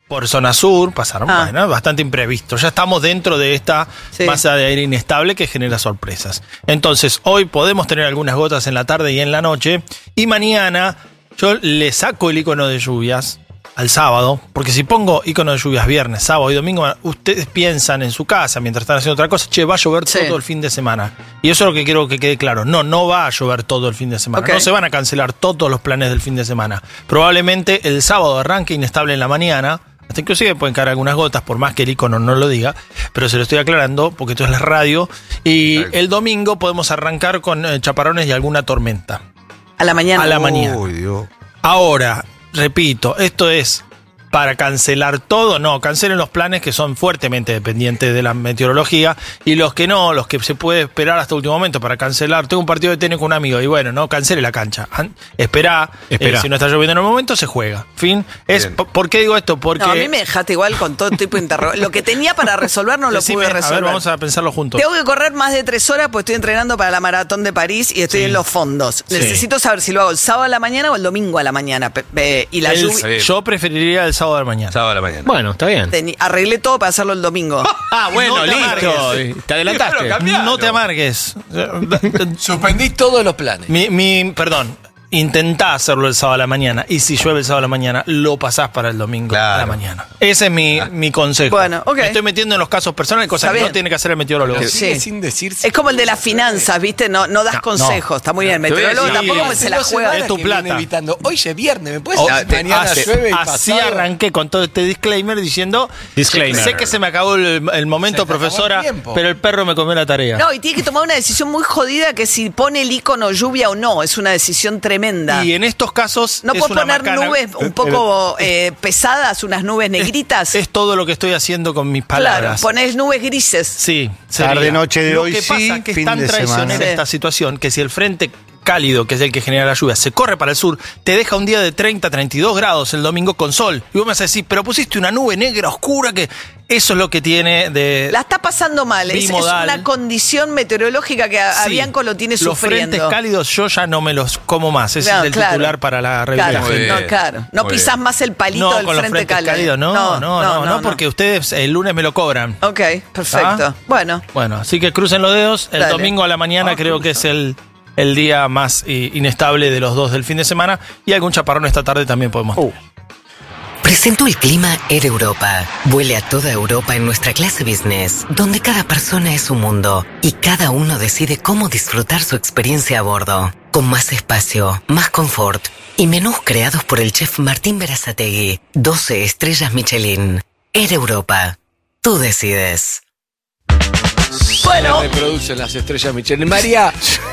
por zona sur, pasaron, bueno, bastante imprevisto. Ya estamos dentro de esta masa de aire inestable que genera sorpresas. Entonces, hoy podemos tener algunas gotas en la tarde y en la noche. Y mañana yo le saco el icono de lluvias al sábado, porque si pongo icono de lluvias viernes, sábado y domingo, ustedes piensan en su casa mientras están haciendo otra cosa, va a llover todo el fin de semana. Y eso es lo que quiero que quede claro. No va a llover todo el fin de semana. No se van a cancelar todos los planes del fin de semana. Probablemente el sábado arranque inestable en la mañana. Hasta inclusive pueden caer algunas gotas, por más que el icono no lo diga, pero se lo estoy aclarando porque esto es la radio. Y el domingo podemos arrancar con chaparrones y alguna tormenta. A la mañana. A la mañana. Uy, Dios. Ahora, repito, esto es para cancelar todo. No, cancelen los planes que son fuertemente dependientes de la meteorología, y los que no, los que se puede esperar hasta último momento para cancelar. Tengo un partido de tenis con un amigo y bueno, no cancele la cancha. Esperá. Si no está lloviendo en el momento, se juega. Fin. ¿Por qué digo esto? Porque no, a mí me dejaste igual con todo tipo de interrogaciones. Lo que tenía para resolver no lo pude resolver. A ver, vamos a pensarlo juntos. Tengo que correr más de 3 horas porque estoy entrenando para la maratón de París y estoy en los fondos. Necesito saber si lo hago el sábado a la mañana o el domingo a la mañana. Y la lluvia. Yo preferiría el sábado a la mañana. Sábado a la mañana. Bueno, está bien. Arreglé todo para hacerlo el domingo. Bueno, no listo. Te adelantaste. No te amargues. Suspendí todos los planes. Perdón. Intentá hacerlo el sábado a la mañana, y si llueve el sábado a la mañana, lo pasás para el domingo a la mañana. Ese es mi consejo. Bueno, Me estoy metiendo en los casos personales, cosas que no tiene que hacer el meteorólogo. Sin decirse. Es como el de las finanzas, ¿viste? No das consejos. Está muy bien. El meteorólogo tampoco se la juega. Es tu plata. Evitando. Hoy es viernes, ¿me puedes mañana llueve y así pasado? Arranqué con todo este disclaimer diciendo: sé que se me acabó el momento, profesora, pero el perro me comió la tarea. No, y tiene que tomar una decisión muy jodida, que si pone el icono lluvia o no. Es una decisión tremenda. Y en estos casos no puedo poner nubes un poco pesadas, unas nubes negritas. Es todo lo que estoy haciendo con mis palabras. Claro, ponés nubes grises. Sí. Tarde, noche de hoy, Lo que pasa es que es tan fin de traicionera semana. esta situación que si el frente cálido, que es el que genera la lluvia, se corre para el sur, te deja un día de 30, 32 grados el domingo con sol. Y vos me vas a decir, pero pusiste una nube negra oscura, que eso es lo que tiene de... La está pasando mal. Es una condición meteorológica que Avianco lo tiene los sufriendo. Frentes cálidos yo ya no me los como más. Ese es el titular para la revista. No pisás más el palito del con frente cálido. No, porque ustedes el lunes me lo cobran. Ok, perfecto. Bueno, así que crucen los dedos. El domingo a la mañana creo que es el día más inestable de los dos del fin de semana, y algún chaparrón esta tarde también podemos tener. Presentó el clima Air Europa. Vuele a toda Europa en nuestra clase business, donde cada persona es un mundo y cada uno decide cómo disfrutar su experiencia a bordo. Con más espacio, más confort y menús creados por el chef Martín Berazategui. 12 estrellas Michelin. Air Europa. Tú decides. Bueno, reproducen las estrellas Michelin. María,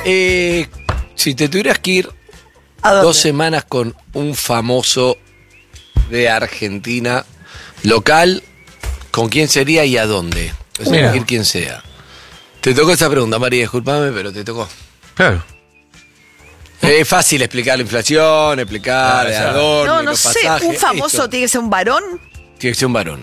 si te tuvieras que ir 2 semanas con un famoso de Argentina local, ¿con quién sería y a dónde? Es elegir quién sea. Te tocó esa pregunta, María, discúlpame, pero te tocó. Claro. Es fácil explicar la inflación, explicar el adorno, no sé, pasajes, un famoso tiene que ser un varón. Tiene que ser un varón.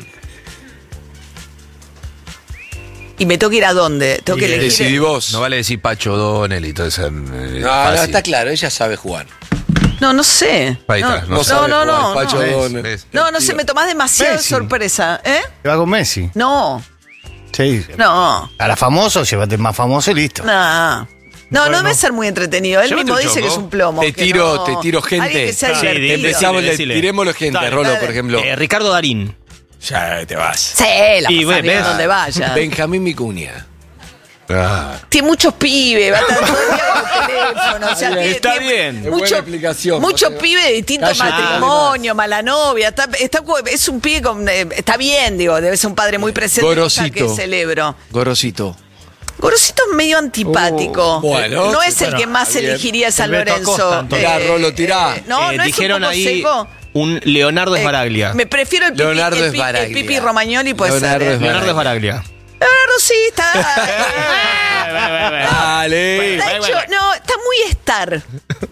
¿Y me tengo que ir a dónde? Tengo que elegir. Decidí vos. No vale decir Pacho O'Donnell y todo eso. No, está claro, ella sabe jugar. No sé. Ahí está, no sé, me tomás demasiada sorpresa. ¿Te va con Messi? No. Sí. No. A la famoso, llévate el más famoso y listo. No, debe ser muy entretenido. Él mismo dice que es un plomo. Te tiro gente. Tirémoslo gente, Rolo, por ejemplo. Ricardo Darín. Ya te vas. Sí, la bien donde vaya. Benjamín Vicuña. Tiene muchos pibes, va a estar todo el día con el teléfono. O sea, está bien. Buena explicación. Muchos pibes de distintos matrimonios, mala novia. Es un pibe con. Está bien, digo, debe ser un padre muy presente. Gorosito. Que celebro. Gorosito es medio antipático. Bueno, no es el que más elegiría a San Lorenzo. Rolo, tirá. No es dijeron un poco ahí seco. Un Leonardo Sbaraglia. Me prefiero el Pipi Romagnoli, puede ser. Leonardo Sbaraglia. Leonardo sí está. Dale. De hecho, no, está muy star.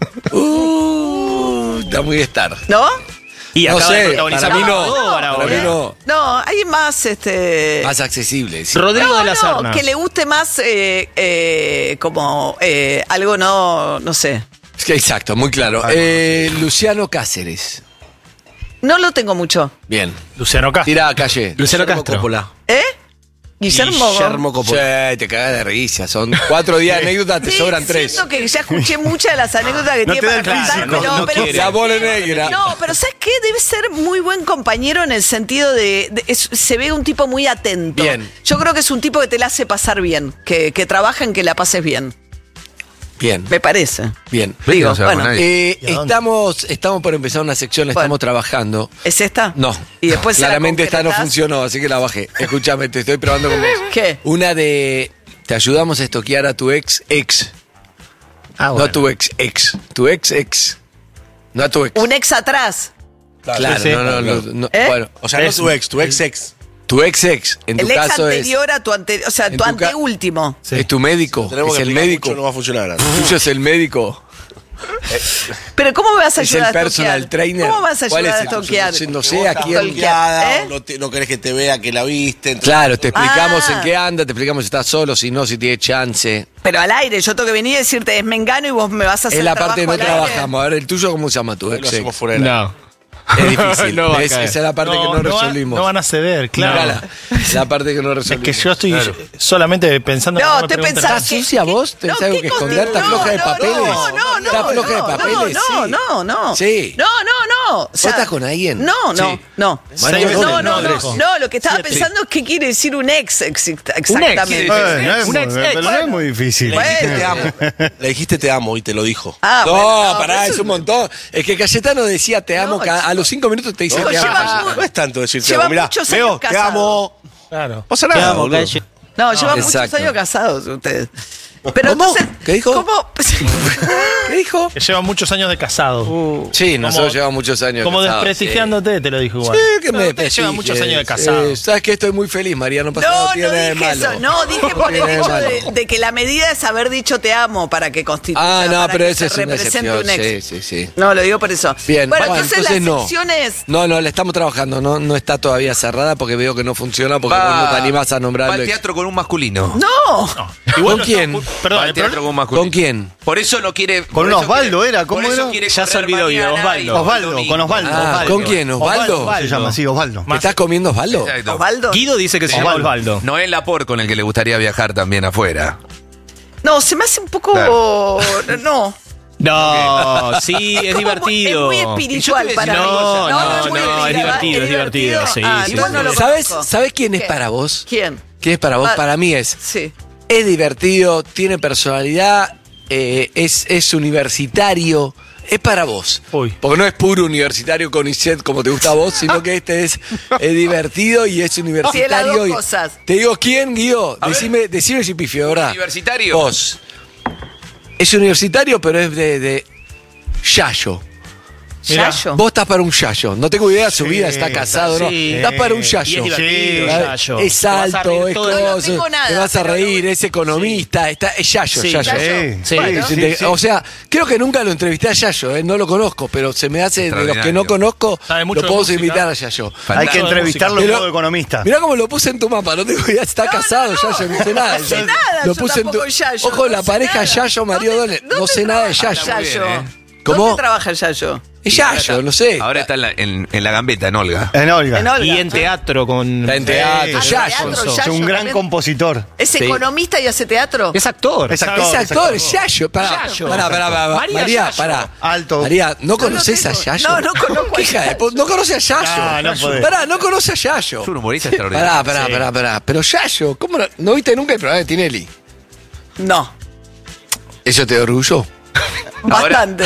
Está muy star. ¿No? Y no acaba de sé, protagonizar para mí no. para mí no. No, hay más más accesible. Sí. Rodrigo de la Serna. Que le guste más como algo no sé. Exacto, muy claro. Luciano Cáceres. No lo tengo mucho. Bien. Luciano Castro. Tira a calle. Luciano Guillermo Castro. Coppola. ¿Eh? Guillermo. Guillermo Coppola. Sí, te cagas de risa. Son 4 días de anécdota, te Sí, sobran 3. siento que ya escuché muchas de las anécdotas que No tiene te da para el contar, físico, pero, no pero- quiere. La bola negra. No, pero ¿sabes qué? Debe ser muy buen compañero en el sentido se ve un tipo muy atento. Bien. Yo creo que es un tipo que te la hace pasar bien, que trabaja en que la pases bien. Bien. Me parece. Bien. Digo, no se va con bueno, nadie. ¿Y a dónde? Estamos por empezar una sección, la Bueno. estamos trabajando. ¿es esta? No. Y después se la claramente esta no concretás. funcionó, así que la bajé. Escúchame, te estoy probando con vos. ¿Qué? Una de. Te ayudamos a estoquear a tu ex. Ah, No a tu ex. Tu ex. No a tu ex. Un ex atrás. Claro, Sí, sí. no. ¿Eh? Bueno, O sea, no tu ex, tu ex. tu ex. En tu El ex caso es. anterior a tu anterior, o sea, en tu tu ca- anteúltimo. Es tu médico. Tenemos Es que el explicar médico. mucho, no va a funcionar. Tuyo es el médico. Pero ¿cómo me vas a Es ayudar el a personal estoquear? trainer. ¿Cómo vas a ¿Cuál ayudar a es el- estoquear? No sé a quién. Stalkear, ¿eh? No querés que te vea que la viste. entonces- Claro, te explicamos Ah. en qué anda, te explicamos si está solo, si no, si tiene chance. Pero al aire, yo tengo que venir y decirte es Mengano y vos me vas a hacer Es la trabajo parte que no al aire. trabajamos. A ver, el tuyo, ¿cómo se llama tu Lo ex? hacemos fuera de la- No. Es difícil. No va a ¿Ves? caer. Esa es la parte que no resolvimos. No van a ceder, claro. La parte que no Es resolvimos. que yo estoy solamente pensando. No, me estoy preguntan, pensando. ¿Estás sucia vos? ¿Tenés No, algo ¿qué que cosa? esconder? ¿Estás No, floja de no, papeles? No, ¿Estás floja de papeles? No, Sí. no. Sí. No. O sea, estás con alguien? No. Sí. No, María Seis Dolores, no, no. lo que estaba pensando es qué quiere decir un ex exactamente. No es Un muy, ex, pero no es muy difícil. Le dijiste Bueno. te amo. Le dijiste te amo y te lo dijo. Ah, No, bueno, pará, pero es un montón. Es que Cayetano decía te amo, No, a los 5 minutos te dice Chicos, te amo. lleva- No es tanto decir te Lleva amo. Mirá, muchos Leo, años te casados. amo. Claro. Pasa Te nada, amo, boludo. calle. No, llevan muchos Exacto. años casados ustedes. Pero ¿Cómo? entonces, ¿Qué dijo? ¿Cómo? ¿Qué dijo? Que llevan muchos años de casado. Sí, nosotros Como- llevamos muchos años Como casados, desprestigiándote, te lo dijo igual. Sí, que No, me ustedes llevan muchos años de desprestigies. casado. Sabes que estoy muy feliz, María, no pasa nada, No, tiene no nada de dije malo. eso. No, dije por el Tiene nada hecho de malo. de que la medida es haber dicho te amo para que constituya. Ah, no, para pero que ese se es una represente excepción. un ex. Sí. No, lo digo por eso. Bien, Bueno, bueno, entonces la no. sección es. No, la estamos trabajando, no está todavía cerrada porque veo que no funciona porque vos no te animás a Va al nombrarlo. teatro con un masculino. No. Igual ¿Con quién? Perdón, Va al el teatro problema- con un masculino. ¿Con quién? Por eso no quiere. Con por un eso Osvaldo quiere- era, ¿cómo por eso era? quiere Ya se correr olvidó, Guido, mañana Osvaldo. y Osvaldo, domingo. con Osvaldo. Ah, Osvaldo. ¿con quién? ¿Osvaldo? Se llama así, Osvaldo. ¿Te estás comiendo Osvaldo? Exacto. Osvaldo. Guido dice que se llama Osvaldo. Noel Laporte con el que le gustaría viajar también afuera. No, se me hace un poco. Claro. No. No, sí, es como divertido. Es muy espiritual Y yo te para voy a mí. decir una cosa. No, es muy no, es divertido, es divertido, sí, Ah, sí, entonces no sí. lo ¿Sabes, conozco. ¿Sabes quién es ¿Qué? para vos? ¿Quién? ¿Quién es para vos? Ah, Para mí es Sí. divertido, tiene personalidad, es universitario. Es para vos. Uy. Porque no es puro universitario con ISET como te gusta a vos, sino que este es divertido y es universitario. dos y- cosas. Te digo quién, Guido. A ver. Decime si pifio, ¿verdad? ¿Universitario? Vos. Es universitario, pero es de Yayo. Mirá. Yayo. Vos estás para un Yayo. No tengo idea de su vida, está casado, ¿no? sí. Estás para un Y es Yayo. divertido, Sí. Yayo. Es Te vas a alto, reír es todo el- No, no cosa, tengo nada, te vas a pero reír, no- es economista, es Yayo, Sí. Yayo. Sí. Sí. Bueno. Sí. O sea, creo que nunca lo entrevisté a Yayo, no lo conozco, pero se me hace, de los que no Extraordinario. conozco, Sabe mucho lo de puedo música. invitar a Yayo. Hay que Fantástico. entrevistarlo en Pero- modo economista. Mirá cómo lo puse en tu mapa, no tengo idea, está casado Yayo, no sé nada. No sé nada, Lo yo puse en tampoco Yayo, Ojo, no la sé pareja nada. Yayo, Mario ¿Dónde- Dole, no dónde sé nada de trabaja Yayo. muy bien, Yayo? ¿Cómo? ¿Dónde trabaja el Yayo? Es Yayo, no sé. Ahora está en la gambeta, en Olga. En Olga. En Olga. Y en teatro con. Está en teatro, Sí. Yayo. teatro, sos. Es un gran también. compositor. ¿Es economista y hace teatro? Es actor. Es actor. Es actor, es Yayo. Pará, Yayo. pará. María María, Yayo. pará. Alto. María, ¿no No lo conoces a tengo. Yayo? No, no conozco a ¿Qué hija de Yayo. po- No conoce a Yayo. Ah, no podés. Pará, no conoce a Yayo. Es un humorista extraordinario. Pará. Pero Yayo, ¿cómo no viste nunca el programa de Tinelli? No. ¿Eso te da orgullo? Bastante.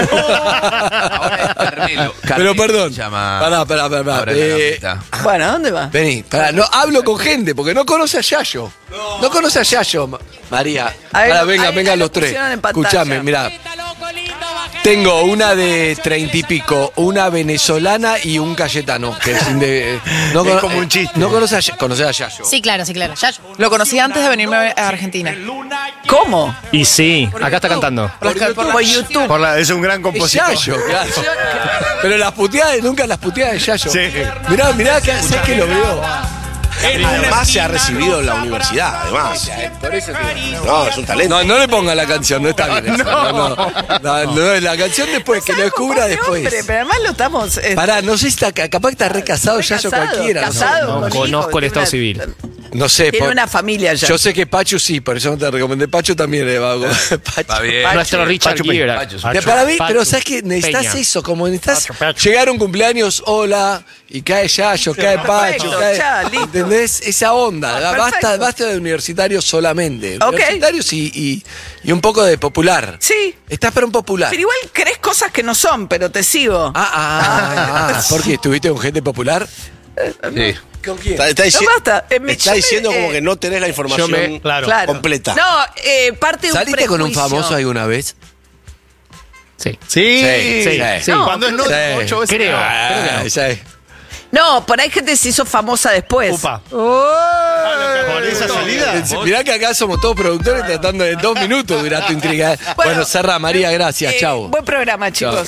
Ahora es Carmelo. Pero perdón. Se llama. Pará. Ahora en la gambeta. Bueno, ¿a dónde va? Vení, pará, no hablo con gente porque no conoce a Yayo. No conoce a Yayo, María. A ver, Ahora ahí vengan lo los tres. pusieron en pantalla. Escuchame, mirá. Tengo una de 30 y pico, una venezolana y un cayetano. Que es Es como un chiste. No conoce a Yayo. Sí, claro. Ya, lo conocí antes de venirme a Argentina. ¿Cómo? Y sí, acá está cantando. Por YouTube. Es un gran Es compositor. Yayo, claro. Pero nunca las puteadas de Yayo. Sí. Mirá, que sé que lo veo. Además se ha recibido en la universidad, además. Por eso No, es un talento. no le ponga la canción, no está bien. No, la canción después, que lo descubra después. Hombre, pero además lo estamos... Pará, no sé si está, capaz que está recasado ya yo cualquiera. Casado, No con conozco hijos, el estado tiene una- civil. No sé. Tiene una familia ya. Yo sé que Pachu sí, por eso no te recomendé. Pachu también le va a Está bien. Nuestro Richard Gere. Para mí, pero ¿sabes qué? Necesitas Peña. eso, como necesitas Pachu. llegar a un cumpleaños, hola, y cae Yayo, cae Pachu, Perfecto, cae... ya, listo. ¿Entendés? Esa onda. Perfecto. Basta de universitarios solamente. Ok. Universitarios y un poco de popular. Sí. Estás para un popular. Pero igual crees cosas que no son, pero te sigo. ¿Por qué? ¿Estuviste con gente popular? Sí. ¿Con quién? Está No basta. está diciendo como que no tenés la información Claro. completa. No, parte de un ¿Saliste con un prejuicio. famoso alguna vez? Sí. Sí. Sí. No, Cuando es no, Sí. 8 veces. Creo. Ah, ya es. No, por ahí gente se hizo famosa después. Upa. Oh. Con esa salida. Mirá que acá somos todos productores tratando de 2 minutos durar tu intriga. Bueno, cerra, María, gracias, chau. Buen programa, chicos.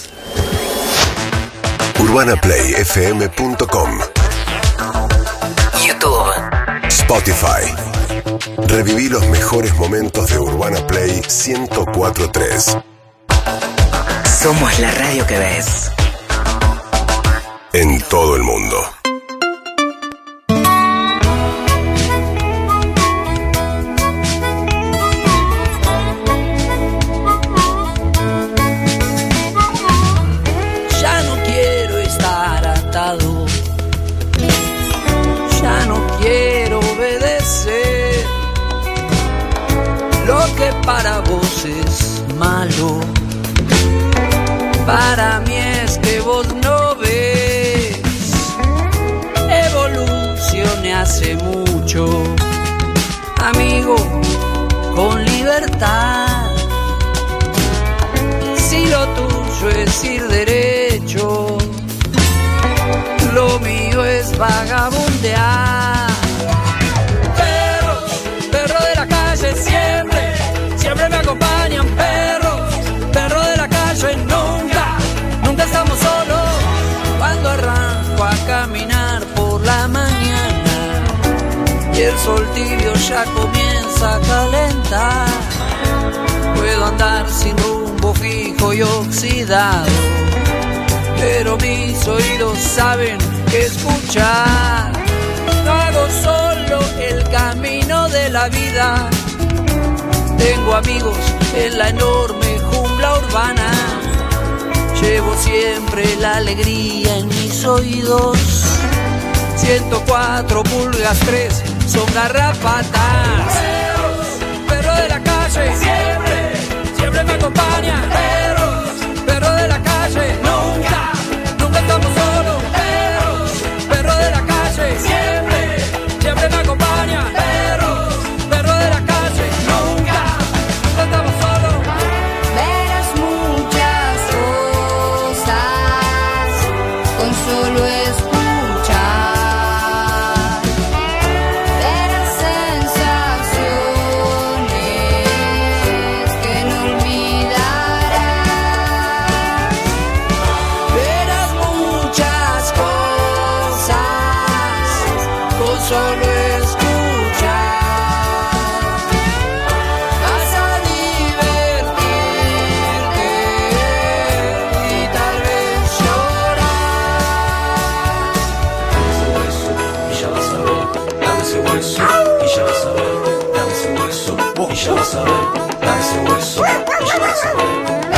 UrbanaPlayFM.com, YouTube. Spotify. Reviví los mejores momentos de Urbana Play 104.3 Somos la radio que ves. en todo el mundo. Ya no quiero estar atado, ya no quiero obedecer lo que para vos es malo. Para mí es que vos no ves. Evolucioné hace mucho, amigo, con libertad. Si lo tuyo es ir derecho, lo mío es vagabundear. Perros, perros de la calle siempre, siempre me acompañan. Perros, perros de la calle nunca, nunca estamos solos. Cuando arranco a caminar por la mañana y el sol tibio ya comienza a calentar, puedo andar sin rumbo fijo y oxidado, pero mis oídos saben que escuchar. No hago solo el camino de la vida, tengo amigos en la enorme jungla urbana. Llevo siempre la alegría en mis oídos. 104 pulgas 3 son garrapatas. Perros de la calle siempre, siempre me acompañan. Perros de la calle nunca, nunca estamos solos. Perros de la calle siempre, siempre me acompañan. Perros de la calle nunca, nunca estamos solos. Verás muchas cosas con solo escuchar. Verás sensaciones que no olvidarás. Verás muchas cosas con solo escuchar. Vas a divertirte y tal vez llorar. Y ya vas a ver, dame ese hueso. Y ya vas a ver, dame ese hueso. Y ya vas a ver, dame ese hueso. Y ya vas a ver.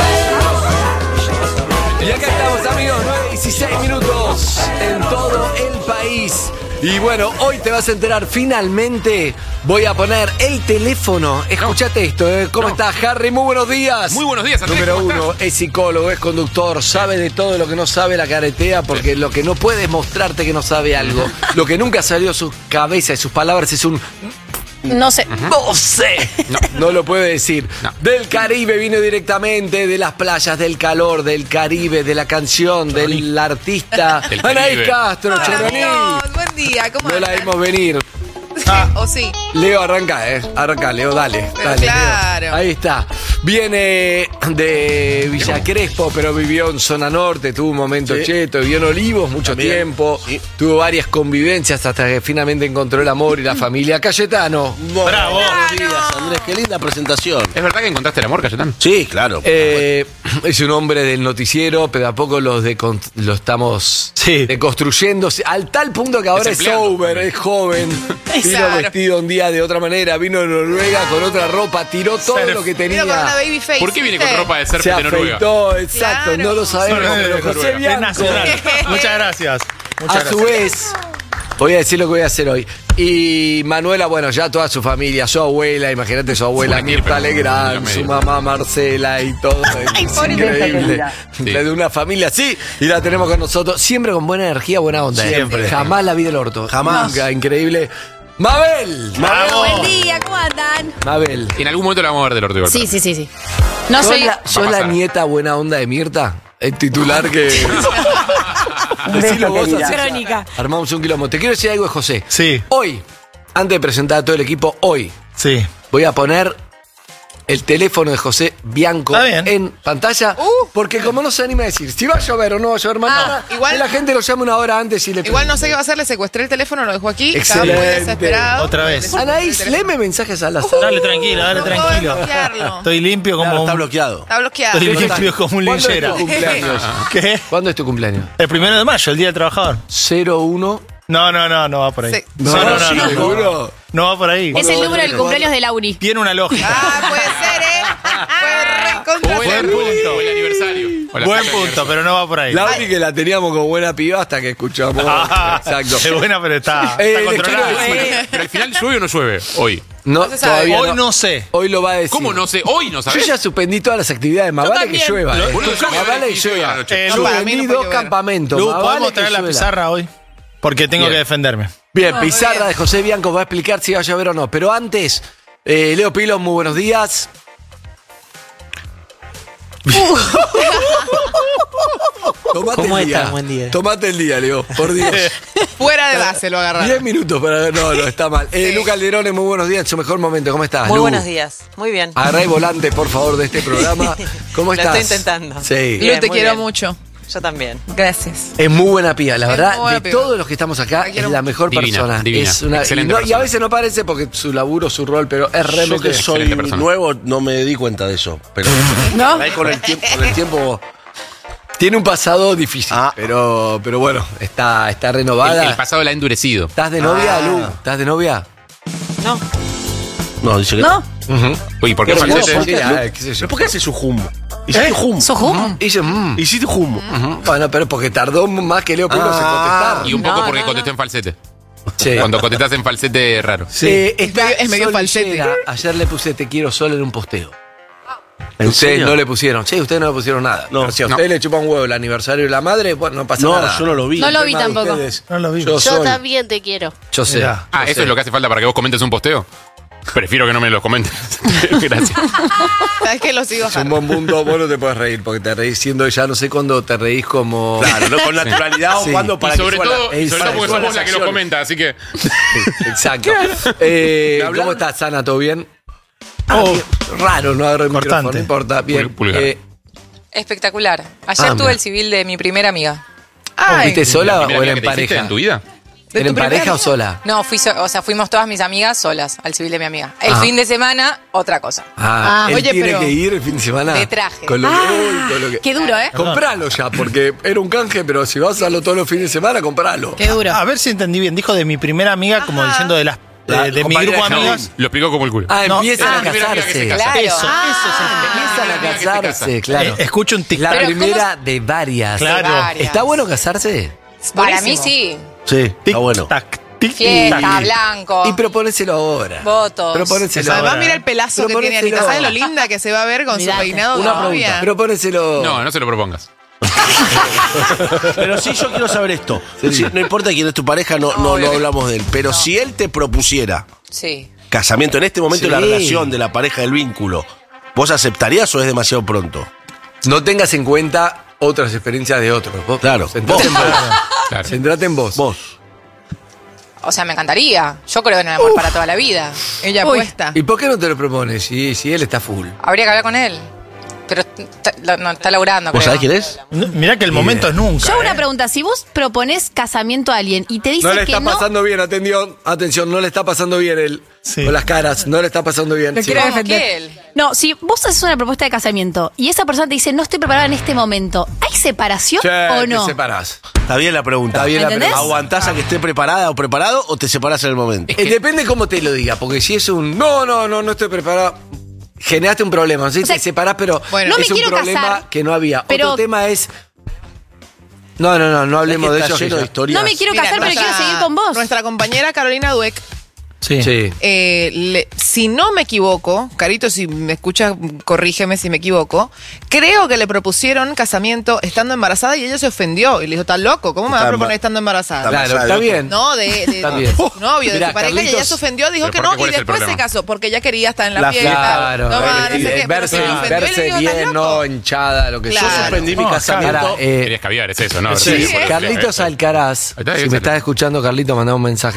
Y acá estamos, amigos, 9:16 minutos en todo el país. Y bueno, hoy te vas a enterar, finalmente voy a poner el teléfono. Escuchate esto, ¿eh? ¿Cómo estás, Harry? Muy buenos días. Muy buenos días, Andrés. Número ¿Cómo uno, estás? es psicólogo, es conductor, sabe de todo lo que no sabe, la caretea, porque lo que no puede es mostrarte que no sabe algo. Lo que nunca salió de su cabeza y sus palabras es un... No sé. No sé. No lo puede decir. Del Caribe vino directamente, de las playas, del calor, del Caribe, de la canción, del artista. Del Anaís Caribe. Castro, Hola, Choroní. amigos, buen día, ¿cómo No la andan? vimos venir. ¿O sí? Leo, arranca, Arranca, Leo, dale. Pero dale, Leo. claro. Ahí está. Viene de Villa Crespo, pero vivió en zona norte, tuvo un momento cheto, vivió en Olivos mucho tiempo, tuvo varias convivencias hasta que finalmente encontró el amor y la familia. Cayetano. Bravo. Buenos días, Andrés, qué linda presentación. ¿Es verdad que encontraste el amor, Cayetano? Sí, claro. Es un hombre del noticiero, pero a poco lo estamos deconstruyendo, al tal punto que ahora es sober, es joven, vino vestido un día de otra manera, vino de Noruega con otra ropa, tiró todo lo que tenía. ¿Por qué viene con ropa de surf Se de Noruega? afeitó, exacto, no lo sabemos, pero José Bianco. Muchas gracias. A su vez, voy a decir lo que voy a hacer hoy. Y Manuela, bueno, ya toda su familia, su abuela, imagínate su abuela Mirta Legrand, su mamá Marcela y todo. Es increíble. De una familia así, y la tenemos con nosotros, siempre con buena energía, buena onda. Siempre. Jamás la vi del orto. Jamás. Nunca, increíble. ¡Mabel! Buen día, ¿cómo andan? Mabel. En algún momento la vamos a ver del orto igual. Sí. No soy... ¿Sos la nieta buena onda de Mirta? El titular que... Decilo vos así. Crónica. Armamos un quilombo. Te quiero decir algo de José. Sí. Hoy, antes de presentar a todo el equipo, hoy voy a poner el teléfono de José Bianco en pantalla, porque como no se anima a decir si va a llover o no va a llover mañana, igual, que la gente lo llame una hora antes y le igual no sé qué va a hacer, le secuestré el teléfono, lo dejo aquí. Excelente. Estaba muy desesperado. Otra vez. Anaís, léeme mensajes a la sala. Dale tranquilo, dale tranquilo. Estoy limpio como Claro, está un... bloqueado. Está bloqueado. Estoy limpio como un linchera. ¿Cuándo es tu cumpleaños? ¿Qué? ¿Cuándo es tu cumpleaños? El 1 de mayo, el Día del Trabajador. 01. No va por ahí. Sí. ¿Seguro? No va por ahí. Es el número del cumpleaños de Lauri. Tiene una lógica. Puede ser, Fue recontra. Buen punto. O el aniversario. Buen punto, pero no va por ahí. La única que la teníamos como buena piba hasta que escuchamos. Exacto. Es buena, pero está les controlada. quiero decir- Pero al final llueve o no llueve hoy. No, No se sabe. todavía Hoy no sé. Hoy lo va a decir. ¿Cómo no sé? Hoy no Yo sabés. ya suspendí todas las actividades. Más vale que también. llueva. Boludo, yo Más vale que sí, llueva. anoche. No, para mí Suspendí no puede dos llover. campamentos. Lu, Más ¿podemos vale traer que la llueva. pizarra hoy? Porque tengo Bien. que defenderme. Bien, Muy pizarra bien. de José Bianco va a explicar si va a llover o no. Pero antes, Leo Pilos, muy buenos días. Tomate ¿Cómo el día. estás? Buen día. Tomate el día, Leo, por Dios. Fuera de base lo agarraron. 10 minutos para ver. No, está mal. Luca Alderone, muy buenos días. En su mejor momento. ¿Cómo estás? Muy Lu? buenos días. Muy bien. Agarrá el volante, por favor, de este programa. ¿Cómo Lo estás? estoy intentando. Sí. Bien, Lu, te muy quiero bien. mucho. Yo también. Gracias. Es muy buena piba, la Es verdad. muy buena De piba. todos los que estamos acá, La es quiero la mejor Divina, persona. divina. Es una, Excelente y a persona. veces no parece porque su laburo, su rol, pero es Yo realmente. que soy excelente persona. nuevo no me di cuenta de eso. Pero ¿No? ahí con el tiempo Tiene un pasado difícil, Ah. pero bueno, está renovada. El pasado la ha endurecido. ¿Estás de novia, Lu? ¿Estás de novia? No. No, dice que ¿No? Uy, ¿por qué Pero falsete? ¿por qué? Qué sé yo. ¿Pero por qué hace su humo? Hiciste humo. ¿Sos Hum? Hice, Hiciste humo. Bueno, pero porque tardó más que Leo Pilos en contestar. Y un poco No, porque no, contestó en falsete. Sí. Cuando contestás en falsete es raro. Está Es medio solillera. falsete. Ayer le puse te quiero solo en un posteo. ¿En Ustedes serio? no le pusieron. Sí, ustedes no le pusieron nada. No. Pero si a ustedes le chupan un huevo el aniversario de la madre, bueno, no pasa No, nada. yo no lo vi. No lo vi Tema de tampoco. ustedes. No lo vi. Yo soy. también te quiero. Yo sé. Mirá. Ah, ¿eso es lo que hace falta para que vos comentes un posteo? Prefiero que no me lo comentes. Gracias. ¿Sabes qué? Lo sigo Es un bajando. buen punto, vos no te puedes reír, porque te reís siendo ya no sé cuándo te reís como. Claro, ¿no? Con naturalidad Sí. o cuando para Y sobre que suba todo, la- y sobre todo porque suba sos vos las la que lo acciones. comenta, así que. Exacto. hablan? ¿Cómo estás, Sana? ¿Todo bien? Oh, Raro, no agarro el Cortante. micrófono, no importa. Bien. Pulgar. Espectacular. Ayer tuve mira. el civil de mi primera amiga. ¿Viste sola ¿La o primera era amiga en que te hiciste pareja? en tu vida? ¿Era en pareja o sola? No, fuimos todas mis amigas solas al civil de mi amiga. El Ah. fin de semana, otra cosa. Él oye, tiene pero- que ir el fin de semana. De traje. Con lo que, uy, con lo que- Qué duro, ¿eh? Compralo ya, porque era un canje, pero si vas a hacerlo todos los fines de semana, compralo. Qué duro. A ver si entendí bien. Dijo de mi primera amiga, como diciendo de las de mi grupo de amigas. Lo explicó como el culo. Ah, No, empiezan es a la primera amiga que se casarse. casa. Claro. Eso es Empiezan a casarse, claro. Escucho un tic. La Pero primera de varias. Claro. Varias. ¿Está bueno casarse? Para mí Buenísimo. sí. Sí, Tic, está bueno. tac, tic, Fiesta, tac. blanco, Y proponéselo ahora. votos. Proponéselo Además, ahora. mira el pelazo que tiene Anita. ¿Sabes lo linda que se va a ver con Mirate. su peinado de Una pregunta. novia? Proponéselo. No, no se lo propongas. Pero sí, yo quiero saber esto. Sí, no importa quién es tu pareja, no hablamos de él. Pero si él te propusiera Sí. casamiento en este momento de la Sí. relación, de la pareja, del vínculo, ¿vos aceptarías o es demasiado pronto? No tengas en cuenta otras experiencias de otros. Vos, Claro, Centrate vos. en vos. Claro. Centrate en vos. Vos. O sea, me encantaría. Yo creo en el amor para toda la vida. Ella Uy. apuesta. ¿Y por qué no te lo propones si él está full? Habría que hablar con él. Pero está laburando, ¿Vos creo. sabés quién es? Mirá que el momento es nunca. Yo una pregunta, si vos proponés casamiento a alguien y te dice No le que está no... pasando bien, atención, no le está pasando bien él. Sí. Con las caras, no le está pasando bien. Lo Sí. quiere ¿Cómo defender. que él? No, si vos haces una propuesta de casamiento y esa persona te dice no estoy preparada en este momento, ¿hay separación Che, o no? te separás. Está bien la pregunta. Está bien la ¿Entendés? pregunta. ¿Aguantás a que esté preparada o preparado o te separás en el momento? Depende cómo te lo diga, porque si es un no estoy preparado, generaste un problema. ¿Sí? O sea, te separás, pero bueno, no me es un quiero problema casar, que no había. pero- Otro tema es. No hablemos de Está eso. que lleno de ya- historias. No me quiero Mira, casar, pero nuestra- quiero seguir con vos. Nuestra compañera Carolina Dueck, Sí. Sí. si no me equivoco, Carito, si me escuchas, corrígeme si me equivoco, creo que le propusieron casamiento estando embarazada y ella se ofendió y le dijo, ¿estás loco? ¿Cómo me va a Está proponer emba- estando embarazada? está Claro, está bien. No, de Está bien. su novio, de Mirá, su pareja, y ella Carlitos- se ofendió, dijo ¿Pero que por no, qué? ¿Cuál y es el después se problema? casó, porque ella quería estar en la La fiesta. Claro, no, no sé qué, pero verse, se ofendió y le verse dijo, ¿estás bien, loco? no hinchada, lo que Claro. Yo sea. suspendí mi No, casamiento. Ahora, Querías caviar, es eso, ¿no? sí, Sí, por eso. Carlitos Alcaraz, Ahí está, si ese. me estás escuchando, Carlitos, mandá un mensaje.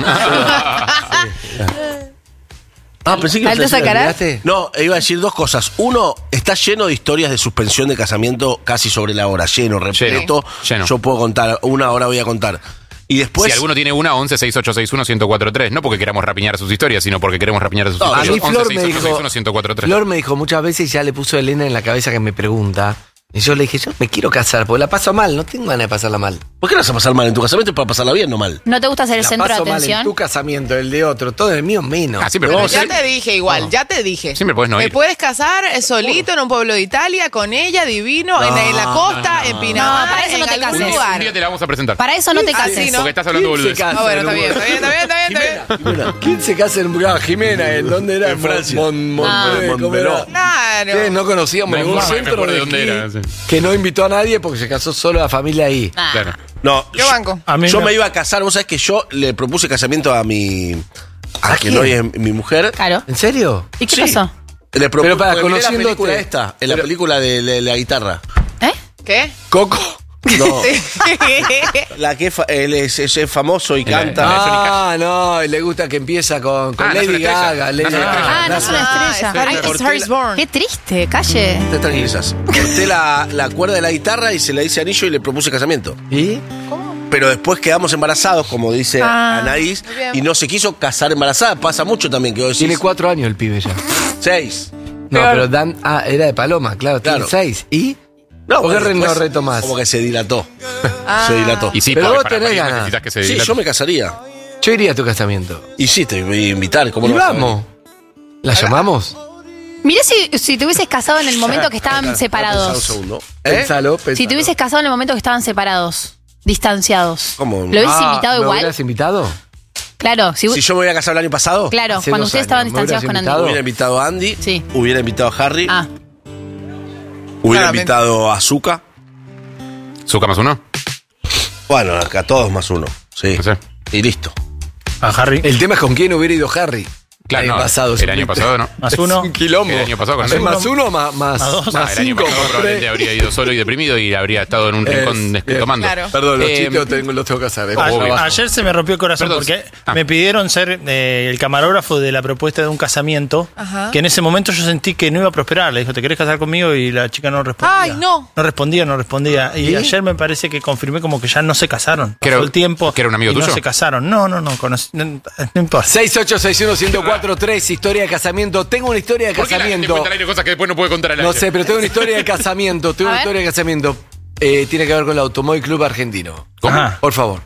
Pensé que ibas a ¿Altos decir- Alcaraz? ¿Miraste? No, iba a decir dos cosas. Uno, está lleno de historias de suspensión de casamiento casi sobre la hora, lleno, repleto. Lleno. Yo puedo contar, una hora voy a contar. Y después. Si alguno tiene una, 11-6861-1043. No porque queramos rapiñar sus historias, sino porque queremos rapiñar sus A historias. mí Flor me dijo, 11-6861-1043. Flor me dijo muchas veces, ya le puso a Elena en la cabeza que me pregunta. Y yo le dije, yo me quiero casar, porque la paso mal, no tengo ganas de pasarla mal. ¿Por qué no vas a pasar mal en tu casamiento para pasarla bien, no mal? ¿No te gusta ser el La centro de paso mal en atención? tu casamiento, el de otro, todo el mío menos. Ah, siempre Pero podés ya ir. te dije igual, ya te dije. Siempre podés no Te ir. puedes casar solito en un pueblo de Italia, con ella, divino, en la costa, en Pinamar, No, para eso no te en algún cases. Un lugar. día te la vamos a presentar. Para eso no te Ah, cases. sí, ¿no? Porque estás hablando ¿Quién se boludez. casa Ah, bueno, en está bien, un- está bien, está bien, está bien, está bien. ¿Quién se casa en Jimena? ¿En dónde era? En Francia. ¿Cómo era? Claro. ¿Qué? No conocíamos No, ningún no, me centro acuerdo de de dónde esquí era, sí. que no invitó a nadie porque se casó solo la familia ahí. Ah. Claro. No, Yo banco. A mí yo me iba a casar, vos sabés que yo le propuse casamiento a mi. A quien hoy es mi mujer. Claro. ¿En serio? ¿Y qué Sí. pasó? Le propuse. Pero para, porque miré la conociéndote- película esta, en la Pero- película de la guitarra. ¿Eh? ¿Qué? Coco. No, la que él es famoso y canta. Ah, no, y le gusta que empieza con Ah, Lady Nace una estrella. Gaga. Lady Nace una Gaga. estrella. Ah, no es una estrella. Ah, Ay, es Star is Born. qué triste, calle. Te tranquilizas. Corté la cuerda de la guitarra y se la hice anillo y le propuse casamiento. ¿Y? Pero después quedamos embarazados, como dice Anaís, muy bien. y no se quiso casar embarazada. Pasa mucho también que vos decís. Tiene 4 años el pibe ya. 6. No, pero Dan. Ah, era de Paloma, claro, tiene Claro. 6. ¿Y? No, ¿Por qué bueno, no después retomás? Como que se dilató. Se dilató. Y sí, Pero porque vos para tenés París ganas. necesitas que se Sí, dilate. yo me casaría. Yo iría a tu casamiento. Y sí, te voy a invitar. ¿Cómo Y no vas a vamos. ¿La llamamos? Mirá si te hubieses casado en el momento que estaban venir? Pensá un separados. segundo. Pensalo, pensalo. Si te hubieses casado en el momento que estaban separados, distanciados. ¿Cómo? ¿Lo hubieses invitado ¿me igual? hubieras invitado? Claro, si, Si yo me hubiera casado el año pasado, claro, Hace cuando 2 ustedes estaban años, ¿me distanciados con hubieras Andy. hubiera invitado a Andy, Sí. hubiera invitado a Harry, Ah, hubiera Claramente. invitado a Zuka. ¿Zucca más uno? Bueno, acá todos más uno. Sí. No sé. Y listo. A Harry. El tema es con quién hubiera ido Harry. Claro, el año no, pasado. el año pasado no. Más Es uno. un quilombo. El año pasado con ¿Es Andy. más uno o más dos. Ah, más el año cinco? pasado más probablemente tres? habría ido solo y deprimido y habría estado en un rincón bien. tomando. Claro. Perdón, los Eh, chistes los tengo que hacer. Obvio. Ayer se me rompió el corazón Perdón. porque Ah. me pidieron ser el camarógrafo de la propuesta de un casamiento, Ajá. que en ese momento yo sentí que no iba a prosperar. Le dijo, ¿te querés casar conmigo? Y la chica no respondía. Ay, no. No respondía. Y ayer me parece que confirmé como que ya no se casaron. ¿Que era- Pasó el tiempo que era un amigo y no tuyo? se casaron. No importa. 6861-1043, historia de casamiento. Tengo una historia de ¿Por qué la gente casamiento. cuenta al aire cosas que después no puede contar al aire? No sé, pero tengo una historia de casamiento. Tengo A una ver. historia de casamiento. Tiene que ver con el Automóvil Club Argentino. ¿Cómo? Ajá. Por favor.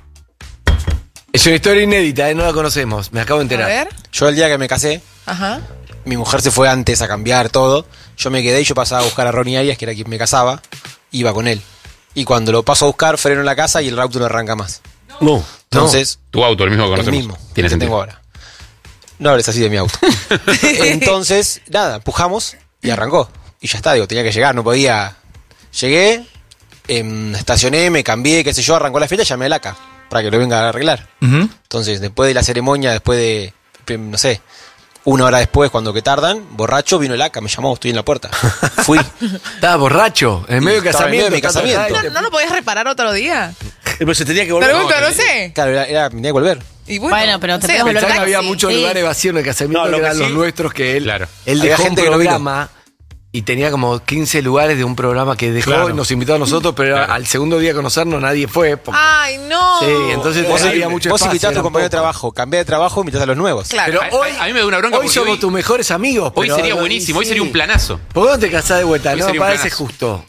Es una historia inédita, no la conocemos. Me acabo de A enterar. ver. Yo el día que me casé, Ajá. mi mujer se fue antes a cambiar todo. Yo me quedé y yo pasaba a buscar a Ronnie Arias, que era quien me casaba. Iba con él. Y cuando lo paso a buscar, freno en la casa y el auto no arranca más. No. Entonces, Tu auto, el mismo que el conocemos. mismo Tiene que sentido. tengo ahora. No hables así de mi auto. Entonces, nada, empujamos y arrancó. Y ya está, digo, tenía que llegar, no podía. Llegué, estacioné, me cambié, qué sé yo, arrancó la fiesta y llamé al ACA para que lo venga a arreglar. Ujú. Entonces, después de la ceremonia, después de, no sé, una hora después, cuando que tardan, borracho, vino el ACA, me llamó, estoy en la puerta. Fui. Estaba borracho, en medio de Estaba en medio casamiento. de mi casamiento. ¿No lo podías reparar otro día? Pero se tenía que volver. Pregunto, no sé. Claro, tenía que volver. Y Bueno, pero te no sé, puedes volver Pensá que taxi. había muchos Sí. lugares vacíos en el casamiento No, lo que que eran los sí- nuestros que él, Claro. él Había dejó gente un que no vino. programa y tenía como 15 lugares de un programa que dejó Claro. y nos invitó a nosotros, pero al segundo día de conocernos nadie fue. porque- Ay, no. Sí, entonces Vos, había mucho vos espacio. invitás a tu eran compañero de pocos. trabajo, cambiás de trabajo, invitás a los nuevos. Claro. Pero hoy, A mí me da una bronca hoy porque somos hoy- tus mejores amigos. Hoy pero- sería buenísimo, hoy sí. sería un planazo. ¿Por qué no te casás de vuelta? Hoy No me sería un parece planazo. justo.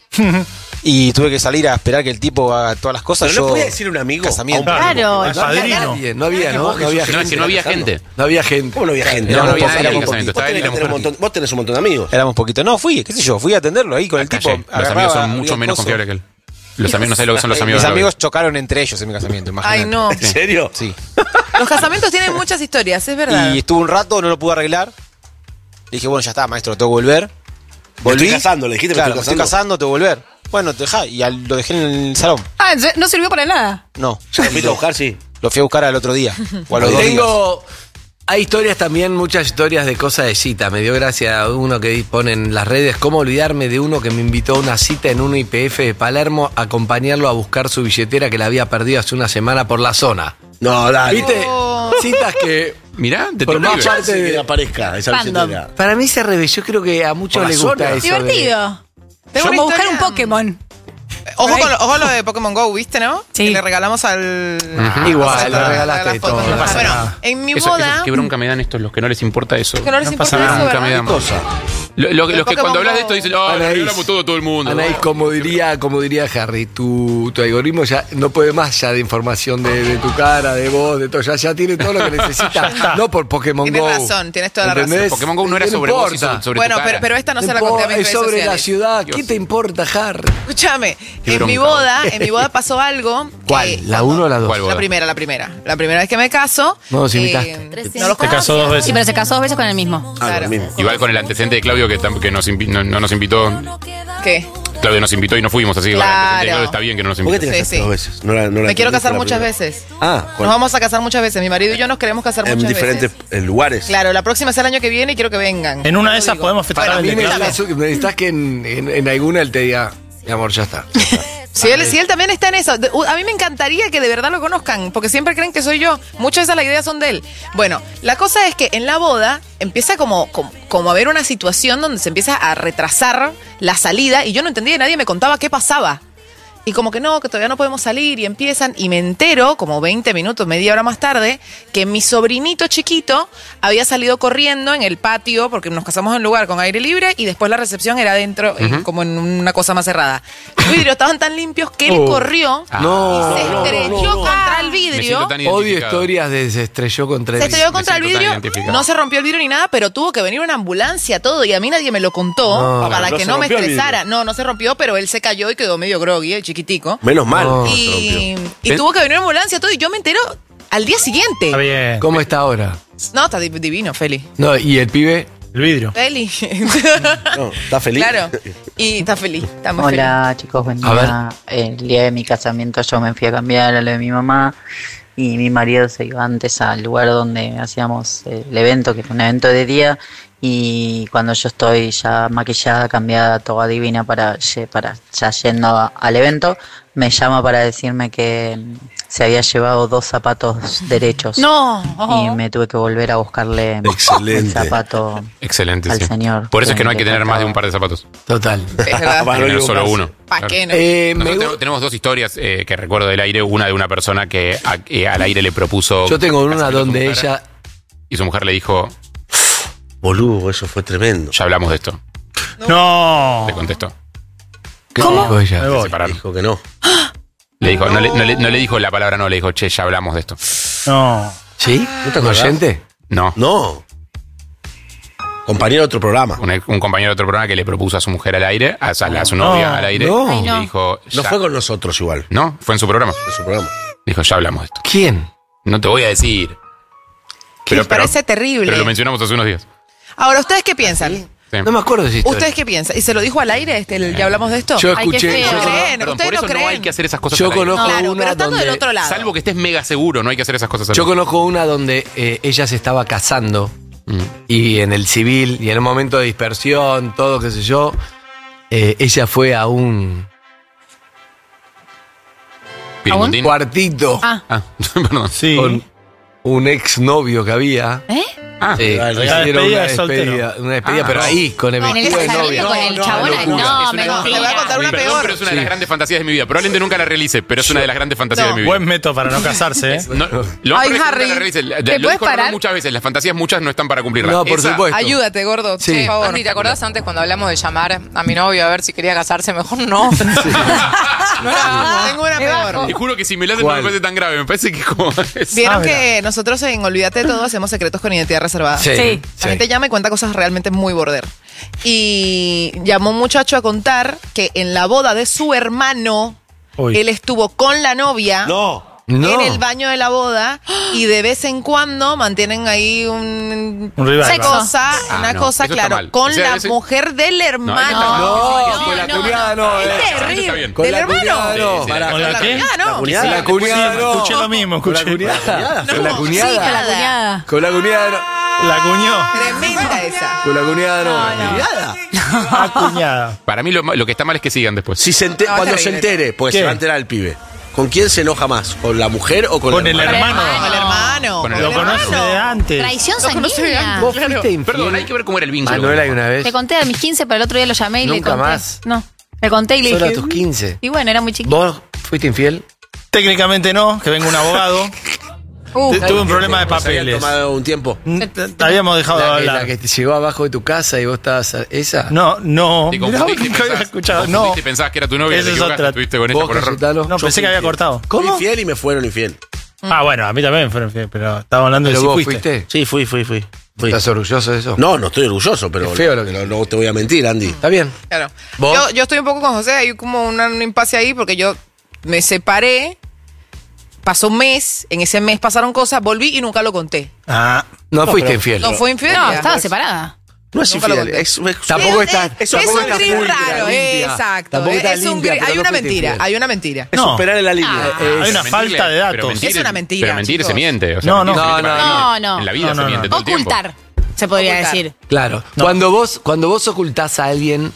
Y tuve que salir a esperar que el tipo haga todas las cosas. Pero no yo, podía decir un amigo. casamiento. a un primo. Claro, Al el padrino. Nadie, no había, ¿no? vos que No había sos- No, es que no había gente. No había gente. ¿Cómo no había gente? No, no había éramos nadie en el poquitos. casamiento. Vos Estaba él y tenés, la mujer. vos tenés un montón de amigos. Éramos poquitos. No, qué sé yo, fui a atenderlo ahí con el Calle. tipo. Los agarraba, amigos son abría mucho el menos coso. confiables que él. Los amigos, no sé lo que son los amigos. Mis de amigos chocaron entre ellos en mi casamiento, imagínate. Ay, no. ¿En serio? Sí. Los casamientos tienen muchas historias, es verdad. Y estuve un rato, no lo pude arreglar. Le dije, bueno, ya está, maestro, tengo que volver. estoy casando, le dijiste, me claro, estoy estoy casando, tengo que volver. Bueno, te dejá, y lo dejé en el salón. Ah, no sirvió para nada. No. ¿Lo fuiste a buscar? Sí. Lo fui a buscar al otro día. O a los 2 días. Hay historias también, muchas historias de cosas de cita. Me dio gracia uno que pone en las redes, ¿cómo olvidarme de uno que me invitó a una cita en un IPF de Palermo a acompañarlo a buscar su billetera que la había perdido hace una semana por la zona? No, dale. ¿Viste? Citas que Mirá, de por tu más pibe. parte Que de... aparezca esa Random. billetera. Para mí se revés, yo creo que a muchos Por la les gusta zona. eso. de- Divertido. Tengo Como una buscar un historia- Pokémon. Ojo lo de Pokémon Go, ¿viste, no? Sí. Que le regalamos al... Igual, le a regalaste las fotos. todo. No pasa Bueno, nada. en mi Eso, boda... qué bronca me dan estos los que no les importa eso. Que no les importa pasa eso, nunca ¿verdad? me dan ¿Qué cosa? Los que Pokémon cuando hablas Go. de esto dicen, oh, Anaís. hablamos todo el mundo. Anaís, como diría Harry, tu algoritmo ya no puede más ya de información de tu cara, de voz, de todo. Ya tiene todo lo que necesita. No por Pokémon Tienes Go. razón, tienes toda la ¿Entendés? razón. Pokémon Go no era ¿Qué sobre vos, importa? y sobre Bueno, tu cara. pero esta no se la No conté a importa, mis es redes sobre la sociales. ciudad. Dios. ¿Qué te importa, Harry? Escúchame, Qué en mi bronca. boda pasó algo. ¿Cuál? ¿La 1 o la 2? ¿Cuál boda? La primera. La primera vez que me caso. No nos invitaste. No los Te casó 2 Sí, veces. pero se casó 2 veces con el mismo. Ah, Claro. lo mismo. Igual con el antecedente de Claudio que no nos invitó. ¿Qué? Claudio nos invitó y no fuimos, así que con el antecedente de Claro. Claudio está bien que no nos ¿Por qué invitó. te casaste Sí, sí. 2 veces? No la Me quiero casar la muchas primera. veces. Ah, Nos vamos a casar muchas veces. Mi marido y yo nos queremos casar en muchas diferentes veces. lugares. Claro, la próxima es el año que viene y quiero que vengan. En una de Te lo esas digo. podemos festejar Para el mí de Claudio. necesitas que en alguna él te diga, mi amor, ya está. Si él también está en eso. A mí me encantaría que de verdad lo conozcan, porque siempre creen que soy yo. Muchas veces las ideas son de él. Bueno, la cosa es que en la boda empieza como a haber una situación donde se empieza a retrasar la salida y yo no entendía y nadie me contaba qué pasaba. Y como que no, que todavía no podemos salir y empiezan. Y me entero, como 20 minutos, media hora más tarde, que mi sobrinito chiquito había salido corriendo en el patio, porque nos casamos en un lugar con aire libre y después la recepción era dentro, como en una cosa más cerrada. Los vidrios estaban tan limpios que él corrió No, y se estrelló contra el Me vidrio. siento tan Odio identificado. historias de se estrelló contra el Se estrelló vidrio. contra el siento tan vidrio, identificado. no se rompió el vidrio ni nada, pero tuvo que venir una ambulancia, todo, y a mí nadie me lo contó No. para No que se no me rompió el estresara. No se rompió, pero él se cayó y quedó medio groggy, el chiquitico. Menos mal. No. se Y rompió. tuvo que venir una ambulancia, todo, y yo me entero al día siguiente. Está bien. ¿Cómo está ahora? No, está divino, Feli. No, y el pibe. El vidrio. Feli. No, ¿estás feliz? Claro. Y está feliz, está muy feliz. Hola chicos, buen A día. El día de mi casamiento yo me fui a cambiar a lo de mi mamá y mi marido se iba antes al lugar donde hacíamos el evento, que fue un evento de día, y cuando yo estoy ya maquillada, cambiada, toda divina para ya yendo al evento, me llama para decirme que se había llevado 2 zapatos derechos. No. Y me tuve que volver a buscarle el Excelente. zapato Excelente, al sí. señor. Por eso es que no hay que le tener más de faltaba. un par de zapatos. Total. Es verdad. Para no Tener solo equivocarse. uno. ¿Para qué no? Nosotros tenemos 2 historias que recuerdo del aire. Una de una persona que al aire le propuso. Yo tengo una casamiento a su donde mujer, ella. Y su mujer le dijo: Boludo, eso fue tremendo. ya hablamos de esto. No. Le contestó. ¿Qué ¿Cómo? dijo ella? Me Se voy. separaron. Dijo que no. Le dijo, no le dijo la palabra no, le dijo, che, ya hablamos de esto. No. ¿Sí? ¿No te ¿Un acordás? oyente? No. No. Compañero de otro programa. Un compañero de otro programa que le propuso a su mujer al aire, a su novia No, al aire. no. Ay, Y no. le dijo, No ya- fue con nosotros igual. No, fue en su programa. En su programa. Dijo, ya hablamos de esto. ¿Quién? No te voy a decir. Me parece terrible. Pero lo mencionamos hace unos días. Ahora, ¿ustedes qué piensan? Sí. No me acuerdo de esa historia. ¿Ustedes qué piensan? ¿Y se lo dijo al aire? ¿Ya hablamos de esto? Yo Ay, qué escuché. feo. yo- creen, Perdón, ustedes por eso no creen. hay que hacer esas cosas Yo al aire. conozco Claro, una pero estando del donde- otro lado. Salvo que estés mega seguro, no hay que hacer esas cosas al Yo aire. conozco una donde ella se estaba casando y en el civil y en un momento de dispersión, todo qué sé yo, ella fue a un Piringundín. Cuartito. Perdón. Sí. Con un exnovio que había. Ah, Sí, la hicieron despedida de soltero. una despedida, pero no. ahí, con el En el vestido de casamiento novia. con el chabón. locura. No, Es una- mentira. Le voy a contar una Perdón, peor. pero es una de las grandes fantasías de mi vida. Probablemente nunca la realice, pero es una de las grandes fantasías de mi vida. Buen método para no casarse, ¿eh? No, lo Ay, peor es que nunca Harry, la realice. ¿te Lo puedes dijo Hernán parar? muchas veces. Las fantasías muchas no están para cumplirlas. No, por Esa- supuesto. Ayúdate, gordo, Sí. por favor. Andy, ¿te acordás antes cuando hablamos de llamar a mi novio a ver si quería casarse? Mejor no. Tengo una peor. Te juro que si me lo hacen no me parece tan grave. Me parece que es como. Vieron que nosotros en Olvídate de Todo hacemos secretos con identidad reservada. Sí. La gente llama y cuenta cosas realmente muy border. Y llamó un muchacho a contar que en la boda de su hermano, Uy. él estuvo con la novia No. en el baño de la boda y de vez en cuando mantienen ahí Un revival. una no, cosa, eso está claro, mal. con O sea, la ese- mujer del hermano. No, con la cuñada no. Es Está terrible. bien. Con ¿Del la hermano? cuñada no. Sí, Pará. ¿Con la qué? Ah, no. Con la cuñada Sí, no. escuché lo mismo, Con la escuché. cuñada. Con la Sí, cuñada. con la cuñada. Con la cuñada no. La cuñó. Tremenda esa. Con la cuñada no. Cuñada. La cuñada. Para mí lo que está mal es que sigan después. Si se No, cuando se terrible. entere, pues ¿Qué? se va a enterar el pibe. ¿Con quién se enoja más? ¿Con la mujer o con El hermano. Con el hermano. Con el Lo hermano. conoce de antes. Traición Lo conoce de sanguínea. Vos fuiste infiel. Perdón, hay que ver cómo era el vínculo. Manuel, hay una vez. Te conté a mis 15, pero el otro día lo llamé y le Nunca conté. más. No. Le conté y le Solo a dije. tus 15. Y bueno, era muy chiquito. ¿Vos fuiste infiel? Técnicamente no, que venga un abogado. Tuve un problema de ¿Se había papeles. tomado un tiempo? Habíamos dejado de La hablar. que te llegó abajo de tu casa y vos estabas. ¿Esa? No, no. Te Mirá, confundiste, nunca había pensás- escuchado. te No. confundiste y pensabas que era tu novia y Esa te es equivocaste, otra. estuviste con ella ¿Vos, por error. Cayetano? No, pensé que había cortado. Fui infiel y me fueron infiel. Ah, bueno, a mí también fueron infiel, pero estábamos hablando de ¿Pero si vos fuiste. Sí, fui. ¿Estás orgulloso de eso? No, no estoy orgulloso, pero Es feo lo que no te voy a mentir, Andy. Está bien. Claro. ¿Vos? Yo estoy un poco con José, hay como un impasse ahí porque yo me separé, pasó un mes, en ese mes pasaron cosas, volví y nunca lo conté. Ah. No fuiste infiel. No fue infiel. No, ya. estaba separada. No es Nunca lo infiel. conté. Tampoco está. Es tampoco un está gris full, raro, limpia. exacto. Tampoco está Es un limpia, gris- pero hay no una fuiste mentira, infiel. hay una mentira. Es No. superar en la línea. Hay una falta de datos. Es una mentira, Pero mentir chicos. se miente. O sea, No, mentir no. se miente para No, mí. no. En la vida No, se no, miente no. todo el tiempo. Ocultar, se podría Ocultar. decir. Claro. No. Cuando vos ocultás a alguien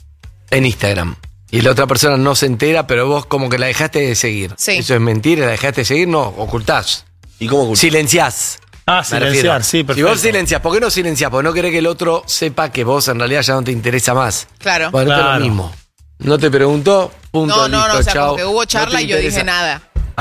en Instagram y la otra persona no se entera, pero vos como que la dejaste de seguir. Sí. Eso es mentira, la dejaste de seguir, no, ocultás. ¿Y cómo ocultás? Silenciás. Ah, Me refiero. silenciar, sí, Si perfecto. vos silenciás, ¿por qué no silenciás? Porque no querés que el otro sepa que vos en realidad ya no te interesa más. Claro. Bueno, esto es Claro. lo mismo. No te preguntó, punto, No, listo, o sea, chao. como que hubo No charla te y yo dije interesa. nada.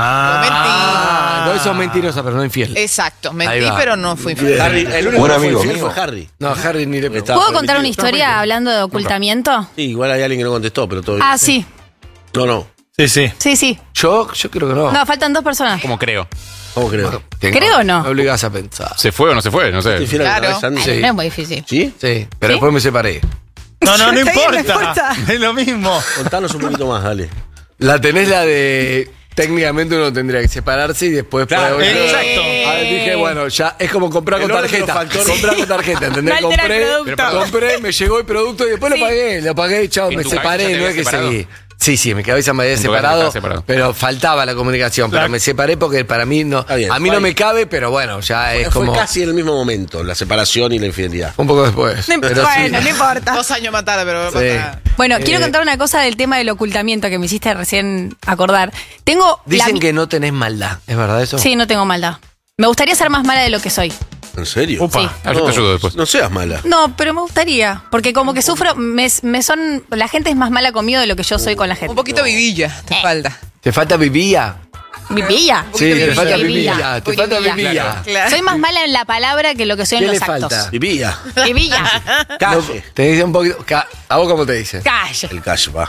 Ah, no, eso es mentirosa, pero no infiel. Exacto, Ahí mentí, va. pero no fui infiel. Harry, el único Buen que fue amigo infiel mío. fue Harry. No, Harry ni le Estaba ¿Puedo contar una permitido. historia hablando de ocultamiento? Sí, igual hay alguien que no contestó, pero todo bien. Ah, sí. No. Sí, sí. Sí, sí. Yo creo que no. No, faltan 2 personas. Como creo. ¿Cómo creo? ¿Creo o no? Me obligás a pensar. ¿Se fue o no se fue? No sé. Infiel alguna Claro. vez, Andy? Ay, no es muy difícil. ¿Sí? Sí, pero ¿Sí? después me separé. No, no Está bien, no importa. importa. Es lo mismo. Contanos un poquito más, dale. La tenés la de. Técnicamente uno tendría que separarse y después Claro, poder- exacto. A ver, dije, bueno, ya es como comprar El con orden de los tarjeta. factores. Comprar con tarjeta, ¿entendés? No altera el producto. Compré, me llegó el producto y después lo pagué, chao, ¿En me tu cabeza separé, te no es habías que separado? seguí. Sí, en mi cabeza me había En tu cabeza separado, estabas separado. pero faltaba la comunicación, pero Claro. me separé porque para mí no, Está bien, a mí no me cabe, pero bueno, ya es Fue como casi en el mismo momento, la separación y la infidelidad. un poco después. No, Pero bueno, sí. no importa. 2 años más tarde, pero Sí. Bueno, quiero contar una cosa del tema del ocultamiento que me hiciste recién acordar. Tengo. Dicen la- que no tenés maldad, ¿es verdad eso? Sí, no tengo maldad. Me gustaría ser más mala de lo que soy. ¿En serio? Upa. Sí. Ah, yo te ayudo después. No seas mala. No, pero me gustaría. Porque como que sufro, la gente es más mala conmigo de lo que yo soy con la gente. un poquito vivilla te falta. ¿Te falta vivía? ¿Vivilla? Sí, te falta Vivilla. vivía. Te falta vivía. Claro. Soy más mala en la palabra que lo que soy en ¿Qué los le actos. falta? Vivía. Vivilla. Calle. Te dice un poquito. ¿A vos cómo te dice? Calla. El calle, va.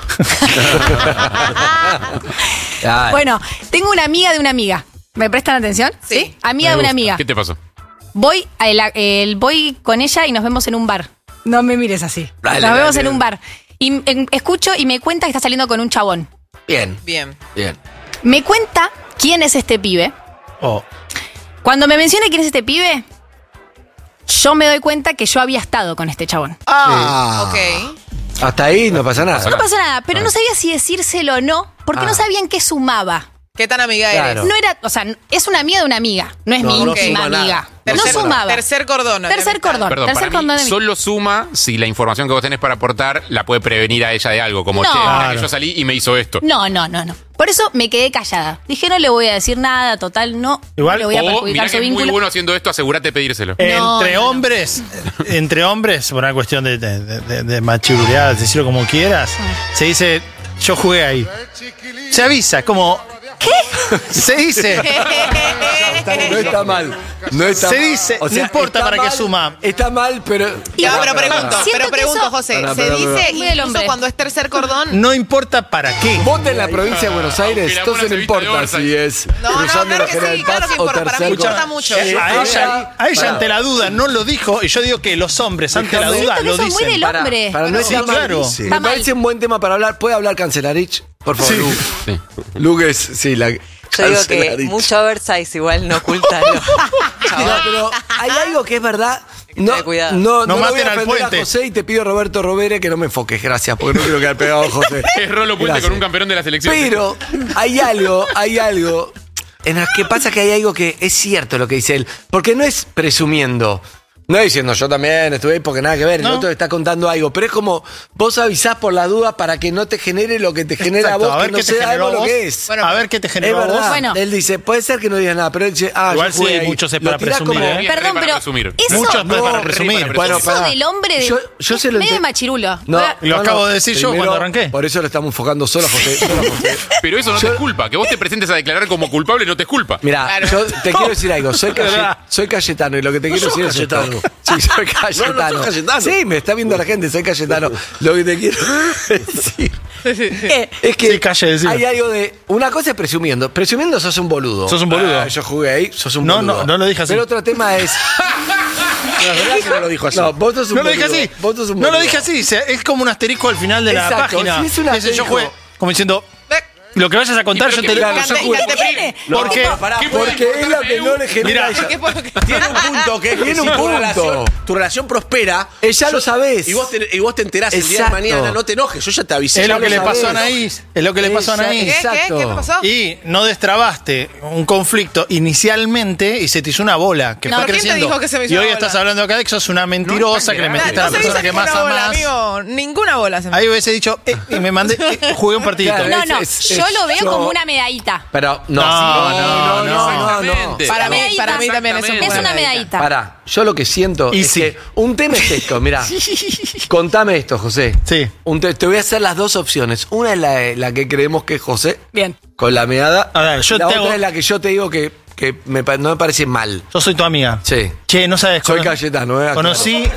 Ay, Bueno, tengo una amiga de una amiga. ¿Me prestan atención? Sí. Amiga de una amiga. ¿Qué te pasó? Voy con ella y nos vemos en un bar. No me mires así. Dale, nos vemos dale. en un bar. Y escucho y me cuenta que está saliendo con un chabón. Bien, Bien. bien. Me cuenta quién es este pibe. Oh. Cuando me menciona quién es este pibe, yo me doy cuenta que yo había estado con este chabón. Ah. Ok. Hasta ahí no pasa nada. No pasa nada, pero no sabía si decírselo o no, porque no sabía en qué sumaba. ¿Qué tan amiga Claro. eres? No era, o sea, es una amiga de una amiga, no es mi no íntima suma nada. amiga. Tercer- no sumaba. Tercer cordón. ¿no? Tercer cordón. Perdón, tercer para cordón mí de mi- solo suma si la información que vos tenés para aportar la puede prevenir a ella de algo, como, No. che, mirá Claro. que yo salí y me hizo esto. No. Por eso me quedé callada. Dije, no le voy a decir nada, total, no. Igual, le voy a O mirá perjudicar que su es muy vínculo. bueno haciendo esto, asegúrate de pedírselo. No, Entre no. hombres, por una cuestión de machiruleada, decirlo como quieras, se dice, yo jugué ahí. Se avisa, como... ¿Qué? Se dice. No está mal. No está Se mal. dice, O sea, no importa está para qué mal, suma. Está mal, pero. Ya, pero pregunto, Siento que eso- José. Pará, ¿Se pará, dice pará. Muy del incluso hombre. cuando es tercer cordón? No importa para qué. Vota en la provincia de Buenos Aires, Aunque la entonces no buena se vista de importa Orsay. si es No, cruzando claro la que General sí, claro Paz que o importa. Para mí tercer importa cordón. mucho. A ella ante la duda no lo dijo, y yo digo que los hombres ante la Déjame- duda Siento lo que eso es muy dicen. del hombre. Para no Sí, estar mal, claro. me Está mal. parece un buen tema para hablar. ¿Puede hablar Cancelarich? Por favor, Sí. Lu. Sí. Lu que es, sí, la... Yo digo que Cancelarich. mucho oversize igual no ocultarlo. No, pero hay algo que es verdad. No, Ten cuidado. no, No no maten voy a al ofender a puente. José y te pido, Roberto Robere, que no me enfoques, gracias, porque no quiero quedar pegado a José. Es Rolo Puente Gracias. con un campeón de la selección. Pero hay algo en lo que pasa que hay algo que es cierto lo que dice él, porque no es presumiendo. No diciendo yo también estuve ahí porque nada que ver, el No. otro está contando algo, pero es como vos avisás por la duda para que no te genere lo que te genera Exacto, a vos, a ver que no qué te sea generó algo lo vos. que es. Bueno, a ver qué te Es generó a vos. verdad. Bueno. Él dice, puede ser que no digas nada, pero él dice, Igual yo jugué sí, ahí. muchos es Lo para tirás presumir, como- ¿eh? Perdón, para pero presumir. eso, Muchos No, para presumir. Bueno, eso pará. del hombre de, Yo se lo medio de entiendo. machirulo. No, Lo acabo de decir yo cuando arranqué. Por eso lo estamos enfocando solo a José. Solo a José. Pero eso no te es culpa. Que vos te presentes a declarar como culpable no te es culpa. Mira, Claro. yo te quiero decir algo. Soy Cayetano y lo que te quiero sos decir es Cayetano. esto. Sí, soy Cayetano. No, no sos Cayetano. Sí, me está viendo la gente, soy Cayetano. Lo que te quiero decir es que Sí, Calle, decilo. hay algo de. Una cosa es presumiendo. Presumiendo sos un boludo. Sos un boludo. Ah, yo jugué ahí, sos un No, boludo. no lo dije así. Pero otro tema es. La verdad que no lo dijo así. No, vos sos un No lo dije boludo. así. Vos sos un No lo boludo. dije así. Es como un asterisco al final de la Exacto, página. sí, es un Dice, yo asterisco. jugué, como diciendo, lo que vayas a contar, yo te lo Claro, yo jugué. Porque Porque es lo que no le genera a Mirá, ella. Tiene un punto que es que Tiene si un tu punto. relación prospera. Ya lo sabés. Y vos te enterás el día de Exacto. mañana, no te enojes, yo ya te avisé. es ya lo que le sabés. pasó a Anaís. Es lo que le pasó a Anaís. Exacto. ¿Qué pasó? Y no destrabaste un conflicto inicialmente y se te hizo una bola que No, fue ¿quién te creciendo. dijo que se me hizo y hoy una estás bola? hablando acá de que sos una mentirosa, que le metiste a la No se persona dice que más ninguna bola, amás. amigo. Ninguna bola se me Ahí hubiese dicho, y me mandé, jugué un partidito. Claro, No, yo lo veo yo- como una medallita. Pero no, No, Exactamente. Para mí Medallita. también es un Es buen una medallita. Pará, yo lo que siento Y es sí. que un tema es esto, mirá. Contame esto, José. Sí. Te voy a hacer las dos opciones. Una es la que creemos que es José, Bien. con la meada. A ver, yo la te otra hago- es la que yo te digo que no me parece mal. Yo soy tu amiga. Sí. Che, no sabes. Soy Cayetano, Conocí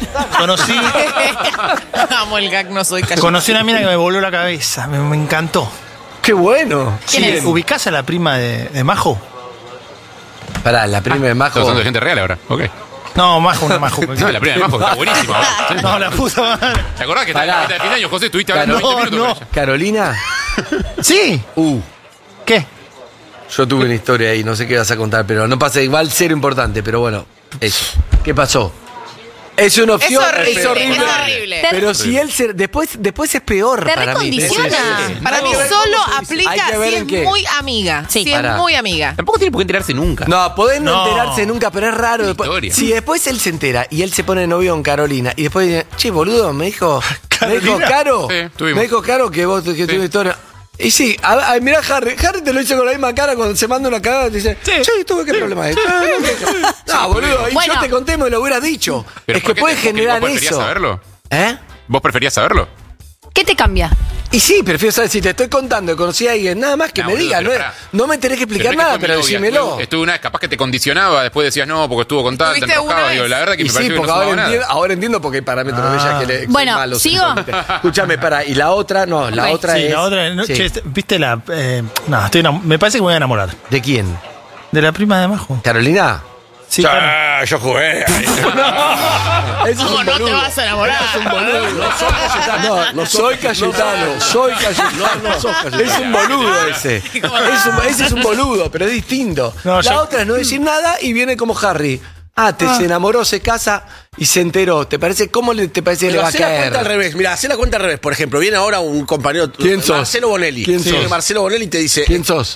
Amo el gag, no soy callado. conocí una mina que me voló la cabeza. Me encantó. Qué bueno. Sí, ¿ubicás a la prima de Majo? Pará, la prima de Estamos Majo. hablando de gente real ahora. Ok. No, Majo, una Majo. No, la primera de Majo está buenísima. ahora. No, la puta madre. ¿Te acordás que estaba en la Pará. fiesta de fin de año, José? Estuviste hablando 20 minutos con ella. Carolina. Sí. ¿Qué? Yo tuve una historia ahí, no sé qué vas a contar, pero no pasa igual, cero importante, pero bueno, eso. ¿Qué pasó? Es una opción, Es horrible. Pero si él después es peor Te para mí. recondiciona. Para mí solo aplica Hay que ver si en es qué. muy amiga. Sí. Si es Pará. muy amiga. Tampoco tiene por qué enterarse nunca. No, podés no, No. enterarse nunca, pero es raro. Después, Historia. si después él se entera y él se pone de novio con Carolina y después dice, che, boludo, me dijo ¿Carolina? Caro, Sí, tuvimos. me dijo Caro que vos que tuve historia. Y sí, mirá Harry te lo hizo con la misma cara cuando se manda una cagada y te dice, che, tuve qué problema es. No, boludo, y Bueno. yo te conté, me lo hubieras dicho. Pero Es ¿por que qué puede te- porque generar ¿Vos preferías eso. saberlo? ¿Eh? ¿Vos preferías saberlo? ¿Qué te cambia? Y sí, prefiero saber si te estoy contando que conocí a alguien, nada más que No, me boludo, diga. pero No, pará. no me tenés que explicar no es nada, fue mi pero novia, decímelo. Estuve una vez, capaz que te condicionaba, después decías no, porque estuvo con tal, te ¿Estuviste una enojabas. vez? Digo, la verdad que Y me sí, pareció que no porque sumaba nada. ahora entiendo porque hay parámetros de ella que le son Bueno, malos. ¿sigo? sexualmente. Escúchame, para. Y la otra, no, la Ok. otra Sí, es. la otra. No, Sí. che, ¿viste la.? No, me parece que me voy a enamorar. ¿De quién? ¿De la prima de Majo? ¿Carolina? Sí, claro. Yo jugué. Eso es un No te boludo. vas a enamorar. Es un boludo. No soy Cayetano. Soy Cayetano. Es un boludo ese. Ese es un boludo, pero es distinto. No, la yo- otra es no decir nada y viene como Harry. Se enamoró, se casa y se enteró. ¿Te parece? ¿Cómo te parece que le Pero va a hacé la cuenta al caer? revés. Mira, hacé la cuenta al revés. Por ejemplo, viene ahora un compañero. ¿Quién sos? Marcelo Bonelli. ¿Quién Viene sos? Marcelo Bonelli te dice. ¿Quién sos?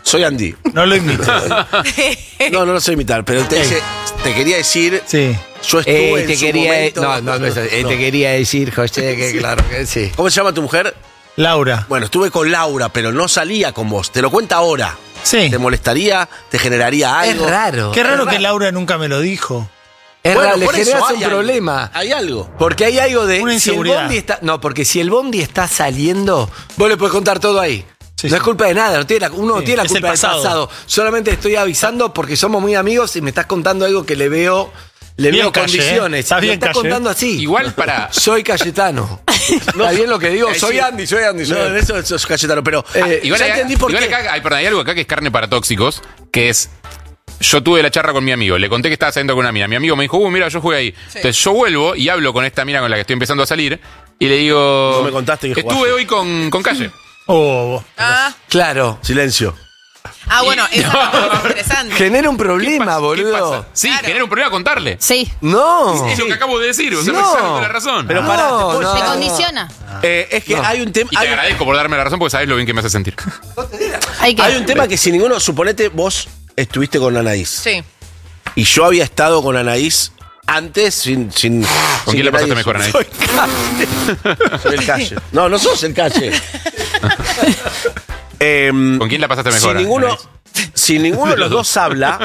soy Andy. No lo imito. No lo sé imitar, pero te quería decir. Sí. Yo estuve en su momento. Te quería decir, José, que claro que sí. ¿Cómo se llama tu mujer? Laura. Bueno, estuve con Laura, pero no salía con vos. Te lo cuenta ahora. Sí. ¿Te molestaría? ¿Te generaría algo? Es raro. Qué raro que Laura nunca me lo dijo. Es Bueno, raro, le por eso generas hay un algo. problema. Hay algo. Porque hay algo de. Una si el inseguridad. bondi está. No, porque si el bondi está saliendo, vos le podés contar todo ahí. Sí, no sí. es culpa de nada, uno no Sí, tiene la es el culpa del pasado. pasado. Solamente estoy avisando porque somos muy amigos y me estás contando algo que le veo Bien calle, condiciones. Estás Me bien estás calle. contando así. Igual para. Soy Cayetano. ¿Está bien lo que digo? Soy Andy. No, eso es Cayetano, pero Igual, ya entendí por igual qué. acá, hay algo acá que es carne para tóxicos, que es. Yo tuve la charla con mi amigo, le conté que estaba saliendo con una mina. Mi amigo me dijo, mira, yo jugué ahí. Entonces yo vuelvo y hablo con esta mina con la que estoy empezando a salir y le digo. No me contaste que estuve jugaste. hoy con Calle. Oh, Claro. Silencio. Bueno, eso es interesante. Genera un ¿Qué problema, pasa? ¿Qué boludo. pasa? Sí, genera un problema contarle. Sí. No. Es lo que acabo de decir, o sea, No. me salgo la razón. Pero No, pará, ¿te puedo no. Te decir? condiciona. Es que hay un tema. Y te agradezco por darme la razón porque sabes lo bien que me hace sentir. Hay un tema que si ninguno, suponete vos estuviste con Anaís. Sí. Y yo había estado con Anaís antes sin ¿Con quién que la pasaste nadie mejor, Anaís? Soy el Calle. No sos el Calle. ¿Con quién la pasaste mejor? Si ninguno de los dos habla,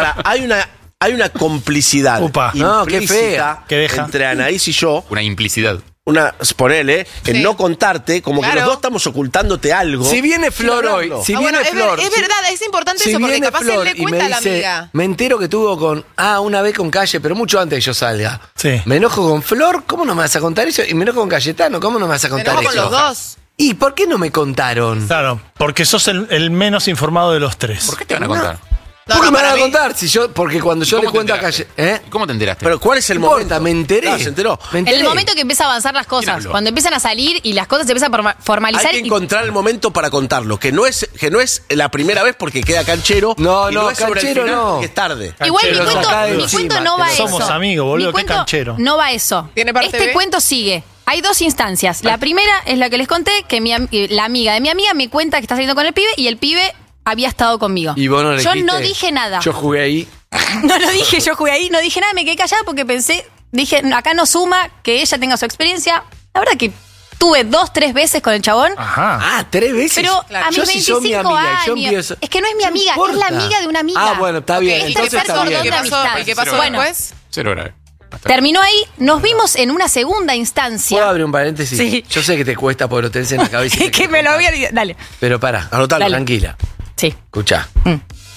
hay una complicidad Upa. No, qué implícita fea. Que deja. entre Anaís y yo. Una implicidad. Ponele, en Sí. no contarte, como que Claro. los dos estamos ocultándote algo. Si viene Flor sin hoy, hablarlo. si Bueno, viene Flor. es verdad, es importante Si eso, porque viene capaz Flor él le y cuenta a me la dice, amiga. me entero que tuvo con, una vez con Calle, pero mucho antes de que yo salga. Sí. Me enojo con Flor, ¿cómo no me vas a contar eso? Y me enojo con Cayetano, ¿cómo no me vas a Me contar enojo eso? con los dos. ¿Y por qué no me contaron? Claro, porque sos el menos informado de los tres. ¿Por qué te van a contar? ¿Por qué me van para a mí- contar? Porque cuando yo le ¿Cómo te cuento a Calle. enteraste? ¿Cómo te enteraste? Pero ¿cuál es el No importa, momento? me enteré. Ah, se enteró. Me En enteré. el momento que empieza a avanzar las cosas, habló? cuando empiezan a salir y las cosas se empiezan a formalizar. Hay que y- encontrar el momento para contarlo, que no es la primera vez porque queda canchero. No, y no, es sobre el canchero final no. porque es tarde. Igual Canchero, mi sacá de cuento encima, no va a que eso. somos amigos, boludo, Mi qué cuento canchero. no va a eso. ¿Tiene parte Este B? cuento sigue. Hay dos instancias. La primera es la que les conté, que la amiga de mi amiga me cuenta que está saliendo con el pibe y el pibe había estado conmigo. Y vos no le Yo dijiste, no dije nada. Yo jugué ahí. No lo dije, yo jugué ahí, no dije nada, me quedé callada porque dije, acá no suma que ella tenga su experiencia. La verdad que tuve 2-3 veces con el chabón. Ajá. Ah, 3 veces. Pero Claro. a mis Yo si sos mi 25 amiga y yo años. empiezo- Es que no es mi ¿Qué amiga, es importa? la amiga de una amiga. Ah, bueno, está bien. Es Entonces tercer está cordón bien. de ¿Qué pasó? amistad. ¿Y qué pasó Bueno, después? Cero grave. terminó ahí, nos vimos en una segunda instancia. ¿Puedo abrir un paréntesis? Sí. Yo sé que te cuesta porque lo tenés en la cabeza. y te que querés me lo contar. había... Dale. Pero pará, anotalo, Dale. tranquila. Sí. Escuchá. Mm.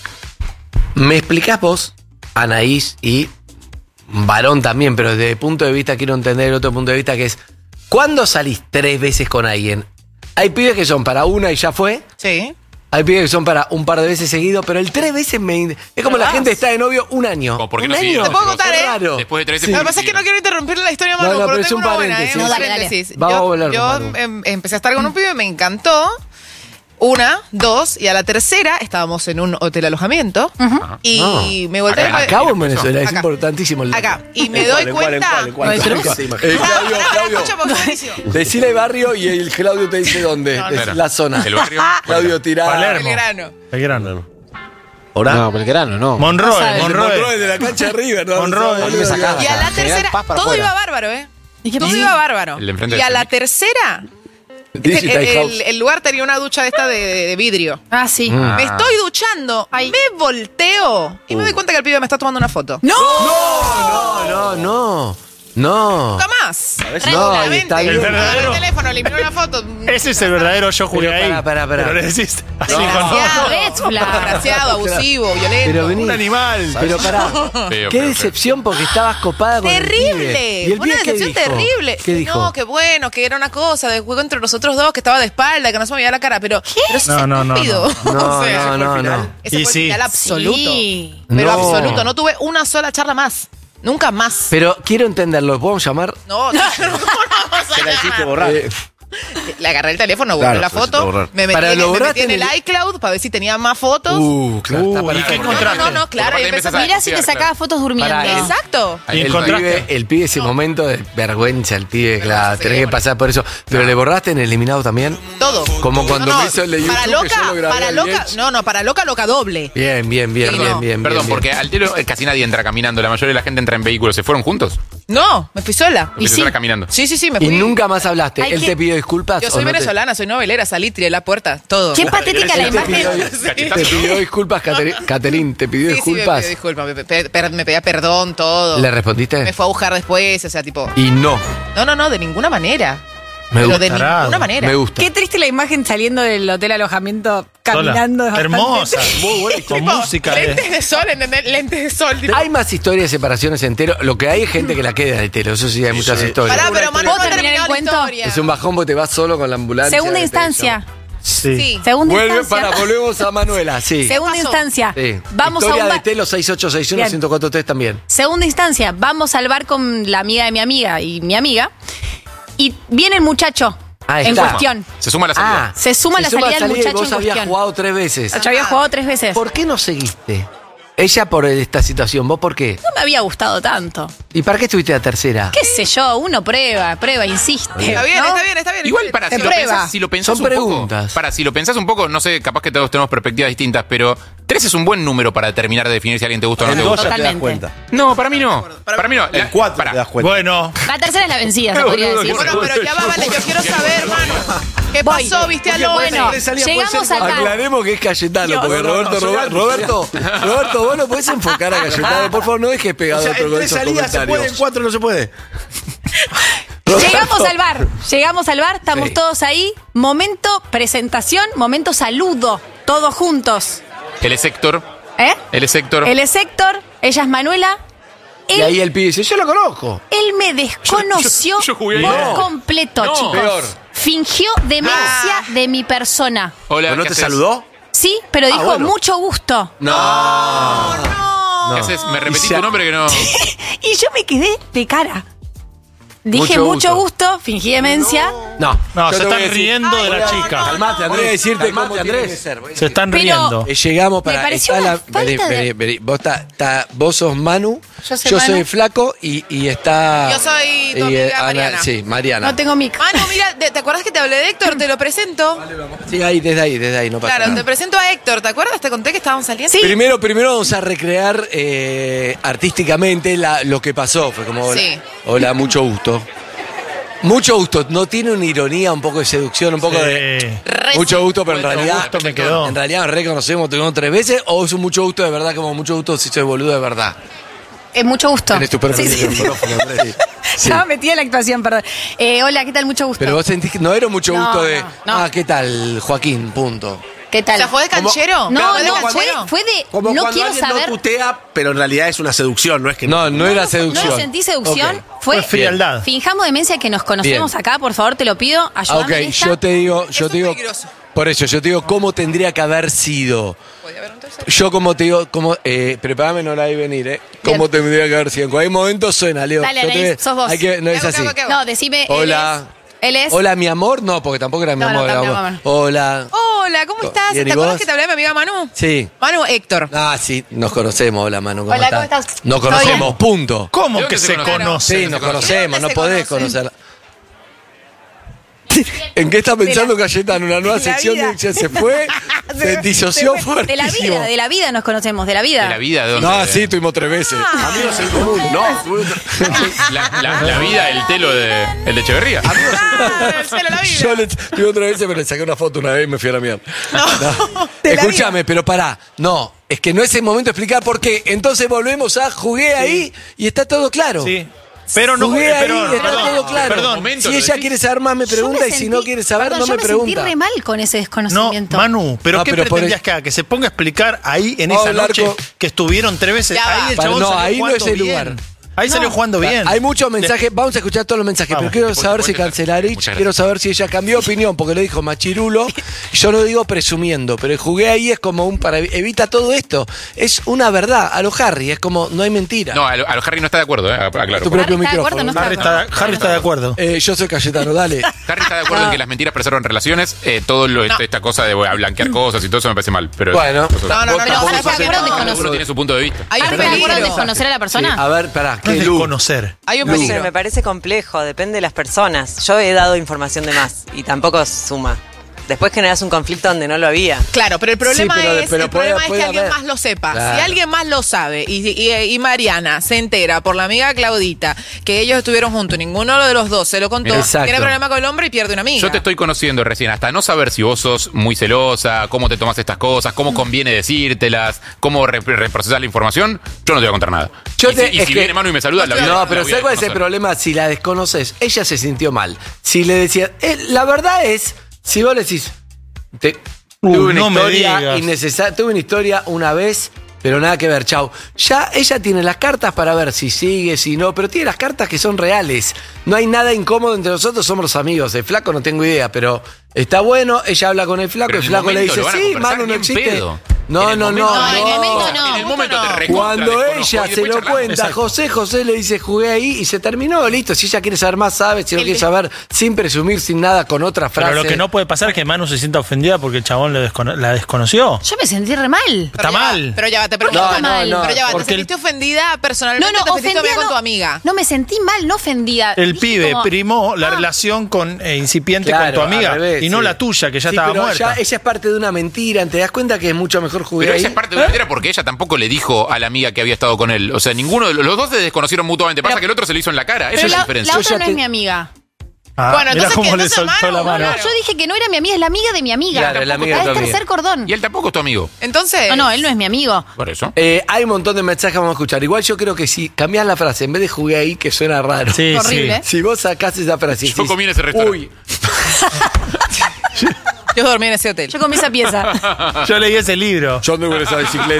¿Me explicás vos, Anaís, y varón también, pero desde el punto de vista quiero entender el otro punto de vista que es, ¿cuándo salís 3 veces con alguien? Hay pibes que son para una y ya fue. Sí. Hay pibes que son para un par de veces seguido, pero el 3 veces es como la ¿Verdad? gente está de novio un año. ¿Por qué ¿Un no año? siguieron? Te puedo contar, Es ¿eh? raro. Después de 13 Sí. Lo que pasa es que no quiero interrumpir la historia, Manu, No, no, pero pero es tengo un una buena, paréntesis. un No, dale, dale. paréntesis. Vamos a volver con Yo Manu. empecé a estar con un pibe, me encantó. 1, 2, y a la tercera estábamos en un hotel alojamiento. Y No. me volteé. Acá o en Venezuela, es Acá. importantísimo el dato. Acá. Y me doy cuenta. Claudio, Escucha, porque es buenísimo. decile el barrio y el Claudio te dice dónde. No, Es no. la zona. El barrio. Claudio tirá. Palermo. Belgrano. Belgrano. ¿Ahora? No, Belgrano, no. Monroe, Monroe Monroe. de la cancha de River, ¿no? Monroe. No, A mí me sacaba. Y a la General tercera, Paz para todo afuera. iba bárbaro, ¿eh? ¿Y qué Todo pasó? iba bárbaro. El de enfrente Y del a la centro. tercera, Digital House. el lugar tenía una ducha de esta de vidrio. Ah, sí. Me estoy duchando, Ay. me volteo y me doy cuenta que el pibe me está tomando una foto. ¡No! No. Nunca más. No, y Tranquilamente. está bien. El verdadero- Agarré el teléfono, limpié una foto. Ese es el verdadero yo jugué Pero ahí. pará. Pero le decís así con Desgraciado, Red flag. desgraciado, abusivo, violento. Pero vení. un animal. Pero pará. Feo, Qué feo, decepción porque estabas copada con el pibe. Terrible, ¿Y el una pibe qué decepción dijo? terrible. ¿Qué dijo? No, qué bueno, que era una cosa de juego entre nosotros dos, que estaba de espalda, que no se me veía la cara, pero es No, estúpido. No, O sea, no. Ese Y fue sí. el final absoluto. Sí. Pero No. absoluto, no tuve una sola charla más. Nunca más. Pero quiero entenderlo, ¿podemos llamar? No, no, ¿cómo no vamos a Se la hiciste llamar? borrar. Le agarré el teléfono, borré Claro, la pues, se te foto, borrar. me metí, Para me metí lograrte en el en el- iCloud para ver si tenía más fotos. Claro, está ¿y perfecto. qué encontraste? No, claro. Porque y aparte empezó- Mirá si te sacaba fotos durmiendo. Pará, Exacto. ¿Y El encontraste? pibe ese momento de vergüenza, el pibe, claro, tenés que pasar por eso. Pero le borraste en el eliminado también. Todo. Como cuando No, me hizo el de YouTube, para que loca, yo lo grabé para al loca, Diez. no, para loca doble. Bien, bien, bien, Sí, bien, no. bien. Perdón, bien, porque al telo casi nadie entra caminando. La mayoría de la gente entra en vehículos. ¿Se fueron juntos? No, me fui sola. Porque se fueron caminando. Sí, me bien. fui. Y nunca más hablaste. Hay ¿Él que- te pidió disculpas? Yo o soy no te- venezolana, soy novelera, salí, tiré la puerta, todo. Qué patética la Él te pidió, imagen. te pidió disculpas, Caterín, te pidió Sí, disculpas. me pidió disculpas, me pedía perdón, todo. ¿Le respondiste? Me fue a buscar después, o sea, tipo... Y no. No, de ninguna manera. Me Pero gusta. de ninguna manera. Me gusta. Qué triste la imagen saliendo del hotel alojamiento caminando. Sola. Hermosa. Muy buena. Con Tipo, música. lentes de sol, ¿entendés? Lentes de sol. tipo. Hay más historias de separaciones entero. Lo que hay es gente que la queda de telo. Eso sí, hay muchas historias. Pará, pero Manu, ¿Puedo no ha terminar el terminado la cuento? historia. Es un bajón porque te vas solo con la ambulancia. Segunda de instancia. Sí. Sí. Segunda Vuelve, instancia. volvemos a Manuela, sí. Segunda ¿Qué pasó? instancia. Sí. Vamos a Historia un de bar. Telo 6861-1043 también. Segunda instancia, vamos al bar con la amiga de mi amiga y mi amiga. Y viene el muchacho Ahí en está. cuestión. Se suma a la salida. Se suma la salida del y muchacho vos en habías cuestión. jugado 3 veces. Yo había jugado 3 veces. ¿Por qué no seguiste? Ella por esta situación, ¿vos por qué? No me había gustado tanto. ¿Y para qué estuviste la tercera? ¿Qué sé yo? Uno prueba, insiste. Está bien, ¿no? está bien. Igual para Se si lo, prueba. pensás, si lo pensás Son un poco, preguntas. para si lo pensás un poco, no sé, capaz que todos tenemos perspectivas distintas, pero 3 es un buen número para terminar de definir si alguien te gusta o no En te dos gusta. ya te das Totalmente. cuenta. No, para mí no. Para mí no. En 4 te das cuenta. Bueno. La tercera es la vencida, se podría decir. Bueno, pero ya va, vale, yo quiero saber, Manu. ¿Qué Voy. pasó? ¿Viste a Lobo? Bueno, llegamos acá. Aclaremos que es Cayetano, porque Roberto, vos no podés enfocar a Cayetano. Por favor, no dejes O pegado sea, otro en con 3 esos salidas se puede, en comentarios. 4 no se puede. Llegamos al bar, estamos Sí. todos ahí. Momento presentación, momento saludo, todos juntos. Él es Héctor. ¿Eh? Él es Héctor. Él es Héctor, ella es Manuela. Y ahí el pibe dice, yo lo conozco. Él me desconoció yo jugué ahí. por No. completo, chicos. Peor. Fingió demencia de mi persona. Hola, ¿Pero no ¿qué te haces? saludó? Sí, pero dijo bueno. mucho gusto. ¿Qué haces? Me repetí Y se- tu nombre que no. Y yo me quedé de cara. Dije Mucho mucho gusto. gusto, fingí demencia. No, No, yo se te voy están a decir- riendo de la Ay, chica. Calmate, Andrés. Voy a decirte Calmate, cómo Andrés. tiene que ser. Se están Pero- riendo. Llegamos para... pareció está una falta de- vení. Vos sos Manu, Yo soy yo Manu. soy Flaco y está... Yo soy tu y, amiga Ana- Mariana. Sí, Mariana. No tengo mic. Manu, mira, ¿te acuerdas que te hablé de Héctor? Te lo presento. Sí, desde ahí, no pasa Claro, nada. te presento a Héctor. ¿Te acuerdas? Te conté que estaban saliendo. Sí. Primero vamos a recrear artísticamente lo que pasó. Fue como, Sí. hola, mucho gusto. Mucho gusto. ¿No tiene una ironía, un poco de seducción, un poco Sí. de... Mucho gusto, pero en Mucho realidad... gusto me quedó. En realidad nos reconocemos, te conozco 3 veces, o es un mucho gusto de verdad, como mucho gusto si soy boludo de verdad. Mucho gusto. Tenés tu perro Sí, en el sí. micrófono, Andrés. Sí. Estaba metida en la actuación, perdón. Hola, ¿qué tal? Mucho gusto. Pero vos sentís que no era mucho No, gusto de... no. ¿qué tal, Joaquín? Punto. ¿Qué tal? O sea, ¿fue de canchero? No, ¿Fue de no, canchero? fue de. Como No cuando quiero alguien saber. no putea, pero en realidad es una seducción, no es que... No era No seducción. lo sentí seducción. Ok. Fue frialdad. Finjamos demencia que nos conocemos Bien. acá, por favor, te lo pido. Ah, Ayúdame ok, en esta. yo te digo, Eso es peligroso. por eso, yo te digo cómo tendría que haber sido. Yo como te digo, prepárame, no la vi venir, ¿Cómo tendría que haber sido? En cualquier momento suena, Leo. Dale, Yo Anaís, sos vos. hay que, no es ¿Qué hago, así. qué hago, qué hago? No, decime. Hola. Él es. Hola, mi amor. No, porque tampoco era mi No, no, amor. no, era mi amor. amor. Hola. Hola, ¿cómo estás? Bien, ¿y ¿Te acuerdas vos? que te hablé de mi amiga Manu? Sí. Manu, Héctor. Ah, sí, nos conocemos. Hola, Manu. ¿Cómo Hola, estás? ¿cómo estás? Nos ¿Todo conocemos, bien? punto. ¿Cómo ¿De que dónde se se conocen? conocen? Sí, nos conocemos, no se podés conocen? conocer. ¿En qué está pensando De Cayetano? Una nueva de la sección vida. de se fue, se disoció De la fuertísimo. vida, de la vida nos conocemos, de la vida. ¿De la vida? ¿De dónde? No, sí, tuvimos 3 veces. Amigos en común. No, La vida, el telo de, el de Echeverría. El cielo, la vida. Yo tuvimos 3 veces, pero le saqué una foto una vez y me fui a la mierda. No. De la Escúchame, pero pará. No, es que no es el momento de explicar por qué. Entonces volvemos a jugué ahí y está todo claro. Sí. Pero no. Jugué ahí pero- y está perdón, todo claro. Perdón. Momento, Si ¿lo ella decís? quiere saber más me pregunta Yo y me si no sentí- quiere saber perdón, no me yo pregunta. me sentí re mal con ese No, desconocimiento. Manu, pero No, ¿qué pero por pretendías el- que haga? Que se ponga a explicar ahí en Vamos a esa hablar noche con- que estuvieron 3 veces. Ya va. Ahí el Para- chabón no, salió ahí no es jugando el lugar. bien. Ahí salió jugando bien. Hay muchos mensajes, vamos a escuchar todos los mensajes, Vamos. pero quiero saber si Cancelarich, quiero saber si ella cambió de opinión, porque lo dijo Machirulo. Yo no digo presumiendo, pero jugué ahí es como un para evita todo esto. Es una verdad, a lo Harry, es como no hay mentira. No, a lo Harry no está de acuerdo, aclaro. Tu propio micrófono. Harry está de acuerdo. Yo soy Cayetano, dale. Harry está de acuerdo en que las mentiras preservan relaciones. Esta cosa de blanquear cosas y todo eso me parece mal. Pero bueno, pero uno tiene su punto de vista. Hay un ¿Harry está de acuerdo en peligro. desconocer a la persona? A ver, pará, No ¿qué es Lu? desconocer. Hay un No sé, peligro. me parece complejo, depende de las personas. Yo he dado información de más y tampoco suma. Después generas un conflicto donde no lo había. Claro, pero el problema Sí, pero- es, pero el problema puede es que alguien haber. más lo sepa. Claro. Si alguien más lo sabe y Mariana se entera por la amiga Claudita que ellos estuvieron juntos y ninguno de los dos se lo contó, Mira, exacto. tiene problema con el hombre y pierde una amiga. Yo te estoy conociendo recién, hasta no saber si vos sos muy celosa, cómo te tomas estas cosas, cómo conviene decírtelas, cómo reprocesar la información, yo no te voy a contar nada. Y si viene Manu y me saluda, la voy a No, pero la voy a ¿sabes cuál es el desconocer. problema? Si la desconoces, ella se sintió mal. Si le decías, la verdad es, si vos le decís, tuve una no me historia digas. innecesaria, tuve una historia una vez, pero nada que ver, chau. Ya ella tiene las cartas para ver si sigue, si no, pero tiene las cartas que son reales. No hay nada incómodo entre nosotros, somos los amigos. El flaco no tengo idea, pero está bueno, ella habla con el flaco, Pero el en flaco el le momento dice, lo van a sí, conversar Manu no ni en existe. pedo. No, En no, el no, momento- en el momento no. En el momento te recontra Cuando desconozco ella y se después lo charlamos. cuenta, Exacto. José le dice, jugué ahí y se terminó, listo. Si ella quiere saber más, sabe. Si no quiere saber, sin presumir, sin nada, con otra frase. Pero lo que no puede pasar es que Manu se sienta ofendida porque el chabón la desconoció. Yo me sentí re mal. Está mal. Pero ya va, te ¿Por qué pregunto. está mal? Pero ya va, ¿te Porque sentiste ofendida personalmente? ¿Te sentiste ofendida con tu amiga? No, me sentí mal, no ofendida. El Dije pibe como, primó la relación con incipiente Claro, con tu amiga al revés, y no sí. la tuya, que ya Sí, estaba pero muerta. ya ella es parte de una mentira. ¿Te das cuenta que es mucho mejor jugar Pero ahí? esa es parte de una mentira porque ella tampoco le dijo a la amiga que había estado con él. O sea, ninguno de los dos se desconocieron mutuamente. Pasa que el otro se lo hizo en la cara. Esa Pero es la la diferencia. otra no es mi amiga. Bueno, mirá entonces, cómo ¿qué? le Entonces, soltó la Manu, mano. No, yo dije que no era mi amiga, es la amiga de mi amiga. Claro, es la amiga de Es tu amiga. tercer cordón. Y él tampoco es tu amigo. Entonces. No, él no es mi amigo. Por eso. Hay un montón de mensajes que vamos a escuchar. Igual yo creo que si cambiás la frase, en vez de jugué ahí, que suena raro. Sí, Horrible. Si vos sacás esa frase y Yo decís, comí en ese restaurante. uy, Yo dormí en ese hotel. Yo comí esa pieza. Yo leí ese libro. yo ando con esa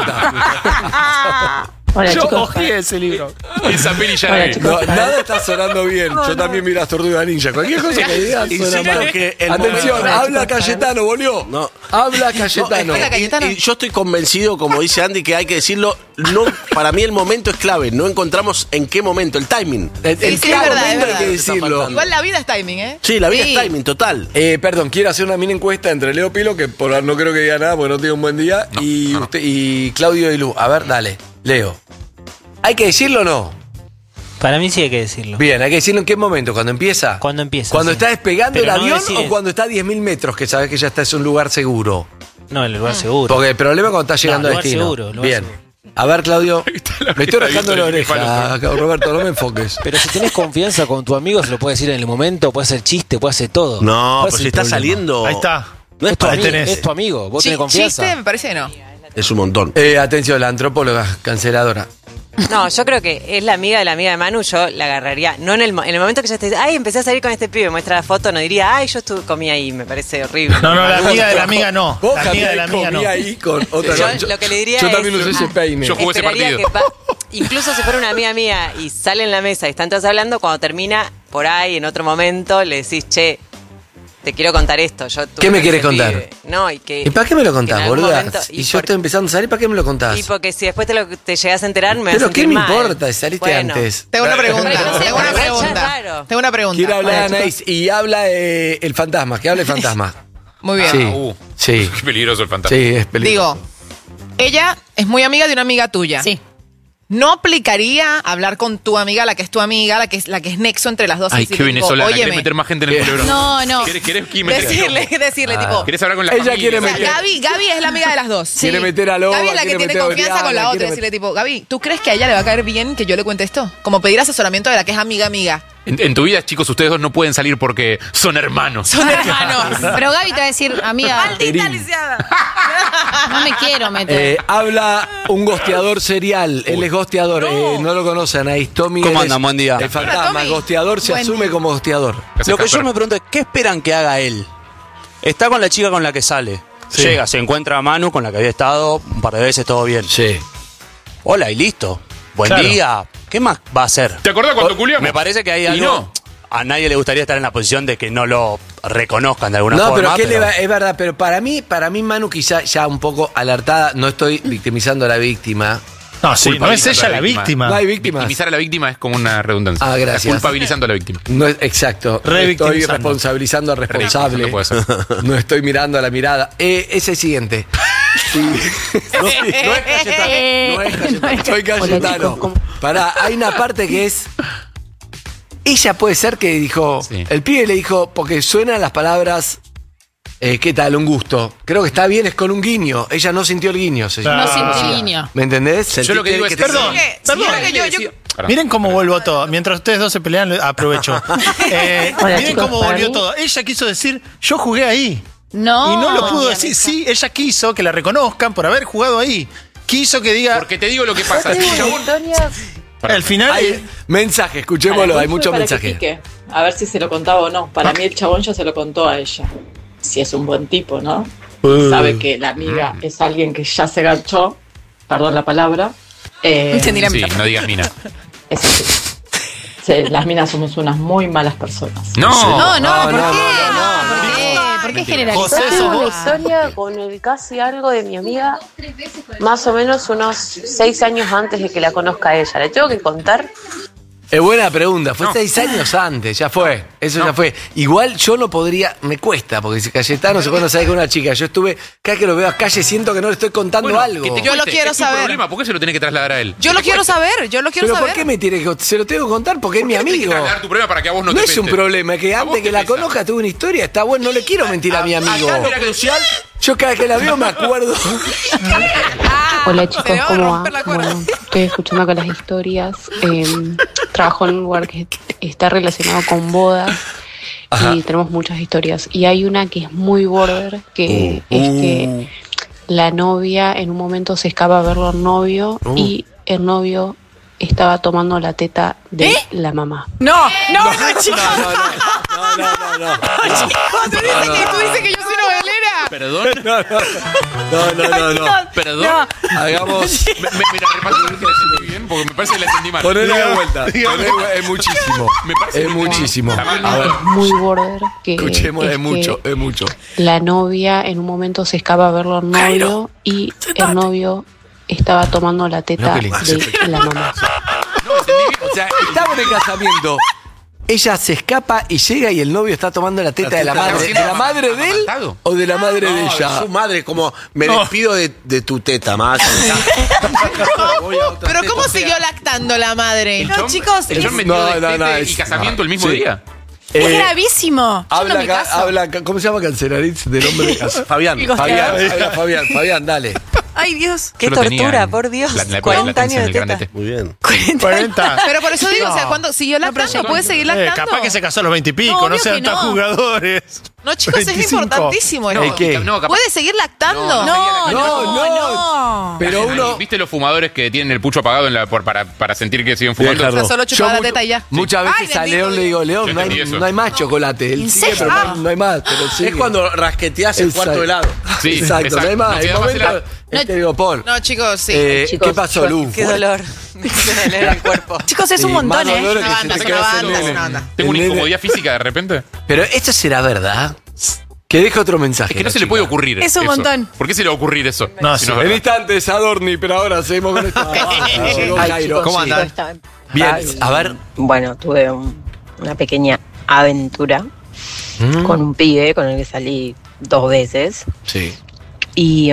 bicicleta. Hola, Yo chicos. ojeé ese libro. Esa peli ya la Hola, vi. chicos. No, nada está sonando bien. Yo también vi las Tortugas Ninja. Cualquier cosa que digas Y suena sí, mal. porque el Atención, momento- habla Cayetano, volvió. No. Habla Cayetano. Y yo estoy convencido, como dice Andy, que hay que decirlo. No, para mí el momento es clave. No encontramos en qué momento, el timing. El Sí, es claro verdad, es momento hay verdad. que decirlo. Igual la vida es timing, ¿eh? Sí, la vida Sí. es timing, total. Perdón, quiero hacer una mini encuesta entre Leo Pilo, que por no creo que diga nada porque no tiene un buen día, y usted y Claudio y Lu. A ver, dale, Leo. ¿Hay que decirlo o no? Para mí sí hay que decirlo. Bien, hay que decirlo en qué momento, cuando empieza. Cuando empieza. Cuando sí. está despegando Pero el no avión decir- o cuando está a 10.000 metros, que sabes que ya está en un lugar seguro. No, el lugar seguro. Porque el problema es cuando está llegando lugar a destino. seguro, lugar Bien. seguro. A ver, Claudio. Me estoy rascando la abierta del oreja, Roberto, no me enfoques. Pero si tenés confianza con tu amigo, se lo puedes decir en el momento, puede hacer chiste, puede hacer todo. No, ¿Cuál pero es si el está problema? saliendo. Ahí está. No es Es tu, para amigo, tenés. es tu amigo, vos tenés confianza. Chiste, me parece que no. Es un montón. Atención, la antropóloga canceladora. No, yo creo que es la amiga de Manu, yo la agarraría. No en el momento que ella te dice, ay, empecé a salir con este pibe, muestra la foto, no diría, ay, yo comí ahí, me parece horrible. No, la amiga de la amiga no. Vos La amiga de la amiga no. comí ahí con otra Yo lo que le diría Yo es, también usé ese peine. Yo jugué ese esperaría partido. incluso si fuera una amiga mía y sale en la mesa y están todos hablando, cuando termina por ahí, en otro momento, le decís, che, te quiero contar esto. Yo tuve ¿Qué me con quieres ese contar? pibe. No, y que. ¿Y para qué me lo que en contás, algún boluda? momento- Y yo estoy empezando a salir, ¿para qué me lo contás? Y porque si después te llegas a enterar, me vas a Pero ¿qué sentir me mal. importa? Saliste Bueno. antes. Tengo una pregunta. Pero no sé, Tengo una pero ya es pregunta. raro. Tengo una pregunta. Quiere hablar Hola, Anaís y habla el fantasma, que hable el fantasma. Muy bien. Sí, sí, Qué peligroso el fantasma. sí, es peligroso. Digo, ella es muy amiga de una amiga tuya. Sí. ¿No aplicaría hablar con tu amiga, la que es tu amiga, la que es nexo entre las dos? Ay, y decirle, qué tipo, venezolana. ¿Querés óyeme, meter más gente en el culebrón? No. ¿Querés que meter decirle, tipo, ¿Querés hablar con la Ella familia? quiere o sea, meter- Gaby es la amiga de las dos. Quiere meter a Loba, Gaby es la que quiere tiene meter a confianza con la Oriana, otra. quiere Decirle, tipo, Gaby, ¿tú crees que a ella le va a caer bien que yo le cuente esto? Como pedir asesoramiento de la que es amiga. En tu vida, chicos, ustedes dos no pueden salir porque son hermanos. Son hermanos. Pero Gaby te va a decir, amiga, Maldita lisiada. no me quiero meter. Habla un gosteador serial. Él es gosteador. No lo conocen ahí. Tommy. ¿Cómo él andan? es Buen día. El fantasma, Hola, Tommy. gosteador, se Buen asume día. como gosteador. Lo que yo me pregunto es, ¿qué esperan que haga él? Está con la chica con la que sale. Sí. Llega, se encuentra a Manu, con la que había estado un par de veces, todo bien. Sí. Hola, y listo. Buen Claro. día. ¿qué más va a hacer? ¿Te acordás cuando culiamos? Me parece que hay Y algo... no. A nadie le gustaría estar en la posición de que no lo reconozcan de alguna No, forma. pero es verdad, pero para mí, Manu, quizá ya un poco alertada, no estoy victimizando a la víctima. No, sí, no es ella la víctima. No hay víctimas. Victimizar a la víctima es como una redundancia. Ah, gracias. Culpabilizando a la víctima. No es, exacto. Estoy Revictimizando. responsabilizando al responsable. Revictimizando puede ser. No estoy mirando a la mirada. Es el siguiente. Sí. No es Cayetano. Soy Cayetano. Pará, hay una parte que es... Ella puede ser que dijo... Sí. El pibe le dijo, porque suenan las palabras... ¿qué tal? Un gusto. Creo que está bien, es con un guiño. Ella no sintió el guiño. No sentí el guiño. ¿Me entendés? Yo lo que digo es... Perdón. Miren cómo vuelvo todo. Mientras ustedes dos se pelean, aprovecho. Miren chicos, cómo para volvió mí- todo. Ella quiso decir, yo jugué ahí. No. Y no lo pudo decir. Sí, ella quiso que la reconozcan por haber jugado ahí. Quiso que diga... Porque te digo lo que pasa. Tengo una historia Al final... Hay mensaje, escuchémoslo, hay mucho para que mensaje. pique. A ver si se lo contaba o no. Para mí el chabón ya se lo contó a ella. Si es un buen tipo, ¿no? Sabe que la amiga es alguien que ya se ganchó. Perdón la palabra. Entendí la Sí, mitad. no digas mina. Es así. Las minas somos unas muy malas personas. No. ¿Por qué? ¿Por qué? ¿Por qué generalizar? José, Yo tengo sos una vos. historia con el casi algo de mi amiga, más o menos unos 6 años antes de que la conozca a ella. ¿Le tengo que contar? Es buena pregunta, fue No. 6 años antes, ya fue, eso ya fue. Igual yo no podría, me cuesta, porque si Cayetano se cuando sale con una chica, yo estuve, cada vez que lo veo a calle siento que no le estoy contando Bueno, algo. que te Yo lo cueste, quiero es tu saber. problema, ¿por qué se lo tiene que trasladar a él? Yo lo quiero saber. Pero ¿por qué me tiene que, se lo tengo que contar? Porque es mi Tienes que amigo. trasladar tu problema para que a vos no No te es un pese. problema, es que A vos antes que te la pesa. conozca tuve una historia, está bueno, no le quiero mentir a mi amigo. Acá lo crucial. Yo cada vez que la veo me acuerdo. Hola chicos, se me va a ¿cómo va? romper la cuerda. Bueno, estoy escuchando acá las historias. Trabajo en un lugar que está relacionado con bodas y tenemos muchas historias. Y hay una que es muy border, que es que la novia en un momento se escapa a verlo al novio y el novio estaba tomando la teta de la mamá. No, chicos. No. Tú dices que yo soy novelera. ¿Perdón? No. ¿Perdón? Hagamos. Me la repaso que la entendí bien, porque me parece que la entendí mal. Ponela de vuelta. Es muchísimo. Me parece Es que muchísimo. está mal. A ver, Muy border, que escuchemos, es mucho, que es mucho. la novia en un momento se escapa a verlo al novio y el novio estaba tomando la teta Mirá qué lindo. de la mamá. O sea, estamos en el casamiento. Ella se escapa y llega y el novio está tomando la teta de la madre. ¿De la madre de él o de la madre de ella? Su madre, como me despido de tu teta más. Pero ¿cómo siguió lactando la madre? No, chicos, ¿El John metió destete y casamiento el mismo día? es gravísimo. Yo no me caso. Habla, ¿cómo se llama Cancelariz del hombre de casa? Fabián. El costado. Fabián, dale. Ay, Dios. Qué Yo lo tenía tortura, en por Dios. la 40 años años de teta. Muy bien. 40. Pero por eso digo, o sea, cuando siguió lactando, ¿puede seguir lactando? Capaz que se casó a los 20 y pico, No, no obvio sean que tan no. jugadores. No, chicos, es 25. importantísimo ¿El esto. qué? No, capaz. ¿Puede seguir lactando? No. Pero uno. ¿Viste los fumadores que tienen el pucho apagado para sentir que siguen fumando? O sea, solo chupaba la Yo teta y ya. Muchas Ay, veces a bendito León le digo, León, Yo no entendí hay, eso. no hay más chocolate. Él ¿En sigue, serio? pero no hay más. Pero sigue. Es cuando rasqueteás el cuarto helado. Sí, Exacto, no hay más. No El queda más momento, helado. te digo, Paul. No, chicos, sí. Chicos, ¿Qué pasó, Lu? Qué dolor. Me hizo doler el cuerpo. Chicos, es un Sí, montón, más dolor ¿eh? que se te Es una queda banda, ese es nene. una banda. Tengo una El nene- incomodidad física de repente. Pero esto será verdad. Que deje otro mensaje. Es que no la se le chica. puede ocurrir. Es un eso. montón. ¿Por qué se le va a ocurrir eso? No, Si sí. es En verdad. instantes, Adorni, pero ahora seguimos con esto. Llegó Ay, Cairo. chicos, ¿Cómo sí. andan? Bien, a ver. Bueno, tuve una pequeña aventura con un pibe con el que salí 2 veces. Sí. Y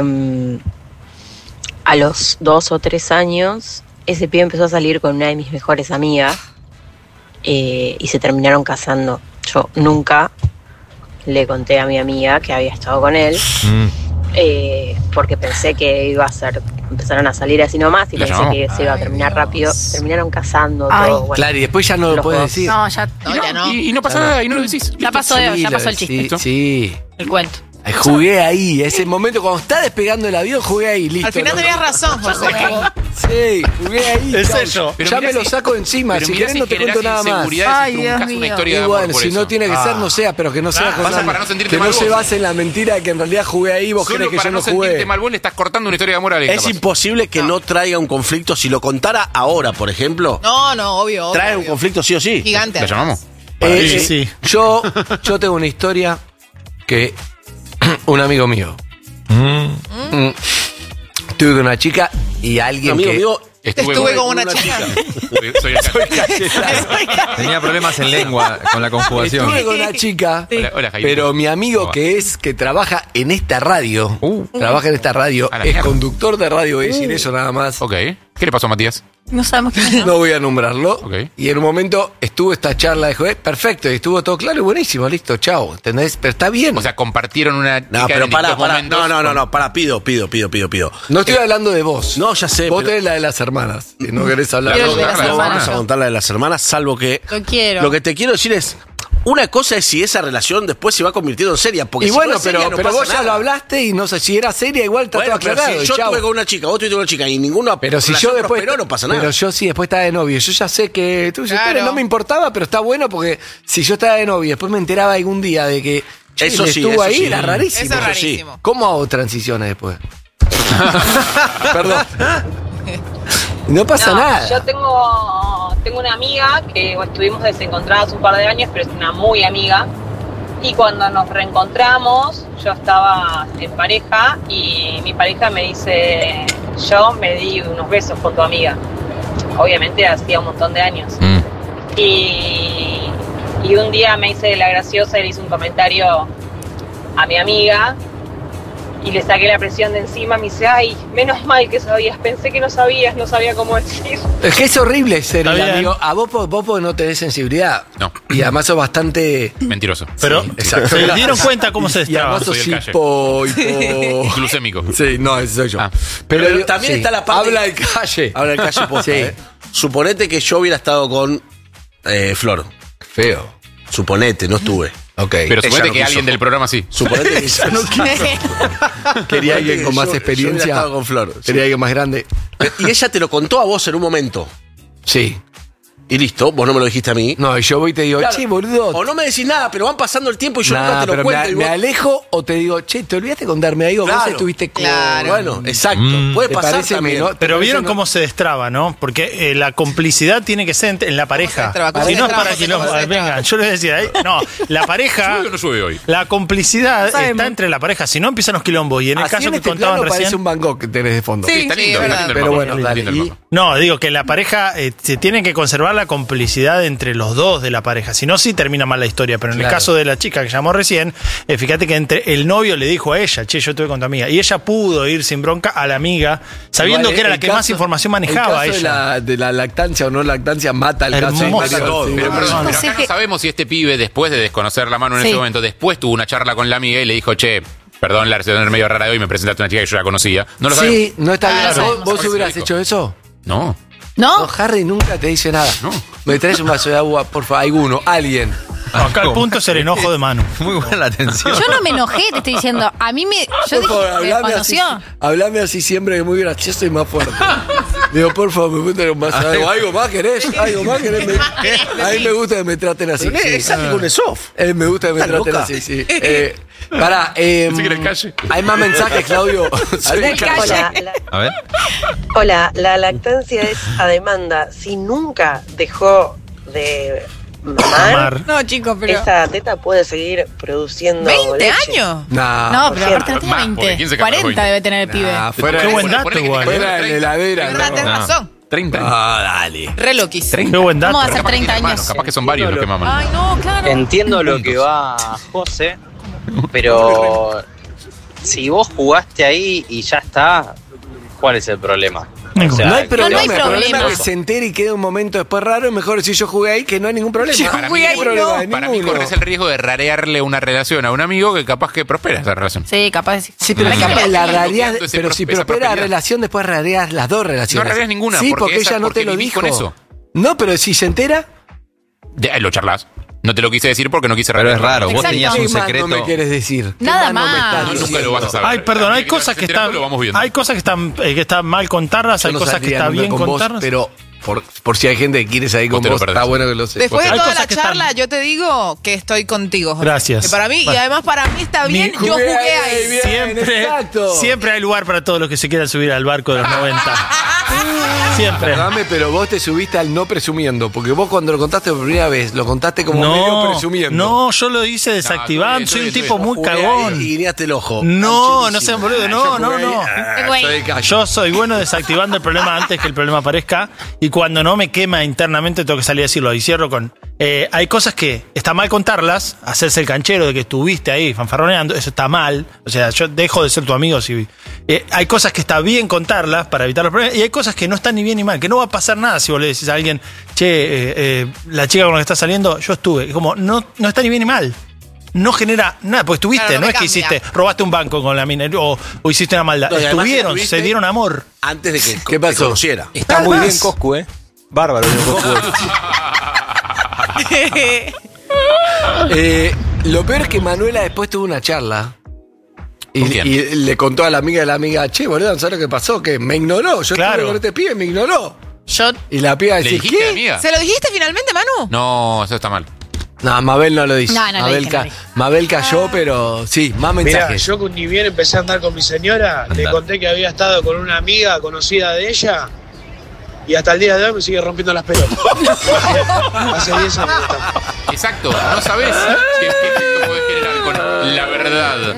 a los 2 o 3 años, ese pibe empezó a salir con una de mis mejores amigas y se terminaron casando. Yo nunca le conté a mi amiga que había estado con él porque pensé que iba a ser, empezaron a salir así nomás y ¿La pensé llamamos? que se iba a terminar rápido. Se terminaron casando, Ay. todo. Bueno, Claro, y después ya no lo los puedes juegos. decir. No, ya no. Y no pasa nada, y no lo decís. Ya pasó, Sí, ya pasó el sí, chiste. Sí. El cuento. Ay, jugué ahí, ese momento cuando está despegando el avión, jugué ahí, listo. Al final ¿no? tenías razón, José. Sí, jugué ahí. Es chau. eso. Pero Ya mirá me lo saco encima. Pero Si mirá querés no te generás cuento nada más. inseguridades Ay, y Dios truncás una mío. historia de Y amor bueno, por si eso. no tiene que ser, no sea, pero que no sea Pasa cosa- para no sentirte que mal no se vos. base en la mentira de que en realidad jugué ahí, vos Solo crees que para yo no no sentirte jugué. mal vos le estás cortando una historia de amor a alguien. Es capaz. imposible que no traiga un conflicto. Si lo contara ahora, por ejemplo, No, obvio. trae un conflicto sí o sí. Gigante. ¿La llamamos? Sí. Yo tengo una historia que un amigo mío. Estuve con una chica y alguien Amigo que... mío, Estuve con una chica. Soy el Tenía problemas en lengua con la conjugación. Estuve con una chica, Hola, Jaime. pero mi amigo ¿Cómo va? que trabaja en esta radio, trabaja en esta radio, A la es mierda. conductor de radio, voy a decir eso nada más. Ok. ¿Qué le pasó a Matías? No sabemos qué. No voy a nombrarlo. Ok. Y en un momento estuvo esta charla, dijo, perfecto, y estuvo todo claro y buenísimo, listo, chao. ¿Entendés? Pero está bien. O sea, compartieron una no, chica pero en para, distintos para. momentos. No, para, pido. No estoy hablando de vos. No, ya sé. Vos pero- tenés la de las hermanas. Y no querés hablar Quiero de el de las No hermanas. vamos a contar la de las hermanas, salvo que. Lo quiero. Lo que te quiero decir es. Una cosa es si esa relación después se va convirtiendo en seria. Porque Y si bueno, no es seria, no pero pasa vos ya nada. lo hablaste y no sé si era seria, igual está Bueno, todo pero aclarado. si y yo chau. estuve con una chica, vos estuviste con una chica y ninguna Pero si yo relación después. prosperó, no pasa nada. Pero yo sí, después estaba de novio. Yo ya sé que tu Claro. historia no me importaba, pero está bueno porque si yo estaba de novio, después me enteraba algún día de que che, Eso él sí, estuvo eso ahí, sí. era rarísimo. Eso es Eso sí. rarísimo. ¿Cómo hago transiciones después? Perdón. No pasa nada. Yo tengo una amiga que estuvimos desencontradas un par de años, pero es una muy amiga. Y cuando nos reencontramos, yo estaba en pareja y mi pareja me dice, yo me di unos besos con tu amiga. Obviamente hacía un montón de años. Y un día me hice la graciosa y le hice un comentario a mi amiga y le saqué la presión de encima. Me dice, ay, menos mal que sabías, pensé que no sabías, no sabía cómo decir. Es que es horrible ser Está el bien. amigo. A vos porque no tenés sensibilidad. No. Y además sos bastante. Mentiroso. Pero Exacto. se dieron cuenta cómo se Y destraba. además sos Soy el calle. hipo. Glucémico. Sí, no, ese soy yo. Pero también sí. está la parte. Habla de calle. Habla del calle posta, Sí. Suponete que yo hubiera estado con Flor. Feo. Suponete, no estuve. Ok. Pero Ella suponete no que quiso. alguien del programa sí. Suponete que ella no quiso. Quería alguien con más Yo hubiera experiencia. estado con Flor. sí. Quería alguien más grande. Y ella te lo contó a vos en un momento. Sí. Y listo, vos no me lo dijiste a mí. No, y yo voy y te digo, Claro. che, boludo. O no me decís nada, pero van pasando el tiempo y yo Nah, nunca te lo pero cuento. y me vos- alejo o te digo, che, ¿te olvidaste contarme algo? Vos Claro. estuviste con. Claro. Bueno, exacto. Puede ¿Te pasar parece también. menor? Pero ¿Te vieron parece cómo se destraba, ¿no? Porque la complicidad tiene que ser en la pareja. destraba? ¿Cómo Si se no es destraba, para José? quilombo. ¿Cómo se destraba? Vengan, yo les decía, no, la pareja. ¿Llueve o no llueve hoy? La complicidad No sabemos. está entre la pareja. Si no empiezan los quilombos. Y en el Así caso en que este contaban plano parece recién. un Van Gogh que tenés de fondo. Sí, Está lindo, es está verdad. lindo el Pero mapa, bueno, está dale. lindo el Y- mapa. No, digo que la pareja se tiene que conservar la complicidad entre los dos de la pareja. Si no, sí termina mal la historia. Pero en el Claro. caso de la chica que llamó recién, fíjate que entre el novio le dijo a ella, che, yo estuve con tu amiga. Y ella pudo ir sin bronca a la amiga, sabiendo Igual, que era la el que caso- más información manejaba el caso ella. de la lactancia o no lactancia mata el caso. Hermoso. anterior. Todo. Sí, Pero, bueno. pero José, acá que- no sabemos si este pibe, después de desconocer la mano en Sí. ese momento, después tuvo una charla con la amiga y le dijo, che, perdón, la relación es medio rara de hoy, me presentaste a una chica que yo la conocía. No lo sabemos. Sí, no está bien. Claro. ¿Vos, vos No hubieras sabemos. hecho eso? No. No, ¿No? Harry nunca te dice nada. No. Me traes un vaso de agua, por favor. Alguno, alguien. Acá el punto es el enojo de Manu. Muy buena la atención. Yo no me enojé, te estoy diciendo. A mí me. Yo Por dije, favor, me hablame así, conoció. hablame así siempre, que es muy gracioso y más fuerte. Digo, por favor, me gusta un vaso de agua. ¿Algo más querés? ¿Algo más querés? A mí me gusta que me traten así. Pero sí. es algo con soft. Me gusta que me ¿Estás traten loca? así, sí. Pará, Pensé que era el calle. hay más mensajes, Claudio. Soy Del calle. A ver. Hola, la lactancia es a demanda. Si nunca dejó de mamar, No, chicos, pero. esa teta puede seguir produciendo ¿20 leche. años? No, pero aparte no tiene Más, porque 20. 15 capaz 40 20. debe tener el pibe. fuera Qué de- buen dato Ponele que igual. te- fuera de la heladera. Es verdad, no. tenés No. razón. 30. Ah, dale. Re loquis. Qué buen dato. Vamos a hacer Capaz que 30 tiene años. hermanos, capaz que son varios los que maman. Ay, no, claro. Entiendo lo que va José, pero si vos jugaste ahí y ya está, ¿cuál es el problema? O sea, no hay que problema, no hay el problema problema. es que se entere y quede un momento después raro, es mejor si yo jugué ahí que no hay ningún problema. Para mí, no hay problema de para mí ninguno. corres el riesgo de rarearle una relación a un amigo que capaz que prospera esa relación. Sí, capaz de Sí, pero Para que capaz le la sigan rareás, bloqueando ese pero si esa prospera la prosperidad. relación, después rareas las dos relaciones. No rareas ninguna, Sí, porque porque esa- ella no porque te lo vivís dijo. con eso. No, pero si se entera, Lo charlas. No te lo quise decir porque no quise Pero es revelar. raro, vos Exacto. tenías ¿Qué un más secreto. no me quieres decir? ¿Qué Nada no me más. estás Nunca diciendo? lo vas a saber. Ay, perdón, hay cosas que están. Lo vamos viendo. Hay cosas que están mal contarlas, hay Yo no cosas que saldría está nunca bien con vos, contarlas. pero por si hay gente que quiere salir Vos con te lo vos, perdés. está bueno que lo sé. Después de Hay toda cosas la que charla, están- yo te digo que estoy contigo, Jorge. Gracias. Que para mí, y Bueno. además para mí está bien, yo jugué ahí. Bien, Siempre, exacto. siempre hay lugar para todos los que se quieran subir al barco de los 90. Siempre. Perdóname, pero vos te subiste al no presumiendo, porque vos cuando lo contaste por primera vez, lo contaste como medio presumiendo. No, yo lo hice desactivando. Soy un tipo muy Jugué ahí cagón. Y guiñaste el ojo. No, no sean boludo. No, no, no. Soy callo. Yo soy bueno desactivando el problema antes que el problema aparezca. Y cuando no me quema internamente, tengo que salir a decirlo. Y cierro con. Hay cosas que está mal contarlas, hacerse el canchero de que estuviste ahí fanfarroneando, eso está mal. O sea, yo dejo de ser tu amigo si. Hay cosas que está bien contarlas para evitar los problemas. Y hay cosas que no están ni bien ni mal, que no va a pasar nada si vos le decís a alguien, che, la chica con la que estás saliendo, yo estuve. Y como, no está ni bien ni mal. No genera nada, porque estuviste, Claro, no no me es que cambia. hiciste, robaste un banco con la mina o hiciste una maldad. No, y además Estuvieron, estuviste- se dieron amor. Antes de que ¿Qué pasó? te conociera. Está muy bien Coscu, Bárbaro, Coscu. Lo peor es que Manuela después tuvo una charla. ¿Con quién? Y le contó a la amiga de la amiga, che, boludo, ¿sabes lo que pasó? Que me ignoró. Yo Claro. estuve con este pibe, me ignoró. Yo, Y la piba ¿Le decía, dijiste, ¿qué? amiga? ¿se lo dijiste finalmente, Manu? No, eso está mal. No, Mabel no lo dice. No, no lo Mabel, dije, no lo dije. Mabel cayó, pero sí, más Mira, mensajes. yo ni bien empecé a andar con mi señora, le conté que había estado con una amiga conocida de ella y hasta el día de hoy me sigue rompiendo las pelotas. Hace 10 años que estamos. Exacto, no sabés qué efecto podés generar con la verdad.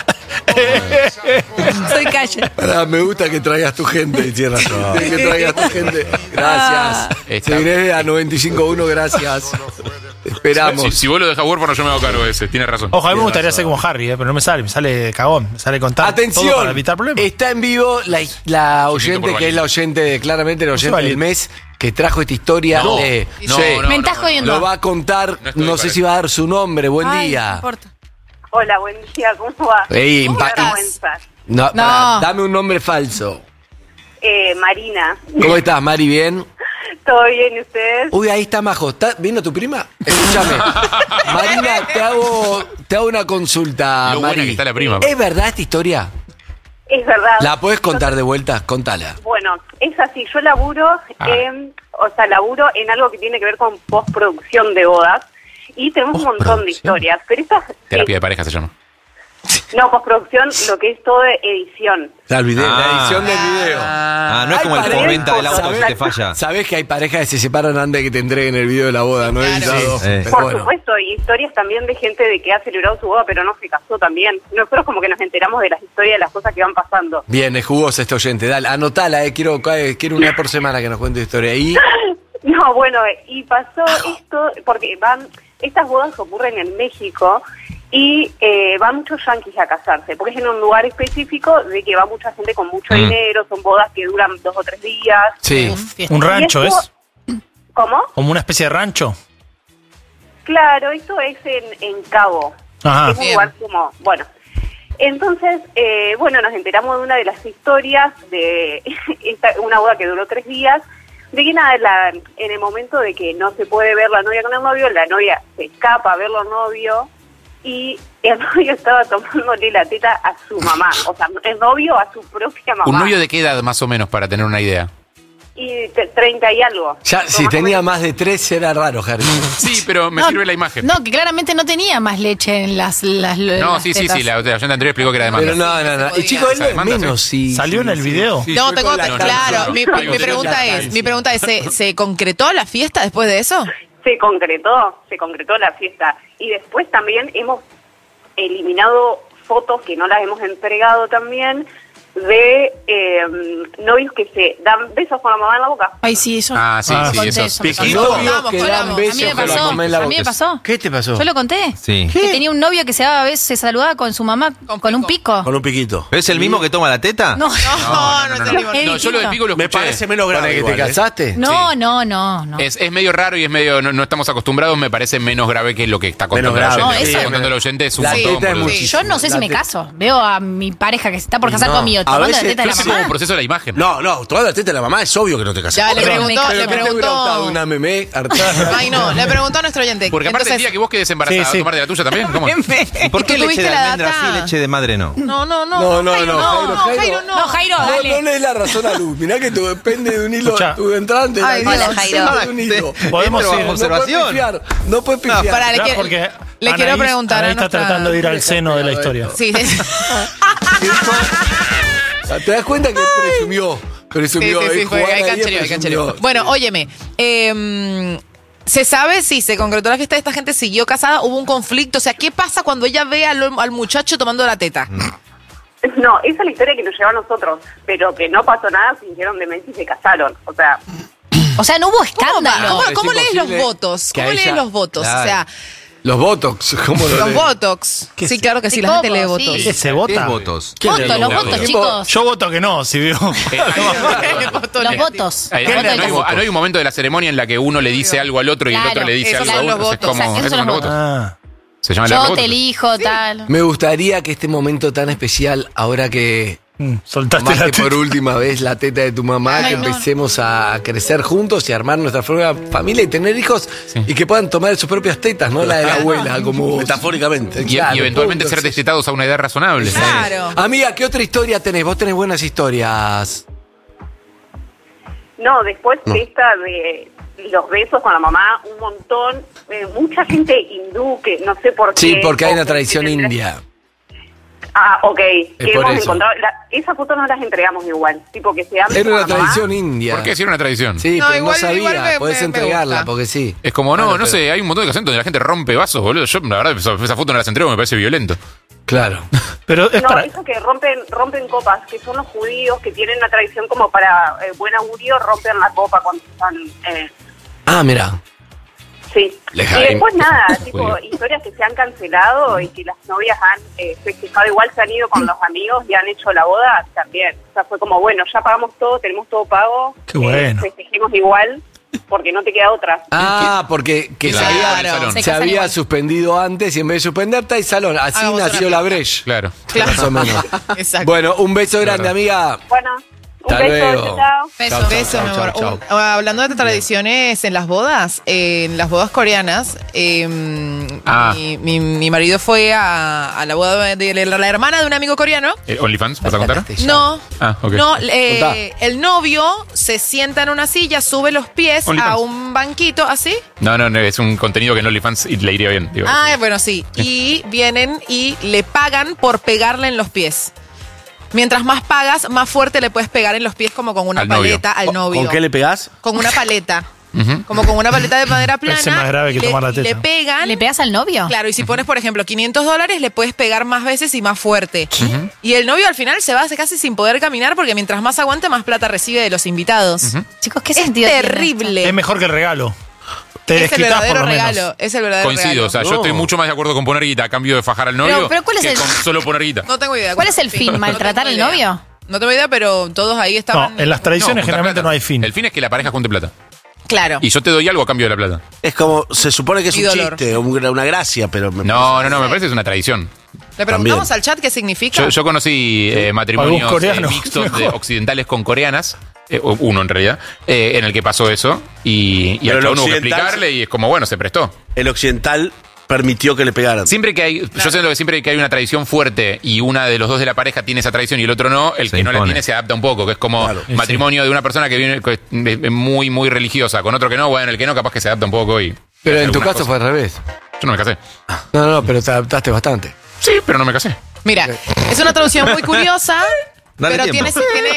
Soy calle. Pará, me gusta que traigas tu gente, y tienes razón. Que traigas tu gente. Gracias. Está. Seguiré a 95.1, gracias. Te esperamos. Si vos lo dejas huérfano, yo me hago cargo de ese. Tienes razón. Ojo, a mí me gustaría ser como Harry, pero no me sale cagón, me sale contar todo Atención, para evitar problemas. está en vivo la oyente, que es la oyente, claramente la oyente del mes, que trajo esta historia. No, de, no, Sí, no, Me estás jodiendo. lo va a contar, No estoy no sé para si va a dar su nombre. Buen Ay, no día. importa. Hola, buen día, ¿cómo va? Ey, ¿Cómo impa- vergüenza? No, No. pará, dame un nombre falso. Marina. ¿Cómo estás, Mari? ¿Bien? ¿Todo bien y ustedes? Uy, ahí está Majo. ¿Vino tu prima? Escúchame. Marina, te hago una consulta, Lo buena Mari. que está la prima. ¿Es verdad esta historia? Es verdad. ¿La podés contar de vuelta? Contala. Bueno, es así, yo laburo laburo en algo que tiene que ver con postproducción de bodas y tenemos un montón de historias, pero estas Terapia de pareja se llama. no postproducción, lo que es todo edición. La edición del video. No es como el parejas- postventa del auto ¿sabés? que te falla. Sabés que hay parejas que se separan antes de que te entreguen el video de la boda, ¿no? Editado. Pero Por bueno. supuesto, y historias también de gente de que ha celebrado su boda pero no se casó también. Nosotros como que nos enteramos de las historias, de las cosas que van pasando. Bien, es jugosa esta oyente. Dale, anotala, quiero una vez por semana que nos cuente historia. Y No, bueno, y pasó esto, porque estas bodas ocurren en México y van muchos yanquis a casarse, porque es en un lugar específico de que va mucha gente con mucho dinero, son bodas que duran 2 o 3 días. Sí, un rancho Y esto- es. ¿Cómo? Como una especie de rancho. Claro, esto es en Cabo. Ajá. Es un Bien. lugar como, bueno. Entonces, nos enteramos de una de las historias de una boda que duró 3 días, de que nada, en el momento de que no se puede ver la novia con el novio, la novia se escapa a verlo al novio y el novio estaba tomándole la teta a su mamá, o sea, el novio a su propia mamá. ¿Un novio de qué edad más o menos para tener una idea? Y 30 y algo. ya, si tenía más de 3 era raro, Harry. Sí, pero me No, sirve la imagen. No, que claramente no tenía más leche en las No, las sí, tetas. la oyente anterior explicó que era demanda. Pero no. Y chicos, él no es Demanda, menos. sí. Si, ¿Salió en el video? No, fue tengo con la- claro. Mi Algo pregunta de mi pregunta es, ¿se concretó la fiesta después de eso? Se concretó la fiesta. Y después también hemos eliminado fotos que no las hemos entregado también de novios que se dan besos con la mamá en la boca. Ay, sí, eso. Ah, sí, sí, eso. Novios que dan A mí besos me con la pasó. mamá en la A mí me boca. pasó. ¿Qué te pasó? Yo lo conté. Sí. Que tenía un novio que se daba besos, se saludaba con su mamá con un pico. Con un piquito. ¿Es el mismo que toma la teta? No, No, yo lo del pico lo Me escuché. parece menos ¿Con grave. el que te igual, ¿eh? casaste? no. Es medio raro y es medio. No estamos acostumbrados, me parece menos grave que lo que está contando Menos la grave. oyente. No, Lo que eso- está contando la oyente es un La montón, teta es boludo. muchísimo. Yo no sé si La me te- caso. Veo a mi pareja que se está por casar No. conmigo serio? A ¿Tomando la veces, teta de Yo la sé mamá? cómo proceso la imagen. No, tomando la teta de la mamá es obvio que no te casas. Ya, le Pero preguntó, ¿qué te hubiera gustado? Una meme hartada. Ay, no, le preguntó a nuestro oyente. Porque aparte el Entonces, día que vos quedes embarazada, Sí, sí. tomar de la tuya también. ¿Cómo? ¿Y por qué ¿Tú leche tuviste de la almendra data? sí, leche de madre no? No, No, Jairo, no. No, Jairo, dale. No le des la razón a Luz. Mirá que tú depende de un hilo. Escuchá. Tu entrante. Ay, la Dios. vida, Jairo. de un hilo. Podemos Pero ir. bajo observación. No puedes pifiar. pará, Claro, porque le quiero Anaís- preguntar a Anaís está nuestra- tratando de ir al seno de la historia. Sí, sí. ¿Te das cuenta que presumió? Presumió. Sí, fue, Juan hay ahí cancherío, hay presumió. cancherío. Bueno, óyeme, ¿se sabe si se concretó la fiesta de esta gente, siguió casada, hubo un conflicto? O sea, ¿qué pasa cuando ella ve al muchacho tomando la teta? No, esa es la historia que nos llevó a nosotros, pero que no pasó nada, fingieron demencia y se casaron. O sea, no hubo escándalo. ¿Cómo Es lees los imposible votos? que ¿Cómo a lees ella- los votos? Claro. O sea, Los Botox. ¿Cómo lo los lees? Botox. Sí, claro que sí, Sí, la gente ¿cómo? lee Sí. votos. ¿Qué se vota? ¿Qué votos? Votos, los votos, ¿Quién chicos. Yo voto que no, si veo. Los votos. No hay un momento de la ceremonia en la que uno le dice algo al otro y el Claro, otro le dice esos algo a son uno. los Entonces, votos. ¿cómo? Esos son los votos. Ah. Se llama Yo votos. te elijo, tal. Me gustaría que este momento tan especial, ahora que Soltaste la tomaste por teta. última vez la teta de tu mamá, Ay, que no. empecemos a crecer juntos y armar nuestra propia familia y tener hijos y que puedan tomar sus propias tetas, no la de la abuela, como metafóricamente. Y eventualmente ser destetados a una edad razonable. Claro. Amiga, ¿qué otra historia tenés? Vos tenés buenas historias. no, después de esta de los besos con la mamá, un montón, mucha gente hindú que no sé por qué. Sí, porque hay o una que tradición tienen- india. Ah, ok. Que por hemos eso. encontrado. Esas fotos no las entregamos igual. Tipo que se han Era una tradición india. ¿Por qué si era una tradición? Sí, No, pero igual- no sabía. igual me Podés entregarla, gusta. porque sí. Es como, no, Bueno, no pero- sé, hay un montón de casos donde la gente rompe vasos, boludo. Yo, la verdad, esa foto no las entrego, me parece violento. Claro. Pero es No, para. eso que rompen copas, que son los judíos que tienen una tradición como para buen augurio, rompen la copa cuando están. Ah, mira. Sí. Lejaim. Y después nada, tipo Judío. historias que se han cancelado y que las novias han festejado, igual se han ido con los amigos y han hecho la boda también. O sea, fue como, bueno, ya pagamos todo, tenemos todo pago. Qué bueno. Festejemos igual porque no te queda otra. Ah, porque que Claro, se había, el salón. se Se casan había igual. suspendido antes y en vez de suspender, está el salón. Así Hagamos nació una la Breche. Claro. Más o menos. Exacto. Bueno, un beso grande, amiga. Bueno, un Hasta beso, luego. chao, chao. Beso, beso, mi amor. Hablando de tradiciones en las bodas coreanas, mi marido fue a la boda de la hermana de un amigo coreano. ¿OnlyFans? ¿Vas a contar? No, Ah, ok. no, Contá. el novio se sienta en una silla, sube los pies OnlyFans. a un banquito, ¿así? No, es un contenido que en OnlyFans le iría bien. Digo. Ah, bueno, sí. Y vienen y le pagan por pegarle en los pies. Mientras más pagas, más fuerte le puedes pegar en los pies como con una Al novio. paleta al novio. ¿Con qué le pegás? Con una paleta. Como con una paleta de madera plana. Parece más grave que y le- tomar la y Le teta. pegan. ¿Le pegas al novio? Claro, y si pones, por ejemplo, $500, le puedes pegar más veces y más fuerte. Y el novio al final se va casi sin poder caminar porque mientras más aguante, más plata recibe de los invitados. Chicos, ¿qué Es sentido tiene terrible. Es mejor que el regalo. Te Es el desquitas por verdadero lo menos. regalo. Es el verdadero Coincido, regalo. o sea, yo estoy mucho más de acuerdo con poner guita a cambio de fajar al novio pero ¿cuál es que el- con solo poner guita. No tengo idea. ¿Cuál es el fin? ¿Maltratar al novio? No tengo idea, pero todos ahí estaban. No, en las tradiciones juntar generalmente plata. no hay fin. El fin es que la pareja junte plata. Claro. Y yo te doy algo a cambio de la plata. Es como, se supone que es Y un dolor. chiste, una gracia, pero me No, me parece que es una tradición. Le preguntamos al chat qué significa. Yo conocí matrimonios Algún coreano, mixtos de mejor. occidentales con coreanas, uno en realidad, en el que pasó eso, y Pero al el chabón hubo que occidental- explicarle y es como, bueno, se prestó. El occidental permitió que le pegaran. Siempre que hay, yo siento que siempre que hay una tradición fuerte y una de los dos de la pareja tiene esa tradición y el otro no, el Se que no la impone. tiene se adapta un poco, que es como matrimonio de una persona que viene que es muy, muy religiosa, con otro que no, bueno, el que no capaz que se adapta un poco y... Pero en tu alguna caso cosa. fue al revés. Yo no me casé. No, pero te adaptaste bastante. Sí, pero no me casé. Mira, es una traducción muy curiosa, Dale pero tiempo.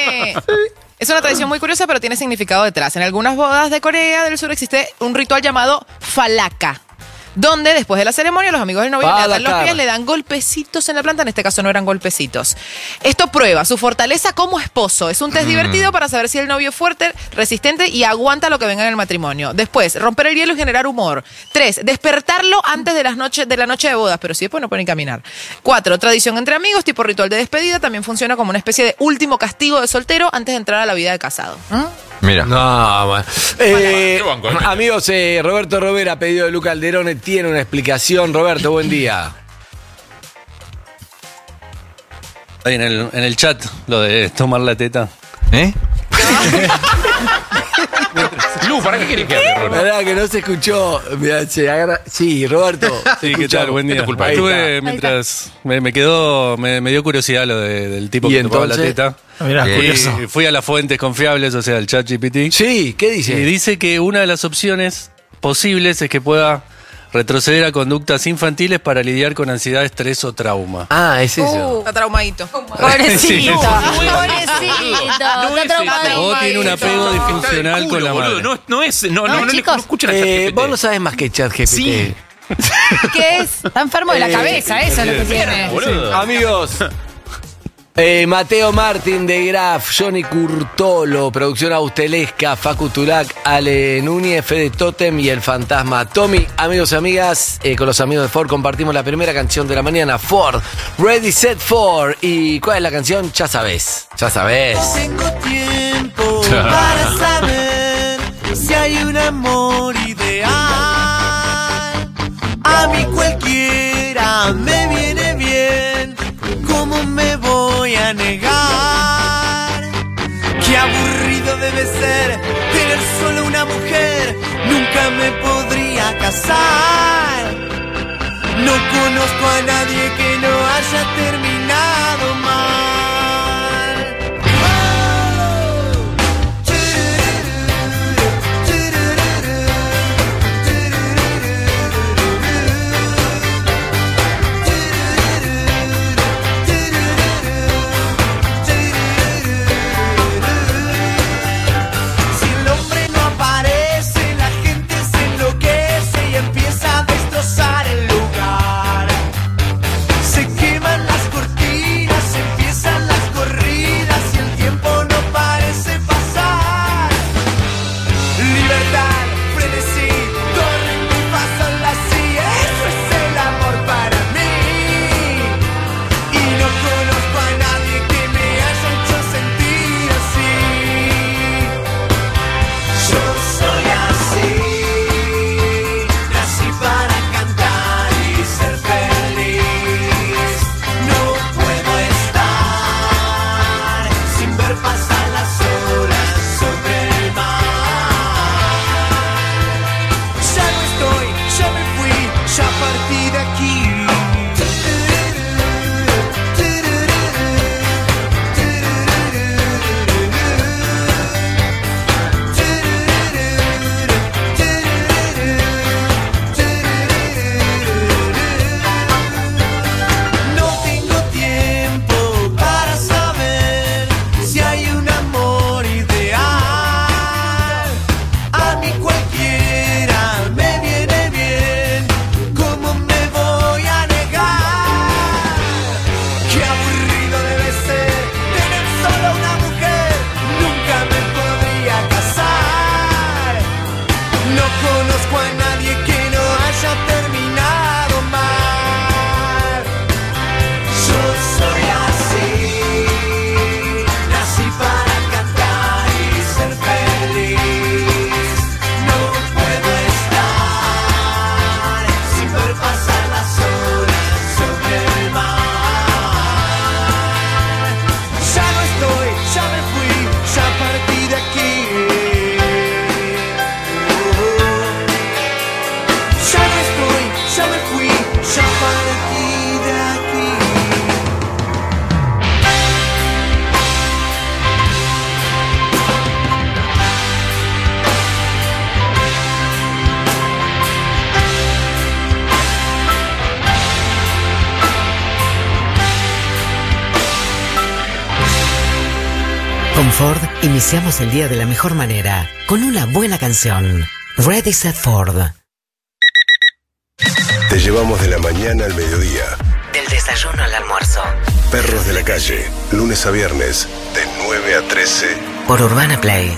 es una tradición muy curiosa, pero tiene significado detrás. En algunas bodas de Corea del Sur existe un ritual llamado falaka, donde después de la ceremonia los amigos del novio le atan los Falaka. pies, le dan golpecitos en la planta. En este caso no eran golpecitos. Esto prueba su fortaleza como esposo. Es un test divertido para saber si el novio es fuerte, resistente y aguanta lo que venga en el matrimonio. Después, romper el hielo y generar humor. 3, despertarlo antes de la noche de bodas, pero si después no pueden caminar. 4, tradición entre amigos, tipo ritual de despedida. También funciona como una especie de último castigo de soltero antes de entrar a la vida de casado. Mira. No, man. Yo banco, Amigos, Roberto Robera, pedido de Luca Alderone, tiene una explicación. Roberto, buen día. Ahí en el chat, lo de tomar la teta. Lu, ¿para qué querés que hable, Roberto? Verdad que no se escuchó. Mirá, se agarra. Sí, Roberto. Sí, ¿qué tal? Buen día. Estuve mientras me dio curiosidad lo del tipo ¿Y que tomaba la entonces? teta. Mirá, curioso. Y fui a las fuentes confiables, o sea, al ChatGPT. Sí, ¿qué dice? Y dice que una de las opciones posibles es que pueda retroceder a conductas infantiles para lidiar con ansiedad, estrés o trauma. Ah, es eso. Está traumadito. Pobrecito. No Está traumadito. O tiene un apego disfuncional con la madre. No chicos. escuchen a ChatGPT. Vos no sabes más que ChatGPT. Sí. ¿Qué es? Está enfermo de la cabeza, eso es lo que tiene. Amigos, Mateo Martín de Graf, Johnny Curtolo, producción Austelesca, Facu Tulac, Ale Núñez, Fede Totem y el fantasma Tommy. Amigos y amigas, con los amigos de Ford compartimos la primera canción de la mañana, Ford, Ready, Set, Ford. ¿Y cuál es la canción? Ya sabés, ya sabés. Tengo tiempo para saber si hay un amor ideal. A mí cualquiera me viene bien. ¿Cómo me voy a negar? Qué aburrido debe ser tener solo una mujer. Nunca me podría casar. No conozco a nadie que no haya terminado mal. Con Ford iniciamos el día de la mejor manera, con una buena canción. Ready, Set, Ford. Te llevamos de la mañana al mediodía. Del desayuno al almuerzo. Perros de la calle, lunes a viernes, de 9 a 13. Por Urbana Play.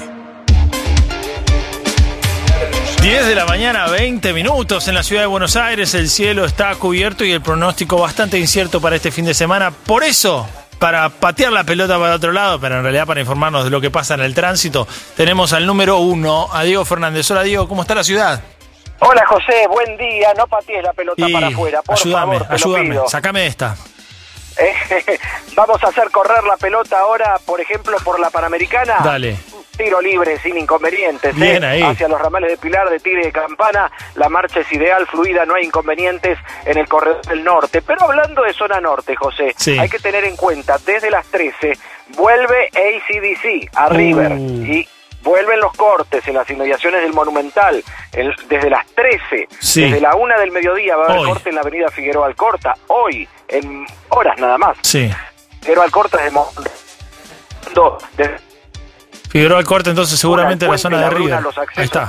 10 de la mañana, 20 minutos en la ciudad de Buenos Aires. El cielo está cubierto y el pronóstico bastante incierto para este fin de semana. Por eso, para patear la pelota para otro lado, pero en realidad para informarnos de lo que pasa en el tránsito, tenemos al número 1, a Diego Fernández. Hola, Diego, ¿cómo está la ciudad? Hola, José, buen día. No patees la pelota para afuera, por favor, te lo pido. Sacame esta. Vamos a hacer correr la pelota ahora, por ejemplo, por la Panamericana. Dale. Tiro libre, sin inconvenientes. Bien ahí. Hacia los ramales de Pilar, de Tigre y de Campana. La marcha es ideal, fluida, no hay inconvenientes en el corredor del norte. Pero hablando de zona norte, José, hay que tener en cuenta, desde las 13 vuelve AC/DC a River y vuelven los cortes en las inmediaciones del Monumental. Desde las 13, desde la 1 del mediodía va a haber corte en la avenida Figueroa Alcorta. Hoy, en horas nada más. Sí. Figueroa Alcorta es de Figueroa Alcorta, entonces seguramente la zona de River. Ahí está.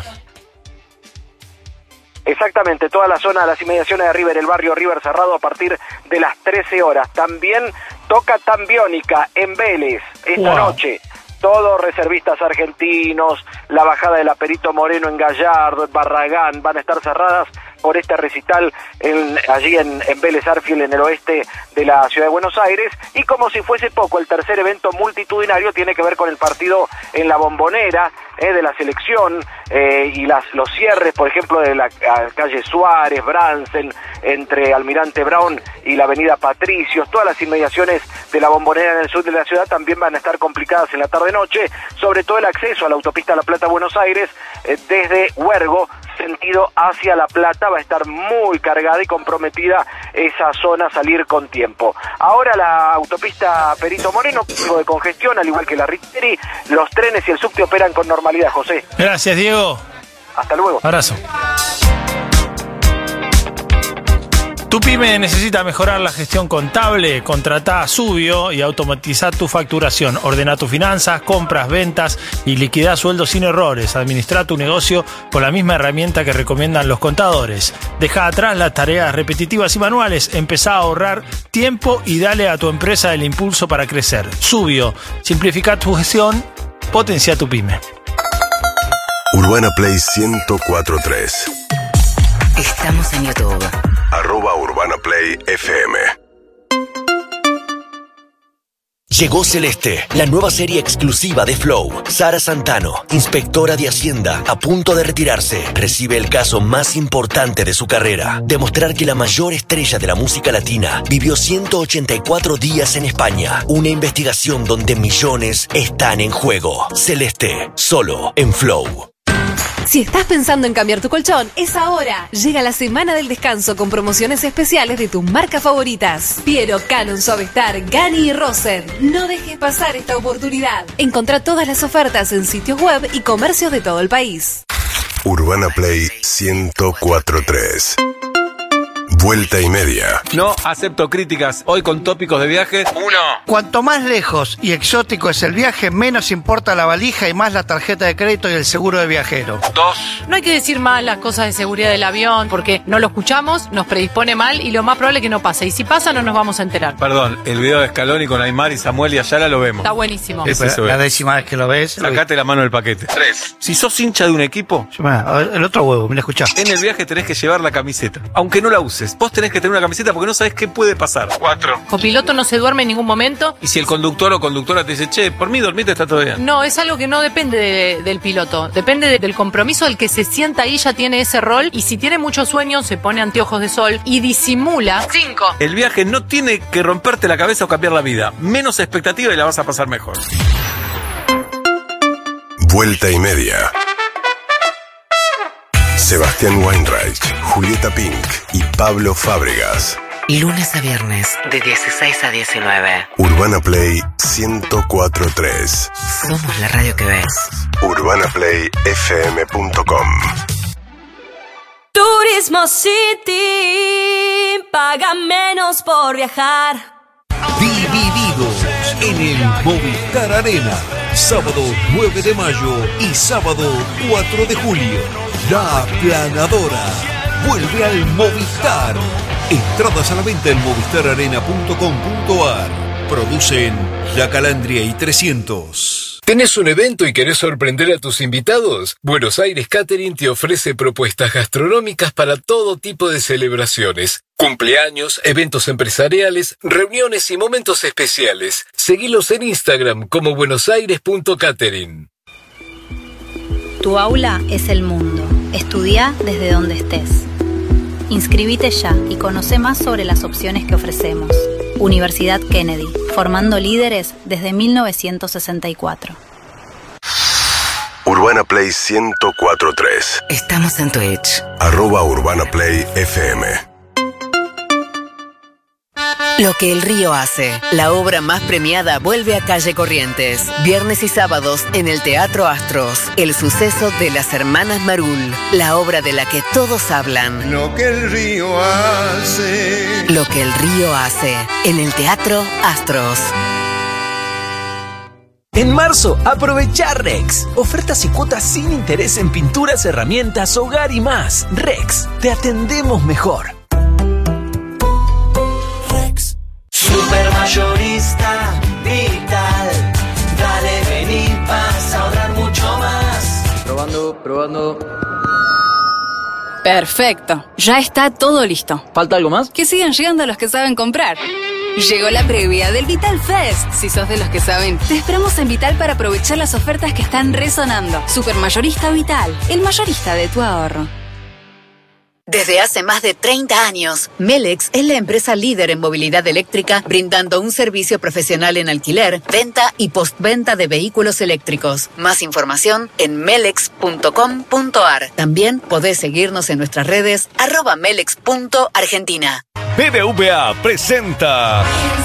Exactamente, toda la zona de las inmediaciones de River, el barrio River cerrado a partir de las 13 horas. También toca Tambiónica en Vélez esta noche. Todos reservistas argentinos, la bajada de la Perito Moreno en Gallardo, en Barragán, van a estar cerradas por este recital allí en Vélez Arfiel, en el oeste de la ciudad de Buenos Aires. Y como si fuese poco, el tercer evento multitudinario tiene que ver con el partido en la Bombonera de la selección y los cierres, por ejemplo, de la calle Suárez, Bransen, entre Almirante Brown y la avenida Patricios. Todas las inmediaciones de la Bombonera en el sur de la ciudad también van a estar complicadas en la tarde-noche, sobre todo el acceso a la autopista La Plata-Buenos Aires desde Huergo, sentido hacia La Plata, va a estar muy cargada y comprometida esa zona, salir con tiempo. Ahora la autopista Perito Moreno, algo de congestión, al igual que la Ritteri, los trenes y el subte operan con normalidad, José. Gracias, Diego. Hasta luego. Abrazo. Tu pyme necesita mejorar la gestión contable, contratá a Subio y automatizá tu facturación. Ordena tus finanzas, compras, ventas y liquidá sueldos sin errores. Administrá tu negocio con la misma herramienta que recomiendan los contadores. Deja atrás las tareas repetitivas y manuales, empezá a ahorrar tiempo y dale a tu empresa el impulso para crecer. Subio, simplifica tu gestión, potencia tu pyme. Urbana Play 104.3. Estamos en YouTube. @Urbana Play FM. Llegó Celeste, la nueva serie exclusiva de Flow. Sara Santano, inspectora de Hacienda, a punto de retirarse, recibe el caso más importante de su carrera: demostrar que la mayor estrella de la música latina vivió 184 días en España. Una investigación donde millones están en juego. Celeste, solo en Flow. Si estás pensando en cambiar tu colchón, es ahora. Llega la semana del descanso con promociones especiales de tus marcas favoritas. Piero, Canon, Suavestar, Gani y Rosen. No dejes pasar esta oportunidad. Encontrá todas las ofertas en sitios web y comercios de todo el país. Urbana Play 104.3. Vuelta y media. No acepto críticas. Hoy con tópicos de viajes. 1. Cuanto más lejos y exótico es el viaje, menos importa la valija y más la tarjeta de crédito y el seguro de viajero. 2. No hay que decir mal las cosas de seguridad del avión, porque no lo escuchamos, nos predispone mal y lo más probable es que no pase. Y si pasa, no nos vamos a enterar. Perdón, el video de Scaloni con Aymar y Samuel y Ayala lo vemos. Está buenísimo. La décima vez que lo ves. Sacate la mano del paquete. 3. Si sos hincha de un equipo, el otro huevo, mira, escuchá. En el viaje tenés que llevar la camiseta, aunque no la uses. Vos tenés que tener una camiseta porque no sabés qué puede pasar. 4. Copiloto no se duerme en ningún momento. Y si el conductor o conductora te dice, che, por mí dormite, está todo bien. No, es algo que no depende del piloto. Depende del compromiso del que se sienta ahí, ya tiene ese rol. Y si tiene mucho sueño, se pone anteojos de sol y disimula. 5. El viaje no tiene que romperte la cabeza o cambiar la vida. Menos expectativa y la vas a pasar mejor. Vuelta y media. Sebastián Weinreich, Julieta Pink y Pablo Fábregas. Lunes a viernes, de 16 a 19. Urbana Play 104.3. Somos la radio que ves. UrbanaPlayFM.com. Turismo City, paga menos por viajar. Divididos en el Movistar Arena. Sábado 9 de mayo y sábado 4 de julio. La Aplanadora vuelve al Movistar. Entradas a la venta en movistararena.com.ar. Producen La Calandria y 300. ¿Tenés un evento y querés sorprender a tus invitados? Buenos Aires Catering te ofrece propuestas gastronómicas para todo tipo de celebraciones. Cumpleaños, eventos empresariales, reuniones y momentos especiales. Seguilos en Instagram como buenosaires.catering. Tu aula es el mundo. Estudia desde donde estés. Inscribite ya y conoce más sobre las opciones que ofrecemos. Universidad Kennedy, formando líderes desde 1964. Urbana Play 104.3. Estamos en Twitch. @UrbanaPlayFM. Lo que el río hace. La obra más premiada vuelve a Calle Corrientes. Viernes y sábados en el Teatro Astros. El suceso de las hermanas Marul. La obra de la que todos hablan. Lo que el río hace. Lo que el río hace. En el Teatro Astros. En marzo, aprovecha Rex. Ofertas y cuotas sin interés en pinturas, herramientas, hogar y más. Rex, te atendemos mejor. Rex. Supermayorista Vital. Dale, vení, vas a ahorrar mucho más. Probando. Perfecto. Ya está todo listo. ¿Falta algo más? Que sigan llegando los que saben comprar. Llegó la previa del Vital Fest. Si sos de los que saben, te esperamos en Vital para aprovechar las ofertas que están resonando. Supermayorista Vital, el mayorista de tu ahorro. Desde hace más de 30 años, Melex es la empresa líder en movilidad eléctrica, brindando un servicio profesional en alquiler, venta y postventa de vehículos eléctricos. Más información en melex.com.ar. También podés seguirnos en nuestras redes @melex.argentina. BBVA presenta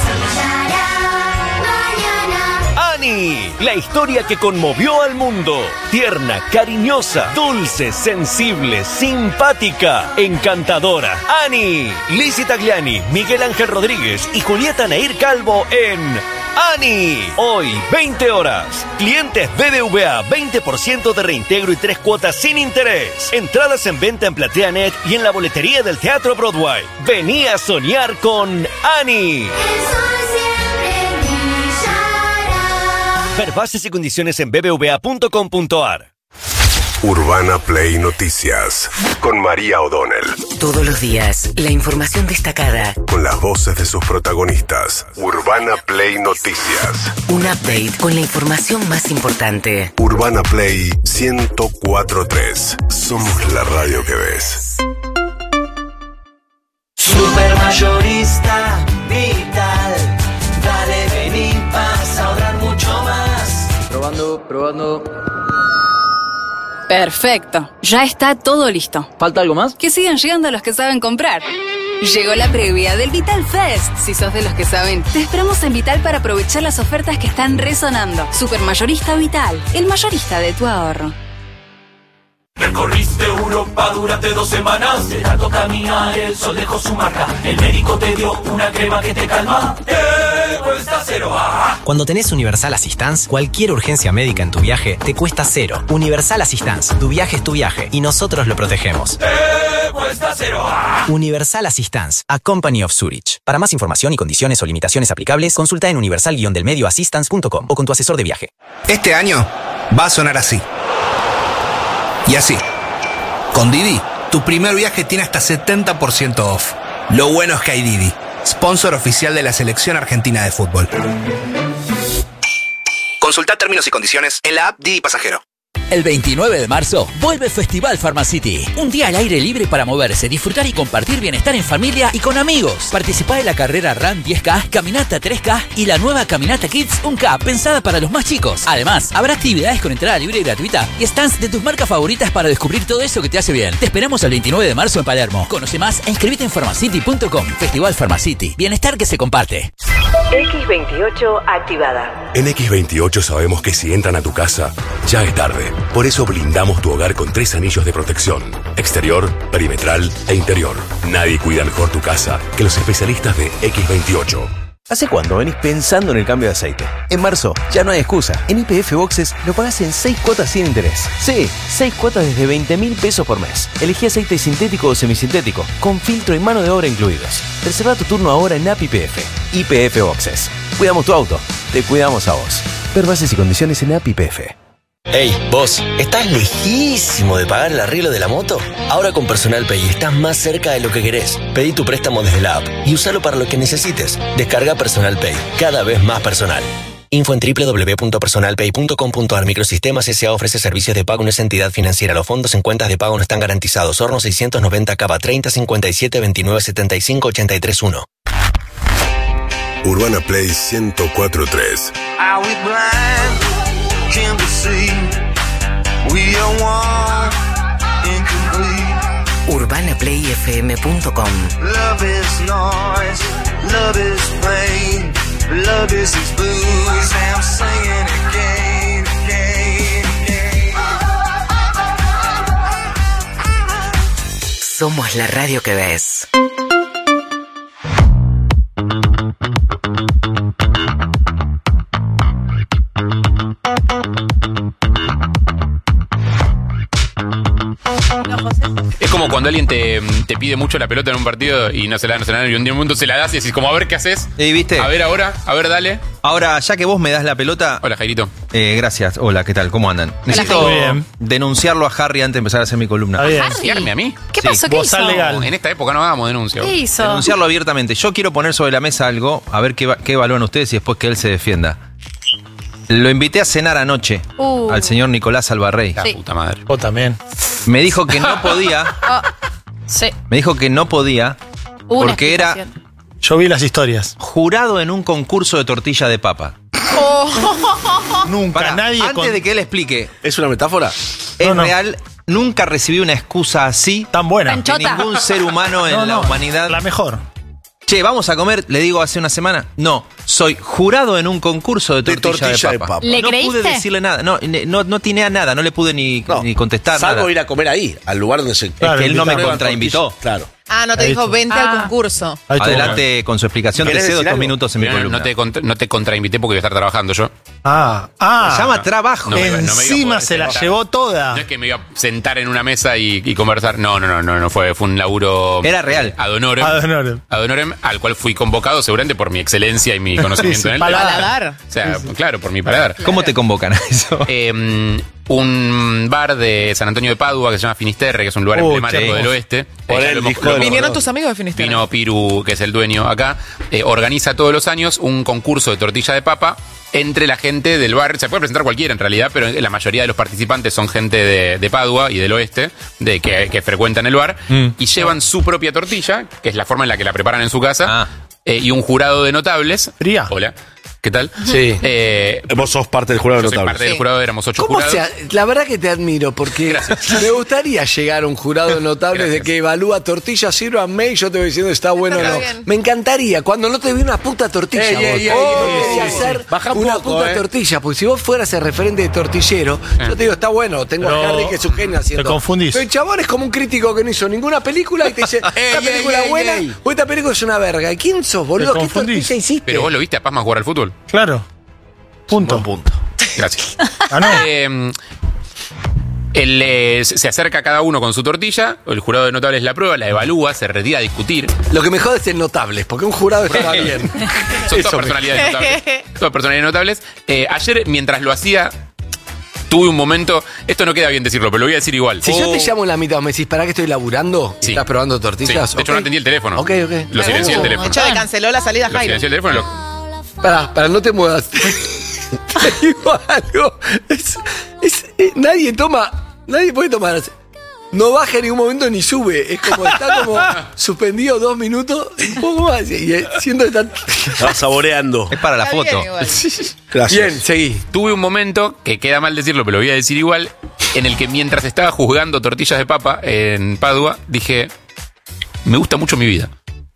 Annie, la historia que conmovió al mundo. Tierna, cariñosa, dulce, sensible, simpática, encantadora. Annie, Lizzie Tagliani, Miguel Ángel Rodríguez y Julieta Nair Calvo en Annie. Hoy, 20 horas. Clientes BBVA, 20% de reintegro y 3 cuotas sin interés. Entradas en venta en PlateaNet y en la boletería del Teatro Broadway. Vení a soñar con Annie. Ver bases y condiciones en bbva.com.ar. Urbana Play Noticias. Con María O'Donnell. Todos los días, la información destacada. Con las voces de sus protagonistas. Urbana Play Noticias. Un update con la información más importante. Urbana Play 104.3. Somos la radio que ves. Supermayorista Vital. Dale, vení, vas a ahorrar mucho más. Probando. Perfecto. Ya está todo listo. ¿Falta algo más? Que sigan llegando los que saben comprar. Llegó la previa del Vital Fest. Si sos de los que saben, te esperamos en Vital para aprovechar las ofertas que están resonando. Supermayorista Vital, el mayorista de tu ahorro. Recorriste Europa durante 2 semanas. De tanto caminar el sol dejó su marca. El médico te dio una crema que te calma. Cuesta cero. Cuando tenés Universal Assistance, cualquier urgencia médica en tu viaje te cuesta cero. Universal Assistance, tu viaje es tu viaje y nosotros lo protegemos. Cuesta cero. Universal Assistance, a Company of Zurich. Para más información y condiciones o limitaciones aplicables, consulta en universal-delmedioassistance.com o con tu asesor de viaje. Este año va a sonar así. Y así. Con Didi, tu primer viaje tiene hasta 70% off. Lo bueno es que hay Didi, sponsor oficial de la selección argentina de fútbol. Consulta términos y condiciones en la app Didi Pasajero. El 29 de marzo vuelve Festival Pharmacity. Un día al aire libre para moverse, disfrutar y compartir bienestar en familia y con amigos. Participá de la carrera Run 10K, Caminata 3K y la nueva Caminata Kids 1K, pensada para los más chicos. Además, habrá actividades con entrada libre y gratuita y stands de tus marcas favoritas para descubrir todo eso que te hace bien. Te esperamos el 29 de marzo en Palermo. Conoce más e inscribite en pharmacity.com. Festival Pharmacity. Bienestar que se comparte. X28 activada. En X28 sabemos que si entran a tu casa, ya es tarde. Por eso blindamos tu hogar con 3 anillos de protección: exterior, perimetral e interior. Nadie cuida mejor tu casa que los especialistas de X28. ¿Hace cuánto venís pensando en el cambio de aceite? En marzo ya no hay excusa. En YPF Boxes lo pagás en 6 cuotas sin interés. Sí, 6 cuotas desde 20.000 pesos por mes. Elegí aceite sintético o semisintético, con filtro y mano de obra incluidos. Reserva tu turno ahora en App YPF. YPF Boxes. Cuidamos tu auto, te cuidamos a vos. Ver bases y condiciones en App YPF. Hey, vos, ¿estás lejísimo de pagar el arreglo de la moto? Ahora con Personal Pay estás más cerca de lo que querés. Pedí tu préstamo desde la app y úsalo para lo que necesites. Descarga Personal Pay, cada vez más personal. Info en www.personalpay.com.ar. Microsistemas S.A. ofrece servicios de pago en esa entidad financiera. Los fondos en cuentas de pago no están garantizados. Horno 690 Cava 30 57 29 75 83 1. Urbana Play 104.3. Are we blind? Can't we see? We are one, incomplete. UrbanaPlayFM.com. Love is noise, love is pain, love is these blues. I'm singing again, again, again. Somos la radio que ves. Es como cuando alguien te pide mucho la pelota en un partido y no se la dan, y un momento se la das y decís como, a ver qué haces. ¿Viste? A ver ahora, a ver, dale. Ahora, ya que vos me das la pelota... Hola, Jairito. Gracias. Hola, ¿qué tal? ¿Cómo andan? Necesito denunciarlo a Harry antes de empezar a hacer mi columna. ¿Denunciarme a mí? ¿Qué pasó? ¿Qué hizo? Legal. En esta época no hagamos denuncia. ¿Qué hizo? Denunciarlo abiertamente. Yo quiero poner sobre la mesa algo, a ver qué evalúan ustedes y después que él se defienda. Lo invité a cenar anoche al señor Nicolás Albarrey. La puta madre. Vos también. Me dijo que no podía. Sí. Me dijo que no podía porque era... Yo vi las historias. Jurado en un concurso de tortilla de papa. Nunca nadie... Antes de que él explique... ¿Es una metáfora? Es real. Nunca recibí una excusa así. Tan buena. De ningún ser humano en la humanidad. La mejor. Che, ¿vamos a comer? Le digo hace una semana. No, soy jurado en un concurso de tortilla de papa. ¿Le creíste? No pude decirle nada. No tiene nada. No le pude ni contestar nada. Salvo ir a comer ahí, al lugar donde se... Claro, es que él no me contrainvitó. Claro. Ah, no te dijo, vente al concurso. Adelante con su explicación. Te cedo 2 minutos en mi columna. No te contrainvité porque iba a estar trabajando yo. Se llama trabajo. Encima se la llevó toda. No es que me iba a sentar en una mesa y conversar. No fue un laburo... Era real. Ad honorem, al cual fui convocado seguramente por mi excelencia y mi conocimiento en el paladar. O sea, claro, por mi paladar. ¿Cómo te convocan a eso? Un bar de San Antonio de Padua que se llama Finisterre, que es un lugar emblemático del oeste. Vinieron tus amigos de Finisterre. Vino Piru, que es el dueño acá. Organiza todos los años un concurso de tortilla de papa entre la gente del bar. Se puede presentar cualquiera en realidad, pero la mayoría de los participantes son gente de Padua y del oeste, que frecuentan el bar, y llevan su propia tortilla, que es la forma en la que la preparan en su casa, y un jurado de notables. Fría. Hola. ¿Qué tal? Sí. Vos sos parte del jurado de notables. Soy parte del jurado, éramos 8 jurados. La verdad que te admiro, porque me gustaría llegar a un jurado de notables de que evalúa tortillas, sírvanme y yo te voy diciendo está bueno o no. Me encantaría, cuando no te vi una puta tortilla, hacer una puta tortilla, porque si vos fueras el referente de tortillero, yo te digo, está bueno, tengo a Harry que es un genio haciendo. Te confundís. Pero el chabón es como un crítico que no hizo ninguna película y te dice, esta película es buena o esta película es una verga. ¿Y quién sos, boludo? ¿Qué tortilla hiciste? Pero vos lo viste a Pazman jugar al fútbol. Claro. Punto. Gracias. No. Se acerca a cada uno con su tortilla, el jurado de notables la prueba, la evalúa, se retira a discutir. Lo que me jode es el notables, porque un jurado estaba bien. Son todas personalidades notables. Todas personalidades notables. Ayer, mientras lo hacía, tuve un momento, esto no queda bien decirlo, pero lo voy a decir igual. Si yo te llamo en la mitad, me decís, ¿para qué estoy laburando? Sí. ¿Estás probando tortillas? Sí. De hecho, no atendí el teléfono. Ok. Lo silencié el teléfono. Chávez canceló la salida Lo Jairo. silencié el teléfono. Para, no te muevas. Te digo algo. Nadie puede tomar. No baja en ningún momento ni sube. Es como está como suspendido 2 minutos, un poco más. Y siento que está. Estaba saboreando. Es para la foto. Gracias. Bien, seguí. Tuve un momento, que queda mal decirlo, pero lo voy a decir igual, en el que mientras estaba juzgando tortillas de papa en Padua, dije, me gusta mucho mi vida.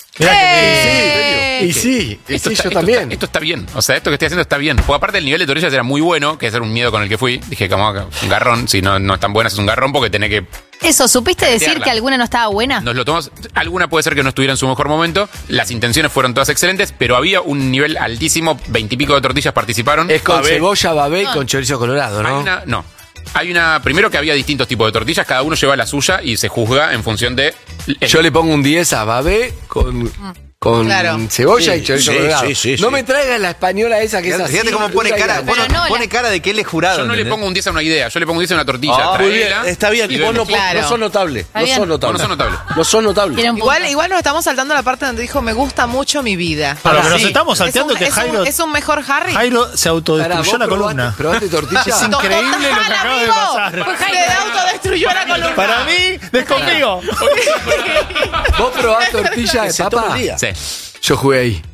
Yo también. Esto está bien. O sea, esto que estoy haciendo está bien. Porque aparte el nivel de tortillas era muy bueno, que es un miedo con el que fui. Dije, como un garrón. Si no es tan buena, es un garrón porque tenés que... Eso, ¿supiste decir que alguna no estaba buena? Nos lo tomamos. Alguna puede ser que no estuviera en su mejor momento. Las intenciones fueron todas excelentes, pero había un nivel altísimo. 20 y pico de tortillas participaron. Es con cebolla, babé y con chorizo colorado, ¿no? Hay una... Primero que había distintos tipos de tortillas. Cada uno lleva la suya y se juzga en función de... Yo le pongo un 10 a babé con cebolla y chorizo colorado. No me traigas la española esa que es así. Fíjate cómo pone cara. Pone cara de que él es jurado. Yo no le pongo un 10 a una idea, yo le pongo un 10 a una tortilla. Muy bien, está bien. Vos no sos notable. No sos notable. Igual nos estamos saltando la parte donde dijo, me gusta mucho mi vida. Pero nos estamos salteando que Jairo... Es un mejor Harry. Jairo se autodestruyó la columna. ¿Probaste tortilla? Es increíble lo que acaba de pasar. Se autodestruyó la columna. Para mí, desconmigo. ¿Vos probás tortilla de papa? Sí. Yo jugué ahí.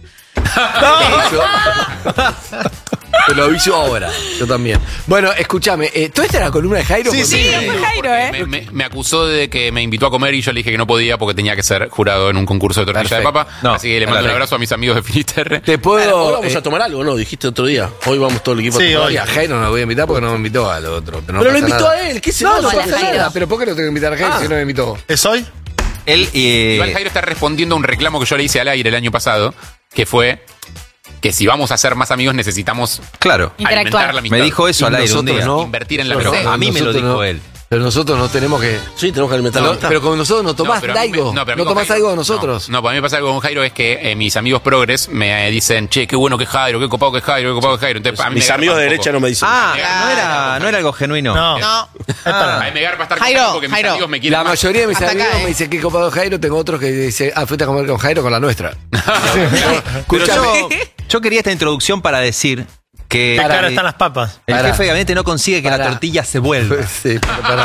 Te lo aviso ahora. Yo también. Bueno, escúchame. ¿Tú esta era la columna de Jairo? Sí, fue Jairo, Me acusó de que me invitó a comer y yo le dije que no podía porque tenía que ser jurado en un concurso de tortilla de papa. Así que le mando un abrazo a mis amigos de Finisterre. Te puedo. Hoy vamos a tomar algo, ¿no? Dijiste otro día. Hoy vamos todo el equipo Sí, a tomar hoy a algo. Jairo no lo voy a invitar porque no me invitó al otro. Pero, no Pero lo pasa invitó nada. a él, ¿qué se No, pasa? no pasa Jairo. nada. Pero ¿por qué no tengo que invitar a Jairo si no me invitó? ¿Es hoy? Él Igual Jairo está respondiendo a un reclamo que yo le hice al aire el año pasado, que fue que si vamos a ser más amigos necesitamos alimentar la amistad. Me dijo eso al aire un día. Invertir en la Pero amistad. a mí me lo Nosotros dijo no. él. Pero nosotros no tenemos que. Sí, tenemos que alimentar la amistad. Pero como nosotros no tomás pero a mí me- Daigo. pero a mí No con tomás Jairo- Daigo a nosotros. No, para mí me pasa algo con Jairo es que mis amigos progres me dicen, che, qué bueno que es Jairo, qué copado que es Jairo, qué copado que es Jairo. Entonces, a mí Mis me amigos de garpa un derecha poco. no me dicen. No era algo genuino. No. A mí me garpa estar con Jairo, Jairo porque mis Jairo. amigos me quieren La más. mayoría de mis Hasta amigos acá, me dicen qué copado es Jairo. Tengo otros que dicen, fuiste a comer con Jairo con la nuestra. Pero Escúchame. yo quería esta introducción para decir que Qué cara están las papas. el Pará. jefe de gabinete no consigue que la tortilla se vuelva. Sí, pero pará.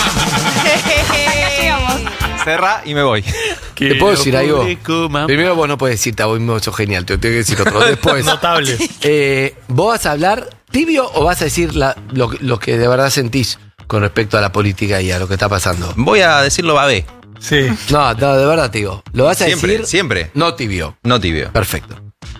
Cerra y me voy. ¿Te puedo decir algo? Primero vos no puedes decir, vos mismo sos genial, te tengo que decir otro. Después, Notable. ¿vos vas a hablar tibio o vas a decir lo que de verdad sentís con respecto a la política y a lo que está pasando? Voy a decirlo babé. Sí. No, de verdad te digo. ¿Lo vas a Siempre, decir? siempre. No tibio. No tibio. Perfecto.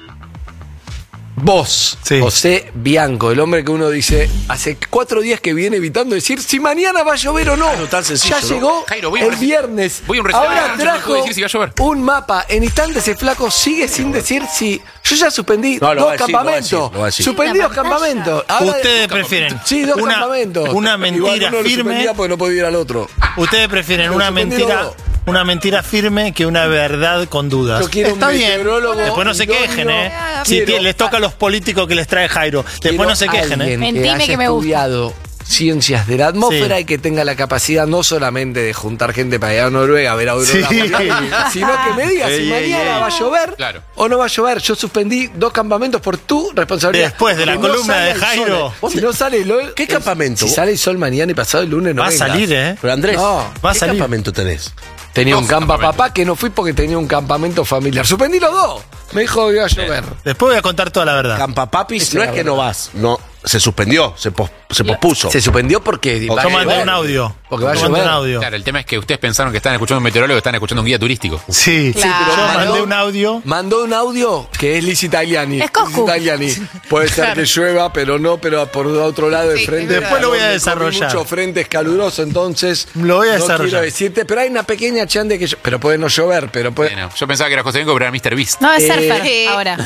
Vos, José Bianco, el hombre que uno dice hace 4 días que viene evitando decir si mañana va a llover o no. tan sencillo, Ya ¿no? llegó Jairo, voy a un el viernes. voy a un restaurante, Ahora no puedo trajo decir si va a llover. un mapa. En instantes el flaco sigue sin decir si. Yo ya suspendí No, lo dos va a decir, lo va a campamentos. decir, lo va a decir. Suspendí 2 campamentos. Ahora- Ustedes prefieren Sí, 2 una- campamentos. una Igual mentira uno lo firme. suspendía porque no podía ir al otro. Ustedes prefieren Lo una suspendieron mentira, dos. una mentira firme que una verdad con dudas. Yo quiero un Está bien. meteorólogo Después no se idóneo. quejen, ¿eh? Si Quiero- les toca a los políticos que les trae Jairo. Después Quiero no se quejen, alguien ¿eh? que haya estudiado ciencias de la atmósfera Sí. y que tenga la capacidad no solamente de juntar gente para ir a Noruega a ver Aurora Sí. boreal, sino que me diga si Ey, ey, mañana ey. va a llover Claro. o no va a llover. Yo suspendí 2 campamentos por tu responsabilidad. Después de la Si columna sale de el Jairo. sol, si no sale el ¿Qué campamento? Si sale el sol mañana y pasado el lunes no Va a vengas. salir, ¿eh? Pero Andrés, No, va a ¿qué salir. campamento tenés? Tenía un 2 campa campamentos. papá que no fui porque tenía un campamento familiar. Suspendí los 2. Me dijo que iba a llover. Después voy a contar toda la verdad. Campapapis, Esa no es es la que no verdad. vas, no, se suspendió, se pospuso. Se suspendió porque va a Yo mandé llover. un audio. Porque va a Yo mandé llover. un audio. Claro, el tema es que ustedes pensaron que estaban escuchando un meteorólogo y están escuchando un guía turístico. Sí, Claro. yo Mandó- mandé un audio. Mandó un audio que es Liz Italiani. Es Coscu. Liz Italiani. Puede ser que llueva, pero no, pero por otro lado de Sí, frente. es Después lo voy a Hay desarrollar. mucho frente es caluroso, entonces. Lo voy a No desarrollar. quiero decirte, pero hay una pequeña chance de que. Pero puede no llover, pero puede. Bueno, yo pensaba que era José Bianco, pero era Mr. Beast. No, es surfer Sí. ahora.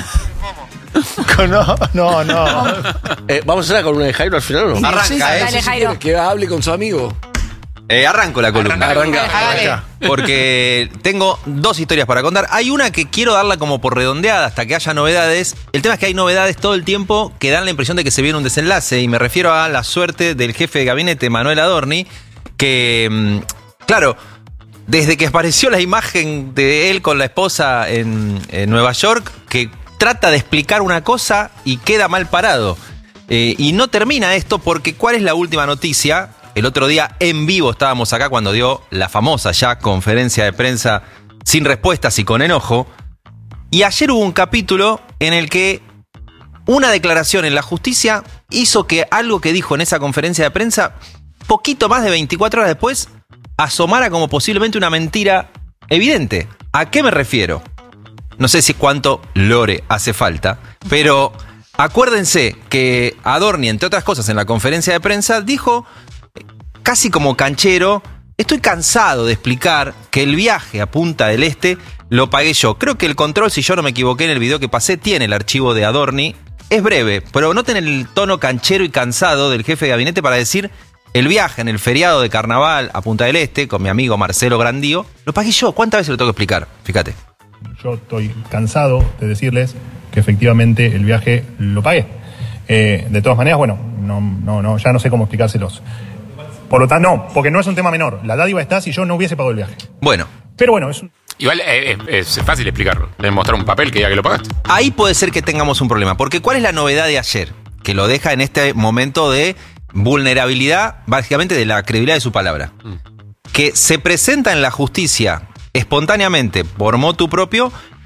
No. ¿Vamos a hacer la columna de Jairo al final o no? Arranca, Sí, ¿eh? Dale, si Jairo. quiere que hable con su amigo. Arranco la columna. Arranca. Hágale. Porque tengo 2 historias para contar. Hay una que quiero darla como por redondeada hasta que haya novedades. El tema es que hay novedades todo el tiempo que dan la impresión de que se viene un desenlace. Y me refiero a la suerte del jefe de gabinete, Manuel Adorni, que, claro, desde que apareció la imagen de él con la esposa en Nueva York, que trata de explicar una cosa y queda mal parado. Y no termina esto porque ¿cuál es la última noticia? El otro día en vivo estábamos acá cuando dio la famosa ya conferencia de prensa sin respuestas y con enojo. Y ayer hubo un capítulo en el que una declaración en la justicia hizo que algo que dijo en esa conferencia de prensa, poquito más de 24 horas después, asomara como posiblemente una mentira evidente. ¿A qué me refiero? No sé si cuánto lore hace falta, pero acuérdense que Adorni, entre otras cosas, en la conferencia de prensa dijo, casi como canchero, estoy cansado de explicar que el viaje a Punta del Este lo pagué yo. Creo que el control, si yo no me equivoqué en el video que pasé, tiene el archivo de Adorni. Es breve, pero noten el tono canchero y cansado del jefe de gabinete para decir, el viaje en el feriado de carnaval a Punta del Este, con mi amigo Marcelo Grandío, lo pagué yo. ¿Cuántas veces lo tengo que explicar? Fíjate. Yo estoy cansado de decirles que efectivamente el viaje lo pagué. De todas maneras, bueno, ya no sé cómo explicárselos. Por lo tanto, no, porque no es un tema menor. La dádiva está si yo no hubiese pagado el viaje. Bueno. Pero bueno, es un... Igual es fácil explicarlo. Le mostrar un papel que diga que lo pagaste. Ahí puede ser que tengamos un problema, porque ¿cuál es la novedad de ayer? Que lo deja en este momento de vulnerabilidad, básicamente de la credibilidad de su palabra. Que se presenta en la justicia espontáneamente, por motu propio,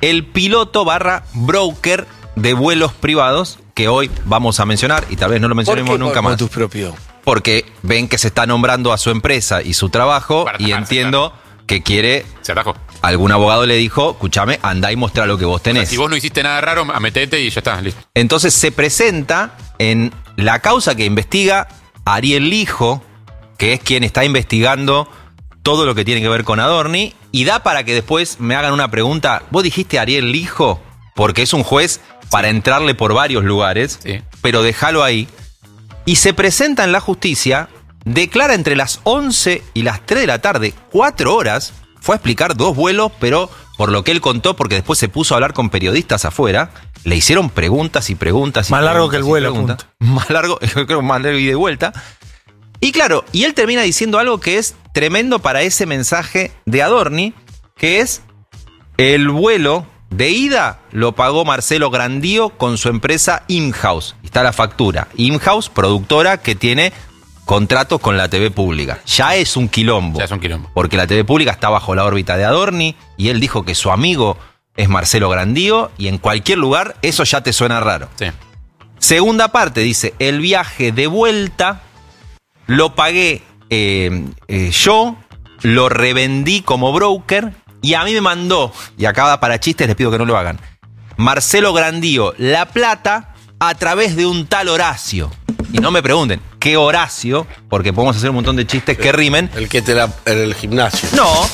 el piloto / broker de vuelos privados que hoy vamos a mencionar y tal vez no lo mencionemos nunca más. Tus propios. Porque ven que se está nombrando a su empresa y su trabajo y entiendo que quiere... Se atajó. Algún abogado le dijo, escúchame, andá y mostrá lo que vos tenés. O sea, si vos no hiciste nada raro, metete y ya está, listo. Entonces se presenta en la causa que investiga Ariel Lijo, que es quien está investigando todo lo que tiene que ver con Adorni, y da para que después me hagan una pregunta. ¿Vos dijiste Ariel Lijo? Porque es un juez para entrarle por varios lugares, pero déjalo ahí. Y se presenta en la justicia, declara entre las 11 y las 3 de la tarde, 4 horas, fue a explicar 2 vuelos, pero por lo que él contó, porque después se puso a hablar con periodistas afuera, le hicieron preguntas y preguntas. Más largo que el vuelo. Más largo, yo creo más largo y de vuelta. Y claro, y él termina diciendo algo que es tremendo para ese mensaje de Adorni, que es el vuelo de ida lo pagó Marcelo Grandío con su empresa Imhouse. Está la factura. Imhouse, productora que tiene contratos con la TV pública. Ya es un quilombo. Ya es un quilombo. Porque la TV pública está bajo la órbita de Adorni y él dijo que su amigo es Marcelo Grandío y en cualquier lugar eso ya te suena raro. Sí. Segunda parte, dice, el viaje de vuelta lo pagué yo, lo revendí como broker y a mí me mandó, y acá para chistes les pido que no lo hagan, Marcelo Grandío la plata a través de un tal Horacio. Y no me pregunten, ¿qué Horacio? Porque podemos hacer un montón de chistes que rimen. El que te la... el gimnasio. No.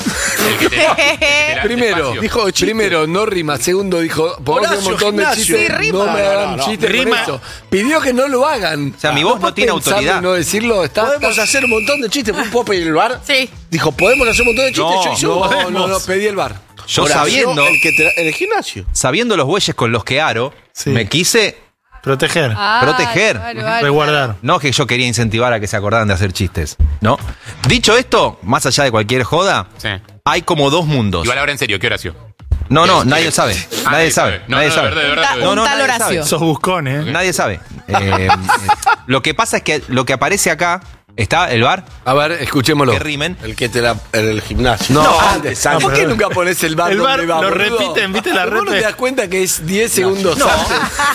Primero, no rima. Segundo, dijo, podemos hacer un montón de chistes. Sí, rima. No me hagan chistes con eso. Pidió que no lo hagan. O sea, mi voz no tiene autoridad. No decirlo, podemos hacer un montón de chistes. ¿Puedo pedir el bar? Sí. Dijo, podemos hacer un montón de chistes. No, pedí el bar. Yo Horacio, sabiendo... el gimnasio. Sabiendo los bueyes con los que aro, me quise... Proteger. Proteger. Resguardar. No que yo quería incentivar a que se acordaran de hacer chistes, ¿no? Dicho esto, más allá de cualquier joda, hay como 2 mundos. Igual ahora en serio, ¿qué Horacio? No, nadie sabe. Nadie sabe. Nadie sabe. De verdad. Un tal Horacio. Sos buscón, ¿eh? Nadie sabe. Lo que pasa es que lo que aparece acá, ¿está el bar? A ver, escuchémoslo. Que rimen. El que te la... el gimnasio. No, antes. ¿Por qué nunca pones el bar? El bar donde va, lo boludo? repiten, ¿viste la ¿Vos no te repite? das cuenta que es 10 segundos antes?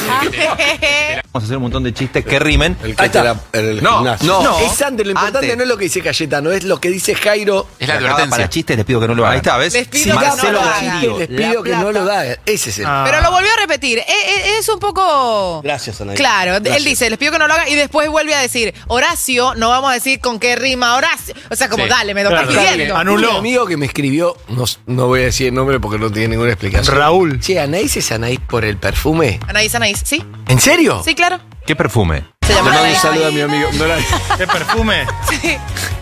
Vamos a hacer un montón de chistes que rimen. El que te la... el gimnasio. No, es antes. Lo importante Antes. no es lo que dice Cayetano, es lo que dice Jairo. Es la Acá advertencia. para chistes les pido que no lo hagan. Ahí está, ¿ves? Les pido que Marcelo no lo hagan. Grandío, Les pido que no lo da. Ese es el. Pero lo volvió a repetir. Es un poco... Gracias, Anaí. Claro, Gracias. él dice, les pido que no lo hagan y después vuelve a decir, Horacio, no vamos a decir con qué rima Horacio. O sea, como Sí. dale, me lo estás Claro. pidiendo. Anuló. Un amigo que me escribió, no voy a decir el nombre porque no tiene ninguna explicación. Raúl. Che, Anaís es Anaís por el perfume. Anaís, ¿sí? ¿En serio? Sí, claro. ¿Qué perfume? Se Le llama mando un Anaís. saludo a mi amigo. ¿Qué perfume? Sí.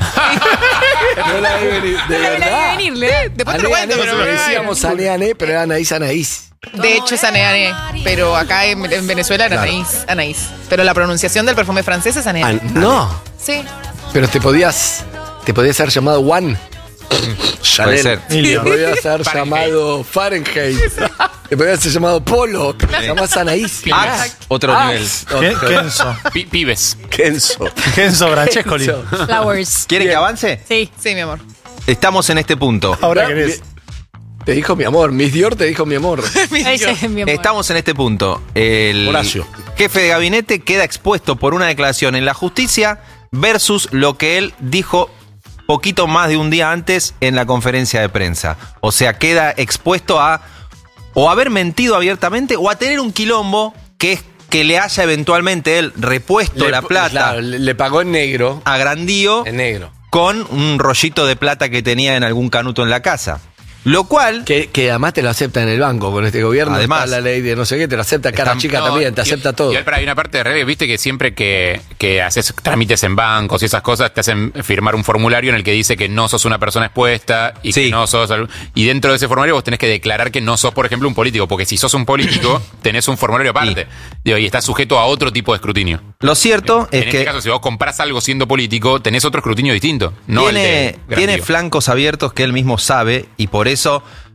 No la vi venir. De No la vi verdad. venirle. Después te lo cuento, pero le decíamos Ané, pero era Anaís. De hecho es Anaís, pero acá en Venezuela era Anaís. Pero la pronunciación del perfume francés es Anaís. No, Sí. pero te podías haber llamado Juan. Puede ser. Te podías haber llamado Fahrenheit. Te podías haber llamado Polo. Te llamás Anaís. Ax, otro nivel. Kenzo. Pibes. Kenzo Brancescoli. Flowers. ¿Quieren que avance? Sí. Sí, mi amor. Estamos en este punto. Ahora querés. Te dijo mi amor. Miss Dior te dijo mi amor. Ese es mi amor. Estamos en este punto. El Horacio. jefe de gabinete queda expuesto por una declaración en la justicia versus lo que él dijo poquito más de un día antes en la conferencia de prensa. O sea, queda expuesto a o haber mentido abiertamente o a tener un quilombo que es que le haya eventualmente él repuesto la plata Claro, le pagó en negro. a Grandío En negro. con un rollito de plata que tenía en algún canuto en la casa. Lo cual... Que además te lo acepta en el banco con este gobierno. Además. Está la ley de no sé qué, te lo acepta cara Están- chica No, también, te y- acepta todo. Y hay una parte de regla, viste que siempre que haces trámites en bancos y esas cosas, te hacen firmar un formulario en el que dice que no sos una persona expuesta y Sí. que no sos... Y dentro de ese formulario vos tenés que declarar que no sos, por ejemplo, un político, porque si sos un político, tenés un formulario aparte. Digo, y estás sujeto a otro tipo de escrutinio. Lo cierto es En que... este caso, si vos comprás algo siendo político, tenés otro escrutinio distinto. No el de tiene Grandío. flancos abiertos que él mismo sabe y por eso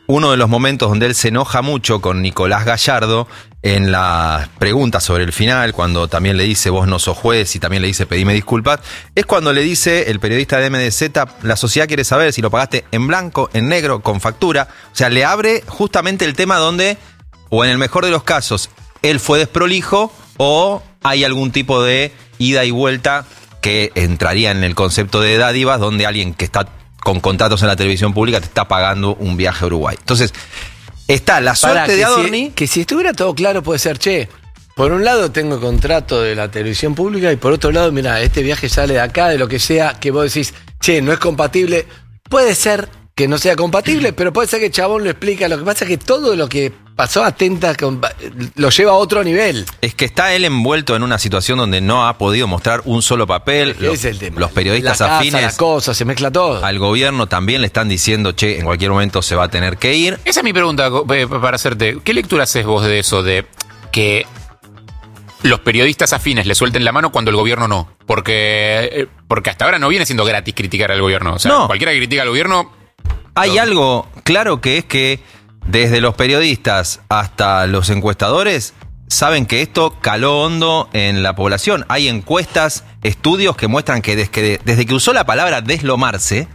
uno de los momentos donde él se enoja mucho con Nicolás Gallardo en las preguntas sobre el final, cuando también le dice vos no sos juez y también le dice pedime disculpas, es cuando le dice el periodista de MDZ, la sociedad quiere saber si lo pagaste en blanco, en negro, con factura. O sea, le abre justamente el tema donde, o en el mejor de los casos, él fue desprolijo o hay algún tipo de ida y vuelta que entraría en el concepto de dádivas, donde alguien que está con contratos en la televisión pública te está pagando un viaje a Uruguay. Entonces, está la suerte de Adorni. Que si estuviera todo claro puede ser, che, por un lado tengo contrato de la televisión pública y por otro lado, mira, este viaje sale de acá, de lo que sea, que vos decís, che, no es compatible. Puede ser que no sea compatible, pero puede ser que el chabón lo explica. Lo que pasa es que todo lo que pasó lo lleva a otro nivel. Es que está él envuelto en una situación donde no ha podido mostrar un solo papel. Es el tema. Los periodistas la casa, afines la cosa, se mezcla todo. Al gobierno también le están diciendo, che, en cualquier momento se va a tener que ir. Esa es mi pregunta para hacerte. ¿Qué lectura haces vos de eso? De que los periodistas afines le suelten la mano cuando el gobierno no. Porque hasta ahora no viene siendo gratis criticar al gobierno. O sea, no. Cualquiera que critica al gobierno... Hay algo claro que es que desde los periodistas hasta los encuestadores saben que esto caló hondo en la población. Hay encuestas, estudios que muestran que desde que usó la palabra deslomarse,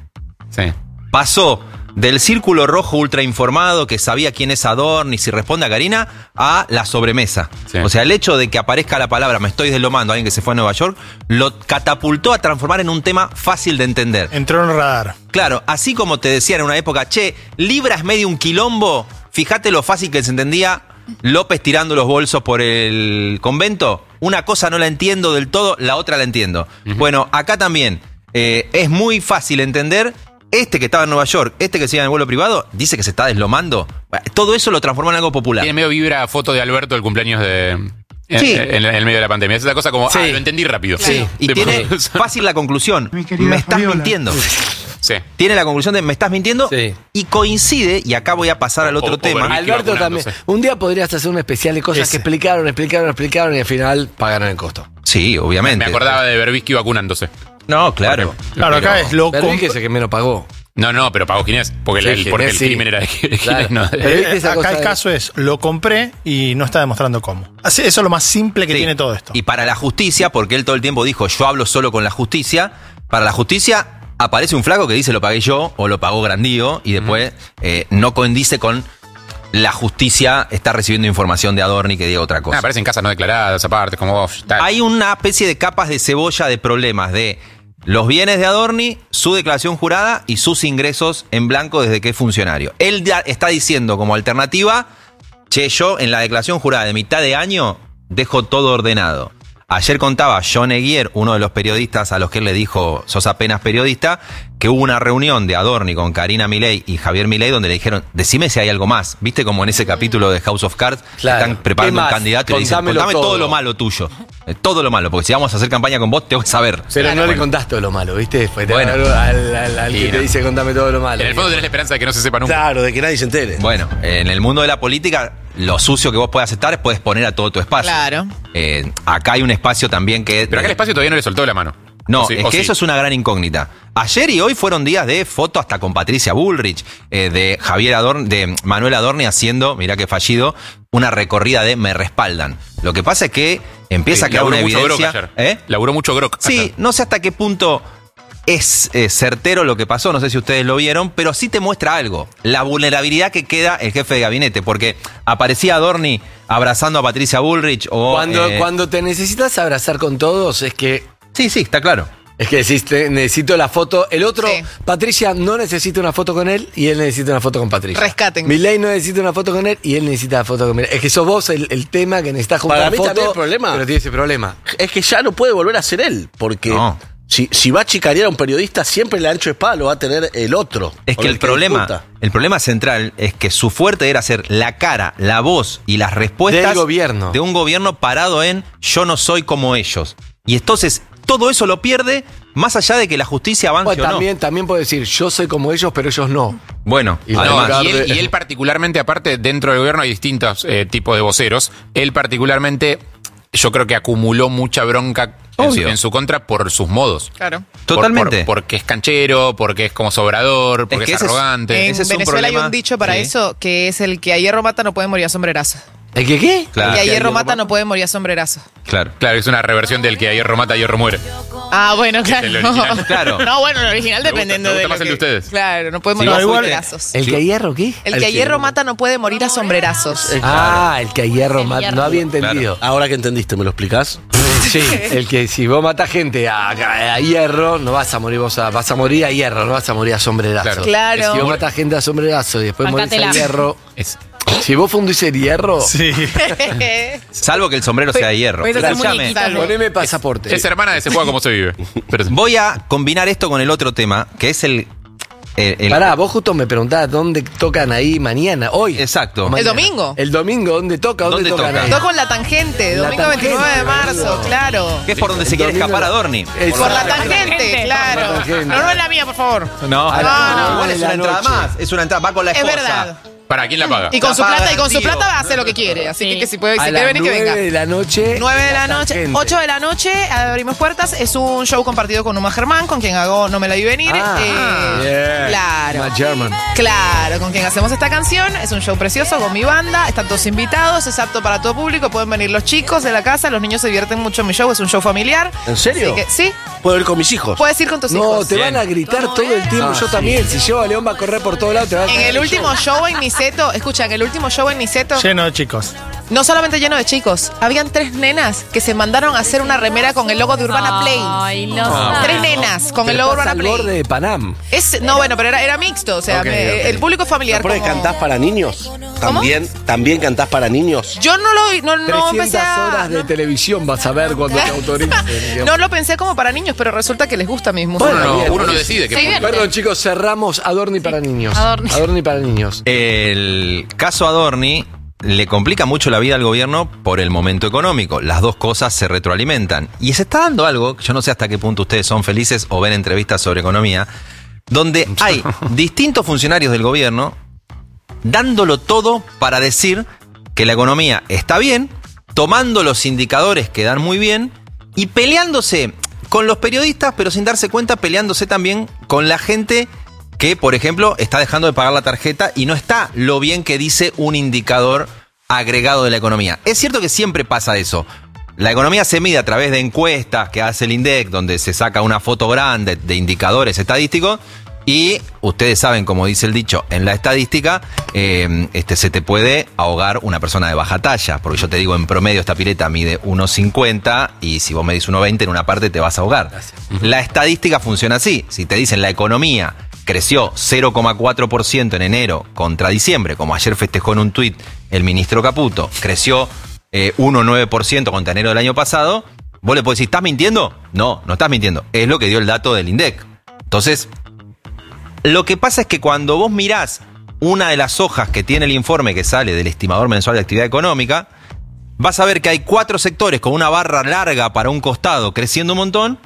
pasó del círculo rojo ultra informado que sabía quién es Adorni, si responde a Karina, a la sobremesa. O sea, el hecho de que aparezca la palabra me estoy deslomando a alguien que se fue a Nueva York, lo catapultó a transformar en un tema fácil de entender. Entró en el radar. Claro, así como te decían en una época, che, Libra es medio un quilombo, fíjate lo fácil que se entendía López tirando los bolsos por el convento. Una cosa no la entiendo del todo, la otra la entiendo. Bueno, acá también es muy fácil entender. Este que estaba en Nueva York, este que se iba en el vuelo privado, dice que se está deslomando. Todo eso lo transformó en algo popular. Y en medio vibra foto de Alberto del cumpleaños en el medio de la pandemia. Es esa cosa como, lo entendí rápido. Sí. Y tiene fácil la conclusión. Me estás mintiendo. Sí. Tiene la conclusión de me estás mintiendo y coincide, y acá voy a pasar al otro tema. Alberto también. Un día podrías hacer un especial de cosas que explicaron y al final pagaron el costo. Sí, obviamente. Me acordaba de Berbisky vacunándose. No, claro. Claro, acá es loco. Berbisky es el que menos pagó. No, pero pagó Ginés, porque el crimen era de Ginés. Claro. No. Acá el caso es, lo compré y no está demostrando cómo. Eso es lo más simple que tiene todo esto. Y para la justicia, porque él todo el tiempo dijo, yo hablo solo con la justicia, para la justicia aparece un flaco que dice lo pagué yo o lo pagó Grandío y después no coincide con la justicia está recibiendo información de Adorni que diga otra cosa. Aparecen casas no declaradas aparte, como tal. Hay una especie de capas de cebolla de problemas de los bienes de Adorni, su declaración jurada y sus ingresos en blanco desde que es funcionario. Él ya está diciendo como alternativa, che, yo en la declaración jurada de mitad de año dejo todo ordenado. Ayer contaba John Eguier, uno de los periodistas a los que él le dijo, sos apenas periodista, que hubo una reunión de Adorni con Karina Milei y Javier Milei donde le dijeron, decime si hay algo más. ¿Viste como en ese capítulo de House of Cards? Claro. Están preparando un candidato y le dicen, contame todo lo malo tuyo. Todo lo malo, porque si vamos a hacer campaña con vos, tengo que saber. Pero no le contás todo lo malo, ¿viste? Fue al que te dice contame todo lo malo. En el fondo tenés la esperanza de que no se sepa nunca. Claro, de que nadie se entere. Bueno, en el mundo de la política, lo sucio que vos puedas aceptar es puedes poner a todo tu espacio. Claro. Acá hay un espacio también que... Pero acá el espacio todavía no le soltó la mano. No, es que eso es una gran incógnita. Ayer y hoy fueron días de foto hasta con Patricia Bullrich, de Javier Adorni, de Manuel Adorni haciendo, mirá que fallido, una recorrida de me respaldan. Lo que pasa es que empieza a quedar una evidencia. Laburó mucho Grok. Sí, ayer. No sé hasta qué punto es certero lo que pasó, no sé si ustedes lo vieron, pero sí te muestra algo. La vulnerabilidad que queda el jefe de gabinete, porque aparecía Adorni abrazando a Patricia Bullrich o... Cuando te necesitas abrazar con todos es que... Sí, está claro. Es que decís, necesito la foto. El otro, Patricia no necesita una foto con él y él necesita una foto con Patricia. Rescaten. Milei no necesita una foto con él y él necesita la foto con Milei. Es que sos vos el tema que necesitas juntar Para la mí foto. también el problema. Pero tiene ese problema. Es que ya no puede volver a ser él, porque si va a chicarear a un periodista, siempre le ancho de espada lo va a tener el otro. Es que el problema central es que su fuerte era ser la cara, la voz y las respuestas del gobierno. De un gobierno parado en yo no soy como ellos. Y entonces todo eso lo pierde más allá de que la justicia avance o no. También puede decir yo soy como ellos, pero ellos no. Bueno, y él particularmente, aparte, dentro del gobierno hay distintos tipos de voceros. Él particularmente yo creo que acumuló mucha bronca en su contra por sus modos. Claro. Totalmente. Porque es canchero, porque es como sobrador, porque es arrogante. En Venezuela hay un dicho para eso, que es el que a hierro mata no puede morir a sombrerazo. ¿El que qué? Claro. El que a hierro mata no puede morir a sombrerazo. Claro, es una reversión del que a hierro mata, a hierro muere. Ah, bueno, claro. Es el original. Claro. No, bueno, el original dependiendo me gusta de más el de ustedes. Claro, no puede morir a sombrerazos. ¿El que a hierro qué? El que a hierro mata no puede morir a sombrerazos. El que a hierro mata. No había entendido. Claro. Ahora que entendiste, ¿me lo explicás? Sí, el que si vos matás gente a hierro, no vas a morir vas a morir a hierro, no vas a morir a sombrerazo. Claro. Si vos matás gente a sombrerazo y después morís Bancatela. a hierro. Si vos fundís el hierro. Sí. Salvo que el sombrero sea de hierro. Pues esos son Escuchame. muñequitos. Poneme pasaporte. Es hermana de Se Juega Como Se Vive. Pero Voy a combinar esto con el otro tema, que es el Pará, vos justo me preguntabas dónde tocan ahí mañana, hoy. Exacto. El domingo. El domingo, ¿dónde toca? ¿Dónde tocan ahí? Toco en La Tangente, La domingo Tangente, 29 de marzo, boludo. claro. Que es por donde se quiere escapar a Dorni. Por La Tangente, claro. La Tangente. No es la mía, por favor. No, no. igual es una entrada más. Es una entrada, va con la Es esposa. verdad. ¿Para quién la paga? Y con su La paga plata, el tío. hace lo que quiere. Así que si puede, si A quiere las venir, que 9 venga. de la noche. 9 de la noche, Tangente. 8 de la noche, abrimos puertas. Es un show compartido con Uma Germán, con quien hago No Me La Vi Venir. Yeah. Claro. Uma German. Claro, con quien hacemos esta canción. Es un show precioso con mi banda. Están todos invitados, es apto para todo público. Pueden venir los chicos de la casa, los niños se divierten mucho en mi show. Es un show familiar. ¿En serio? Así que, sí, ¿Puedo ir con mis hijos? puedes ir con tus No, hijos. te van a gritar todo el tiempo. Yo también. Si llevo a León va a correr por todos lados, te va a En caer el último show en Niceto, escucha, en el último show en Niceto, Lleno de chicos. no solamente lleno de chicos, habían 3 nenas que se mandaron a hacer una remera con el logo de Urbana Play. Ay, no. 3 nenas con el Pero logo pasa Urbana al Play. borde de Panam. No, bueno, pero era mixto, o sea, Ok, ok. el público es familiar. ¿Por qué como- cantás para niños? ¿También cantás para niños? Yo no lo 300 empecé a... horas de televisión vas a ver cuando te autoricen. No lo pensé como para niños, pero resulta que les gusta mi música. Uno no decide. Perdón, chicos, cerramos Adorni para niños. Adorni para niños. El caso Adorni le complica mucho la vida al gobierno por el momento económico. Las dos cosas se retroalimentan. Y se está dando algo, yo no sé hasta qué punto ustedes son felices o ven entrevistas sobre economía, donde hay distintos funcionarios del gobierno dándolo todo para decir que la economía está bien, tomando los indicadores que dan muy bien y peleándose con los periodistas, pero sin darse cuenta, peleándose también con la gente que, por ejemplo, está dejando de pagar la tarjeta y no está lo bien que dice un indicador agregado de la economía. Es cierto que siempre pasa eso. La economía se mide a través de encuestas que hace el INDEC, donde se saca una foto grande de indicadores estadísticos. Y ustedes saben, como dice el dicho, en la estadística se te puede ahogar una persona de baja talla. Porque yo te digo, en promedio esta pileta mide 1,50 y si vos medís 1,20 en una parte te vas a ahogar. La estadística funciona así. Si te dicen la economía creció 0,4% en enero contra diciembre, como ayer festejó en un tuit el ministro Caputo, creció 1,9% contra enero del año pasado, vos le podés decir, ¿estás mintiendo? No, no estás mintiendo. Es lo que dio el dato del INDEC. Entonces, lo que pasa es que cuando vos mirás una de las hojas que tiene el informe que sale del estimador mensual de actividad económica, vas a ver que hay 4 sectores con una barra larga para un costado creciendo un montón,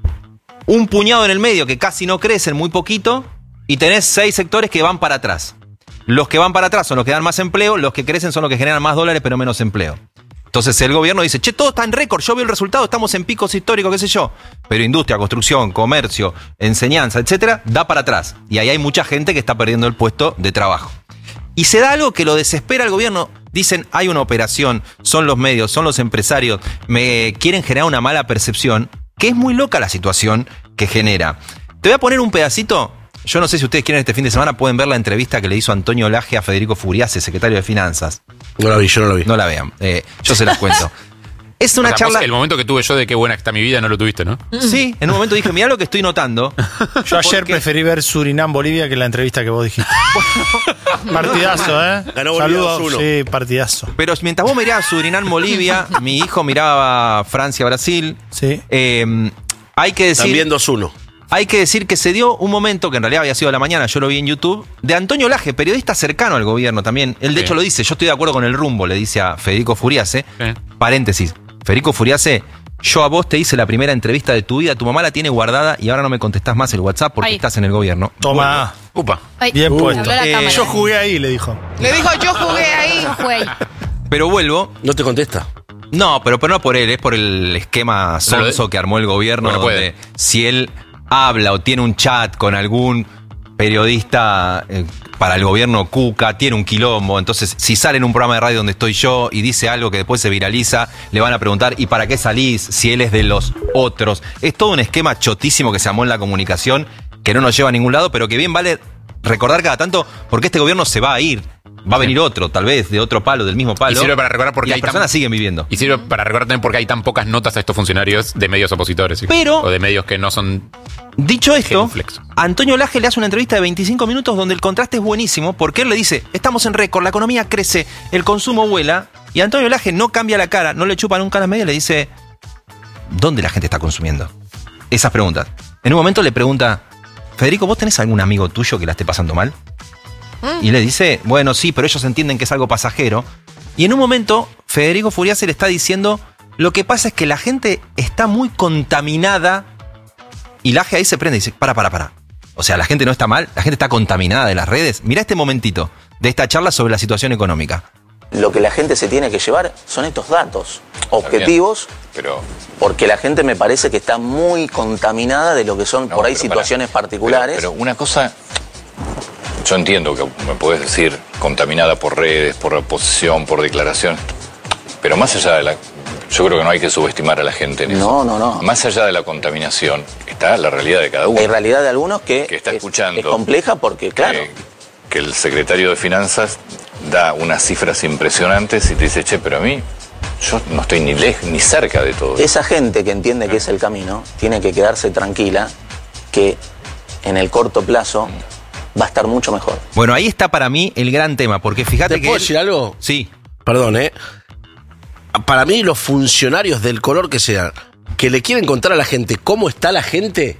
un puñado en el medio que casi no crecen, muy poquito, y tenés 6 sectores que van para atrás. Los que van para atrás son los que dan más empleo, los que crecen son los que generan más dólares pero menos empleo. Entonces el gobierno dice, che, todo está en récord, yo veo el resultado, estamos en picos históricos, qué sé yo. Pero industria, construcción, comercio, enseñanza, etcétera, da para atrás. Y ahí hay mucha gente que está perdiendo el puesto de trabajo. Y se da algo que lo desespera al gobierno. Dicen, hay una operación, son los medios, son los empresarios, me quieren generar una mala percepción, que es muy loca la situación que genera. Te voy a poner un pedacito. Yo no sé si ustedes quieren este fin de semana, pueden ver la entrevista que le hizo Antonio Laje a Federico Furiase, secretario de Finanzas. No la vi, yo no la vi. No la vean, yo se las cuento. Es una charla... El momento que tuve yo de qué buena está mi vida no lo tuviste, ¿no? Sí, en un momento dije, mirá lo que estoy notando. Yo ayer preferí ver Surinam-Bolivia que la entrevista que vos dijiste. Partidazo, ¿eh? Ganó Bolivia Saludos, 2-1. sí, partidazo. Pero mientras vos mirabas Surinam-Bolivia, mi hijo miraba Francia-Brasil. Sí. Hay que decir... También 2-1. Hay que decir que se dio un momento, que en realidad había sido a la mañana, yo lo vi en YouTube, de Antonio Laje, periodista cercano al gobierno también. Él de hecho lo dice, yo estoy de acuerdo con el rumbo, le dice a Federico Furiase. Paréntesis, Federico Furiase, yo a vos te hice la primera entrevista de tu vida, tu mamá la tiene guardada y ahora no me contestás más el WhatsApp porque estás en el gobierno. Toma. Upa. Bien puesto. habló la cámara. Yo jugué ahí, le dijo. Le dijo, yo jugué ahí. Güey. Pero vuelvo. No te contesta. No, pero no por él, es por el esquema sonso que armó el gobierno, donde si él habla o tiene un chat con algún periodista para el gobierno Cuca, tiene un quilombo, entonces si sale en un programa de radio donde estoy yo y dice algo que después se viraliza, le van a preguntar ¿y para qué salís? Si él es de los otros. Es todo un esquema chotísimo que se armó en la comunicación, que no nos lleva a ningún lado, pero que bien vale recordar cada tanto, porque este gobierno se va a ir. Va a venir otro, tal vez, de otro palo, del mismo palo. Y sirve para recordar porque las personas siguen viviendo. Y sirve para recordar también porque hay tan pocas notas a estos funcionarios de medios opositores. Pero, o de medios que no son... Dicho esto, Antonio Laje le hace una entrevista de 25 minutos donde el contraste es buenísimo, porque él le dice, estamos en récord, la economía crece, el consumo vuela, y Antonio Laje no cambia la cara, no le chupa nunca las medias, le dice, ¿dónde la gente está consumiendo? Esas preguntas. En un momento le pregunta, Federico, ¿vos tenés algún amigo tuyo que la esté pasando mal? Y le dice, bueno, sí, pero ellos entienden que es algo pasajero. Y en un momento, Federico Furiase le está diciendo, lo que pasa es que la gente está muy contaminada. Y Laje ahí se prende y dice, para. O sea, la gente no está mal, la gente está contaminada de las redes. Mirá este momentito de esta charla sobre la situación económica. Lo que la gente se tiene que llevar son estos datos objetivos, porque la gente me parece que está muy contaminada de lo que son por ahí situaciones particulares. Pero una cosa... Yo entiendo que me puedes decir contaminada por redes, por oposición, por declaración, pero más allá de la... Yo creo que no hay que subestimar a la gente en eso. No. Más allá de la contaminación está la realidad de cada uno. Hay realidad de algunos que está escuchando. Es compleja porque, claro... Que el secretario de Finanzas da unas cifras impresionantes y te dice, che, pero a mí... Yo no estoy ni cerca de todo. Esa gente que entiende que es el camino tiene que quedarse tranquila que en el corto plazo... va a estar mucho mejor. Bueno, ahí está para mí el gran tema, porque fíjate que... ¿Te puedo decir algo? Sí. Perdón, Para mí los funcionarios del color que sean, que le quieren contar a la gente cómo está la gente,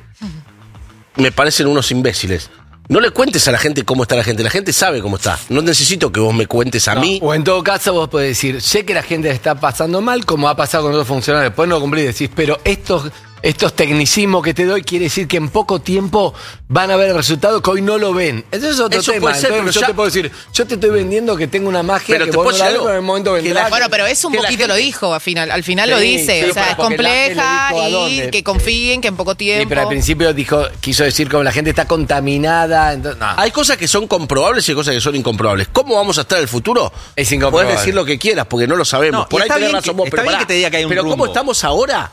me parecen unos imbéciles. No le cuentes a la gente cómo está la gente sabe cómo está. No necesito que vos me cuentes a mí. O en todo caso vos podés decir, sé que la gente está pasando mal, como ha pasado con otros funcionarios, después no lo cumplís, decís, pero estos tecnicismos que te doy quiere decir que en poco tiempo van a ver el resultado que hoy no lo ven. Entonces es otro tema. Puede ser, entonces yo te puedo decir, yo te estoy vendiendo que tengo una magia pero que te vos no la puedo ves, pero en el momento vendrá. Bueno, pero eso un poquito lo dijo al final Sí, lo dice. sí, O sea, es porque compleja le dijo y que confíen que en poco tiempo. Sí, pero al principio quiso decir como la gente está contaminada. Entonces, no. Hay cosas que son comprobables y hay cosas que son incomprobables. ¿Cómo vamos a estar en el futuro? Es incomprobable. Podés decir lo que quieras porque no lo sabemos. No, por ahí tenés razón vos, pero que te diga que hay un pero rumbo. ¿cómo estamos ahora?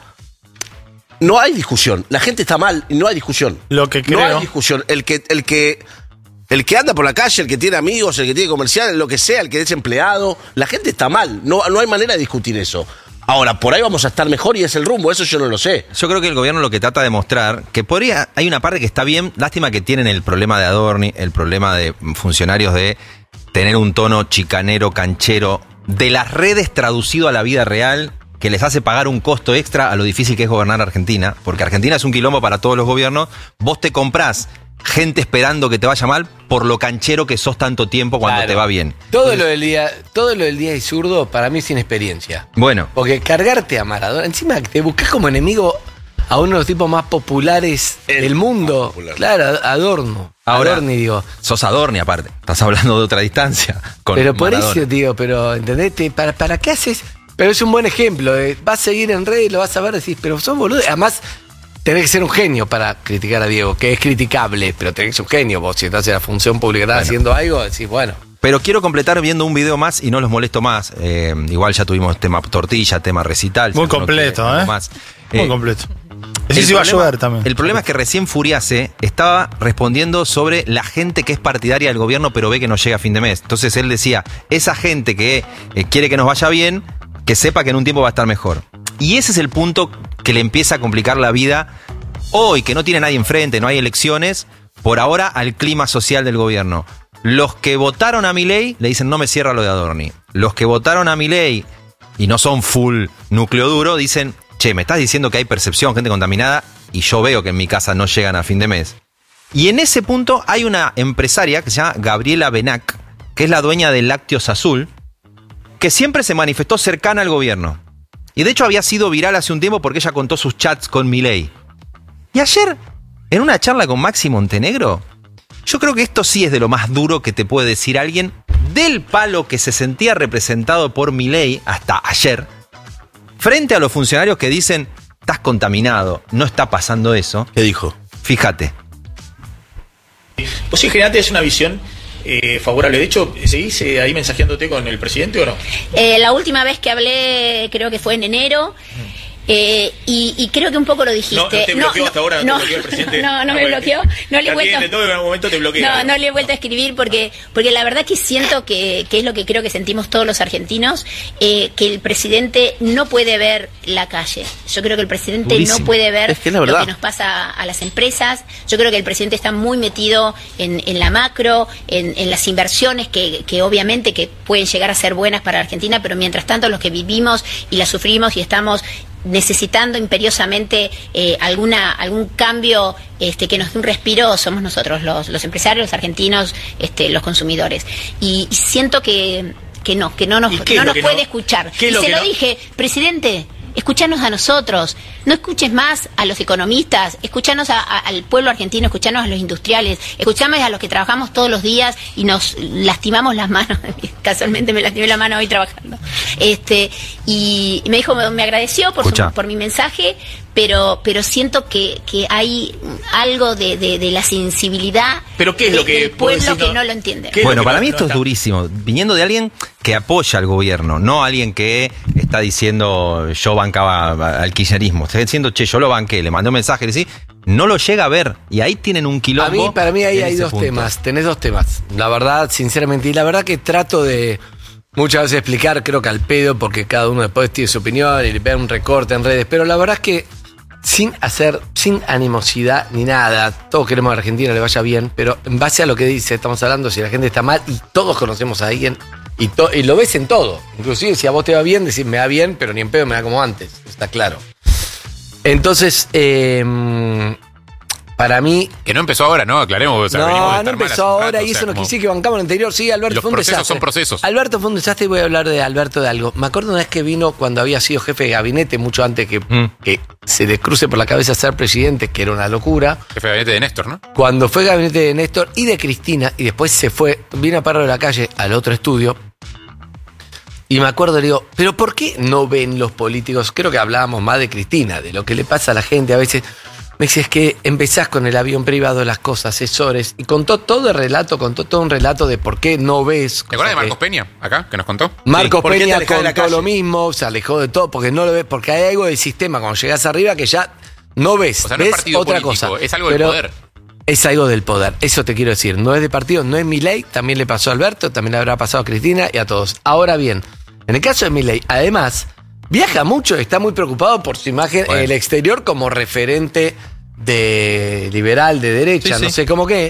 No hay discusión. La gente está mal y no hay discusión. Lo que creo... No hay discusión. El que anda por la calle, el que tiene amigos, el que tiene comerciales, lo que sea, el que es empleado, la gente está mal. No hay manera de discutir eso. Ahora, por ahí vamos a estar mejor y es el rumbo, eso yo no lo sé. Yo creo que el gobierno lo que trata de mostrar, que hay una parte que está bien, lástima que tienen el problema de Adorni, el problema de funcionarios de tener un tono chicanero, canchero, de las redes traducido a la vida real, que les hace pagar un costo extra a lo difícil que es gobernar Argentina, porque Argentina es un quilombo para todos los gobiernos, vos te comprás gente esperando que te vaya mal por lo canchero que sos tanto tiempo cuando te va bien. Todo lo del día y zurdo para mí es inexperiencia. Bueno. Porque cargarte a Maradona, encima te buscás como enemigo a uno de los tipos más populares del mundo. Claro, Adorno. Ahora, Adorni, digo. Sos Adorni aparte, estás hablando de otra distancia. Pero por Maradona. eso, digo, pero ¿entendés? ¿Para qué haces? Pero es un buen ejemplo. Vas a seguir en redes, lo vas a ver, decís, pero sos boludo. Además, tenés que ser un genio para criticar a Diego, que es criticable, pero tenés que ser un genio. Vos, si estás en la función pública, estás haciendo algo, decís, bueno. Pero quiero completar viendo un video más y no los molesto más. Igual ya tuvimos tema tortilla, tema recital. Muy completo, más. Muy completo. Eso sí va a llover también. El problema es que recién Furiase estaba respondiendo sobre la gente que es partidaria del gobierno pero ve que no llega a fin de mes. Entonces él decía, esa gente que quiere que nos vaya bien, que sepa que en un tiempo va a estar mejor. Y ese es el punto que le empieza a complicar la vida hoy, que no tiene nadie enfrente, no hay elecciones, por ahora al clima social del gobierno. Los que votaron a Milei le dicen no me cierra lo de Adorni. Los que votaron a Milei y no son full núcleo duro dicen, che, me estás diciendo que hay percepción, gente contaminada, y yo veo que en mi casa no llegan a fin de mes. Y en ese punto hay una empresaria que se llama Gabriela Benac, que es la dueña de Lácteos Azul, que siempre se manifestó cercana al gobierno. Y de hecho había sido viral hace un tiempo porque ella contó sus chats con Milei. Y ayer, en una charla con Maxi Montenegro, yo creo que esto sí es de lo más duro que te puede decir alguien del palo que se sentía representado por Milei hasta ayer, Frente a los funcionarios que dicen, estás contaminado, no está pasando eso. ¿Qué dijo? Fíjate. ¿Vos sí generaste una visión favorable? De hecho, ¿seguís ahí mensajeándote con el presidente o no? La última vez que hablé creo que fue en enero. Y creo que un poco lo dijiste. No te bloqueó hasta ahora, no te bloqueó el presidente. No me bloqueó. No le he vuelto. En todo momento te bloquea. No le he vuelto a escribir porque la verdad que siento que es lo que creo que sentimos todos los argentinos, que el presidente no puede ver la calle. Yo creo que el presidente Durísimo. no puede ver Es que es la lo verdad. que nos pasa a las empresas. Yo creo que el presidente está muy metido en la macro, en las inversiones que obviamente que pueden llegar a ser buenas para Argentina, pero mientras tanto los que vivimos y las sufrimos y estamos necesitando imperiosamente algún cambio que nos dé un respiro, somos nosotros, los empresarios, los argentinos, los consumidores. Y siento que no nos puede escuchar. Y se lo dije, presidente, escuchanos a nosotros, no escuches más a los economistas, escuchanos al pueblo argentino, escuchanos a los industriales, escuchanos a los que trabajamos todos los días y nos lastimamos las manos. Casualmente me lastimé la mano hoy trabajando. Y me dijo, me agradeció por mi mensaje, pero siento que hay algo de la sensibilidad ¿Pero qué es lo que del pueblo que no lo entiende. Bueno, para mí esto es durísimo. Viniendo de alguien que apoya al gobierno, no alguien que está diciendo yo bancaba al kirchnerismo. Está diciendo, che, yo lo banqué, le mandé un mensaje, le decía, no lo llega a ver. Y ahí tienen un quilombo. Para mí ahí en hay ese dos punto. temas. Tenés dos temas. La verdad, sinceramente. Y la verdad que trato de muchas veces explicar, creo que al pedo, porque cada uno después tiene su opinión y le pega un recorte en redes. Pero la verdad es que sin animosidad ni nada, todos queremos que a Argentina le vaya bien, pero en base a lo que dice, estamos hablando si la gente está mal, y todos conocemos a alguien, y lo ves en todo. Inclusive si a vos te va bien, decís me va bien, pero ni en pedo me da como antes, está claro. Entonces, para mí... Que no empezó ahora, ¿no? Aclaremos. O sea, venimos de No estar mal empezó hace un ahora rato, y o sea, eso no como- quise decir que bancamos el anterior. Sí, Alberto Los fue un procesos desastre. son procesos. Alberto fue un desastre y voy a hablar de Alberto de algo. Me acuerdo una vez que vino cuando había sido jefe de gabinete, mucho antes que se le cruce por la cabeza ser presidente, que era una locura. Jefe de gabinete de Néstor, ¿no? Cuando fue gabinete de Néstor y de Cristina, y después se fue, vino a Perro de la Calle al otro estudio. Y me acuerdo, le digo, ¿pero por qué no ven los políticos? Creo que hablábamos más de Cristina, de lo que le pasa a la gente a veces. Me dice, es que empezás con el avión privado, las cosas, asesores, y contó todo un relato de por qué no ves. ¿Te acuerdas de Marcos Peña, acá, que nos contó? Marcos ¿Por qué te Peña alejás de la contó calle? lo mismo, se alejó de todo porque no lo ves, porque hay algo del sistema cuando llegas arriba que ya no ves, O sea, no es ves partido otra político, cosa. es algo del Pero poder. Es algo del poder, eso te quiero decir. No es de partido, no es Milei, también le pasó a Alberto, también le habrá pasado a Cristina y a todos. Ahora bien, en el caso de Milei, además, viaja mucho, está muy preocupado por su imagen en el exterior como referente de liberal, de derecha, Sí, no sí. sé cómo qué.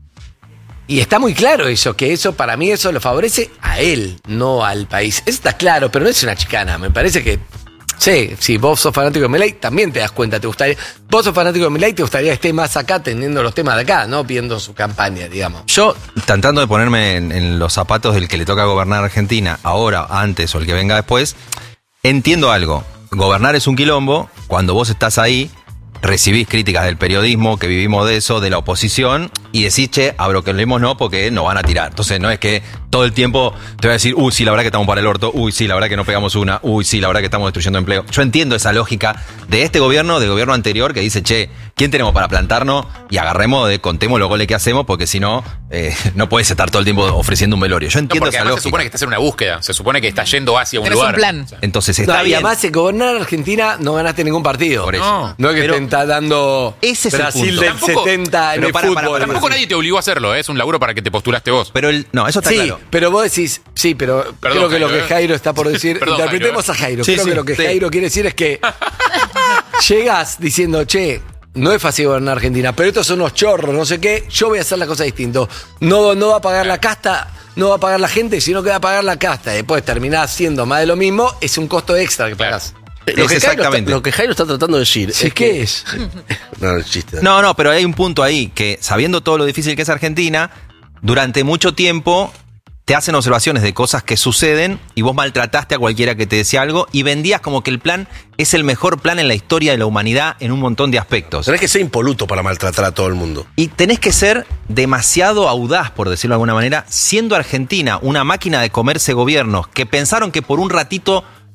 Y está muy claro eso, que eso para mí eso lo favorece a él, no al país. Eso está claro, pero no es una chicana. Me parece que, sí, si vos sos fanático de Milei, también te das cuenta, te gustaría. Vos sos fanático de Milei, te gustaría que esté más acá teniendo los temas de acá, no viendo su campaña, digamos. Yo, tratando de ponerme en los zapatos del que le toca gobernar Argentina, ahora, antes o el que venga después, entiendo algo. Gobernar es un quilombo. Cuando vos estás ahí, recibís críticas del periodismo, que vivimos de eso, de la oposición, y decís, che, abro que leemos no, porque nos van a tirar. Entonces no es que todo el tiempo te voy a decir, uy, sí, la verdad que estamos para el orto, uy, sí, la verdad que no pegamos una, uy, sí, la verdad que estamos destruyendo empleo. Yo entiendo esa lógica de este gobierno, del gobierno anterior, que dice, che, ¿quién tenemos para plantarnos? Y agarremos, contemos los goles que hacemos, porque si no, no puedes estar todo el tiempo ofreciendo un velorio. Yo No, entiendo porque esa además lógica. se supone que estás en una búsqueda, se supone que estás yendo hacia un Tenés lugar. un plan. O sea, Entonces No, está y bien. además, en gobernar Argentina no ganaste ningún partido. Por eso. No es que Pero te está dando ese es el Brasil punto. del Tampoco- 70 en pero el para, fútbol. Tampoco nadie te obligó a hacerlo, es un laburo para que te postulaste vos. Pero no, eso está Sí, claro. pero vos decís, sí, pero creo que Jairo, lo que Jairo está por decir, Perdón, interpretemos Jairo, a Jairo. Sí, Creo sí, que lo que sí. Jairo quiere decir es que llegas diciendo, che, no es fácil gobernar Argentina, pero estos son unos chorros, no sé qué, yo voy a hacer la cosa distinto. No va a pagar la casta, no va a pagar la gente, sino que va a pagar la casta. Después terminás haciendo más de lo mismo, es un costo extra que pagás. Lo que Jairo está tratando de decir Sí, es ¿qué que es? No, el chiste. No, pero hay un punto ahí, que sabiendo todo lo difícil que es Argentina, durante mucho tiempo te hacen observaciones de cosas que suceden y vos maltrataste a cualquiera que te decía algo y vendías como que el plan es el mejor plan en la historia de la humanidad en un montón de aspectos. Tenés que ser impoluto para maltratar a todo el mundo. Y tenés que ser demasiado audaz, por decirlo de alguna manera, siendo Argentina una máquina de comerse gobiernos que pensaron que por un ratito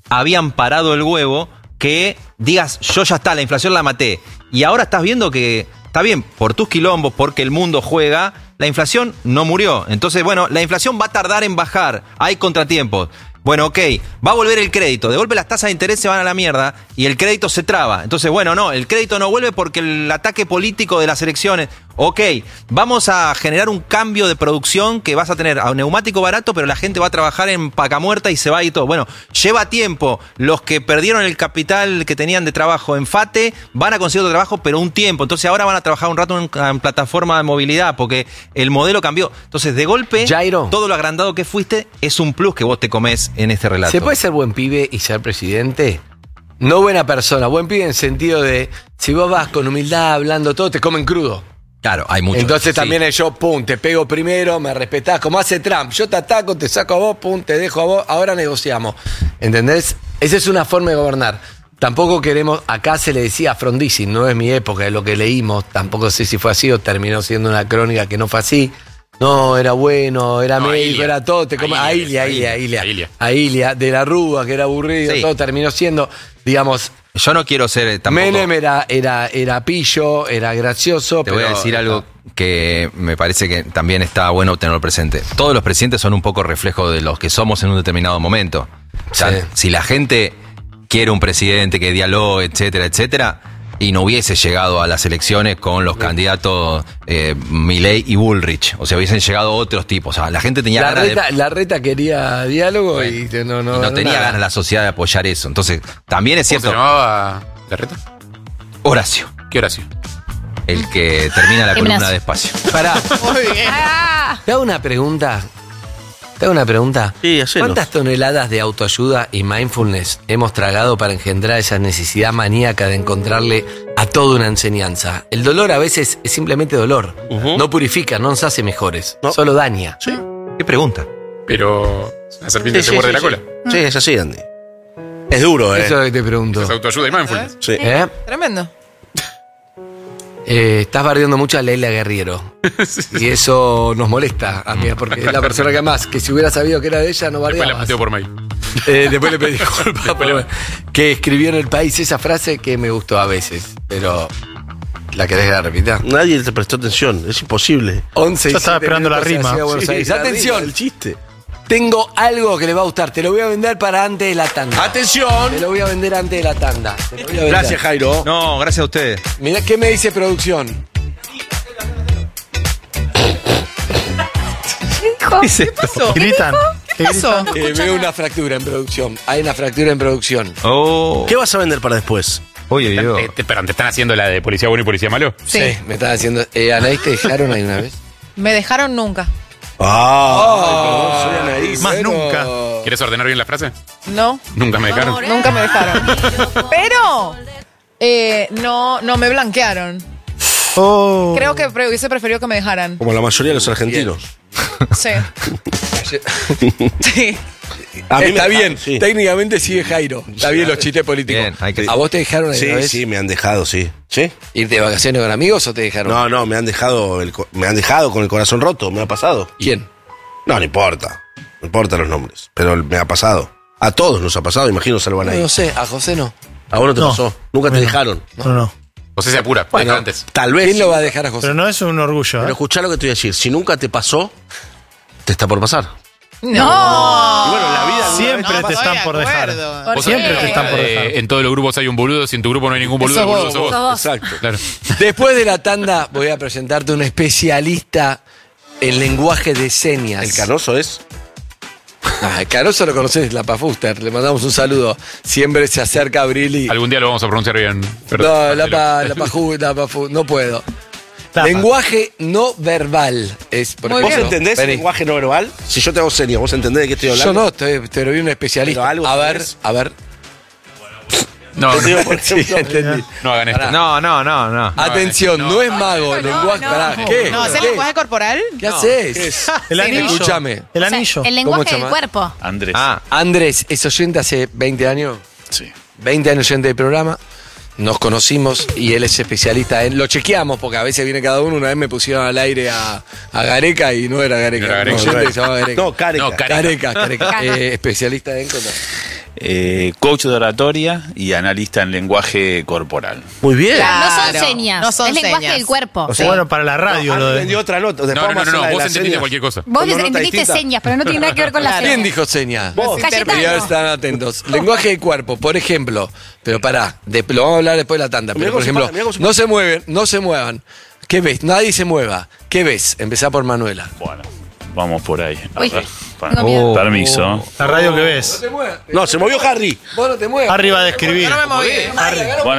habían parado el huevo, que digas, yo ya está, la inflación la maté. Y ahora estás viendo que, está bien, por tus quilombos, porque el mundo juega, la inflación no murió. Entonces, bueno, la inflación va a tardar en bajar, hay contratiempos. Bueno, ok, va a volver el crédito, de golpe las tasas de interés se van a la mierda y el crédito se traba. Entonces, bueno, no, el crédito no vuelve porque el ataque político de las elecciones. Ok, vamos a generar un cambio de producción que vas a tener a un neumático barato, pero la gente va a trabajar en paca muerta y se va y todo. Bueno, lleva tiempo. Los que perdieron el capital que tenían de trabajo en FATE van a conseguir otro trabajo, pero un tiempo. Entonces ahora van a trabajar un rato en plataforma de movilidad porque el modelo cambió. Entonces, de golpe, Jairo, todo lo agrandado que fuiste es un plus que vos te comés en este relato. ¿Se puede ser buen pibe y ser presidente? No buena persona, buen pibe en sentido de, si vos vas con humildad hablando todo, te comen crudo. Claro, hay mucho. Entonces también es yo, pum, te pego primero, me respetás, como hace Trump. Yo te ataco, te saco a vos, pum, te dejo a vos, ahora negociamos. ¿Entendés? Esa es una forma de gobernar. Tampoco queremos, acá se le decía a Frondizi, no es mi época, es lo que leímos, tampoco sé si fue así o terminó siendo una crónica que no fue así. No, era bueno, era No, médico, Ilia. era todo. A Ilia, de la Rúa, que era aburrido, Sí. todo terminó siendo, digamos. Yo no quiero ser tampoco. Menem era pillo, era gracioso. Te voy a decir algo que me parece que también está bueno tenerlo presente. Todos los presidentes son un poco reflejo de los que somos en un determinado momento. O sea, Sí. si la gente quiere un presidente que dialogue, etcétera, etcétera, y no hubiese llegado a las elecciones con los candidatos Milei y Bullrich. O sea, hubiesen llegado otros tipos. O sea, la gente tenía ganas La reta quería diálogo y no no tenía nada. ganas la sociedad de apoyar eso. Entonces, también es ¿Cómo cierto. se llamaba la reta? Horacio. ¿Qué Horacio? El que termina la Gimnasio. columna despacio. Pará, Muy bien. te hago una pregunta. Sí, hacelo. ¿Cuántas toneladas de autoayuda y mindfulness hemos tragado para engendrar esa necesidad maníaca de encontrarle a todo una enseñanza? El dolor a veces es simplemente dolor. No purifica, no nos hace mejores. Solo daña. Sí. ¿Qué pregunta? Pero la serpiente se muerde la cola. Sí, es así, Andy. Es duro, Eso es lo que te pregunto. Es autoayuda y mindfulness. Sí. Tremendo. Estás bardeando mucho a Leila Guerriero. Y eso nos molesta, amiga, porque es la persona que más, que si hubiera sabido que era de ella, no Después la bardeabas. pateo por mail. Después le pedí disculpas. Que escribió en El País esa frase que me gustó a veces, pero ¿la querés que la repita? Nadie te prestó atención, es imposible. 11 y Yo estaba 7 esperando la minutos rima. hacia Buenos Sí, Aires. la Atención, rima, el chiste. tengo algo que le va a gustar. Te lo voy a vender para antes de la tanda. ¡Atención! Te lo voy a vender antes de la tanda. Te lo voy a vender. Gracias, Jairo. No, gracias a ustedes. Mirá, ¿qué me dice producción? ¿Qué pasó? Gritan. ¿Qué pasó? Veo una fractura en producción. Hay una fractura en producción. Oh. ¿Qué vas a vender para después? Oye, yo. Pero ¿te están haciendo la de policía bueno y policía malo? Sí. Me están haciendo. ¿Anaís te dejaron ahí una vez? Me dejaron nunca. Ay, Más bueno. nunca. ¿Quieres ordenar bien la frase? No, Nunca me dejaron. nunca me dejaron. Pero no me blanquearon. Oh. Creo que hubiese preferido que me dejaran. Como la mayoría de los argentinos. Sí. Sí. A mí Está me- bien, sí. técnicamente sigue Jairo. Está bien los chistes políticos. Bien, hay que- ¿A vos te dejaron Sí, alguna vez sí, me han dejado, sí. ¿Sí? irte de vacaciones con amigos o te dejaron? No, me han dejado me han dejado con el corazón roto, me ha pasado. ¿Quién? No importa. No importa los nombres, pero me ha pasado. A todos nos ha pasado, imagino Salvan ahí. No sé, a José no. A vos no te No. pasó. Nunca te Bueno. dejaron. No. José se apura, Bueno, deja antes. tal vez. ¿Quién lo va a dejar a José? Pero no es un orgullo. Pero escuchá lo que te voy a decir. Si nunca te pasó, te está por pasar. No. Y bueno, la vida Siempre te están por dejar. Vos Siempre sabés te están por que, dejar. en todos los grupos hay un boludo, si en tu grupo no hay ningún boludo, Sos el boludo vos. sos vos. Sos vos. Exacto. Claro. Después de la tanda voy a presentarte un especialista en lenguaje de señas. El canoso es. El Caroso lo conoces, la Pafuster. Le mandamos un saludo. Siempre se acerca a Abril y... Algún día lo vamos a pronunciar bien. No, la Pafu, no puedo. Lenguaje no verbal. Es, por ¿Vos ejemplo, entendés vení. el lenguaje no verbal? Si yo te hago señas, ¿vos entendés de qué estoy hablando? Yo no, te lo vi un especialista. Pero algo A ver, sabés. a ver. No, Te digo, por Sí, ejemplo, entendí. no hagan esto. No. Atención, no es mago. Lenguaje. Pará, ¿qué? No, ¿hacer ¿Qué? lenguaje corporal? ¿Qué haces? El anillo. Escúchame. El anillo. El ¿Cómo lenguaje se del llama? cuerpo. Andrés. Andrés es oyente hace 20 años. Sí. 20 años oyente del programa. Nos conocimos y él es especialista en... Lo chequeamos porque a veces viene cada uno. Una vez me pusieron al aire a Gareca y no era Gareca. No era Gareca. Un oyente que se llamaba Gareca. No, Careca. No, Careca. Careca. Especialista en cosas. coach de oratoria y analista en lenguaje corporal. Muy bien. No son señas, no son es lenguaje señas. del cuerpo. O sea, bueno, para la radio lo de. Vendió otra nota. No, vos entendiste cualquier cosa. Vos Con nota entendiste distinta. señas, pero no tiene nada que ver con las ¿Quién señas. dijo señas? Vos. Cayetano. Y ahora están atentos. Lenguaje de cuerpo, por ejemplo. Pero pará, lo vamos a hablar después de la tanda. Pero, por ejemplo, no se muevan. ¿Qué ves? Nadie se mueva. ¿Qué ves? Empezá por Manuela. Bueno, vamos por ahí. A Uy, ver, tengo miedo. permiso. La radio que ves. No, se movió Harry. Vos no te muevas. Harry va a describir. No me moví. Bueno,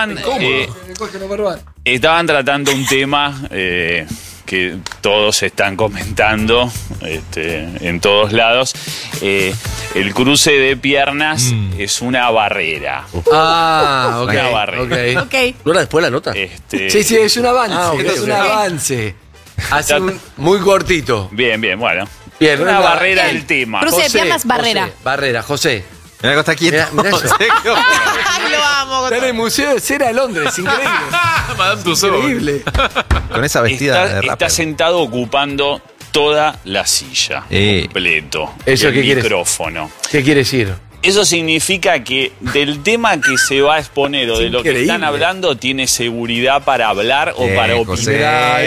estaban tratando un tema que todos están comentando en todos lados. El cruce de piernas es una barrera. Ah, ok. Una barrera. Ok. ¿No era después la nota? Sí, es un avance. Ah, ok, es un ok. avance. Así muy cortito. Bien, bueno. Bien, una una- barrera Bien. del tema. Cruce de piernas, barrera. Barrera, José. Mirá que está quieto. Mirá eso. Lo amo. Está en el Museo de Cera de Londres, increíble. Madame Tussauds. Increíble. Con esa vestida de Está rapper. sentado ocupando toda la silla. Completo. ¿Eso y el qué quiere- micrófono. ¿Qué quiere decir? Eso significa que del tema que se va a exponer o de lo que increíble. están hablando tiene seguridad para hablar o para José. opinar.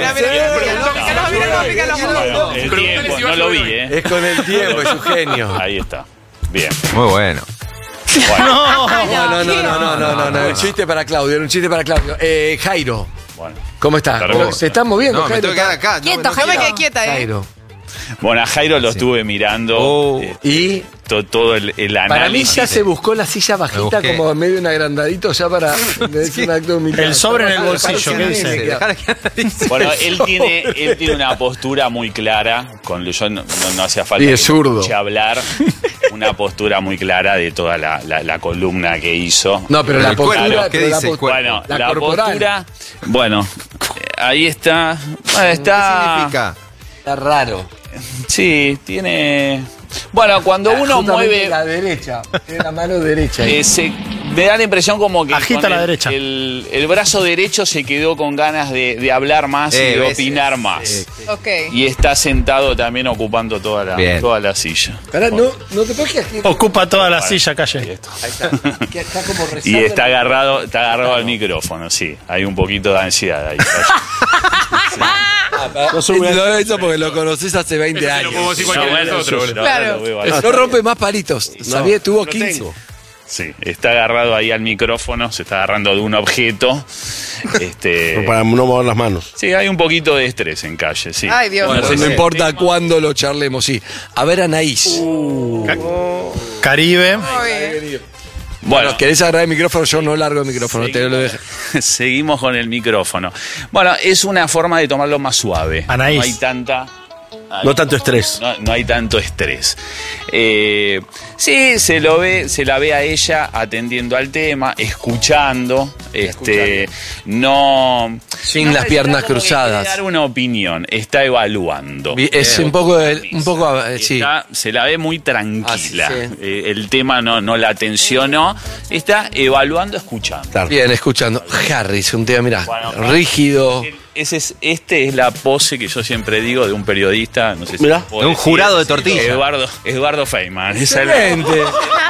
Mira. El tiempo, no lo vi, ¿eh? Es con el tiempo, es un genio. Ahí está. Bien. Muy bueno. Bueno, No. Un chiste para Claudio, era un chiste para Claudio. Jairo, bueno. ¿cómo estás? Hermoso. ¿Se están moviendo, No, me Jairo? tengo que quedar acá. Quieto, Yo me quedé quieta, Jairo. Bueno, a Jairo lo estuve mirando. Y todo el análisis. para mí ya se buscó la silla bajita busqué. como medio un agrandadito ya para decir un acto militar. El sobre en el bolsillo, ¿qué Parece dice? que- Bueno, él tiene una postura muy clara, yo no hacía falta Y que es zurdo. escuche hablar, una postura muy clara de toda la columna que hizo. No, pero la El cuerpo, postura, ¿qué pero la dice el postura- cuerpo? Bueno, la la corporal. postura, bueno, ahí está. Bueno, ¿Qué está. significa? Está raro. Sí, tiene. Bueno, cuando uno Justamente mueve. la derecha, tiene la mano derecha. Me da la impresión como que Agita con la derecha. el brazo derecho se quedó con ganas de hablar más y de ves, opinar más. Ok. Y está sentado también ocupando toda Bien. la silla. Pará, no te puedes quedar quieto. Ocupa toda la silla, calle. Ahí está como rezando. Y está agarrado al micrófono, sí. Hay un poquito de ansiedad ahí. Lo hizo porque lo conoces hace 20 años. Claro. No rompe más palitos. ¿Sabía? Tuvo 15. Sí, está agarrado ahí al micrófono, se está agarrando de un objeto. Para no mover las manos. Sí, hay un poquito de estrés en calle, sí. Ay, Dios. Bueno, no importa cuándo lo charlemos, sí. A ver, Anaís. Caribe. Bueno, ¿querés agarrar el micrófono? Yo no largo el micrófono, te lo dejo. Seguimos con el micrófono. Bueno, es una forma de tomarlo más suave. Anaís. No hay tanta... No tanto estrés. No hay tanto estrés. Sí, se la ve a ella atendiendo al tema, escuchando, no... Sin las piernas cruzadas. Dar una opinión, está evaluando. Es un poco, sí. Se la ve muy tranquila. sí. El tema no la tensionó. Está evaluando, escuchando. Bien, escuchando. Harry, es un tema, mirá, Bueno, rígido. Este es la pose que yo siempre digo de un periodista, no sé si Mirá, puedo de un decir, jurado de tortilla. Eduardo Feynman. Excelente.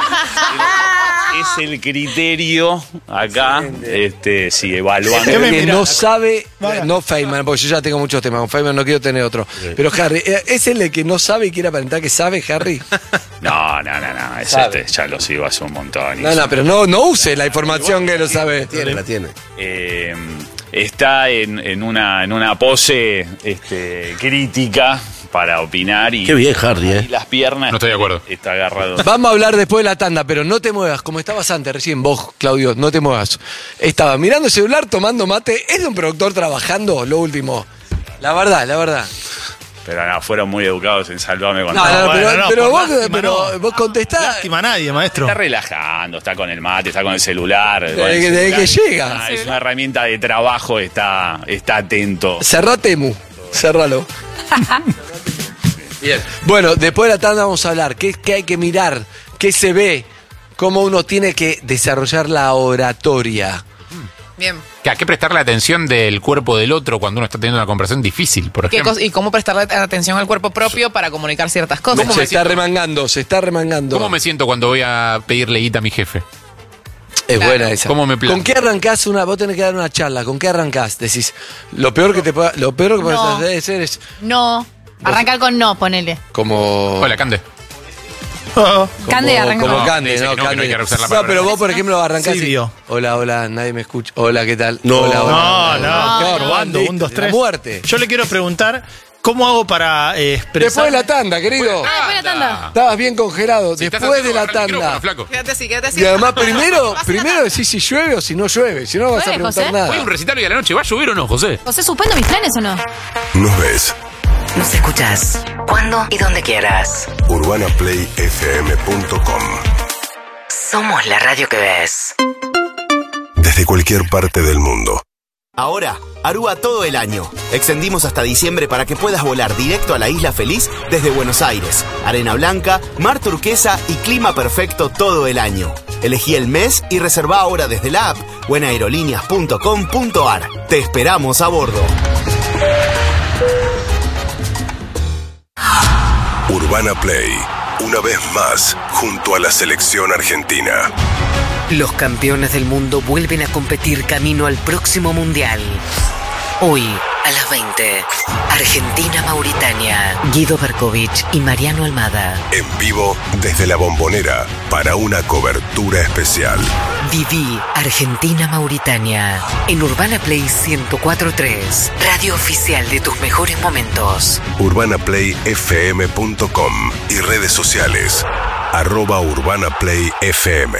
Es el criterio acá, sí, evaluando. Que no sabe, no Feynman, porque yo ya tengo muchos temas, con Feynman no quiero tener otro. Pero Harry, ¿es el que no sabe y quiere aparentar que sabe, Harry? No, es ya lo sigo hace un montón. No, pero no use la información que lo sabe. La tiene. Está en una pose crítica para opinar y, Qué bien, Harry, y las piernas. No estoy de acuerdo. Está agarrado. Vamos a hablar después de la tanda, pero no te muevas, como estabas antes recién, vos, Claudio, no te muevas. Estaba mirando el celular, tomando mate. ¿Es de un productor trabajando? Lo último. La verdad. Pero no, fueron muy educados en salvarme cuando pero vos contestás. Lástima a nadie, maestro. está relajando, está con el mate, está con el celular. Desde que llega. Es una herramienta de trabajo, está atento. Cerrá Temu, cerralo. Bien. Bueno, después de la tanda vamos a hablar. ¿Qué hay que mirar? ¿Qué se ve? ¿Cómo uno tiene que desarrollar la oratoria? Bien. Que hay que prestarle atención del cuerpo del otro cuando uno está teniendo una conversación difícil, por ejemplo. ¿Y cómo prestarle atención al cuerpo propio para comunicar ciertas cosas? Se está remangando. ¿Cómo me siento cuando voy a pedirle guita a mi jefe? Es buena esa. ¿Cómo me planto? ¿Con qué arrancás vos tenés que dar una charla? ¿Con qué arrancás? Decís, lo peor que puedes hacer es No. Arrancar con no, ponele. como... Hola, Cande. Cande, arranca Como con Cande, dice ¿no? que no, que no hay que usar la No, palabra. pero vos, por ejemplo, arrancás y... Silvio. Hola, nadie me escucha. Hola, ¿qué tal? No. Hola, No, robando, listo, 1, 2, 3. La muerte. Yo le quiero preguntar, ¿cómo hago para expresar? Después de la tanda, querido. Después de la tanda. Estabas bien congelado. Si estás Después de haciendo la agarrar el micrófono, tanda. flaco. Quédate así, quédate así. Y además, No pasa primero nada. decís si llueve o si no llueve. Si no, vas a ¿Llueve, preguntar José? nada. Hoy un recital hoy a la noche. ¿Va a llover o no, José? ¿José, suspendo mis planes o no? Nos ves. Nos escuchas cuando y donde quieras. UrbanaPlayFM.com. Somos la radio que ves. Desde cualquier parte del mundo. Ahora, Aruba todo el año. Extendimos hasta diciembre para que puedas volar directo a la Isla Feliz desde Buenos Aires. Arena blanca, mar turquesa y clima perfecto todo el año. Elegí el mes y reservá ahora desde la app o en aerolíneas.com.ar. Te esperamos a bordo. Urbana Play, una vez más, junto a la selección argentina. Los campeones del mundo vuelven a competir camino al próximo mundial. Hoy, a las 20, Argentina-Mauritania. Guido Berkovich y Mariano Almada. En vivo desde la Bombonera para una cobertura especial. Viví Argentina-Mauritania en Urbana Play 104.3, radio oficial de tus mejores momentos. UrbanaPlayFM.com y redes sociales. @UrbanaPlayFM.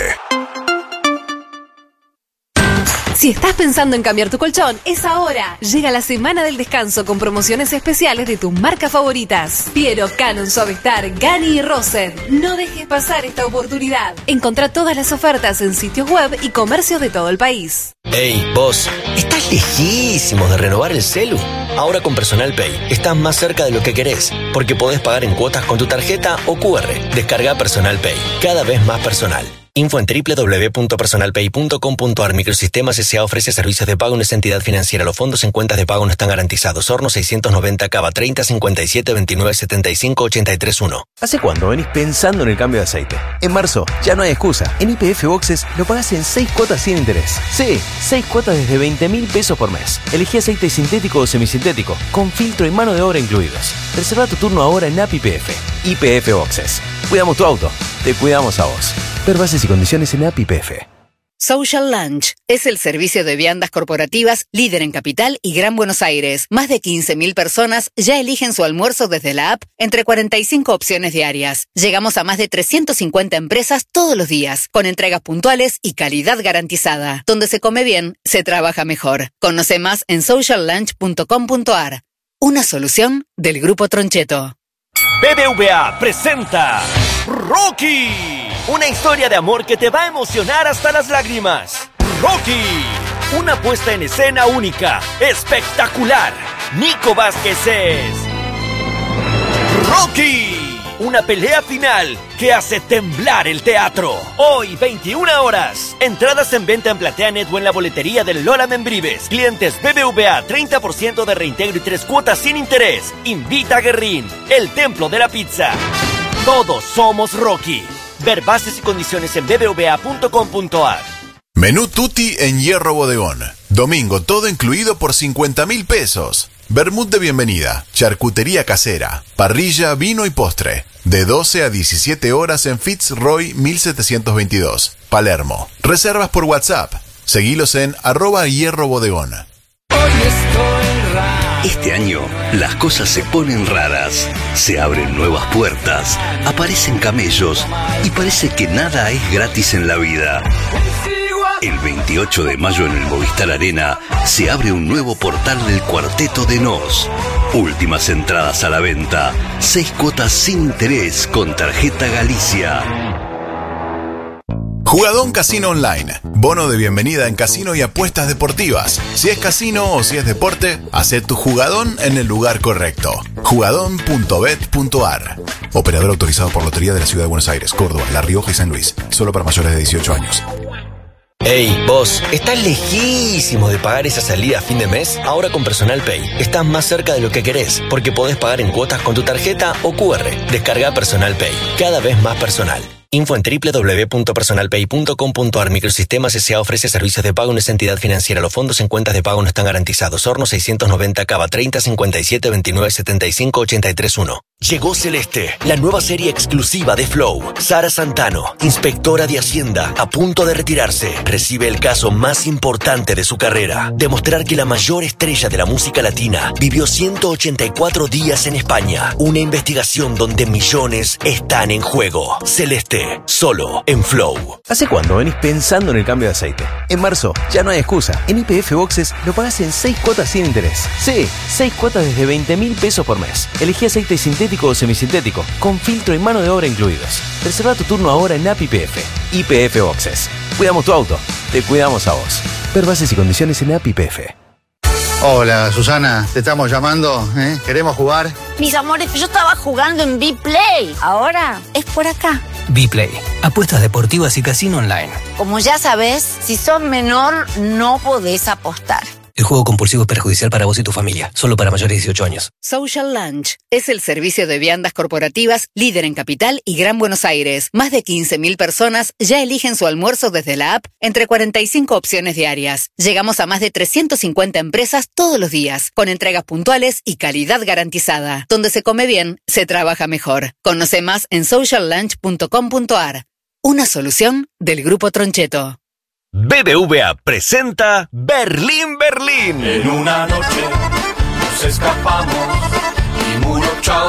Si estás pensando en cambiar tu colchón, es ahora. Llega la semana del descanso con promociones especiales de tus marcas favoritas. Piero, Canon, Suavestar, Gani y Rosen. No dejes pasar esta oportunidad. Encontrá todas las ofertas en sitios web y comercios de todo el país. Ey, vos, ¿estás lejísimos de renovar el celu? Ahora con Personal Pay estás más cerca de lo que querés, porque podés pagar en cuotas con tu tarjeta o QR. Descarga Personal Pay, cada vez más personal. Info en www.personalpay.com.ar. Microsistemas S.A. ofrece servicios de pago en esa entidad financiera. Los fondos en cuentas de pago no están garantizados. Horno 690 Cava 30 57 29 75 83 1. ¿Hace cuánto venís pensando en el cambio de aceite? En marzo, ya no hay excusa. En YPF Boxes lo pagás en 6 cuotas sin interés. Sí, 6 cuotas desde 20.000 pesos por mes. Elegí aceite sintético o semisintético, con filtro y mano de obra incluidos. Reserva tu turno ahora en App YPF. YPF Boxes. Cuidamos tu auto, te cuidamos a vos. Ver bases y condiciones en App YPF. Social Lunch es el servicio de viandas corporativas líder en Capital y Gran Buenos Aires. Más de 15.000 personas ya eligen su almuerzo desde la app entre 45 opciones diarias. Llegamos a más de 350 empresas todos los días, con entregas puntuales y calidad garantizada. Donde se come bien, se trabaja mejor. Conoce más en sociallunch.com.ar. Una solución del Grupo Troncheto. BBVA presenta Rocky, una historia de amor que te va a emocionar hasta las lágrimas. Rocky, una puesta en escena única, espectacular. Nico Vázquez es Rocky, una pelea final que hace temblar el teatro. Hoy, 21 horas. Entradas en venta en PlateaNet o en la boletería del Lola Membrives. Clientes BBVA, 30% de reintegro y 3 cuotas sin interés. Invita a Guerrín, el templo de la pizza. Todos somos Rocky. Ver bases y condiciones en bbva.com.ar. Menú Tutti en Hierro Bodegón. Domingo todo incluido por 50.000 pesos. Vermut de bienvenida, charcutería casera, parrilla, vino y postre. De 12 a 17 horas en Fitzroy 1722, Palermo. Reservas por WhatsApp. Seguilos en @Hierro Bodegón. Este año, las cosas se ponen raras. Se abren nuevas puertas, aparecen camellos y parece que nada es gratis en la vida. El 28 de mayo en el Movistar Arena se abre un nuevo portal del Cuarteto de Nos. Últimas entradas a la venta, 6 cuotas sin interés con tarjeta Galicia. Jugadón Casino Online. Bono de bienvenida en casino y apuestas deportivas. Si es casino o si es deporte, hacé tu jugadón en el lugar correcto. Jugadón.bet.ar. Operador autorizado por Lotería de la Ciudad de Buenos Aires, Córdoba, La Rioja y San Luis. Solo para mayores de 18 años. Ey, vos, ¿estás lejísimo de pagar esa salida a fin de mes? Ahora con Personal Pay estás más cerca de lo que querés, porque podés pagar en cuotas con tu tarjeta o QR. Descarga Personal Pay, cada vez más personal. Info en www.personalpay.com.ar. Microsistemas S.A. ofrece servicios de pago en esa entidad financiera. Los fondos en cuentas de pago no están garantizados. Horno 690 Cava 30 57 29 75 83 1. Llegó Celeste, la nueva serie exclusiva de Flow. Sara Santano, inspectora de Hacienda, a punto de retirarse, recibe el caso más importante de su carrera. Demostrar que la mayor estrella de la música latina vivió 184 días en España. Una investigación donde millones están en juego. Celeste, solo en Flow. ¿Hace cuándo venís pensando en el cambio de aceite? En marzo, ya no hay excusa. En YPF Boxes lo pagás en 6 cuotas sin interés. Sí, 6 cuotas desde 20.000 pesos por mes. Elegí aceite sintético o semisintético, con filtro y mano de obra incluidos. Reserva tu turno ahora en App YPF. YPF Boxes. Cuidamos tu auto, te cuidamos a vos. Ver bases y condiciones en App YPF. Hola, Susana, te estamos llamando, ¿eh? ¿Queremos jugar? Mis amores, yo estaba jugando en B-Play. Ahora es por acá. B-Play, apuestas deportivas y casino online. Como ya sabes, si sos menor, no podés apostar. El juego compulsivo es perjudicial para vos y tu familia. Solo para mayores de 18 años. Social Lunch es el servicio de viandas corporativas líder en Capital y Gran Buenos Aires. Más de 15.000 personas ya eligen su almuerzo desde la app entre 45 opciones diarias. Llegamos a más de 350 empresas todos los días, con entregas puntuales y calidad garantizada. Donde se come bien, se trabaja mejor. Conoce más en sociallunch.com.ar. Una solución del Grupo Troncheto. BBVA presenta Berlín, Berlín. En una noche nos escapamos y muro chao,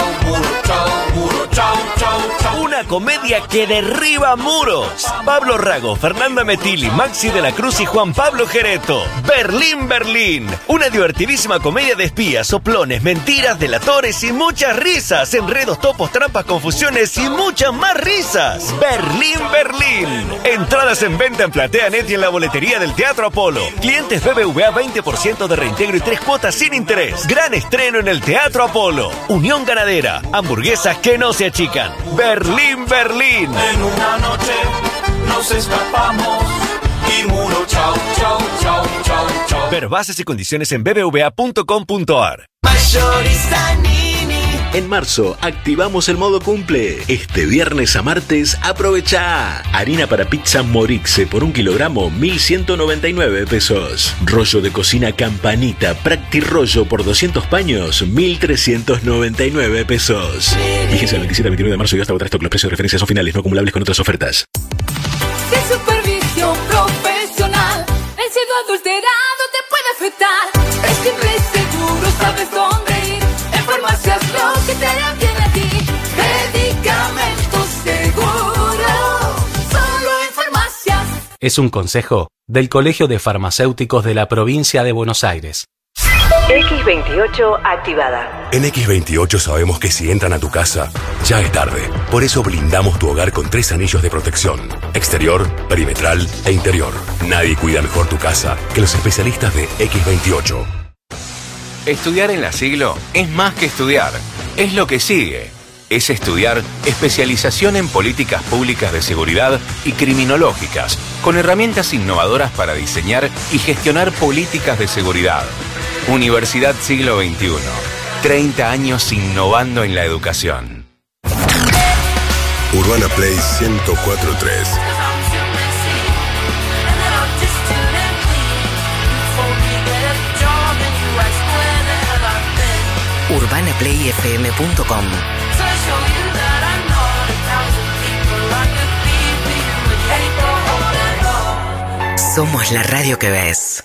chao, chao. Una comedia que derriba muros. Pablo Rago, Fernanda Metilli, Maxi de la Cruz y Juan Pablo Gereto. Berlín, Berlín. Una divertidísima comedia de espías, soplones, mentiras, delatores y muchas risas. Enredos, topos, trampas, confusiones y muchas más risas. Berlín, Berlín. Entradas en venta en PlateaNet y en la boletería del Teatro Apolo. Clientes BBVA 20% de reintegro y 3 cuotas sin interés. Gran estreno en el Teatro Apolo. Unión Ganadera. Hamburguesas que no se achican. Berlín, Berlín. En una noche nos escapamos y muro chao, chao, chao, chao, chao. Ver bases y condiciones en bbva.com.ar. Mayorista Nini. En marzo activamos el modo cumple. Este viernes a martes aprovecha. Harina para pizza Morixe por 1 kilogramo 1.199 pesos. Rollo de cocina Campanita Practi Rollo por 200 paños 1.399 pesos. Fíjense el 27 al 29 de marzo y hasta agotar stock. Los precios de referencia son finales, no acumulables con otras ofertas. De supervisión profesional, el cielo adulterado te puede afectar. Es siempre seguro, sabes dónde ir. En farmacias lo que te hará bien a ti. Medicamentos seguros, solo en farmacias. Es un consejo del Colegio de Farmacéuticos de la Provincia de Buenos Aires. X28 activada. En X28 sabemos que si entran a tu casa, ya es tarde. Por eso blindamos tu hogar con 3 anillos de protección: exterior, perimetral e interior. Nadie cuida mejor tu casa que los especialistas de X28. Estudiar en la Siglo es más que estudiar, es lo que sigue. Es estudiar especialización en políticas públicas de seguridad y criminológicas, con herramientas innovadoras para diseñar y gestionar políticas de seguridad. Universidad Siglo XXI. 30 años innovando en la educación. Urbana Play 104.3. UrbanaPlayFM.com. Somos la radio que ves.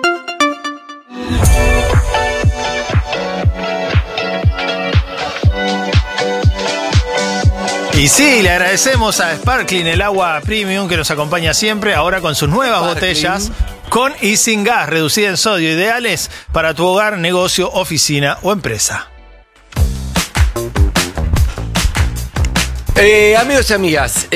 Y sí, le agradecemos a Sparkling, el agua premium que nos acompaña siempre, ahora con sus nuevas botellas con y sin gas, reducida en sodio, ideales para tu hogar, negocio, oficina o empresa. Amigos y amigas,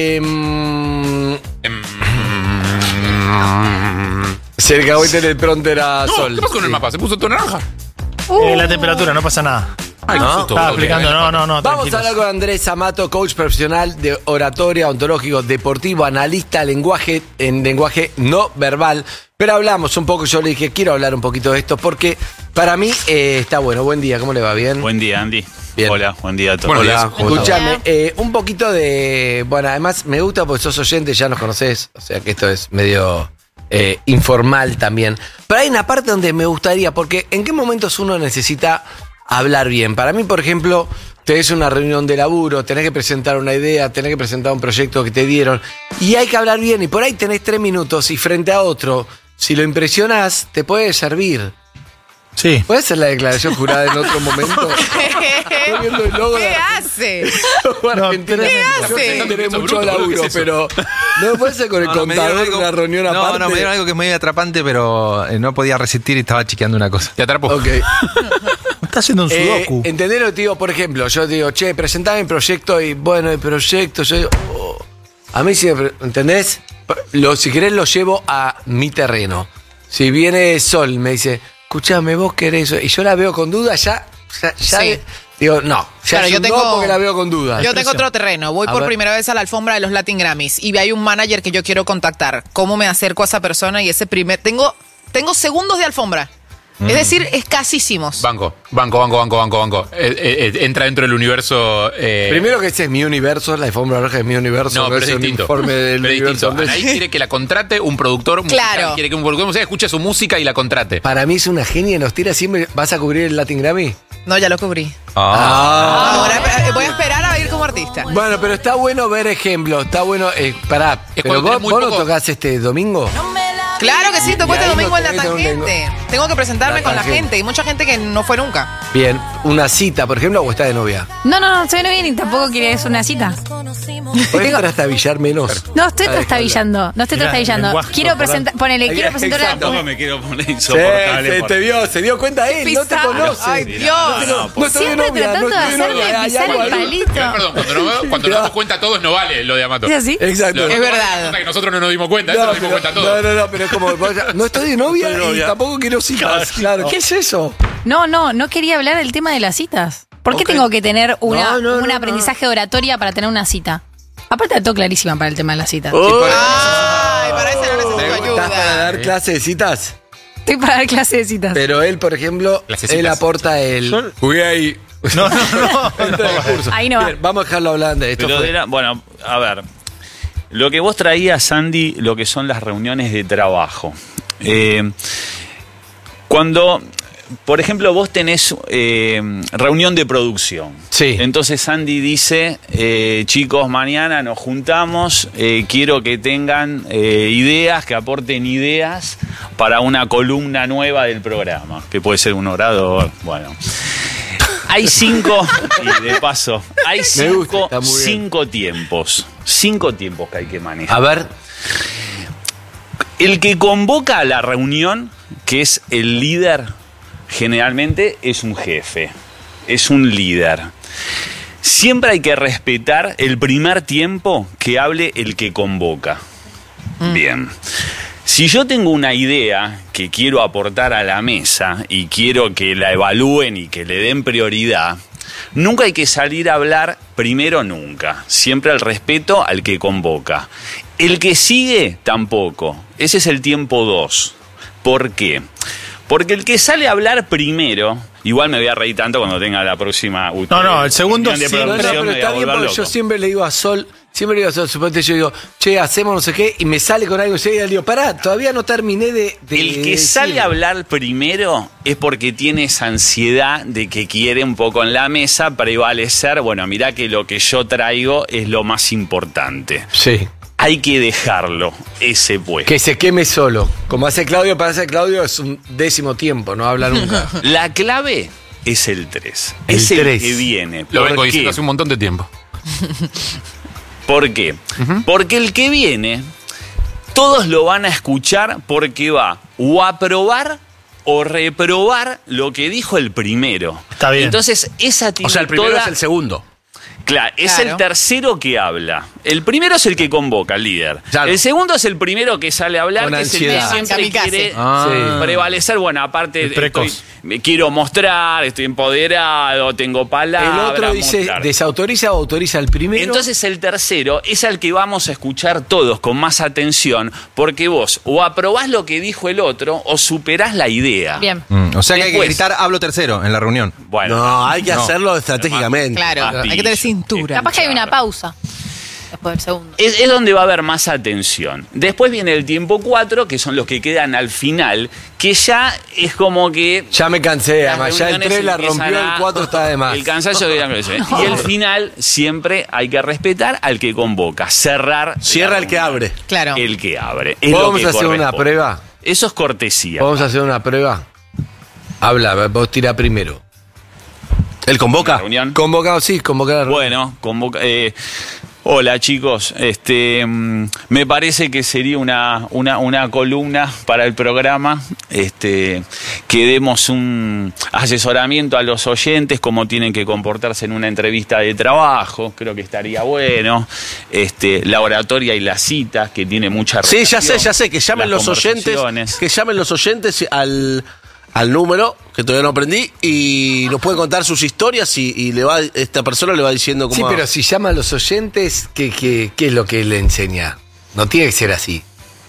cerca hoy del pronto era sol. ¿Qué pasó con el mapa? ¿Se puso todo naranja? La temperatura, no pasa nada. Estaba explicando, no. Vamos tranquilos. a hablar con Andrés Amato, coach profesional de oratoria, ontológico, deportivo, analista en lenguaje no verbal. Pero hablamos un poco, yo le dije, quiero hablar un poquito de esto porque para mí está bueno. Buen día, ¿cómo le va? ¿Bien? Buen día, Andy. Bien. Hola, buen día a todos. Hola, escuchame, un poquito de... Bueno, además me gusta porque sos oyente, ya nos conocés, o sea que esto es medio informal también. Pero hay una parte donde me gustaría, porque ¿en qué momentos uno necesita hablar bien? Para mí, por ejemplo, tenés una reunión de laburo, tenés que presentar una idea, tenés que presentar un proyecto que te dieron, y hay que hablar bien, y por ahí tenés 3 minutos, y frente a otro, si lo impresionás, te puede servir. Sí. ¿Puede ser la declaración jurada en otro momento? Estoy viendo el logo. ¿Qué hace? ¿Qué hace? Tiene mucho laburo, pero no puede ser con el contador de una reunión aparte. No, me dieron algo que es medio atrapante, pero no podía resistir y estaba chequeando una cosa. Te atrapó. Ok. Está haciendo un sudoku. ¿Entendés lo que te digo? Por ejemplo, yo te digo, che, presentame mi proyecto y bueno, el proyecto, yo digo, a mí sí, ¿entendés? Si querés lo llevo a mi terreno. Si viene Sol, me dice, escuchame, vos querés eso, y yo la veo con duda, ya Sí. digo, no, ya Claro, es un no porque la veo con duda. Yo tengo otro terreno. Voy A por ver. primera vez a la alfombra de los Latin Grammys y hay un manager que yo quiero contactar. ¿Cómo me acerco a esa persona? Y ese primer... Tengo segundos de alfombra. Es decir, escasísimos. Banco. Entra dentro del universo. Primero que ese es mi universo, la alfombra roja es mi universo, No, pero es es un distinto. informe del Pero es universo. distinto. Anaí quiere que la contrate un productor musical. Claro. Quiere que un productor musical escuche su música y la contrate. Para mí es una genia, nos tira siempre. ¿Vas a cubrir el Latin Grammy? No, ya lo cubrí. Ahora Voy a esperar a ir como artista. Bueno, pero está bueno ver ejemplos, está bueno. Pará, Es pero cuando vos tenés muy no poco- tocás este domingo. Claro que sí, tocó Y este ahí domingo no en La tenés domingo. Tangente. Tengo que presentarme La con la Tangente. gente. Y mucha gente que no fue nunca. Bien, una cita, por ejemplo, o está de novia. No, se viene bien y tampoco quieres una cita. ¿Puedes trastabillar menos? No estoy A ver, trastabillando, no estoy Mirá, trastabillando. lenguaje Quiero presentar, quiero presentar Exacto. una... No me quiero poner insoportable. Se dio cuenta él, no te Pisado. conoce. Ay, Dios. No estoy de Siempre novia, tratando de estoy de hacerme novia, hay pisar algo el ahí. palito. Perdón, cuando nos damos cuenta todos no vale lo de Amato. ¿Es así? Exacto. Es verdad. Que nosotros no nos dimos cuenta, eso nos dimos cuenta todos. No, pero es como, no estoy de novia y tampoco quiero citas. Claro, ¿qué es eso? No quería hablar del tema de las citas. ¿Por qué Ok. tengo que tener un No. aprendizaje de oratoria para tener una cita? Aparte, la tengo clarísima para el tema de las citas. Ay, para eso no necesito ¿Estás para ayuda. dar clase de citas? Estoy para dar clase de citas. Pero él, por ejemplo, Clasecitas. él aporta el... Uy, ahí. No. Ahí no va. Bien, vamos a dejarlo hablando de esto. Pero bueno, a ver. Lo que vos traías, Sandy, lo que son las reuniones de trabajo. Cuando, por ejemplo, vos tenés reunión de producción. Sí. Entonces Sandy dice, chicos, mañana nos juntamos, quiero que tengan ideas, que aporten ideas para una columna nueva del programa, que puede ser un orador, bueno. Hay 5, y de paso, hay Me gusta, está muy bien. 5 tiempos. 5 tiempos que hay que manejar. A ver, El que convoca a la reunión, que es el líder, generalmente es un jefe, es un líder. Siempre hay que respetar el primer tiempo que hable el que convoca. Bien. Si yo tengo una idea que quiero aportar a la mesa y quiero que la evalúen y que le den prioridad, nunca hay que salir a hablar primero nunca. Siempre al respeto al que convoca. El que sigue, tampoco. Ese es el tiempo 2. ¿Por qué? Porque el que sale a hablar primero, igual me voy a reír tanto cuando tenga la próxima... No, el segundo reunión de siempre. producción, pero me voy a está bien volver porque yo loco. siempre le digo a Sol, suponete yo digo, che, hacemos no sé qué, y me sale con algo y yo le digo, pará, todavía no terminé de El que decir. sale a hablar primero es porque tiene esa ansiedad de que quiere un poco en la mesa prevalecer, bueno, mirá que lo que yo traigo es lo más importante. Sí. Hay que dejarlo, ese puesto. Que se queme solo. Como hace Claudio, para hacer Claudio es un 10º tiempo, no habla nunca. La clave es el 3. El Es el 3. que viene. Lo ¿Por vengo qué? diciendo hace un montón de tiempo. ¿Por qué? Porque el que viene, todos lo van a escuchar porque va o a aprobar o reprobar lo que dijo el primero. Está bien. Entonces, esa tiene O sea, el primero toda- es el segundo. Claro, es el tercero que habla. El primero es el que convoca, el líder. Claro. El segundo es el primero que sale a hablar, Con que ansiedad. es el que siempre quiere Sí. prevalecer. Bueno, aparte, me quiero mostrar, estoy empoderado, tengo palabras. El otro dice, mostrar. ¿desautoriza o autoriza el primero? Entonces el tercero es al que vamos a escuchar todos con más atención, porque vos o aprobás lo que dijo el otro o superás la idea. Bien. O sea que hay que Después- gritar hablo tercero en la reunión. Bueno, No, hay que hacerlo estratégicamente. Claro, hay que tener cintura. Capaz que hay una pausa después del segundo. Es donde va a haber más atención. Después viene el tiempo 4, que son los que quedan al final, que ya es como que... Ya me cansé, las además, ya el reuniones 3 la empiezan rompió, el 4 está de más. El cansancio que Y el final siempre hay que respetar al que convoca, cerrar. Cierra el que abre. Claro. El que abre. Es lo ¿Podemos que hacer una corresponde. prueba? Eso es cortesía. ¿Podemos hacer una prueba? Habla, vos tira primero. ¿El convoca? Reunión. Convocado, sí, convocar. Bueno, hola chicos, me parece que sería una columna para el programa, que demos un asesoramiento a los oyentes, cómo tienen que comportarse en una entrevista de trabajo, creo que estaría bueno, la oratoria y las citas, que tiene mucha Sí, relación, ya sé, que llamen las los oyentes, conversaciones. al número, que todavía no aprendí, y nos puede contar sus historias y esta persona le va diciendo cómo... Sí, pero si llama a los oyentes, ¿qué es lo que le enseña? No tiene que ser así.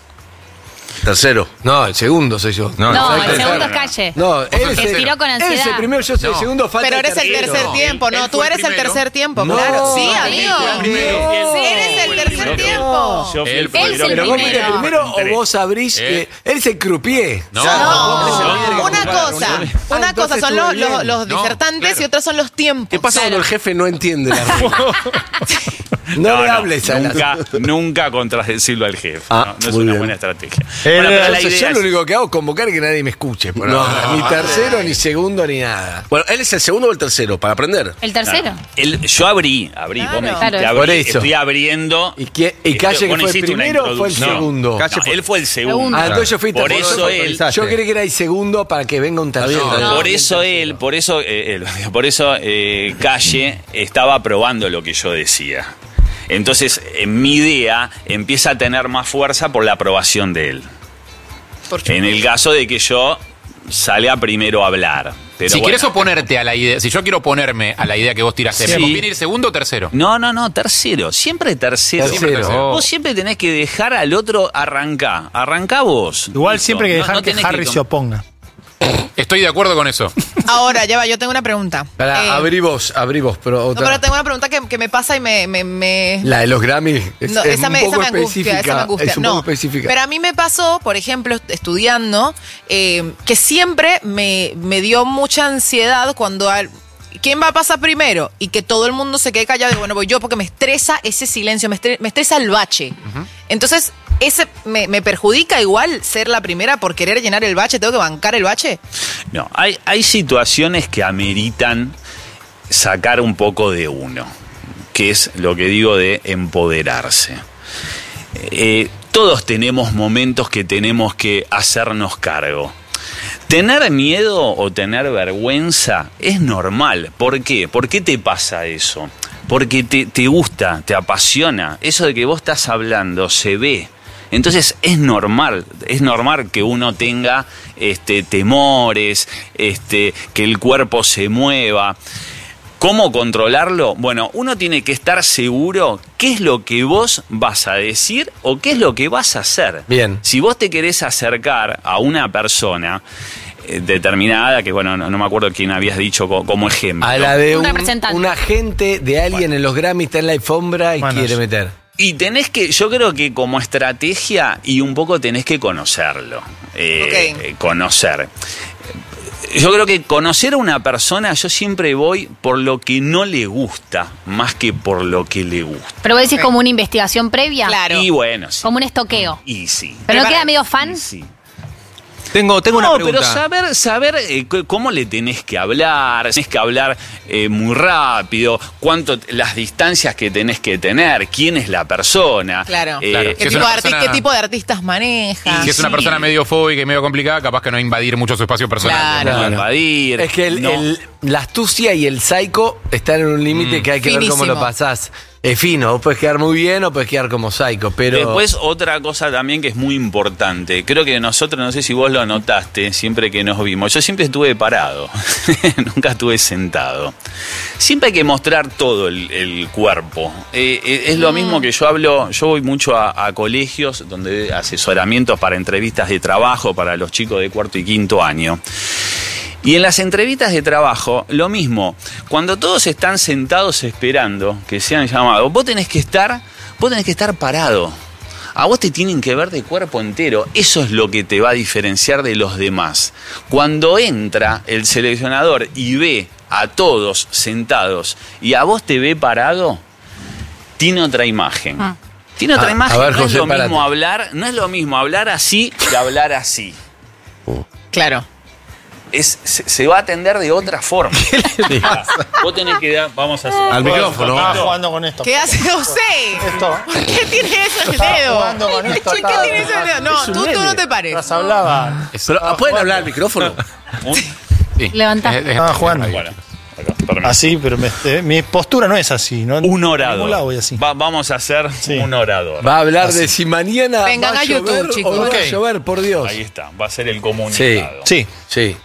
Tercero. No, el segundo soy yo. No, ¿sabes el qué? segundo es Calle. No, él es Se inspiró con Él es el ansiedad. primero, yo soy el segundo, falta Pero eres el tercer tiempo, Él no, tú fue el eres el primero. tercer tiempo, No, claro. Sí, él amigo. fue el primero. Sí, eres el tercer tiempo. Yo fui Él el fue el primero. Pero vos fuiste primero. primero o vos abrís que él es el croupier. No. Una cosa entonces son estuve bien. los No, disertantes claro. y otras son los tiempos. ¿Qué pasa cuando el jefe no entiende la regla? No le hables a nunca contradecirlo al jefe. Ah, no es muy una bien. buena estrategia. Él- Bueno, pero la Entonces, idea yo lo es- único que hago es convocar y que nadie me escuche. Por ahora. Ni tercero, ni segundo, ni nada. Bueno, ¿él es el segundo o el tercero? Para aprender. El tercero. Yo abrí, vos me dijiste, Claro. abrí, Por eso. estoy abriendo. ¿Y Calle que Vos fue el hiciste una primero o fue el introducción. segundo? No, él fue el segundo. Ah, entonces yo fui Por eso él, Yo creí que era el segundo para que venga un tercero. por eso Calle estaba aprobando lo que yo decía. Entonces, mi idea empieza a tener más fuerza por la aprobación de él. En el caso de que yo salga primero a hablar. Pero si bueno. quieres oponerte a la idea, si yo quiero oponerme a la idea que vos tiraste, ¿me conviene ir segundo o tercero? No, tercero. Siempre tercero. Siempre tercero. Vos siempre tenés que dejar al otro arrancar. Arrancá vos. Igual Listo. siempre hay que dejar No que tenés Harry se oponga. Estoy de acuerdo con eso. Ahora, ya va, yo tengo una pregunta. Abrí vos, pero No, otra. pero tengo una pregunta que me pasa y me... La de los Grammy No, es esa un me poco angustia, específica. esa me angustia. Es un poco específica. Pero a mí me pasó, por ejemplo, estudiando, que siempre me dio mucha ansiedad cuando... ¿Quién va a pasar primero? Y que todo el mundo se quede callado. Y bueno, voy yo porque me estresa ese silencio, me estresa el bache. Entonces, ese me perjudica igual ser la primera por querer llenar el bache. ¿Tengo que bancar el bache? No, hay situaciones que ameritan sacar un poco de uno, que es lo que digo de empoderarse. Todos tenemos momentos que tenemos que hacernos cargo. Tener miedo o tener vergüenza es normal. ¿Por qué? ¿Por qué te pasa eso? Porque te gusta, te apasiona. Eso de que vos estás hablando se ve. Entonces es normal que uno tenga temores, que el cuerpo se mueva. ¿Cómo controlarlo? Bueno, uno tiene que estar seguro qué es lo que vos vas a decir o qué es lo que vas a hacer. Bien. Si vos te querés acercar a una persona determinada, que bueno, no me acuerdo quién habías dicho como ejemplo. A la de Un representante. un agente de alguien en los Grammy está en la alfombra y Bueno, quiere sí. meter. Y yo creo que como estrategia y un poco tenés que conocerlo. Conocer. Yo creo que conocer a una persona, yo siempre voy por lo que no le gusta, más que por lo que le gusta. Pero vos decís como una investigación previa. Claro. Y bueno, sí. Como un estoqueo. Y sí. Pero no queda medio fan. Sí. Tengo una pregunta. Pero saber cómo le tenés que hablar, muy rápido, las distancias que tenés que tener, quién es la persona. Claro. ¿Qué tipo de artistas maneja? Si es una persona medio fóbica y medio complicada, capaz que no invadir mucho su espacio personal. Claro. No invadir. Es que la astucia y el psycho están en un límite que hay que ver cómo lo pasás. Es fino, vos podés quedar muy bien o podés quedar como psycho, pero... Después otra cosa también que es muy importante. Creo que nosotros, no sé si vos lo notaste, siempre que nos vimos, yo siempre estuve parado, nunca estuve sentado. Siempre hay que mostrar todo el cuerpo. Es lo mismo que yo voy mucho a colegios donde asesoramientos para entrevistas de trabajo para los chicos de 4º y 5º año. Y en las entrevistas de trabajo, lo mismo. Cuando todos están sentados esperando que sean llamados, vos tenés que estar parado. A vos te tienen que ver de cuerpo entero. Eso es lo que te va a diferenciar de los demás. Cuando entra el seleccionador y ve a todos sentados y a vos te ve parado, tiene otra imagen. Tiene otra imagen. Ver, no José, no es lo mismo hablar así que hablar así. Claro. Se va a atender de otra forma. Vos tenés que dar, vamos a hacer. Al micrófono. Estaba jugando con esto. ¿Qué hace José? Esto. ¿Por qué tiene eso en el Estaba dedo? jugando con esto ¿Qué acá. tiene eso en el dedo? No, tú no te pares. Mientras hablaba. Pero, ¿pueden hablar al micrófono? Levantá. Estaba jugando. Bueno, Así, pero mi postura no es así. ¿no? un En orador. ningún lado voy así. Vamos a hacer un orador. Va a hablar de si mañana Vengan va a YouTube, llover chicos. o no va Ok. a llover, por Dios. Ahí está, va a ser el comunicado. Sí. Sí.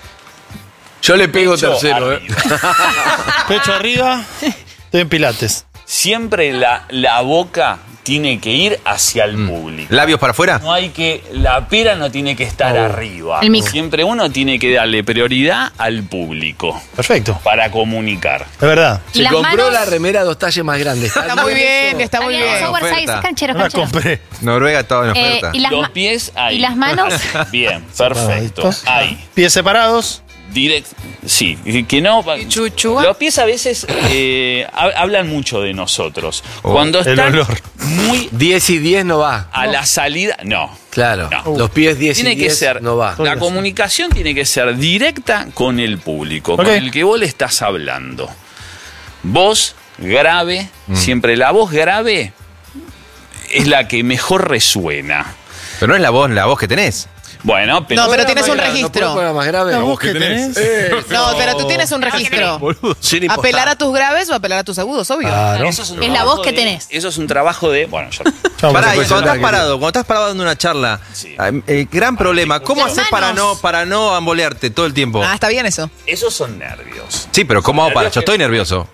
Yo le pego Pecho tercero. arriba. Pecho arriba. Estoy en pilates. Siempre la boca tiene que ir hacia el público. ¿Labios para afuera? La pera no tiene que estar arriba. El micro. Siempre uno tiene que darle prioridad al público. Perfecto. Para comunicar. Es verdad. ¿Y Se las compró manos? la remera 2 talles más grande. Está muy bien, está muy bien. Software size, Oferta. canchero, No la canchero. compré. Noruega estaba en oferta. ¿Y las Los pies ahí. ¿Y las manos? Bien, perfecto. Separaditos. Ahí. Pies separados. Sí, que no. ¿Y chuchúa? Los pies a veces hablan mucho de nosotros. Oh, Cuando el están olor. muy 10 y 10 no va. a la salida, no. Claro. No. Los pies 10 Tiene y que 10 ser, no va. la comunicación tiene que ser directa con el público, con el que vos le estás hablando. Voz grave, siempre la voz grave es la que mejor resuena. Pero no es la voz que tenés. Bueno, pero... No, pero tienes un ¿No registro. puedo poner más grave? ¿La voz que tenés? No, pero tú tienes un registro. Sin impostar. ¿Apelar a tus graves o apelar a tus agudos? Obvio. Claro. Eso un Es la trabajo voz que de- tenés. Eso es un trabajo de... Bueno, yo... Pará, y cuando estás parado dando una charla, gran problema, ¿cómo Las haces manos. para no ambolearte todo el tiempo? Ah, está bien eso. Esos son nervios. Sí, pero ¿cómo hago para? Yo nervios estoy nervioso.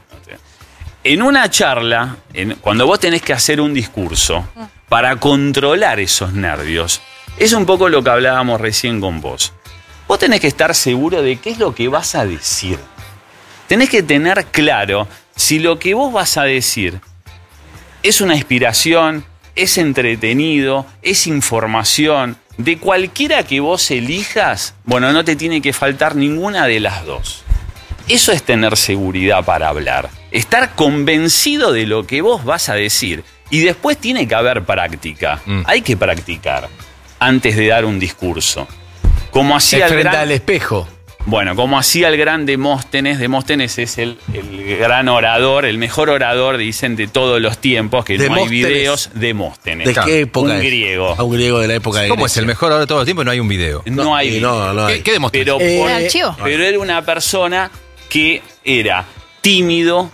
En una charla, cuando vos tenés que hacer un discurso, para controlar esos nervios, es un poco lo que hablábamos recién con vos. Vos tenés que estar seguro de qué es lo que vas a decir. Tenés que tener claro si lo que vos vas a decir es una inspiración, es entretenido, es información. De cualquiera que vos elijas, bueno, no te tiene que faltar ninguna de las dos. Eso es tener seguridad para hablar. Estar convencido de lo que vos vas a decir. Y después tiene que haber práctica. Hay que practicar antes de dar un discurso. Como hacía el frente gran... al espejo. Bueno, como hacía el gran Demóstenes. Demóstenes es el gran orador, el mejor orador, dicen, de todos los tiempos, que no hay Demóstenes. videos. Demóstenes. ¿De qué época Un es? griego. A un griego de la época de ¿Cómo es Grecia. el mejor ahora de todos los tiempos y no hay un video? No hay video. No hay. ¿Qué demostró? Pero, ¿El archivo? pero era una persona que era tímido,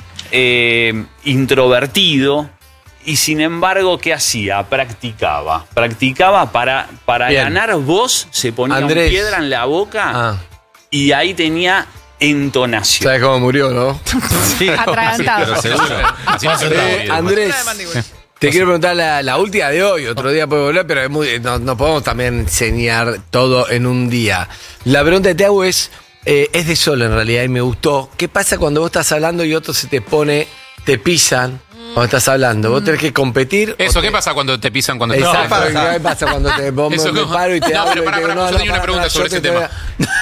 introvertido, y sin embargo, ¿qué hacía? Practicaba. Practicaba para Bien. ganar voz, se ponía Andrés. una piedra en la boca y ahí tenía entonación. ¿Sabes cómo murió, no? Sí, Atragantado. pero seguro. Así no se está moviendo. Andrés, te quiero preguntar la última de hoy. Otro día puede volver, pero no podemos también enseñar todo en un día. La pregunta que te hago es de Sol en realidad y me gustó. ¿Qué pasa cuando vos estás hablando y otro se te pisan cuando estás hablando? ¿Vos tenés que competir? Eso, ¿qué pasa cuando te pisan cuando te Exacto, ¿qué pasa cuando vos Eso me como- paro y te No, hablo pero y pará, te digo, pará, yo tenía una pregunta sobre yo ese te tema.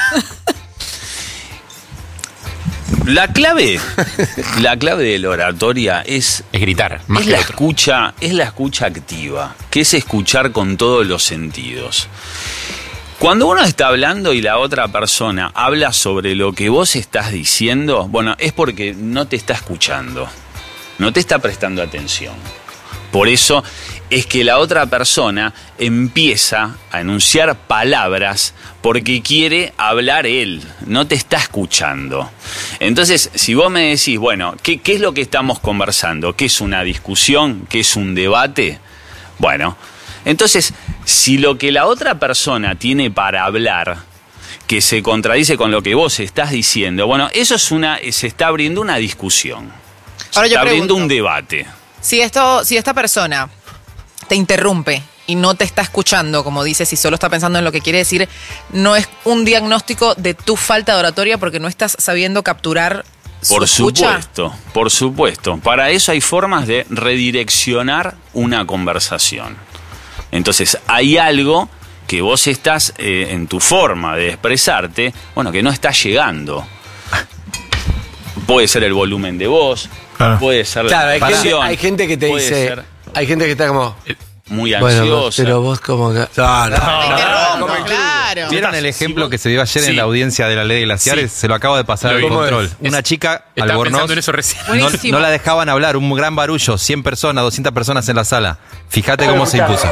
La clave de la oratoria es gritar, más que la otro. escucha, es la escucha activa, que es escuchar con todos los sentidos. Cuando uno está hablando y la otra persona habla sobre lo que vos estás diciendo, bueno, es porque no te está escuchando, no te está prestando atención. Por eso es que la otra persona empieza a enunciar palabras porque quiere hablar él, no te está escuchando. Entonces, si vos me decís, bueno, ¿qué es lo que estamos conversando? ¿Qué es una discusión? ¿Qué es un debate? Bueno, entonces, si lo que la otra persona tiene para hablar, que se contradice con lo que vos estás diciendo, bueno, eso es se está abriendo una discusión. Se está abriendo un debate. Si esta persona te interrumpe y no te está escuchando, como dices, y solo está pensando en lo que quiere decir, no es un diagnóstico de tu falta de oratoria porque no estás sabiendo capturar su escucha. Por supuesto. Para eso hay formas de redireccionar una conversación. Entonces, hay algo que vos estás en tu forma de expresarte, bueno, que no está llegando. Puede ser el volumen de voz, puede ser la pasión. Hay gente que te dice, hay gente que está como muy ansiosa. Bueno, pero vos como que... Claro. ¿Vieron el ejemplo que se dio ayer en la audiencia de la ley de glaciares? Se lo acabo de pasar al control. Una chica, Albornoz, no la dejaban hablar, un gran barullo, 100 personas, 200 personas en la sala. Fíjate cómo se impuso.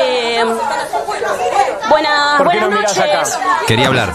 Buenas noches. Quería hablar.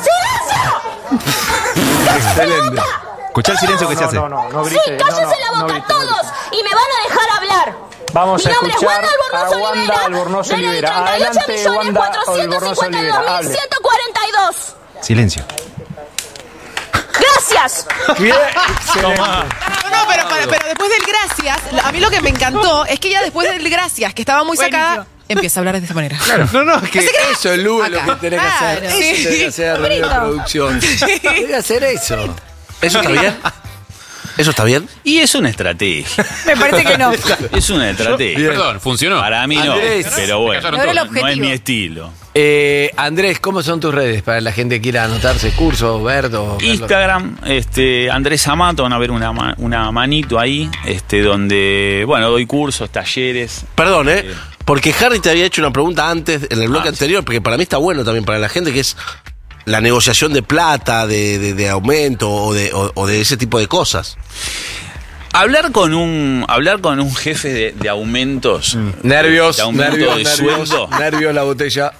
Excelente. Escuchá el silencio que se hace. No grites, sí, cállense la boca todos y me van a dejar hablar. Vamos a escuchar a Wanda Albornoz Olivera. Adelante, Wanda Albornoz Olivera. Hable. 142. Silencio. Gracias. Bien. No, pero después del gracias, a mí lo que me encantó es que ella después del gracias, que estaba muy sacada, empieza a hablar de esta manera. Claro. No, es que eso es lo que tenés que hacer. Eso tenés que hacer radio producción. Tenés que hacer eso. ¿Eso está bien? ¿Eso está bien? Y es una estrategia. Me parece que no. Es una estrategia. Perdón, funcionó. Para mí Andrés, no, pero bueno, no es mi estilo. Andrés, ¿cómo son tus redes para la gente que quiera anotarse cursos, verlo? Instagram, Andrés Amato, van a ver una manito ahí, donde, bueno, doy cursos, talleres. Perdón, porque Harry te había hecho una pregunta antes, en el bloque anterior, porque para mí está bueno también para la gente, que es la negociación de plata, de aumento o de ese tipo de cosas. Hablar con un jefe de aumentos. Nervios, de aumento de sueldo. Nervios la botella.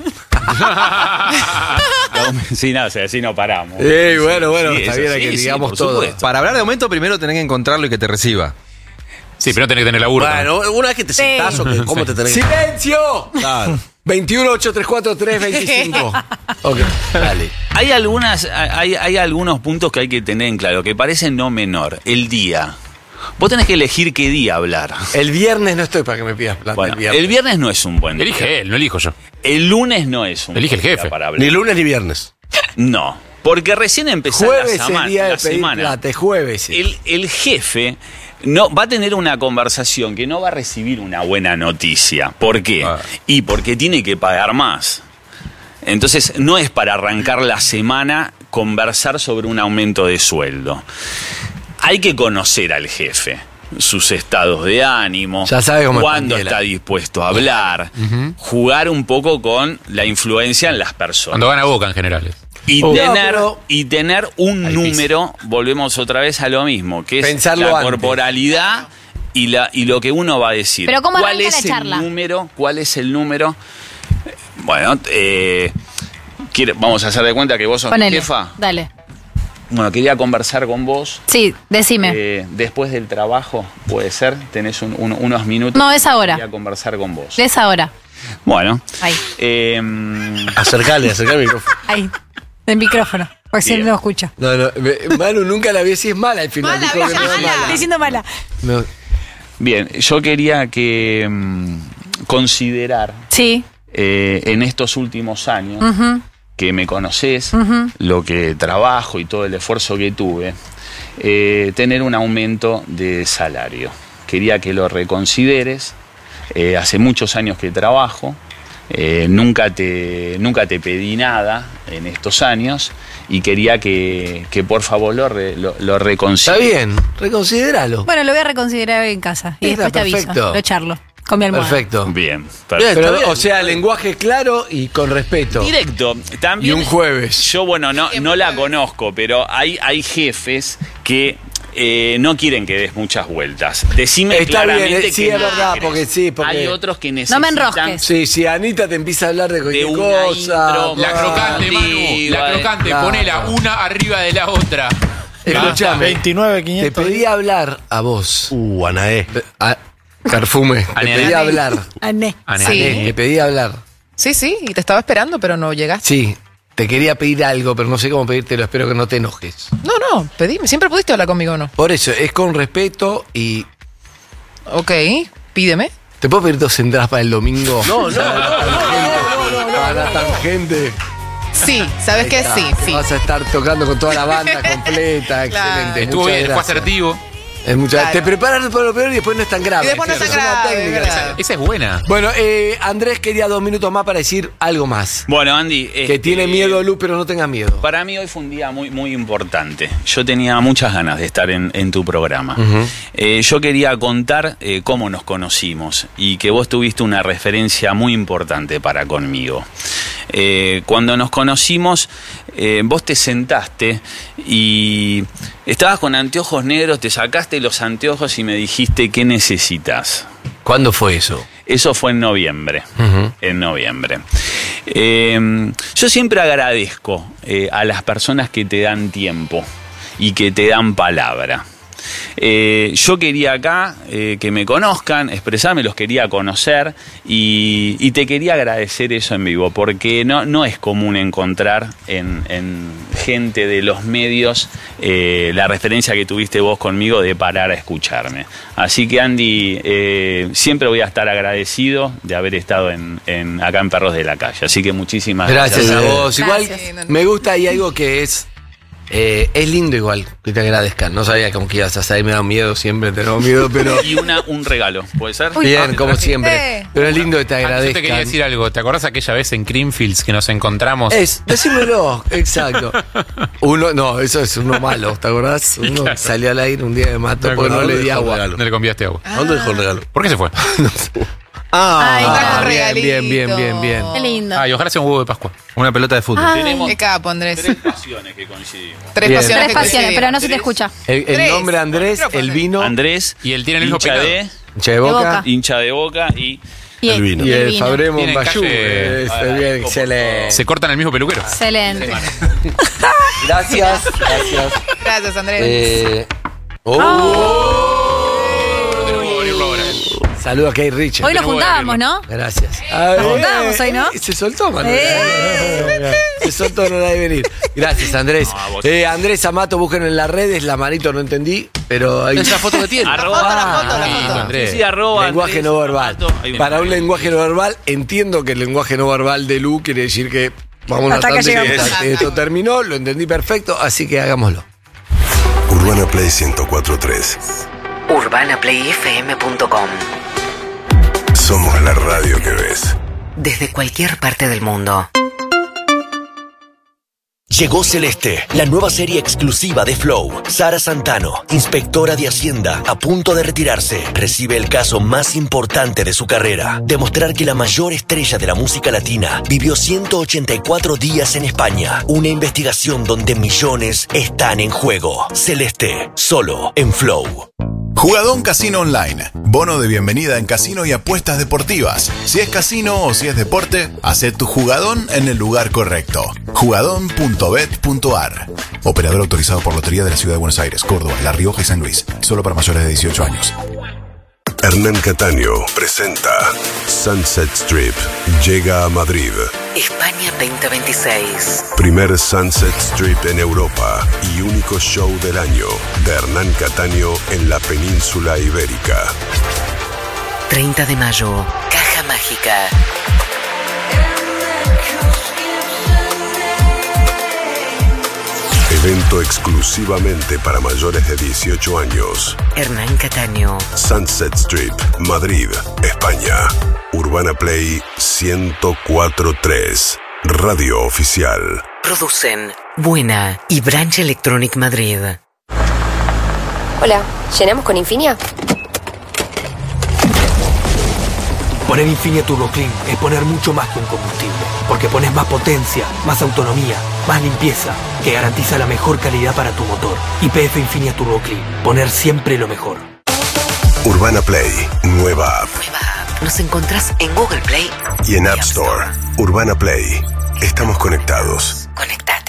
Sí, no, así no paramos. Bueno, sí, está bien que digamos todo. Supuesto. Para hablar de aumento, primero tenés que encontrarlo y que te reciba. Sí, pero tenés que tener laburo. Bueno, una vez que te sentás, ¿cómo te tenés que... ¡Silencio! Claro. 21-834-325. Ok, dale. Hay algunos puntos que hay que tener en claro, que parecen no menor. El día. Vos tenés que elegir qué día hablar. El viernes no estoy para que me pidas plata. Bueno, el viernes no es un buen día. Elige él, no elijo yo. El lunes no es un Elige buen el jefe. día para hablar. Ni lunes ni viernes. No, porque recién empezó la semana. Jueves el día de pedir plata, jueves. El jefe no va a tener una conversación que no va a recibir una buena noticia. ¿Por qué? Y porque tiene que pagar más. Entonces, no es para arrancar la semana conversar sobre un aumento de sueldo. Hay que conocer al jefe, sus estados de ánimo, ya sabe cómo cuándo está dispuesto a hablar, jugar un poco con la influencia en las personas. Cuando gana Boca en general. Y tener un número, volvemos otra vez a lo mismo, que es pensarlo la antes. Corporalidad y lo que uno va a decir. Pero ¿cómo ¿Cuál arranca es la charla? ¿Cuál es el número? Bueno, vamos a hacer de cuenta que vos sos mi jefa. Dale. Bueno, quería conversar con vos. Sí, decime. Después del trabajo, puede ser, tenés unos minutos. No, es ahora. Quería conversar con vos. Es ahora. Bueno. Ahí. Acercale el micrófono. Ahí. El micrófono. Porque si no escucha. No, Manu nunca la vi si es mala al final. Mala, estoy diciendo mala. No. Bien, yo quería que considerar en estos últimos años que me conocés, lo que trabajo y todo el esfuerzo que tuve, tener un aumento de salario. Quería que lo reconsideres. Hace muchos años que trabajo. Nunca te pedí nada en estos años y quería que por favor lo reconsideres. Está bien, reconsidéralo. Bueno, lo voy a reconsiderar hoy en casa y después te aviso. Lo charlo. Con mi almohada. Perfecto. Bien, perfecto. Pero, o sea, lenguaje claro y con respeto. Directo. También, Y un jueves. Yo, bueno, no la conozco, pero hay jefes que no quieren que des muchas vueltas. Decime Está claramente bien, sí, que es no verdad, querés. porque Hay otros que No necesitan... me enrosques. Sí, sí, Anita te empieza a hablar de cualquier una cosa. intro, La crocante, Manu. La crocante. Claro. Ponela una arriba de la otra. Escuchame, 29.500. te pedí hablar a vos. Anaé. Perfume. Te Ané. pedí hablar. Ané. Sí. Te pedí hablar. Sí, sí, y te estaba esperando, pero no llegaste. Sí, te quería pedir algo, pero no sé cómo pedírtelo. Espero que no te enojes. No, pedime. Siempre pudiste hablar conmigo, ¿no? Por eso, es con respeto y... Ok, pídeme. ¿Te puedo pedir 2 entradas para el domingo? No. Para la tangente. Sí, sabes que sí, sí. Vas a estar tocando con toda la banda completa. Claro. Excelente. Estuvo muchas bien, fue gracias. asertivo. Es mucha- Claro. Te preparas para lo peor y después no es tan grave. Y después no es tan una grave, técnica. ¿verdad? Esa es buena. Bueno, Andrés quería 2 minutos más para decir algo más. Bueno, Andy... Que tiene miedo, Lu, pero no tengas miedo. Para mí hoy fue un día muy, muy importante. Yo tenía muchas ganas de estar en tu programa. Yo quería contar cómo nos conocimos y que vos tuviste una referencia muy importante para conmigo. Cuando nos conocimos, vos te sentaste y estabas con anteojos negros, te sacaste los anteojos y me dijiste ¿qué necesitas? ¿Cuándo fue eso? Eso fue en noviembre. En noviembre. Yo siempre agradezco a las personas que te dan tiempo y que te dan palabra. Yo quería acá que me conozcan, expresarme, los quería conocer y te quería agradecer eso en vivo, porque no es común encontrar en gente de los medios la referencia que tuviste vos conmigo de parar a escucharme. Así que Andy, siempre voy a estar agradecido de haber estado acá en Perros de la Calle. Así que muchísimas gracias. Gracias a vos. Igual Gracias. me gusta y algo que es lindo igual que te agradezcan. No sabía cómo que ibas a salir, me da miedo, siempre tenemos miedo, pero Y un regalo, ¿puede ser? bien, como siempre. Pero es lindo que te Yo te quería agradezcan. decir algo. ¿Te acordás aquella vez en Creamfields que nos encontramos? Decímelo, exacto. Eso es uno malo, ¿te acordás? Uno claro. salió al aire un día de mato porque no le di agua. No le convidaste agua. ¿A dónde dejó el regalo? ¿Por qué se fue? Ay, está con bien, regalito. bien. Qué lindo. Ah, y ojalá sea un huevo de Pascua. Una pelota de fútbol. Ay. Tenemos Qué capo, Andrés. 3 pasiones que coincidimos. Tres Bien. pasiones. Tres que pasiones, coinciden. pero no se te escucha. El Tres. nombre Andrés, el vino, Andrés, Y él tiene el mismo hincha pecado. de hincha de boca, hincha de Boca y Y El vino. y el vino. Fabré Tienen Monbayú. calle- Bien, excelente. Se cortan el mismo peluquero. Excelente. Gracias. Gracias, Andrés. Saludos a Kay Richard. Hoy nos juntábamos, ¿no? Gracias. Nos juntábamos hoy, ¿no? Se soltó, Manuel. Se soltó, no la de venir. Gracias, Andrés. No, a vos. Andrés Amato, búsquenlo en las redes. La manito no entendí, pero hay Esa foto que tiene. La foto. Sí, arroba lenguaje Andrés no verbal. Amato. Ahí viene. Para un lenguaje no verbal, entiendo que el lenguaje no verbal de Lu quiere decir que vamos Hasta acá bastante llegamos. bien. Esto terminó, lo entendí perfecto, así que hagámoslo. Urbana Play 104.3. UrbanaPlayFM.com. Somos la radio que ves. Desde cualquier parte del mundo. Llegó Celeste, la nueva serie exclusiva de Flow. Sara Santano, inspectora de Hacienda, a punto de retirarse, recibe el caso más importante de su carrera. Demostrar que la mayor estrella de la música latina vivió 184 días en España. Una investigación donde millones están en juego. Celeste, solo en Flow. Jugadón Casino Online. Bono de bienvenida en casino y apuestas deportivas. Si es casino o si es deporte, hacé tu jugadón en el lugar correcto. Jugadón.bet.ar. Operador autorizado por Lotería de la Ciudad de Buenos Aires, Córdoba, La Rioja y San Luis. Solo para mayores de 18 años. Hernán Cataño presenta Sunset Strip. Llega a Madrid. España 2026. Primer Sunset Strip en Europa y único show del año de Hernán Cataño en la península ibérica. 30 de mayo. Caja Mágica. Evento exclusivamente para mayores de 18 años. Hernán Cataño. Sunset Strip, Madrid, España. Urbana Play 104.3. Radio oficial. Producen Buena y Branch Electronic Madrid. Hola, ¿llenamos con Infinia? Poner Infinia Turbo Clean es poner mucho más que un combustible, porque pones más potencia, más autonomía, más limpieza, que garantiza la mejor calidad para tu motor. YPF Infinia Turbo Clean, poner siempre lo mejor. Urbana Play, nueva app. Nos encontrás en Google Play Y en App Store. Urbana Play. Estamos conectados. Conectate.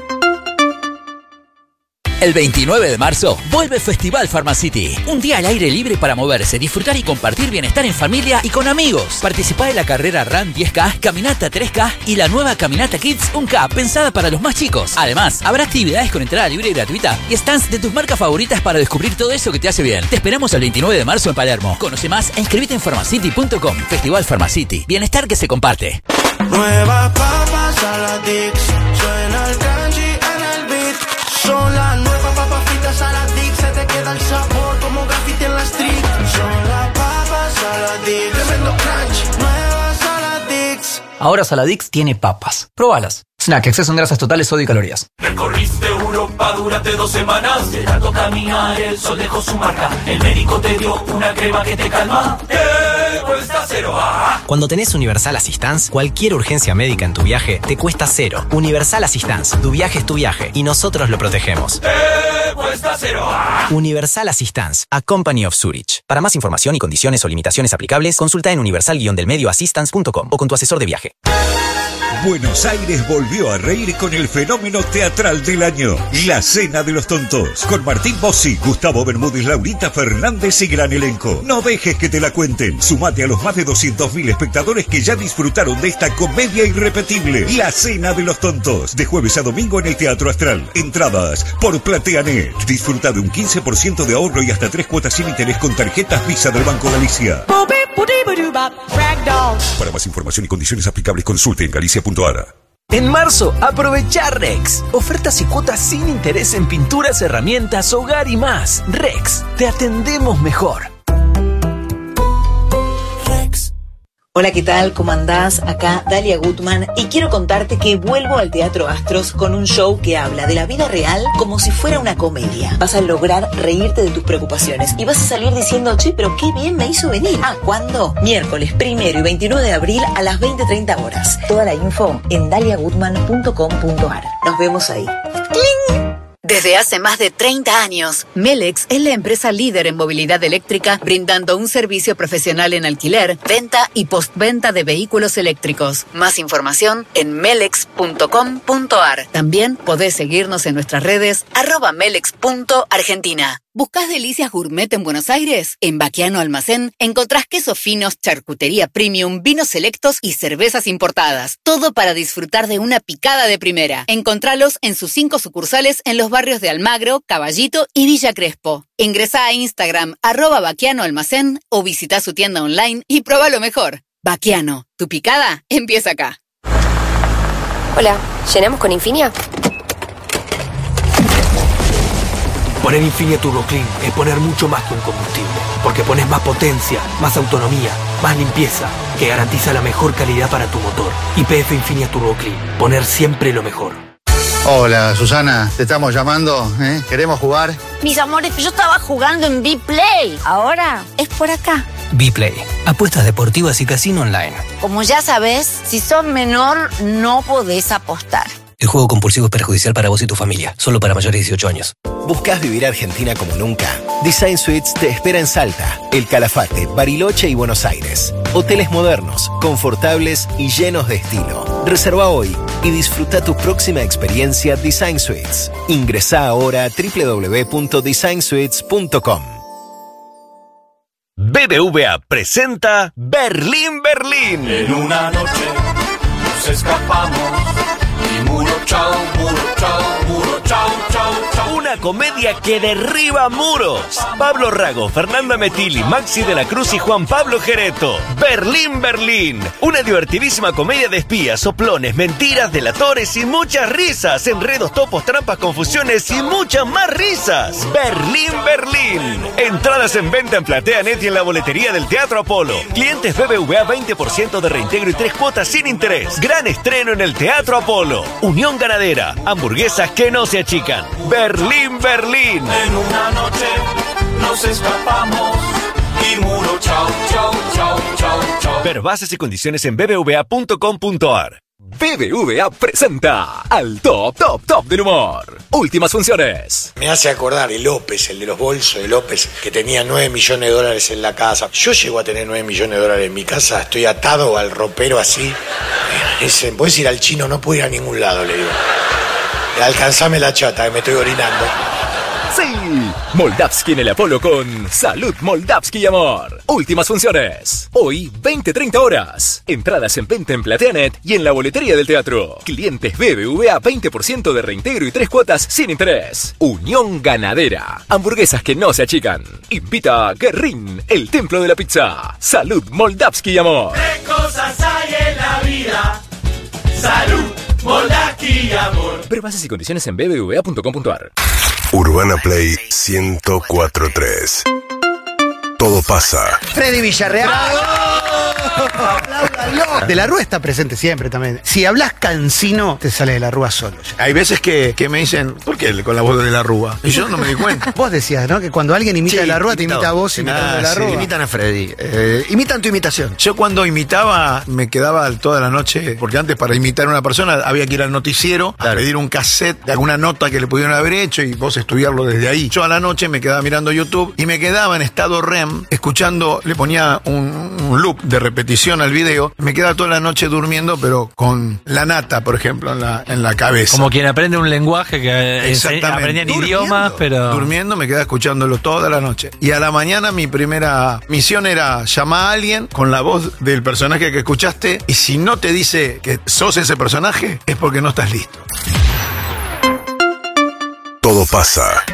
El 29 de marzo vuelve Festival Pharmacity. Un día al aire libre para moverse, disfrutar y compartir bienestar en familia y con amigos. Participá en la carrera Run 10K, Caminata 3K y la nueva Caminata Kids 1K pensada para los más chicos. Además, habrá actividades con entrada libre y gratuita y stands de tus marcas favoritas para descubrir todo eso que te hace bien. Te esperamos el 29 de marzo en Palermo. Conoce más e inscribite en pharmacity.com. Festival Pharmacity. Bienestar que se comparte. Nuevas papas Saladix, suena el crunchy en el beat. Son las nuevas papas fritas Saladix, se te queda el sabor como graffiti en la street. Son las papas Saladix, tremendo crunch, nuevas Saladix. Ahora Saladix tiene papas. Probalas. Snack, exceso en grasas totales, sodio y calorías. Recorriste Europa durante 2 semanas. De tanto caminar el sol dejó su marca. El médico te dio una crema que te calma. Cuesta cero. Cuando tenés Universal Assistance, cualquier urgencia médica en tu viaje te cuesta cero. Universal Assistance, tu viaje es tu viaje y nosotros lo protegemos. Cuesta cero. Universal Assistance, a Company of Zurich. Para más información y condiciones o limitaciones aplicables, consulta en universal-delmedioassistance.com o con tu asesor de viaje. Buenos Aires volvió a reír con el fenómeno teatral del año, La Cena de los Tontos, con Martín Bossi, Gustavo Bermúdez, Laurita Fernández y gran elenco. No dejes que te la cuenten. Sumate a los más de 200.000 espectadores que ya disfrutaron de esta comedia irrepetible, La Cena de los Tontos, de jueves a domingo en el Teatro Astral. Entradas por PlateaNet. Disfruta de un 15% de ahorro y hasta 3 cuotas sin interés con tarjetas Visa del Banco Galicia. Para más información y condiciones aplicables, consulte en galicia.ar. En marzo, aprovecha Rex. Ofertas y cuotas sin interés en pinturas, herramientas, hogar y más. Rex, te atendemos mejor. Hola, ¿qué tal? ¿Cómo andás? Acá Dalia Gutman y quiero contarte que vuelvo al Teatro Astros con un show que habla de la vida real como si fuera una comedia. Vas a lograr reírte de tus preocupaciones y vas a salir diciendo, che, pero qué bien me hizo venir. ¿Cuándo? Miércoles 1 y 29 de abril a las 20:30 horas. Toda la info en daliagutman.com.ar. Nos vemos ahí. ¡Cling! Desde hace más de 30 años, Melex es la empresa líder en movilidad eléctrica, brindando un servicio profesional en alquiler, venta y postventa de vehículos eléctricos. Más información en melex.com.ar. También podés seguirnos en nuestras redes @melex.argentina. ¿Buscás delicias gourmet en Buenos Aires? En Baquiano Almacén encontrás quesos finos, charcutería premium, vinos selectos y cervezas importadas. Todo para disfrutar de una picada de primera. Encontralos en sus 5 sucursales en los barrios de Almagro, Caballito y Villa Crespo. Ingresá a Instagram @Baquiano Almacén o visita su tienda online y prueba lo mejor. Baquiano, tu picada empieza acá. Hola, ¿llenamos con Infinia? Poner Infinia Turbo Clean es poner mucho más que un combustible, porque pones más potencia, más autonomía, más limpieza, que garantiza la mejor calidad para tu motor. YPF Infinia Turbo Clean, poner siempre lo mejor. Hola, Susana, te estamos llamando, ¿eh? ¿Queremos jugar? Mis amores, yo estaba jugando en B-Play. Ahora es por acá. B-Play, apuestas deportivas y casino online. Como ya sabes, si sos menor, no podés apostar. El juego compulsivo es perjudicial para vos y tu familia, solo para mayores de 18 años. ¿Buscás vivir Argentina como nunca? Design Suites te espera en Salta, El Calafate, Bariloche y Buenos Aires. Hoteles modernos, confortables y llenos de estilo. Reserva hoy y disfruta tu próxima experiencia Design Suites. Ingresá ahora a www.designsuites.com. BBVA presenta Berlín, Berlín. En una noche nos escapamos y muro chao, muro chao, chao. Una comedia que derriba muros. Pablo Rago, Fernanda Metilli, Maxi de la Cruz y Juan Pablo Gereto. Berlín, Berlín. Una divertidísima comedia de espías, soplones, mentiras, delatores y muchas risas. Enredos, topos, trampas, confusiones y muchas más risas. Berlín, Berlín. Entradas en venta en PlateaNet y en la boletería del Teatro Apolo. Clientes BBVA 20% de reintegro y 3 cuotas sin interés. Gran estreno en el Teatro Apolo. Unión Ganadera. Hamburguesas que no se achican. Berlín, Berlín. En una noche nos escapamos y muro chao, chao, chao, chao, chao. Ver bases y condiciones en bbva.com.ar. BBVA presenta al top del humor. Últimas funciones. Me hace acordar el López, el de los bolsos de López, que tenía $9 millones en la casa. Yo llego a tener $9 millones en mi casa, estoy atado al ropero así. Puedes ir al chino, no puedo ir a ningún lado, le digo. Alcanzame la chata, que me estoy orinando. Sí, Moldavsky en el Apolo con Salud Moldavsky y Amor. Últimas funciones. Hoy, 20-30 horas. Entradas en venta en Plateanet y en la boletería del teatro. Clientes BBVA 20% de reintegro y 3 cuotas sin interés. Unión Ganadera. Hamburguesas que no se achican. Invita a Guerrín, el templo de la pizza. Salud Moldavsky y Amor. ¿Qué cosas hay en la vida? Salud Moldavsky y Amor. Ver bases y condiciones en bbva.com.ar. Urbana Play 104.3. Todo pasa. Freddy Villarreal. ¡Apláudalo! De la Rúa está presente siempre también. Si hablas cansino, te sale de la Rúa solo. Hay veces que me dicen, ¿por qué con la voz de la Rúa? Y yo no me di cuenta. Vos decías, ¿no? Que cuando alguien imita de la Rúa, te imita a vos imitando de la Rúa. Imitan a Freddy. Imitan tu imitación. Yo cuando imitaba, me quedaba toda la noche, porque antes para imitar a una persona había que ir al noticiero, a pedir un cassette de alguna nota que le pudieron haber hecho y vos estudiarlo desde ahí. Yo a la noche me quedaba mirando YouTube y me quedaba en estado REM, escuchando, le ponía un loop de repetición al video, me quedaba toda la noche durmiendo, pero con la nata, por ejemplo, en la cabeza. Como quien aprende un lenguaje que aprendían idiomas, pero... Durmiendo me quedaba escuchándolo toda la noche. Y a la mañana mi primera misión era llamar a alguien con la voz del personaje que escuchaste, y si no te dice que sos ese personaje, es porque no estás listo. Todo pasa.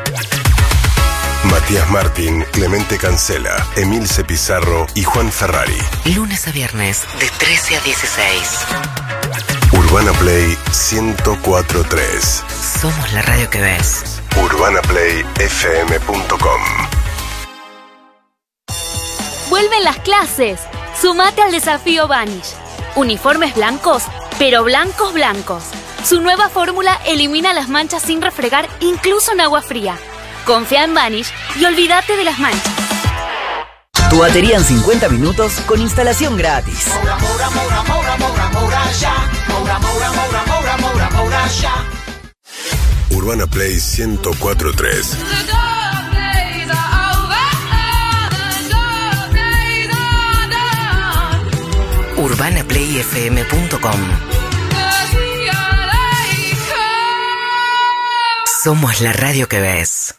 Matías Martín, Clemente Cancela, Emilce Pizarro y Juan Ferrari. Lunes a viernes de 13 a 16. Urbana Play 104.3. Somos la radio que ves. UrbanaPlayFM.com. Vuelven las clases. Sumate al desafío Vanish. Uniformes blancos, pero blancos blancos. Su nueva fórmula elimina las manchas sin refregar, incluso en agua fría. Confía en Vanish y olvídate de las manchas. Tu batería en 50 minutos con instalación gratis. Urbana Play 104.3. UrbanaPlayFM.com. Somos la radio que ves.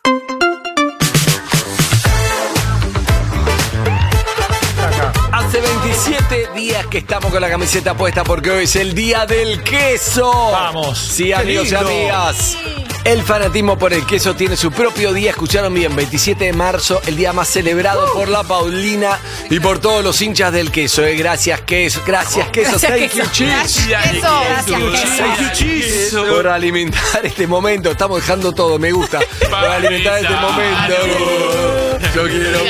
Hace 27 días que estamos con la camiseta puesta porque hoy es el día del queso. Vamos. Sí, amigos y amigas. El fanatismo por el queso tiene su propio día. Escucharon bien, 27 de marzo, el día más celebrado por la Paulina y por todos los hinchas del queso. Gracias, queso. Gracias, queso. Thank you, cheese. Thank you, cheese. Por alimentar este momento. Estamos dejando todo, me gusta. Por alimentar este momento. Yo quiero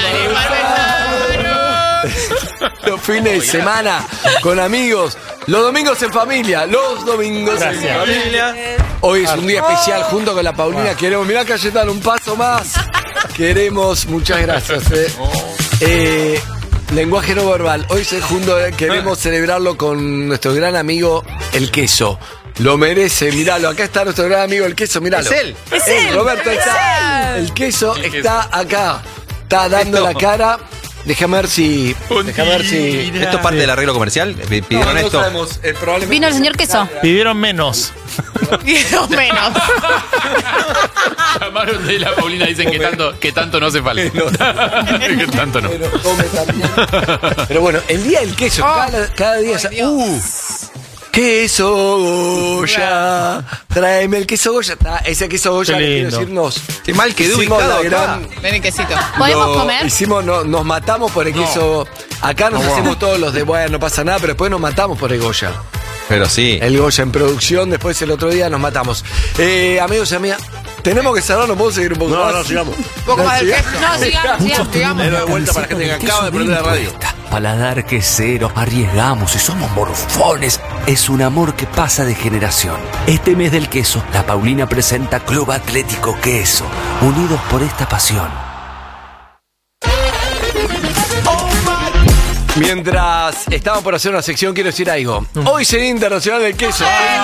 los fines de semana con amigos, los domingos en familia, en familia. Hoy es un día especial junto con la Paulina. Queremos, mirá Cayetano, un paso más. Queremos, muchas gracias. Lenguaje no verbal. Hoy queremos celebrarlo con nuestro gran amigo el queso. Lo merece, miralo. Acá está nuestro gran amigo el queso, miralo. Es él. Roberto está. El queso está acá. Está dando la cara. Déjame ver si. ¿Esto es parte del arreglo comercial? ¿Pidieron esto? No sabemos, Vino el señor queso. Pidieron menos. Llamaron de la Paulina, dicen que tanto no hace falta. Que tanto no. Pero bueno, el día del queso, cada día. Queso Goya, tráeme el queso Goya. Ese queso Goya le quiero decirnos. Qué mal quedó ubicado acá. Ven el quesito. ¿Podemos comer? Nos matamos por el queso. Acá nos hacemos todos los de bueno, no pasa nada, pero después nos matamos por el Goya. Pero sí. El Goya en producción, después el otro día nos matamos. Amigos y amigas, tenemos que cerrar, no podemos seguir un poco más. No, sigamos. Un poco más del queso. No, sigamos. De vuelta para que acaba de prender la radio. Paladar quesero, arriesgamos y somos morfones. Es un amor que pasa de generación. Este mes del queso, la Paulina presenta Club Atlético Queso, unidos por esta pasión. Mientras estamos por hacer una sección, quiero decir algo. Hoy es el Día Internacional del Queso.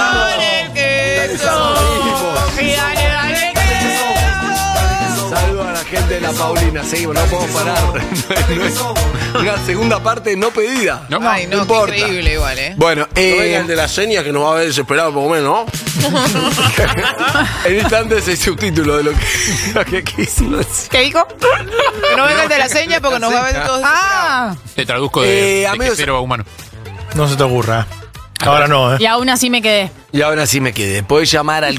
Saludos a la gente de la Paulina. Seguimos, no podemos parar. No es una segunda parte no pedida. No, ay, no importa. Increíble igual, Bueno, no venga el de la seña que nos va a ver desesperado por comer, ¿no? En instantes el subtítulo de lo que quiso decir. ¿Qué dijo? Que no venga el de la seña porque nos va a ver todos desesperados. Te traduzco de quesero a humano. No se te ocurra. Ahora no, Y aún así me quedé. Podés llamar al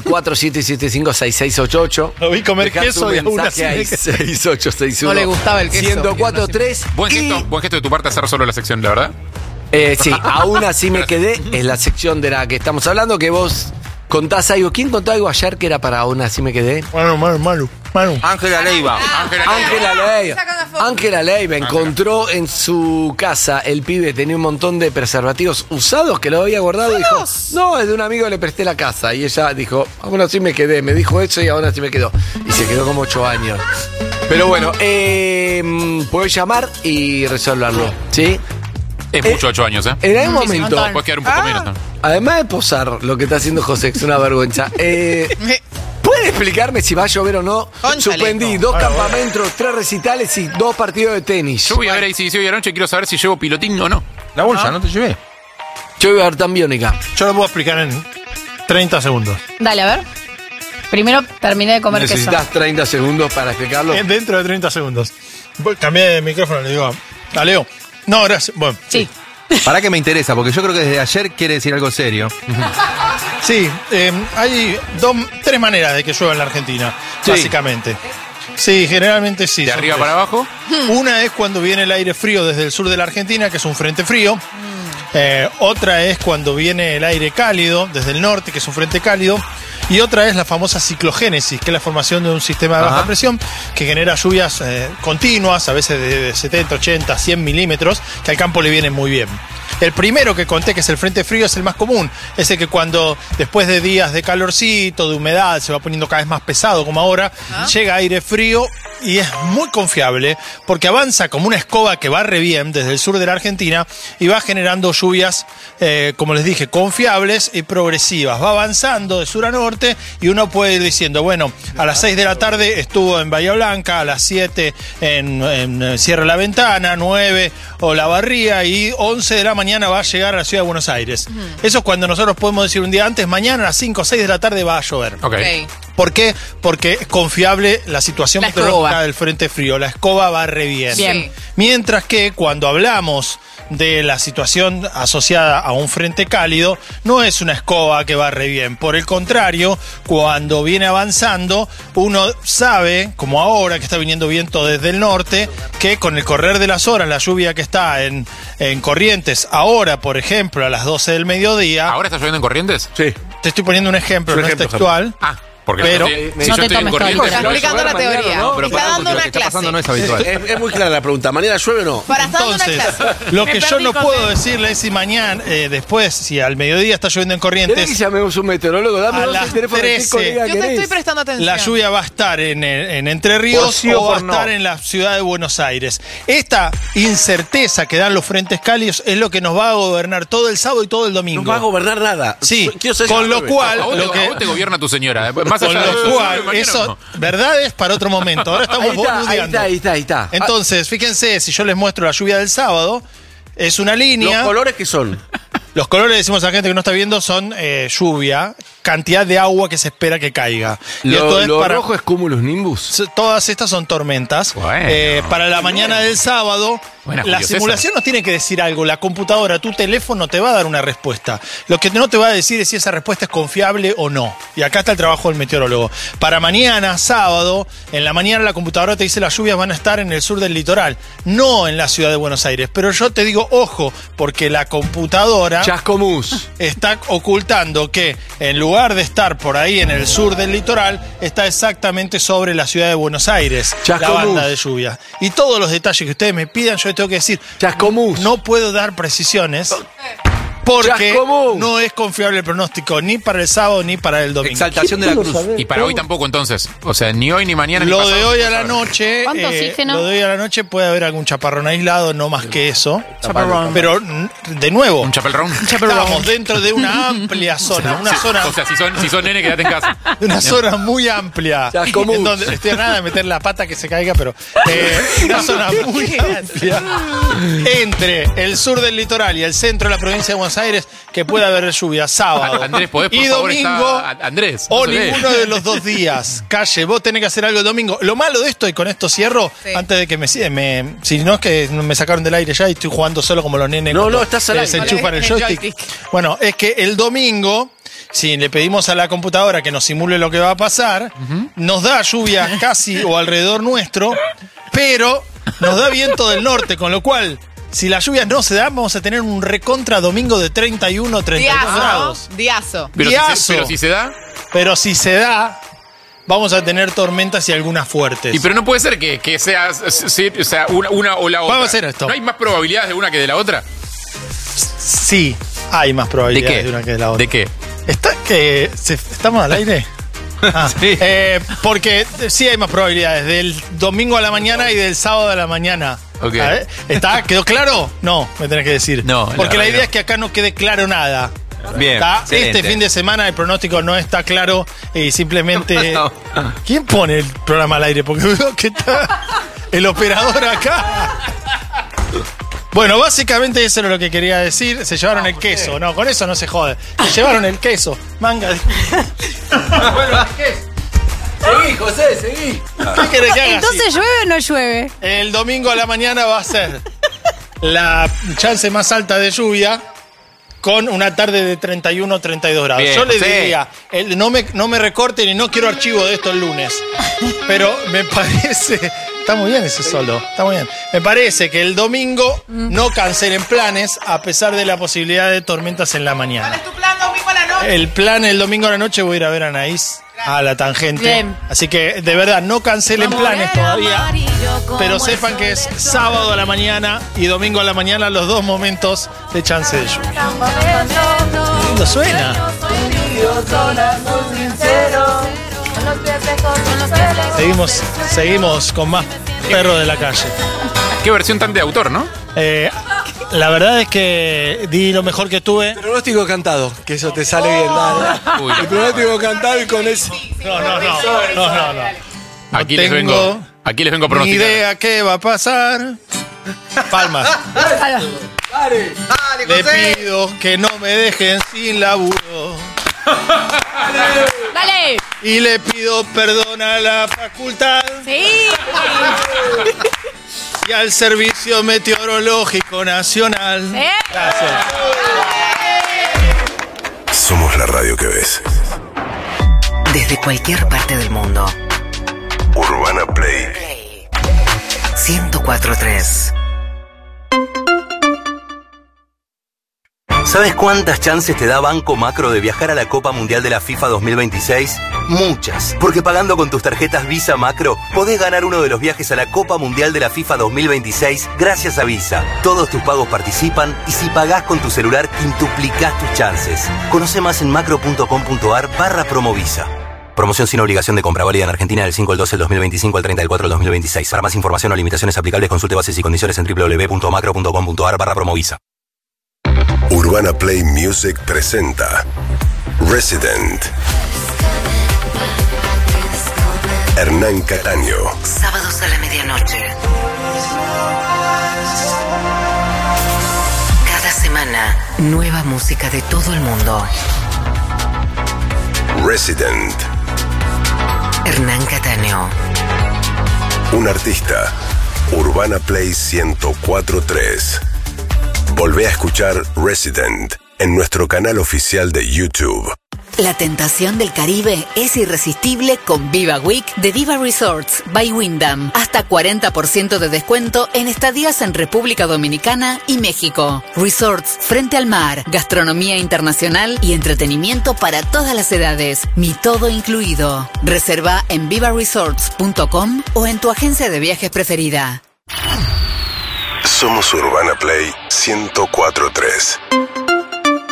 4775-6688. Lo vi comer queso y aún así me quedé. 6861. No le gustaba el queso. 1043. Buen gesto de tu parte hacer solo la sección, la verdad. Sí, aún así me quedé. Es la sección de la que estamos hablando, que vos contás algo. ¿Quién contó algo ayer que era para aún así me quedé? Manu. Ángela Leiva. Ángela Leiva encontró en su casa, el pibe tenía un montón de preservativos usados que lo había guardado y dijo, no, es de un amigo, le presté la casa. Y ella dijo, aún así me quedé, me dijo eso y aún así me quedó. Y se quedó como 8 años. Pero bueno, podés llamar y resolverlo, ¿sí? Es mucho 8 años, ¿eh? En algún momento. Puedes quedar un poco menos, ¿no? Además de posar lo que está haciendo José, es una vergüenza. ¿Pueden explicarme si va a llover o no? Suspendí 2 campamentos, 3 recitales y 2 partidos de tenis. Yo voy a ver ahí si hoy anoche, quiero saber si llevo pilotín o no. La bolsa, ¿no te llevé? Yo voy a ver tan biónica. Yo lo puedo explicar en 30 segundos. Dale, a ver. Primero terminé de comer queso. ¿Necesitas 30 segundos para explicarlo? Dentro de 30 segundos. Cambié de micrófono, le digo a Leo. No, gracias. Bueno. Sí. Para que me interesa, porque yo creo que desde ayer quiere decir algo serio. Sí, hay 3 maneras de que llueva en la Argentina, básicamente. Sí, generalmente sí. ¿De arriba para abajo? Una es cuando viene el aire frío desde el sur de la Argentina, que es un frente frío. Otra es cuando viene el aire cálido desde el norte, que es un frente cálido. Y otra es la famosa ciclogénesis, que es la formación de un sistema de baja presión que genera lluvias continuas, a veces de 70, 80, 100 milímetros, que al campo le vienen muy bien. El primero que conté, que es el frente frío, es el más común. Ese que cuando después de días de calorcito, de humedad, se va poniendo cada vez más pesado como ahora, llega aire frío y es muy confiable porque avanza como una escoba que barre bien desde el sur de la Argentina y va generando lluvias, como les dije, confiables y progresivas. Va avanzando de sur a norte y uno puede ir diciendo, bueno, a las 6 de la tarde estuvo en Bahía Blanca, a las 7 en Cierra la Ventana, 9 Olavarría y 11 de la mañana va a llegar a la ciudad de Buenos Aires. Eso es cuando nosotros podemos decir un día antes, mañana a las 5 o 6 de la tarde va a llover. ¿Por qué? Porque es confiable la situación meteorológica del frente frío. La escoba barre bien. Mientras que cuando hablamos de la situación asociada a un frente cálido, no es una escoba que barre bien. Por el contrario, cuando viene avanzando, uno sabe, como ahora que está viniendo viento desde el norte, que con el correr de las horas, la lluvia que está en Corrientes, ahora, por ejemplo, a las 12 del mediodía... ¿Ahora está lloviendo en Corrientes? Sí. Te estoy poniendo un ejemplo, no es textual. Porque pero si yo estoy en Corrientes... Está explicando la teoría. No, pero está dando una clase. Pasando no es habitual. Es muy clara la pregunta. ¿Mañana llueve o no? Entonces, lo que yo no puedo decirle es si mañana, después, si al mediodía está lloviendo en Corrientes... ¿Querés que llamemos un meteorólogo? Dame a las 13. Yo te estoy prestando atención. La lluvia va a estar en Entre Ríos o va a estar en la ciudad de Buenos Aires. Esta incerteza que dan los frentes cálidos es lo que nos va a gobernar todo el sábado y todo el domingo. No va a gobernar nada. Sí, con lo cual... A vos te gobierna tu señora. Más con lo cual, eso, verdad es para otro momento. Ahora estamos boludeando. Ahí está. Entonces, fíjense, si yo les muestro la lluvia del sábado, es una línea. ¿Los colores qué son? Los colores, decimos a la gente que no está viendo, son lluvia, cantidad de agua que se espera que caiga. Lo rojo es cumulus nimbus. Todas estas son tormentas. Bueno, para la mañana del sábado, la simulación nos tiene que decir algo. La computadora, tu teléfono te va a dar una respuesta. Lo que no te va a decir es si esa respuesta es confiable o no. Y acá está el trabajo del meteorólogo. Para mañana, sábado, en la mañana la computadora te dice las lluvias van a estar en el sur del litoral, no en la ciudad de Buenos Aires. Pero yo te digo, ojo, porque la computadora... Chascomús. Está ocultando que en lugar de estar por ahí en el sur del litoral, está exactamente sobre la ciudad de Buenos Aires, la banda de lluvia. Y todos los detalles que ustedes me pidan, yo les tengo que decir, Chascomús. No puedo dar precisiones, Porque no es confiable el pronóstico ni para el sábado ni para el domingo. Exaltación de la cruz. Y para hoy tampoco, entonces. O sea, ni hoy ni mañana ni pasado. Lo de hoy a la noche. ¿Cuánto oxígeno? Lo de hoy a la noche puede haber algún chaparrón aislado, no más que eso. Chaparrón. Pero, de nuevo, ¿Un chapelrón? estamos dentro de una amplia zona. Una zona. O sea, si son nene, quédate en casa. De una zona muy amplia. Ya, común. En donde estoy a nada de meter la pata que se caiga, pero una zona muy amplia entre el sur del litoral y el centro de la provincia de Buenos Aires, que puede haber lluvia sábado Andrés, ¿podés, por y favor, domingo Andrés, o no se ve. ninguno de los 2 días. Calle, vos tenés que hacer algo el domingo. Lo malo de esto, y con esto cierro, antes de que si no es que me sacaron del aire ya y estoy jugando solo como los nenes. No, estás al aire. Se enchufan el joystick. Bueno, es que el domingo, si le pedimos a la computadora que nos simule lo que va a pasar, nos da lluvia casi o alrededor nuestro, pero nos da viento del norte, con lo cual, si la lluvia no se da, vamos a tener un recontra domingo de 31, 32 grados. Diazo. Diazo. Pero si se da, vamos a tener tormentas y algunas fuertes. pero no puede ser que sea, o sea, una o la otra. Vamos a hacer esto. ¿No hay más probabilidades de una que de la otra? Sí, hay más probabilidades de una que de la otra. ¿De qué? ¿Estamos al aire? Sí. Porque sí hay más probabilidades del domingo a la mañana y del sábado a la mañana. Okay. ¿Quedó claro? No, me tenés que decir. No, porque la idea es que acá no quede claro nada. Bien. Este fin de semana el pronóstico no está claro y simplemente. ¿Quién pone el programa al aire? Porque veo que está el operador acá. Bueno, básicamente eso era lo que quería decir. Se llevaron el queso. No, con eso no se jode. Se llevaron el queso. Manga de... Bueno, el queso. Seguí, José, seguí. ¿Qué querés que haga? Entonces, ¿llueve o no llueve? El domingo a la mañana va a ser la chance más alta de lluvia con una tarde de 31, 32 grados. Bien, yo le José. diría, no me recorten y no quiero archivo de esto el lunes. Pero me parece... Está muy bien ese solo, está muy bien. Me parece que el domingo no cancelen planes a pesar de la posibilidad de tormentas en la mañana. ¿Cuál es tu plan domingo a la noche? El plan, el domingo a la noche voy a ir a ver a Anaís, a La Tangente. Bien. Así que, de verdad, no cancelen planes todavía, pero sepan que es sábado a la mañana y domingo a la mañana los 2 momentos de chance de lluvia. Qué lindo suena. Seguimos con más perro de la calle. Qué versión tan de autor, ¿no? La verdad es que di lo mejor que tuve. Pronóstico cantado, que eso te sale bien, dale. Uy. El pronóstico cantado y con ese. No. Aquí les vengo a Ni pronosticar. idea qué va a pasar. Palmas. Dale. Le pido que no me dejen sin laburo. ¡Dale! Y le pido perdón a la facultad ¡Sí! y al Servicio Meteorológico Nacional. Gracias. Somos la radio que ves. Desde cualquier parte del mundo. Urbana Play 104.3. ¿Sabes cuántas chances te da Banco Macro de viajar a la Copa Mundial de la FIFA 2026? Muchas, porque pagando con tus tarjetas Visa Macro podés ganar uno de los viajes a la Copa Mundial de la FIFA 2026 gracias a Visa. Todos tus pagos participan y si pagás con tu celular quintuplicás tus chances. Conoce más en macro.com.ar/promovisa. Promoción sin obligación de compra, válida en Argentina del 5 al 12 del 2025 al 30 del 4 del 2026. Para más información o limitaciones aplicables consulte bases y condiciones en www.macro.com.ar/promovisa. Urbana Play Music presenta Resident. Hernán Cataño. Sábados a la medianoche. Cada semana, nueva música de todo el mundo. Resident. Hernán Cataño. Un artista. Urbana Play 104.3. Volvé a escuchar Resident en nuestro canal oficial de YouTube. La tentación del Caribe es irresistible con Viva Week de Viva Resorts by Wyndham. Hasta 40% de descuento en estadías en República Dominicana y México. Resorts frente al mar, gastronomía internacional y entretenimiento para todas las edades. Mi todo incluido. Reserva en vivaresorts.com o en tu agencia de viajes preferida. Somos Urbana Play 104.3.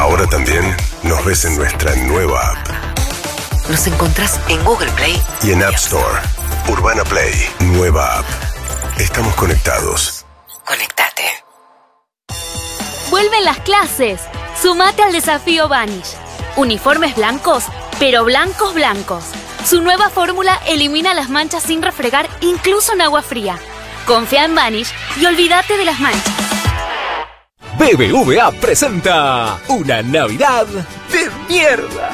Ahora también nos ves en nuestra nueva app. Nos encontrás en Google Play y en App Store. Urbana Play, nueva app. Estamos conectados. Conectate. Vuelven las clases. Sumate al desafío Vanish. Uniformes blancos, pero blancos blancos. Su nueva fórmula elimina las manchas sin refregar, incluso en agua fría. Confía en Vanish y olvídate de las manchas. BBVA presenta una Navidad de mierda.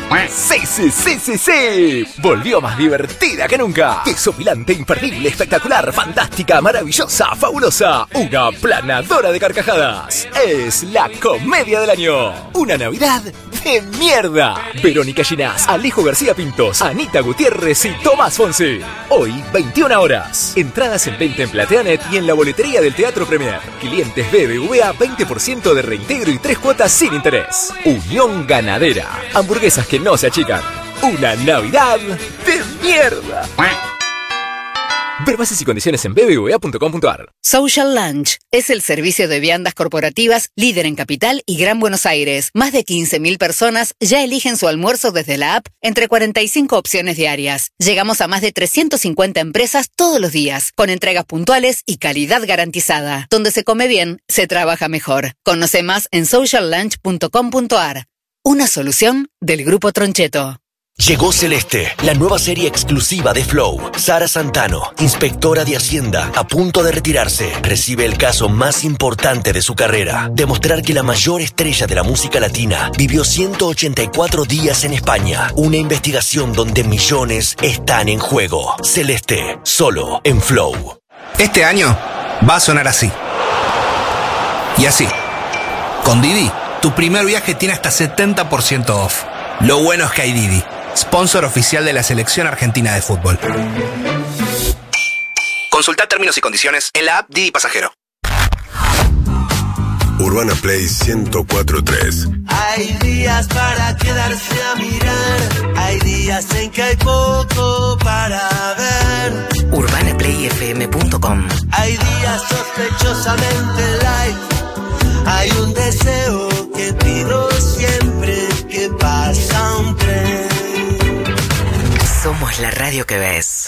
Sí. Volvió más divertida que nunca. Desopilante, imperdible, espectacular, fantástica, maravillosa, fabulosa. Una planadora de carcajadas. Es la comedia del año. Una Navidad de mierda. Verónica Ginás, Alejo García Pintos, Anita Gutiérrez y Tomás Fonsi. Hoy, 21 horas. Entradas en venta en Plateanet y en la boletería del Teatro Premier. Clientes BBVA, 20% de reintegro y 3 cuotas sin interés. Unión Ganadera. Hamburguesas que no se achican. Una Navidad de mierda. Ver bases y condiciones en bbva.com.ar. Social Lunch es el servicio de viandas corporativas líder en Capital y Gran Buenos Aires. Más de 15.000 personas ya eligen su almuerzo desde la app entre 45 opciones diarias. Llegamos a más de 350 empresas todos los días, con entregas puntuales y calidad garantizada. Donde se come bien, se trabaja mejor. Conoce más en sociallunch.com.ar. Una solución del Grupo Troncheto. Llegó Celeste, la nueva serie exclusiva de Flow. Sara Santano, inspectora de Hacienda, a punto de retirarse, recibe el caso más importante de su carrera. Demostrar que la mayor estrella de la música latina vivió 184 días en España. Una investigación donde millones están en juego. Celeste, solo en Flow. Este año va a sonar así. Y así. Con Didi, tu primer viaje tiene hasta 70% off. Lo bueno es que hay Didi, sponsor oficial de la Selección Argentina de Fútbol. Consulta términos y condiciones en la app Didi Pasajero. Urbana Play 104.3. Hay días para quedarse a mirar, hay días en que hay poco para ver. UrbanaPlayFM.com. Hay días sospechosamente light, hay un deseo que pido siempre, que pasa un tren. Somos la radio que ves.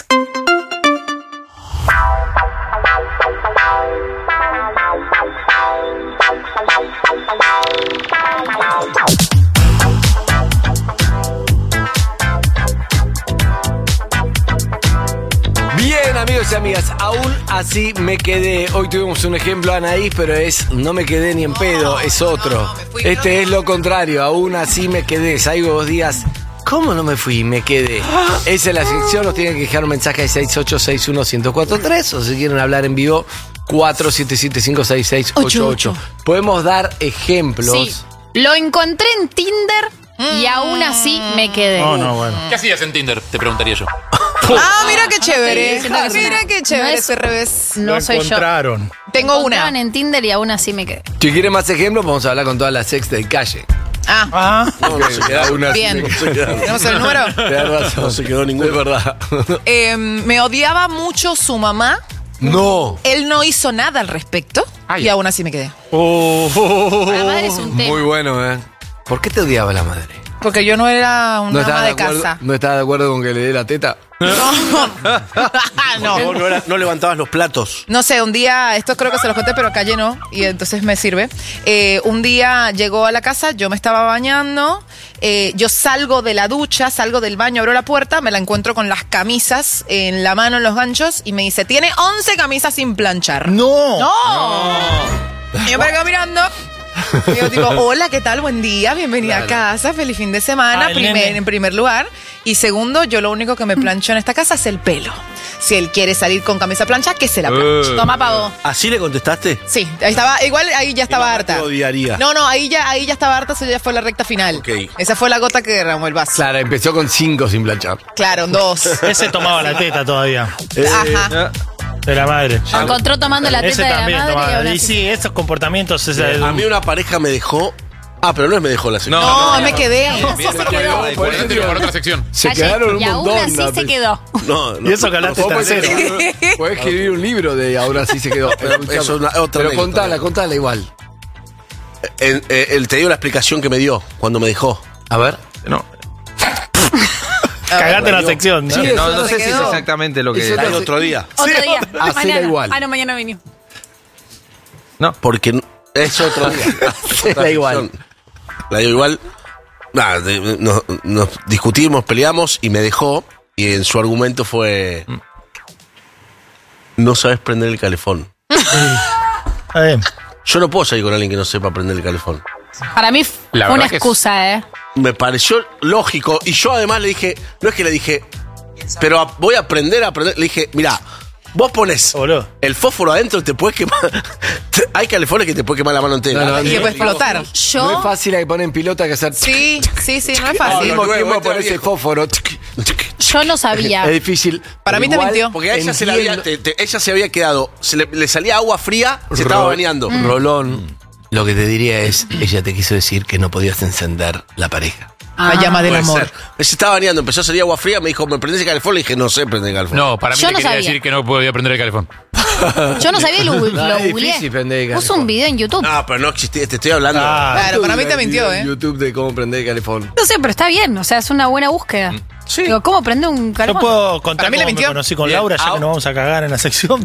Bien, amigos y amigas, aún así me quedé. Hoy tuvimos un ejemplo, Anaís, pero no me quedé ni en pedo, es otro. Este es lo contrario, aún así me quedé. Salgo 2 días. ¿Cómo no me fui? Me quedé. Esa es la sección, nos tienen que dejar un mensaje de 6861-1043 o si quieren hablar en vivo, 47756688. Podemos dar ejemplos. Sí, lo encontré en Tinder y aún así me quedé. Bueno. ¿Qué hacías en Tinder? Te preguntaría yo. Mira qué chévere. Mira qué chévere ese revés. No soy yo. Tengo una. Encontraron en Tinder y aún así me quedé. Si quieren más ejemplos, vamos a hablar con todas las ex de calle. No se queda una. Bien. ¿Tenemos el número? No se quedó ninguna. Es verdad. Me odiaba mucho su mamá. No. Él no hizo nada al respecto y aún así me quedé. La madre es un tema. Muy bueno, ¿eh? ¿Por qué te odiaba la madre? Porque yo no era una ama de casa. ¿No estaba de acuerdo con que le dé la teta? No levantabas los platos. No sé, un día, esto creo que se los conté, pero acá llenó y entonces me sirve. Un día llegó a la casa, yo me estaba bañando, yo salgo de la ducha, salgo del baño, abro la puerta, me la encuentro con las camisas en la mano, en los ganchos, y me dice, tiene 11 camisas sin planchar. ¡No! Y yo me quedo mirando. Y yo digo, hola, ¿qué tal? Buen día, bienvenida a casa, feliz fin de semana, en primer lugar. Y segundo, yo lo único que me plancho en esta casa es el pelo. Si él quiere salir con camisa plancha, que se la planche. Toma, pavo. ¿Así le contestaste? Sí, ahí estaba, igual ahí ya estaba harta. Te odiaría. No, ahí ya estaba harta, eso ya fue la recta final. Okay. Esa fue la gota que derramó el vaso. Claro, empezó con 5 sin planchar. Claro, 2. Ese tomaba la teta todavía. Ajá. De la madre. Lo encontró tomando la teta de la madre. Tomaba. Y sí, esos comportamientos. A mí una pareja me dejó. Pero no me dejó la sección. No, me quedé. Se quedó. Por eso te digo, por otra sección. Se quedaron un montón. Y aún así se quedó. No, y eso que hablaste tercero. Podés escribir un libro de ahora sí se quedó. Eso es otra. Pero contala igual. te digo la explicación que me dio cuando me dejó. A ver. No. Cagate la sección, ¿no? Sí, no sé si es exactamente lo que... Era otro día. Otro día. Hacela igual. Ah, no, mañana vinimos. No. Porque es otro día. Hacela igual. La digo igual. Nada, nos discutimos, peleamos y me dejó. Y en su argumento fue... No sabes prender el calefón. Yo no puedo salir con alguien que no sepa prender el calefón. Para mí fue una excusa, Me pareció lógico. Y yo además le dije, no es que le dije, pero voy a aprender a aprender. Le dije, mirá, vos pones el fósforo adentro, te puedes quemar. Hay calefones que te puede quemar la mano entera. Y que puede explotar. No es fácil hay que poner en pilota que hacer. Sí, no es fácil. Al mismo tiempo poner ese fósforo. Yo no sabía. Es difícil. Para mí te mintió. Porque a ella ella se había quedado, le salía agua fría, se estaba bañando. Rolón, lo que te diría es, ella te quiso decir que no podías encender la pareja. La llama del amor. Se estaba bañando, empezó a salir agua fría, me dijo, ¿me prendés el calefón? Le dije, no sé prender el calefón. No, para mí quería decir que no podía prender el calefón. Yo no sabía y lo googleé. Puso Puso un video en YouTube. No, pero no existía, te estoy hablando. Claro, para mí te mintió, YouTube de cómo prender el calefón. No sé, pero está bien, o sea, es una buena búsqueda. Sí. Digo, ¿cómo prende un calefón? Yo puedo contar cómo me mintió. conocí con Laura, ya que nos vamos a cagar en la sección.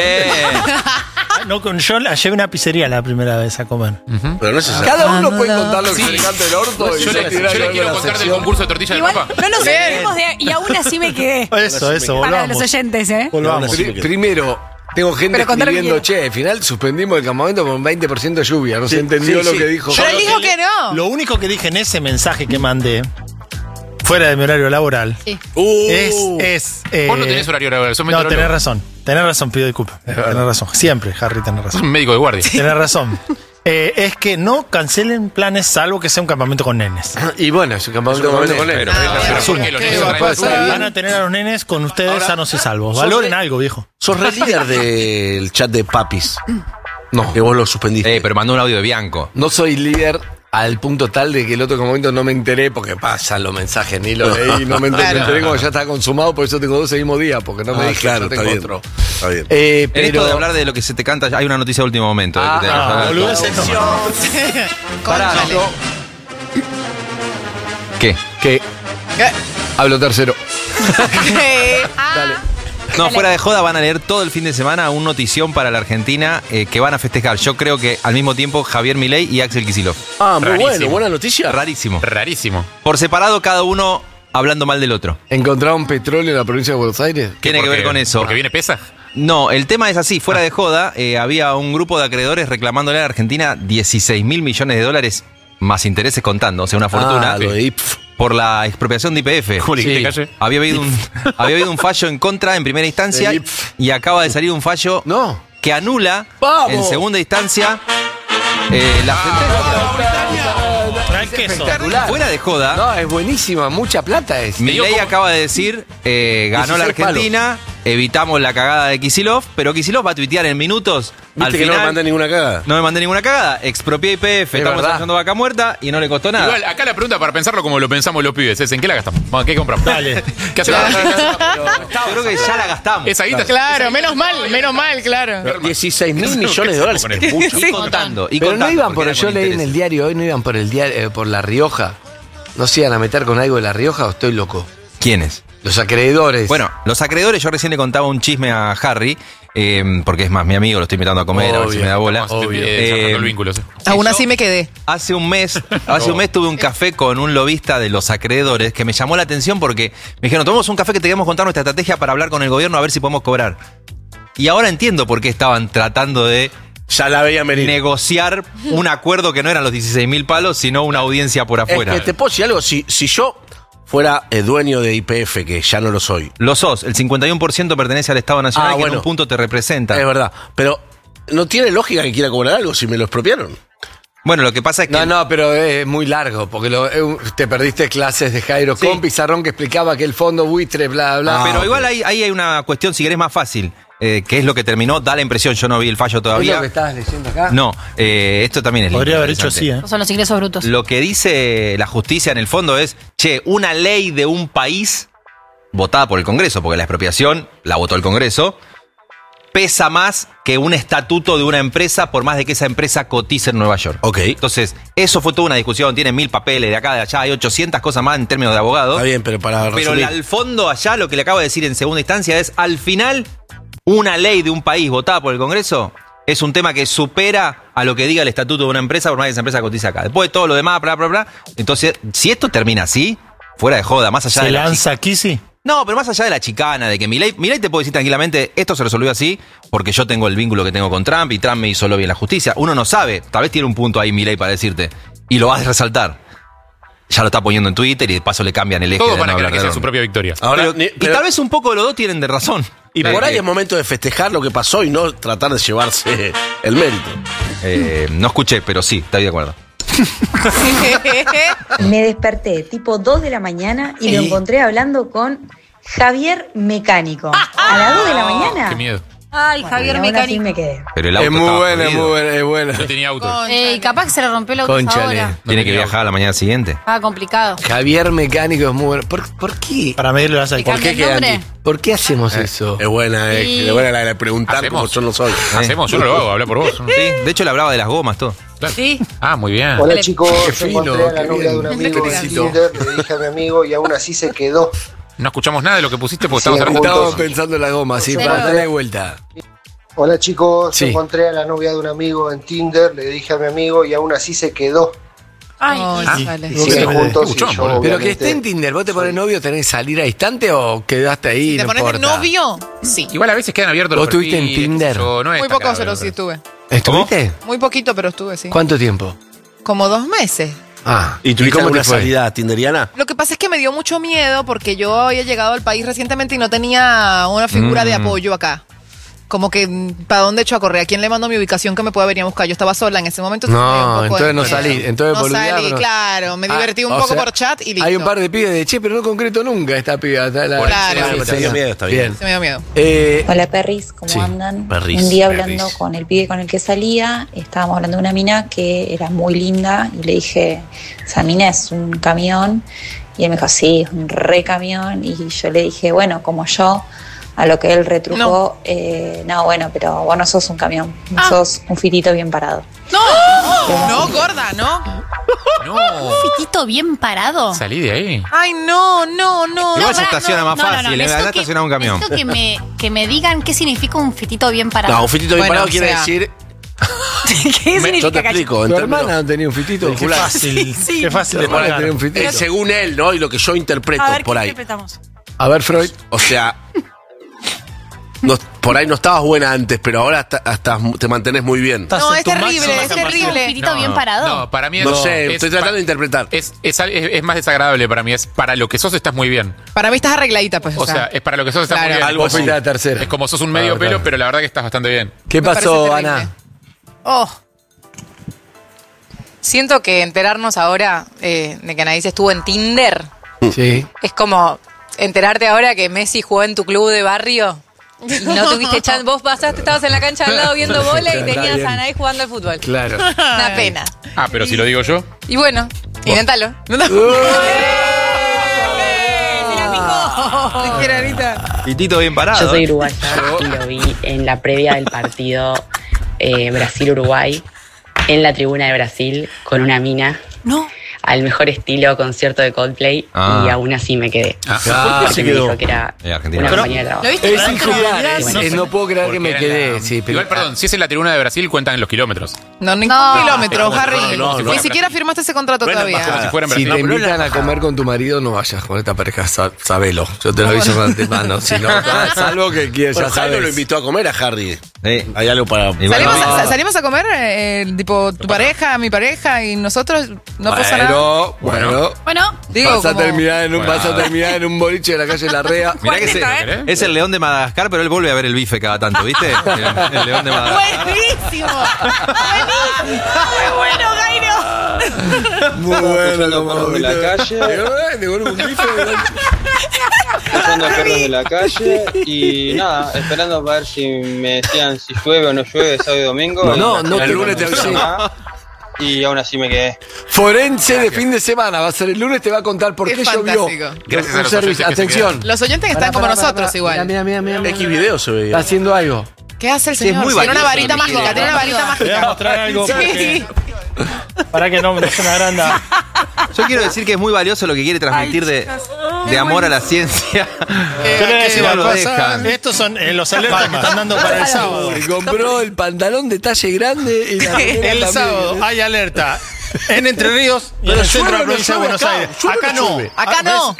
Yo la llevé a una pizzería la primera vez a comer. Pero no es eso. Cada uno puede contar lo que se le canta el orto. Yo le quiero contar del concurso de tortilla de papa. No nos entendemos y aún así me quedé. Eso, Para volvamos. los oyentes, Volvamos. Primero, tengo gente Pero contar escribiendo, bien. che, al final suspendimos el campamento con 20% de lluvia. No se entendió lo que dijo. Pero él dijo que no. Lo único que dije en ese mensaje que mandé, fuera de mi horario laboral, es Vos no tenés horario laboral, sos no, meteorólogo. tenés razón, pido disculpas. Tenés razón. Siempre, Harry, tenés razón. Sos un médico de guardia. Tenés razón. Es que no cancelen planes salvo que sea un campamento con nenes. Y bueno, es un campamento con nenes. Van a tener a los nenes con ustedes sanos y salvos. Valoren algo, viejo. ¿Sos re líder del chat de papis? No. Que vos lo suspendiste. Pero mandó un audio de Bianco. No soy líder al punto tal de que el otro momento no me enteré porque pasan los mensajes, ni lo leí, no me enteré, me enteré como ya estaba consumado, por eso tengo 2 el mismo día, porque no me dije, claro, yo tengo otro. Está bien. En esto de hablar de lo que se te canta, hay una noticia de último momento. Pará, ¿Qué? ¿Qué? Hablo tercero. Dale. No, fuera de joda, van a leer todo el fin de semana un notición para la Argentina que van a festejar. Yo creo que al mismo tiempo Javier Milei y Axel Kicillof. Muy bueno, buena noticia. Rarísimo. Rarísimo. Por separado, cada uno hablando mal del otro. ¿Encontraron petróleo en la provincia de Buenos Aires? Tiene que ver con eso. ¿Porque viene pesa? No, el tema es así, fuera de joda, había un grupo de acreedores reclamándole a la Argentina 16.000 millones de dólares más intereses contando, o sea, una fortuna. Lo de IPF. Por la expropiación de YPF. Había habido un fallo en contra en primera instancia y acaba de salir un fallo que anula en segunda instancia la sentencia. Fuera de joda. No, es buenísima, mucha plata es. Milei acaba de decir, ganó la Argentina, evitamos la cagada de Kicillof, pero Kicillof va a tuitear en minutos. ¿Viste que no me mandé ninguna cagada? No me mandé ninguna cagada. Expropié YPF, estamos haciendo vaca muerta y no le costó nada. Igual, acá la pregunta para pensarlo como lo pensamos los pibes es: ¿en qué la gastamos? ¿Qué compramos? Dale. ¿Qué hacemos? Yo creo que ya la gastamos. Esa guita. Claro, menos mal, claro. 16.000 millones de dólares. Y contando. Pero no iban por, yo leí en el diario hoy, no iban por el diario, por La Rioja. ¿No se iban a meter con algo de La Rioja o estoy loco? ¿Quiénes? Los acreedores. Bueno, los acreedores, yo recién le contaba un chisme a Harry, porque es más, mi amigo, lo estoy invitando a comer, a ver si me da bola. Aún así me quedé. Hace un mes tuve un café con un lobista de los acreedores que me llamó la atención porque me dijeron, tomemos un café que te queremos contar nuestra estrategia para hablar con el gobierno a ver si podemos cobrar. Y ahora entiendo por qué estaban tratando de negociar un acuerdo que no eran los 16.000 palos, sino una audiencia por afuera. Es que te puedo decir algo, si yo fuera dueño de YPF, que ya no lo soy. Lo sos, el 51% pertenece al Estado Nacional, que en un punto te representa. Es verdad, pero ¿no tiene lógica que quiera cobrar algo si me lo expropiaron? Bueno, lo que pasa es que... No, pero es muy largo, porque te perdiste clases de Jairo con Pizarrón que explicaba que el fondo buitre, bla, bla. Pero igual ahí hay una cuestión, si querés, más fácil. Que es lo que terminó, da la impresión, yo no vi el fallo todavía. ¿Es lo que estabas leyendo acá? No, esto también es podría haber hecho sí, Son los ingresos brutos. Lo que dice la justicia en el fondo es, una ley de un país votada por el Congreso, porque la expropiación la votó el Congreso, pesa más que un estatuto de una empresa, por más de que esa empresa cotice en Nueva York. Ok. Entonces, eso fue toda una discusión. Tiene 1000 papeles de acá, de allá. Hay 800 cosas más en términos de abogado. Está bien, pero para Pero resumir. al fondo, allá, lo que le acabo de decir en segunda instancia es, al final, una ley de un país votada por el Congreso es un tema que supera a lo que diga el estatuto de una empresa, por más que esa empresa cotice acá. Después de todo lo demás, bla, bla, bla. Entonces, si esto termina así, fuera de joda, más allá de la... ¿Se lanza aquí, sí? No, pero más allá de la chicana, de que Milei te puede decir tranquilamente, esto se resolvió así porque yo tengo el vínculo que tengo con Trump y Trump me hizo lobby en la justicia. Uno no sabe, tal vez tiene un punto ahí Milei para decirte y lo vas a resaltar. Ya lo está poniendo en Twitter y de paso le cambian el eje. Todo de para no que hablar de sea dónde. su propia victoria. Ahora, Y tal vez un poco de los dos tienen de razón. Y por ahí es momento de festejar lo que pasó y no tratar de llevarse el mérito. No escuché, pero sí, estoy de acuerdo. Me desperté tipo 2 de la mañana y lo encontré hablando con Javier Mecánico. A las 2 de la mañana. Qué miedo. Ay, Javier Aún así Mecánico. me quedé. Pero el auto Es muy estaba buena, es jodido. muy buena, es buena. Yo tenía auto. Capaz que se le rompió el auto Cónchale. ahora. Tiene que viajar a la mañana siguiente. Ah, complicado. Javier Mecánico es muy bueno. ¿Por qué? Para medirle las ¿Y ¿Por cambia qué el nombre? Andy? ¿Por qué hacemos eso? Es buena, Y- es buena la de preguntar ¿Hacemos? como yo no soy. Hacemos, yo no lo hago, habla por vos. Sí, de hecho le hablaba de las gomas, todo. Sí. Ah, muy bien. Hola Dale. chicos, Qué yo fino, encontré a la qué novia de un bien. amigo en Felicito. Tinder, le dije a mi amigo y aún así se quedó. No escuchamos nada de lo que pusiste porque Sí, estamos hablando. Estaba pensando en la goma, sí, Sí. para darle vuelta. Hola chicos, Sí. yo encontré a la novia de un amigo en Tinder, le dije a mi amigo y aún así se quedó. Ay, Vale. Y siguen juntos y Escuchamos, yo boludo. Pero que obviamente- esté en Tinder, ¿vos te pones novio, tenés que salir a instante o quedaste ahí? ¿Te no pones de importa? novio? Sí. Igual a veces quedan abiertos ¿Vos los estuviste en perfiles, Tinder? qué sé yo, no es Muy tan poco, grave, pero la sí verdad. estuve. ¿Estuviste? Muy poquito, pero estuve, sí. ¿Cuánto tiempo? Como 2 meses. Ah, ¿Y tuviste cómo alguna te fue? salida tinderiana? Lo que pasa es que me dio mucho miedo porque yo había llegado al país recientemente y no tenía una figura de apoyo acá. Como que, ¿para dónde echo a correr? ¿A quién le mando mi ubicación que me pueda venir a buscar? Yo estaba sola en ese momento. No, me dio un poco entonces de no miedo. salí, entonces no boludear, salí, pero- claro. Me divertí un o poco sea, por chat y listo. Hay un par de pibes de che, pero no concreto nunca esta piba. Está la, Claro. la- Te dio miedo, está bien. Se me dio miedo. Hola perris, ¿cómo sí, andan? perris, Un día hablando perris. con el pibe con el que salía, estábamos hablando de una mina que era muy linda y le dije, esa mina es un camión. Y él me dijo, sí, es un re camión. Y yo le dije, bueno, como yo, a lo que él retrucó, no, bueno, pero vos no sos un camión, sos un fitito bien parado. No, gorda, no. No. ¿Un fitito bien parado? Salí de ahí. Ay, no. Igual se estaciona más fácil, necesito anda a que- estacionar un camión. necesito que me digan qué significa un fitito bien parado. No, un fitito bien Bueno, parado o quiere sea- decir. ¿Qué Yo te significa explico. cacho? Tu hermana no tenía un fitito. Qué fácil, Sí. qué fácil Tu de hermana pagar. tenía un fitito. Según él, ¿no? Y lo que yo interpreto A ver, por ¿qué ahí. interpretamos? A ver, Freud. O sea, por ahí no estabas buena antes, pero ahora te mantenés muy bien. No, es tu terrible, máxima es capacidad. ¿Un terrible. fitito bien parado? No, para mí No es- sé, es estoy tratando pa- de interpretar. Es más desagradable para mí. Es para lo que sos estás muy bien. Para mí estás arregladita, pues. O sea, es para lo que sos estás Claro. muy bien. Algo así. La tercera. Es como sos un medio Ah, pelo, claro. pero la verdad que estás bastante bien. ¿Qué Me pasó, parece terrible. Ana? Oh, Siento que enterarnos ahora de que Anaís estuvo en Tinder Sí. es como enterarte ahora que Messi jugó en tu club de barrio y no tuviste chance. Vos pasaste, estabas en la cancha al lado viendo bola y Está tenías bien. a Anaís jugando al fútbol. Claro. Una pena. Ah, pero si lo digo yo. Y bueno, inténtalo. Pitito bien parado. Yo soy uruguaya y lo vi en la previa del partido Brasil-Uruguay, en la tribuna de Brasil, con una mina. No. Al mejor estilo concierto de Coldplay Ah. y aún así me quedé. Ah, Porque se me quedó. dijo que era Argentina. una Pero- compañía de trabajo. ¿Lo viste? Es injusto. No puedo creer que me Porque era quedé. la- Sí, pero- Igual, perdón, si es en la tribuna de Brasil, cuentan en los kilómetros. no, ningún kilómetro, No, Harry. no, no, Ni no. siquiera firmaste ese contrato Bueno, todavía. como si fuera en Si Brasil. te invitan a comer con tu marido, no vayas con esta pareja, sabelo. Yo te lo aviso con antemano. Si no, salvo que quieras, ya Bueno, Jairo sabes. lo invitó a comer a Harry. Sí. Hay algo para... ¿Salimos a comer? Tipo, tu pareja, mi pareja y nosotros no pasa nada. Bueno, Bueno, Digo, vas a como- terminar en un, vas a terminar en un boliche de la calle Larrea. Mirá que es el león de Madagascar, pero él vuelve a ver el bife cada tanto, ¿viste? El león de Madagascar. Buenísimo. Buenísimo. Muy bueno, Jairo. Muy bueno, como de la calle. Devuelve un bife. Escuchando a perros de la calle y nada, esperando para ver si me decían si llueve o no llueve sábado y domingo. No, el lunes te avisé. Y aún así me quedé. Forense de fin de semana. Va a ser el lunes, te va a contar por qué Es llovió. fantástico. Gracias a Un los servicio. oyentes que se Atención. Los oyentes que están como nosotros igual. Mira. X videos se veía. Está haciendo algo. ¿Qué hace el Sí, es señor? muy Tiene una valioso varita lo que mágica, quiere. tiene una varita Te voy a mágica. mostrar algo Sí. porque... Para que no se me agranda. Yo quiero decir que es muy valioso lo que quiere transmitir de amor a la ciencia. Yo le voy a decir no una lo cosa. dejan. Estos son los alertas que están dando para el sábado. Se compró el pantalón de talle grande y la remera El también. sábado hay alerta en Entre Ríos y en el centro de la provincia de Buenos Aires. Acá no. Acá no.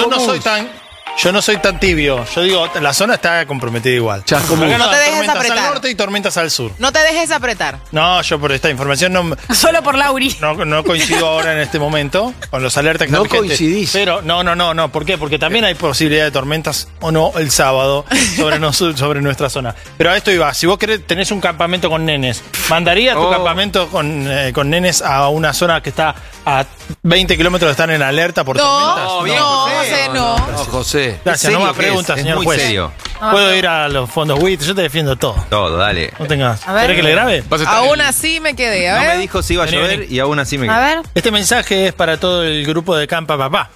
Yo no soy tan tibio. Yo digo, la zona está comprometida igual. Acá No te dejes tormentas apretar. al norte y tormentas al sur. No te dejes apretar. No, yo por esta información Solo por Lauri. no coincido ahora en este momento con los alertas que No están vigentes. coincidís. Pero no. ¿Por qué? Porque también hay posibilidad de tormentas o no el sábado sobre nuestra zona. Pero a esto iba. Si vos tenés un campamento con nenes, ¿mandaría tu campamento con nenes a una zona que está a 20 kilómetros de estar en alerta por tormentas? José, no. No, José. Gracias, no me pregunta, es señor muy juez. serio. Puedo ir a los fondos WIT, yo te defiendo todo. Todo, dale. No tengas. A ver. ¿Querés que le grabe? Aún así me quedé, a No ver. me dijo si iba a Vení, llover vení. y aún así me A ver. Este mensaje es para todo el grupo de Campa Papá.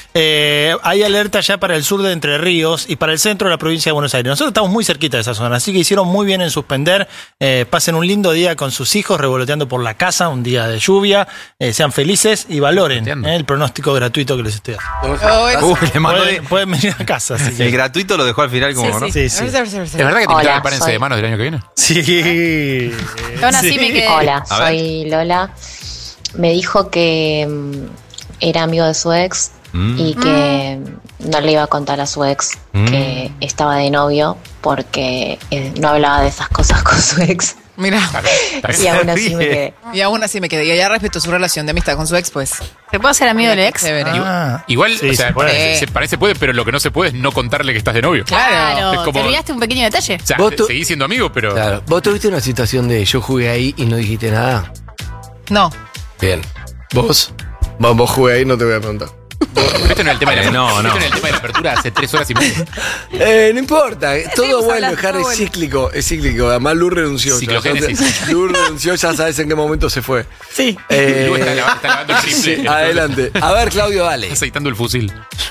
Hay alerta ya para el sur de Entre Ríos y para el centro de la provincia de Buenos Aires. Nosotros estamos muy cerquita de esa zona, así que hicieron muy bien en suspender. Pasen un lindo día con sus hijos, revoloteando por la casa, un día de lluvia. Sean felices y valoren el pronóstico gratuito que les estoy haciendo. Le mandó de- Pueden venir a casa. Así que. El gratuito lo dejó al final como, ¿no? Sí. ¿Es verdad que te invitan al Párense de Manos del año que viene? Sí. Aún así me quedé. Hola, A ver. soy Lola. Me dijo que era amigo de su ex y que no le iba a contar a su ex que estaba de novio porque no hablaba de esas cosas con su ex. Mira. Y aún así me quedé. Y aún así me quedé. Y ella respetó su relación de amistad con su ex, pues. ¿Te puedo hacer amigo del ex? Chévere. Igual, Sí, o sea, se puede. parece se puede, pero lo que no se puede es no contarle que estás de novio. Claro. Es como- Te olvidaste un pequeño detalle. O sea, Vos tú- seguís siendo amigo, pero. Claro. ¿Vos tuviste una situación de yo jugué ahí y no dijiste nada? No. Bien. ¿Vos? Vos jugué ahí y no te voy a preguntar. Esto no es el tema de la No, no. Esto no es el tema de la apertura hace 3 horas y media. No importa, todo Seguimos vuelve, hablando, Harry, todo es vuelve. cíclico. Además, Lu renunció. Ciclogénesis. Lu renunció, ya sabes en qué momento se fue. Sí. Lu está lavando el triple. Sí, adelante. A ver, Claudio, dale. Está aceitando el fusil.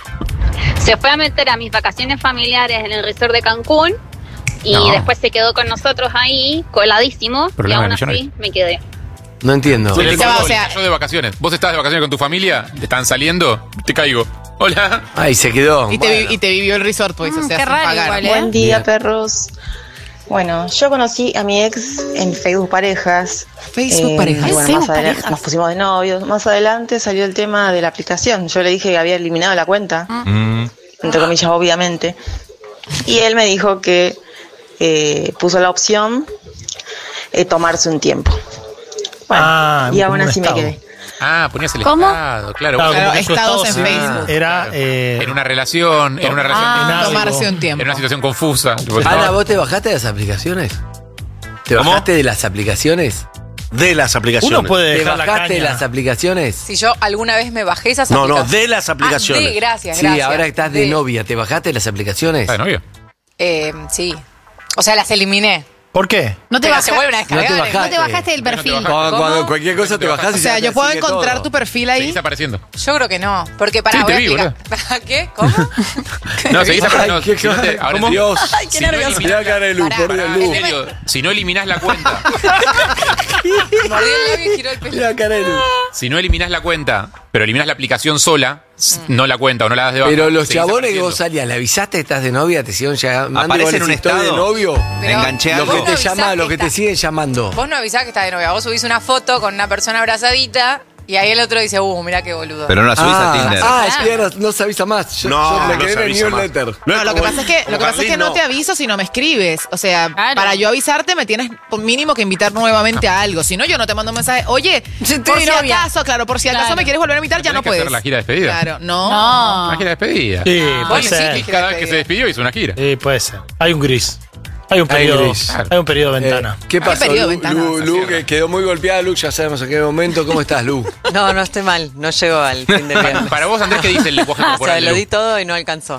Se fue a meter a mis vacaciones familiares en el resort de Cancún y No. después se quedó con nosotros ahí, coladísimo, y Problema aún de así millonario. me quedé. No entiendo. Le va, cagó, o sea- le cayó de vacaciones. Vos estabas de vacaciones con tu familia, te están saliendo, te caigo. Hola. Ay, se quedó. Y te vivió el resort, pues. O sea, qué sin raro pagar. igual, ¿eh? Buen día, Bien. perros. Bueno, yo conocí a mi ex en Facebook Parejas. Facebook Parejas. Y bueno, Facebook más adelante Parejas. nos pusimos de novios. Más adelante salió el tema de la aplicación. Yo le dije que había eliminado la cuenta, entre comillas, obviamente. Y él me dijo que puso la opción tomarse un tiempo. Bueno, y aún como un así me estado. quedé. Ah, ponías el ¿Cómo? estado, claro. Claro, Vos como Claro, que su estados estado en civil Facebook. Era. en una relación, en una relación algo. Tomarse un en tiempo. una situación confusa. Ana, ¿vos te bajaste de las aplicaciones? ¿Te ¿Cómo? bajaste de las aplicaciones? De las aplicaciones. Uno puede ¿Te dejar la bajaste de caña. las aplicaciones? Si yo alguna vez me bajé esas No, aplicaciones. de las aplicaciones. Ah, gracias, Sí, gracias. ahora estás de novia. ¿Te bajaste de las aplicaciones? ¿Estás de novio? Sí. O sea, las eliminé. ¿Por qué? No te Pero bajaste. se vuelven a descargar. No te No te bajaste del perfil. Cuando cualquier cosa te bajas y O sea, ya yo puedo sigue encontrar todo. tu perfil ahí. Seguís apareciendo. Yo creo que no. Porque para Sí, te voy a vi, explicar. ¿Qué? ¿Cómo? No, seguís apareciendo. Ay, qué Si no te- ahora ¿Cómo? en serio, Ay, qué si no nervioso. eliminás Mirá la cara de Lu, Pará, por Dios, pará. Lu. En serio, si no eliminás la cuenta, Mordí el labio y giró el pelo. Mirá la cara de Lu. si no eliminás la cuenta, pero eliminás la aplicación sola, no la cuenta o no la das de baja. Pero los seguís chabones que apareciendo. vos salías, ¿le avisaste que estás de novia? ¿Te siguen llamando? Aparece en un ¿Estoy estado. de novio? Me enganché Lo algo. que Vos te no llama, avisás lo que que te está- siguen llamando. Vos no avisás que estás de novia. Vos subís una foto con una persona abrazadita y ahí el otro dice, mirá qué boludo. Pero no la subís a Tinder. Ah. No se avisa más. Yo No, me no quedé se en el avisa más. newsletter. No, lo que pasa es que no te aviso si no me escribes. O sea, Claro. para yo avisarte me tienes mínimo que invitar nuevamente a algo. Si no, yo no te mando un mensaje. Oye, Sí, por estoy si novia. acaso, claro, por si acaso Claro. me quieres volver a invitar, ya Tenés no que puedes. hacer la gira de despedida. Claro, no. No. Una gira de despedida. Sí, Bueno, puede sí, ser. Y cada vez que se despidió hizo una gira. Sí, puede ser. Hay un gris. Hay un Hay periodo, gris. hay un periodo de ventana. ¿Qué pasó, periodo de Lu? ventana. Lu, que quedó muy golpeada, Lu, ya sabemos en qué momento. ¿Cómo estás, Lu? No estoy mal. No llego al fin de viernes. Para vos, Andrés, ¿qué dice el lenguaje O corporal? sea, de lo Lu? di todo y no alcanzó.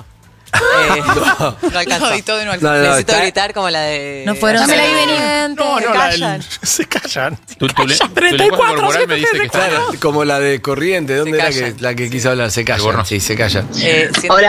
No alcanzó. Lo di todo y no No, no, Necesito está- gritar como la de... No fueron No me la vi venir. No, Se no, callan. se callan. Tu lenguaje corporal me dice que está... Claro, como la de Corriente. ¿Dónde Se era callan. la que quiso hablar? Se Albornoz. callan. Sí, se callan. siento Hola, que-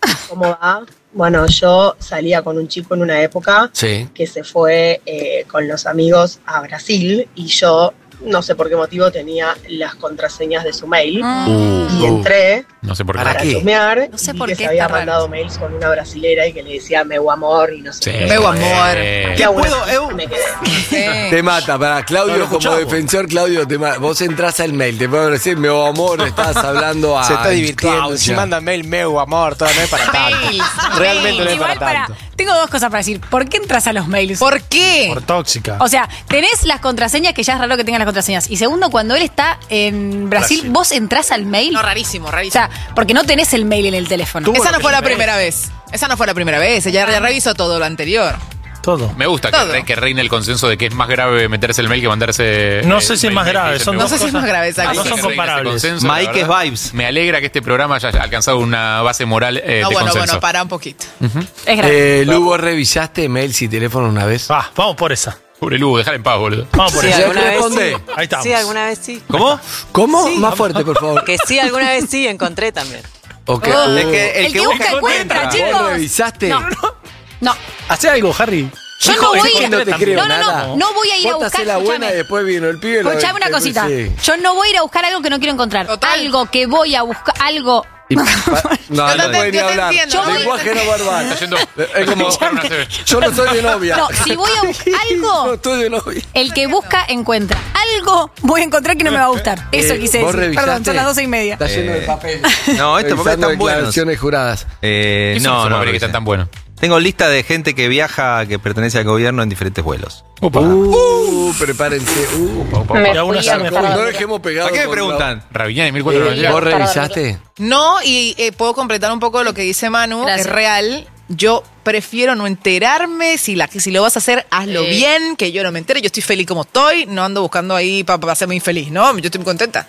¿Cómo va? Bueno, yo salía con un chico en una época que se fue con los amigos a Brasil y yo, no sé por qué motivo, tenía las contraseñas de su mail y entré para chusmear No sé y por que qué se había está raro. mandado mails con una brasilera y que le decía meu amor y no sé qué. Meu amor. Y aún así me quedé. Te mata, para Claudio, como defensor, Claudio, te mata. Vos entras al mail, te pueden decir, meu amor, estás hablando a. Se está divirtiendo. Claudia. Si manda mail, meu amor, todo no es para tanto. Realmente no es Igual para tanto. tengo dos cosas para decir. ¿Por qué entras a los mails? ¿Por qué? Por tóxica. O sea, tenés las contraseñas, que ya es raro que tengas las contraseñas. Y segundo, cuando él está en Brasil, ¿vos entrás al mail? No, rarísimo, O rarísimo. sea, porque no tenés el mail en el teléfono. Esa no fue la primera vez. Esa no fue la primera vez. Ella ya revisó todo lo anterior. Todo. Me gusta que reine el consenso de que es más grave meterse el mail que mandarse. No sé si es más grave. Son No dos sé si es cosas- más grave, exacto. No son comparables. Mike es vibes. Me alegra que este programa haya alcanzado una base moral de No, bueno, consenso. bueno, para un poquito. Es grave. Lu, ¿vos revisaste mails y teléfono una vez? Vamos por esa. Pobre Lugo, déjala en paz, boludo. Vamos por Sí, esa. alguna vez responde? sí. Ahí estamos. Sí, alguna vez sí. ¿Cómo? ¿Cómo? Sí. Más fuerte, por favor. Que sí, alguna vez sí encontré también. Ok. Es que El que busca encuentra, chicos. ¿Vos revisaste? No. Hacé algo, Harry. Yo no voy a no te creo nada. no voy a ir a Vos te buscar. hacés la buena y escúchame. después vino el pibe. lo- Escuchame una cosita. Sí. Yo no voy a ir a buscar algo que no quiero encontrar. Algo que voy a buscar, algo. No, Yo no te puede ni hablar. entiendo. Yo voy- Lenguaje no verbal. Está yendo. Es como, yo no soy de novia. No, si voy a buscar No algo, estoy de novia. el que busca encuentra. Algo voy a encontrar que no me va a gustar. Eso quise ¿vos decir. revisaste? Perdón, son las 12:30. Está lleno de papel. No, estos papeles Revisando están buenos. declaraciones juradas. No, no, que están tan buenos. Tengo lista de gente que viaja, que pertenece al gobierno en diferentes vuelos. Prepárense. Me Y aún fui así a me acostar a No dormir. dejemos pegado. ¿Para qué me con preguntan? Raviñani, la- 1490. ¿Vos revisaste? No, y puedo completar un poco lo que dice Manu. Gracias. Es real. Yo prefiero no enterarme. Si lo vas a hacer, hazlo bien, que yo no me entere. Yo estoy feliz como estoy. No ando buscando ahí para hacerme infeliz, ¿no? Yo estoy muy contenta.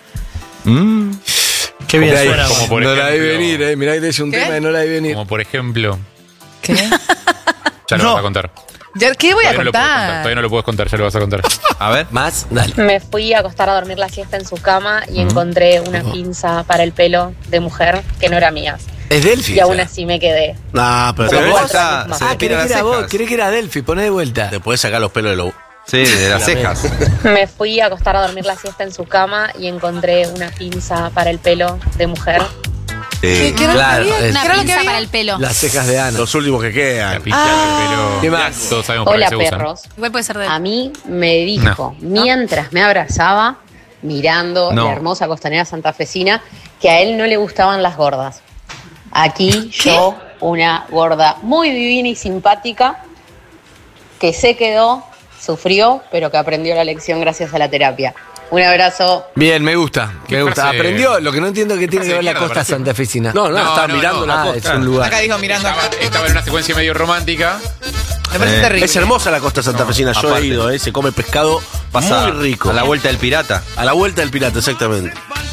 Qué bien Mirá, suena. como por no la vi ejemplo- venir, Mirá que te hice un ¿Qué? tema y no la vi venir. Como por ejemplo. ¿Qué? Ya lo No. vas a contar. ¿Qué voy a Todavía no lo puedes contar, contar? todavía no lo puedes contar, ya lo vas a contar. A ver. ¿Más? Dale. Me fui a acostar a dormir la siesta en su cama y encontré una pinza para el pelo de mujer que no era mía. Es Delphi. Y aún así me quedé. No, pero Pero te vos- puedes, está- se Ah, le creí pira que las era vos, cejas. creí que era Delphi, poné de vuelta. te puedes sacar los pelos de los... Sí, de las cejas. Me fui a acostar a dormir la siesta en su cama y encontré una pinza para el pelo de mujer. ¿Qué era claro, lo que había? es- Una ¿Qué era lo que pinza había? para el pelo. Las cejas de Ana. Los últimos que quedan. ¿Qué Pero más? todos sabemos para Hola qué se usan. perros. Igual puede ser de él. A mí me dijo, mientras me abrazaba, mirando No. la hermosa costanera santafesina, que a él no le gustaban las gordas. Aquí yo, una gorda muy divina y simpática, que se quedó, sufrió, pero que aprendió la lección gracias a la terapia. Un abrazo. Bien, me gusta. ¿Qué Me gusta. frase? Aprendió. Lo que no entiendo es que tiene frase que ver de la mierda, costa parece. santafesina. No, No, estaba no, mirando no. la Ah, costa. es un lugar. Acá dijo mirando acá. Estaba en una secuencia medio romántica. Me parece terrible. Es hermosa la costa santafesina, yo aparte. he ido, se come pescado Pasa muy rico. a la vuelta del pirata. A la vuelta del pirata, exactamente.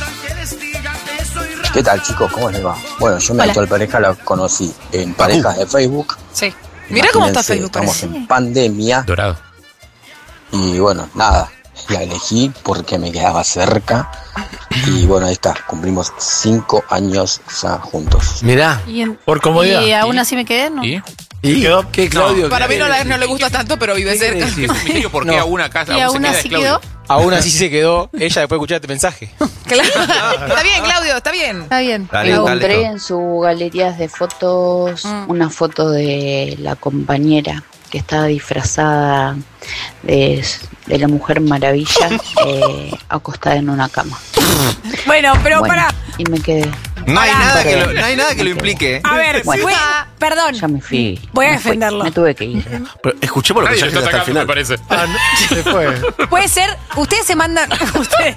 ¿Qué tal, chicos? ¿Cómo les va? Bueno, yo mi Hola. actual pareja la conocí en parejas de Facebook. Sí. Mira cómo está Imagínense, Facebook. Estamos parece. en pandemia Dorado. y bueno, nada, la elegí porque me quedaba cerca y bueno, ahí está, cumplimos 5 años ya juntos. Mirá. Por comodidad. Y aún así me quedé, ¿no? ¿Y? ¿Y qué, Claudio? Para mí ¿Qué no, querés no le gusta tanto, pero vive cerca. Es un misterio por qué No. a una casa ¿Y aún se aún queda así es Claudio. quedó? Aún así se quedó ella después de escuchar este mensaje. Claro. Está bien, Claudio, está bien. Está bien. Encontré en sus galerías de fotos una foto de la compañera que estaba disfrazada de la Mujer Maravilla acostada en una cama. Bueno, pero Bueno, pará. y me quedé. No hay, Pará. no hay nada que lo implique. A ver, Bueno. perdón. Ya me fui. Voy a me fui, defenderlo. me tuve que ir. Pero escuchemos los Nadie lo mensajes está hasta el atacando, final. me parece. Se fue. Puede ser, ustedes se mandan. Ustedes.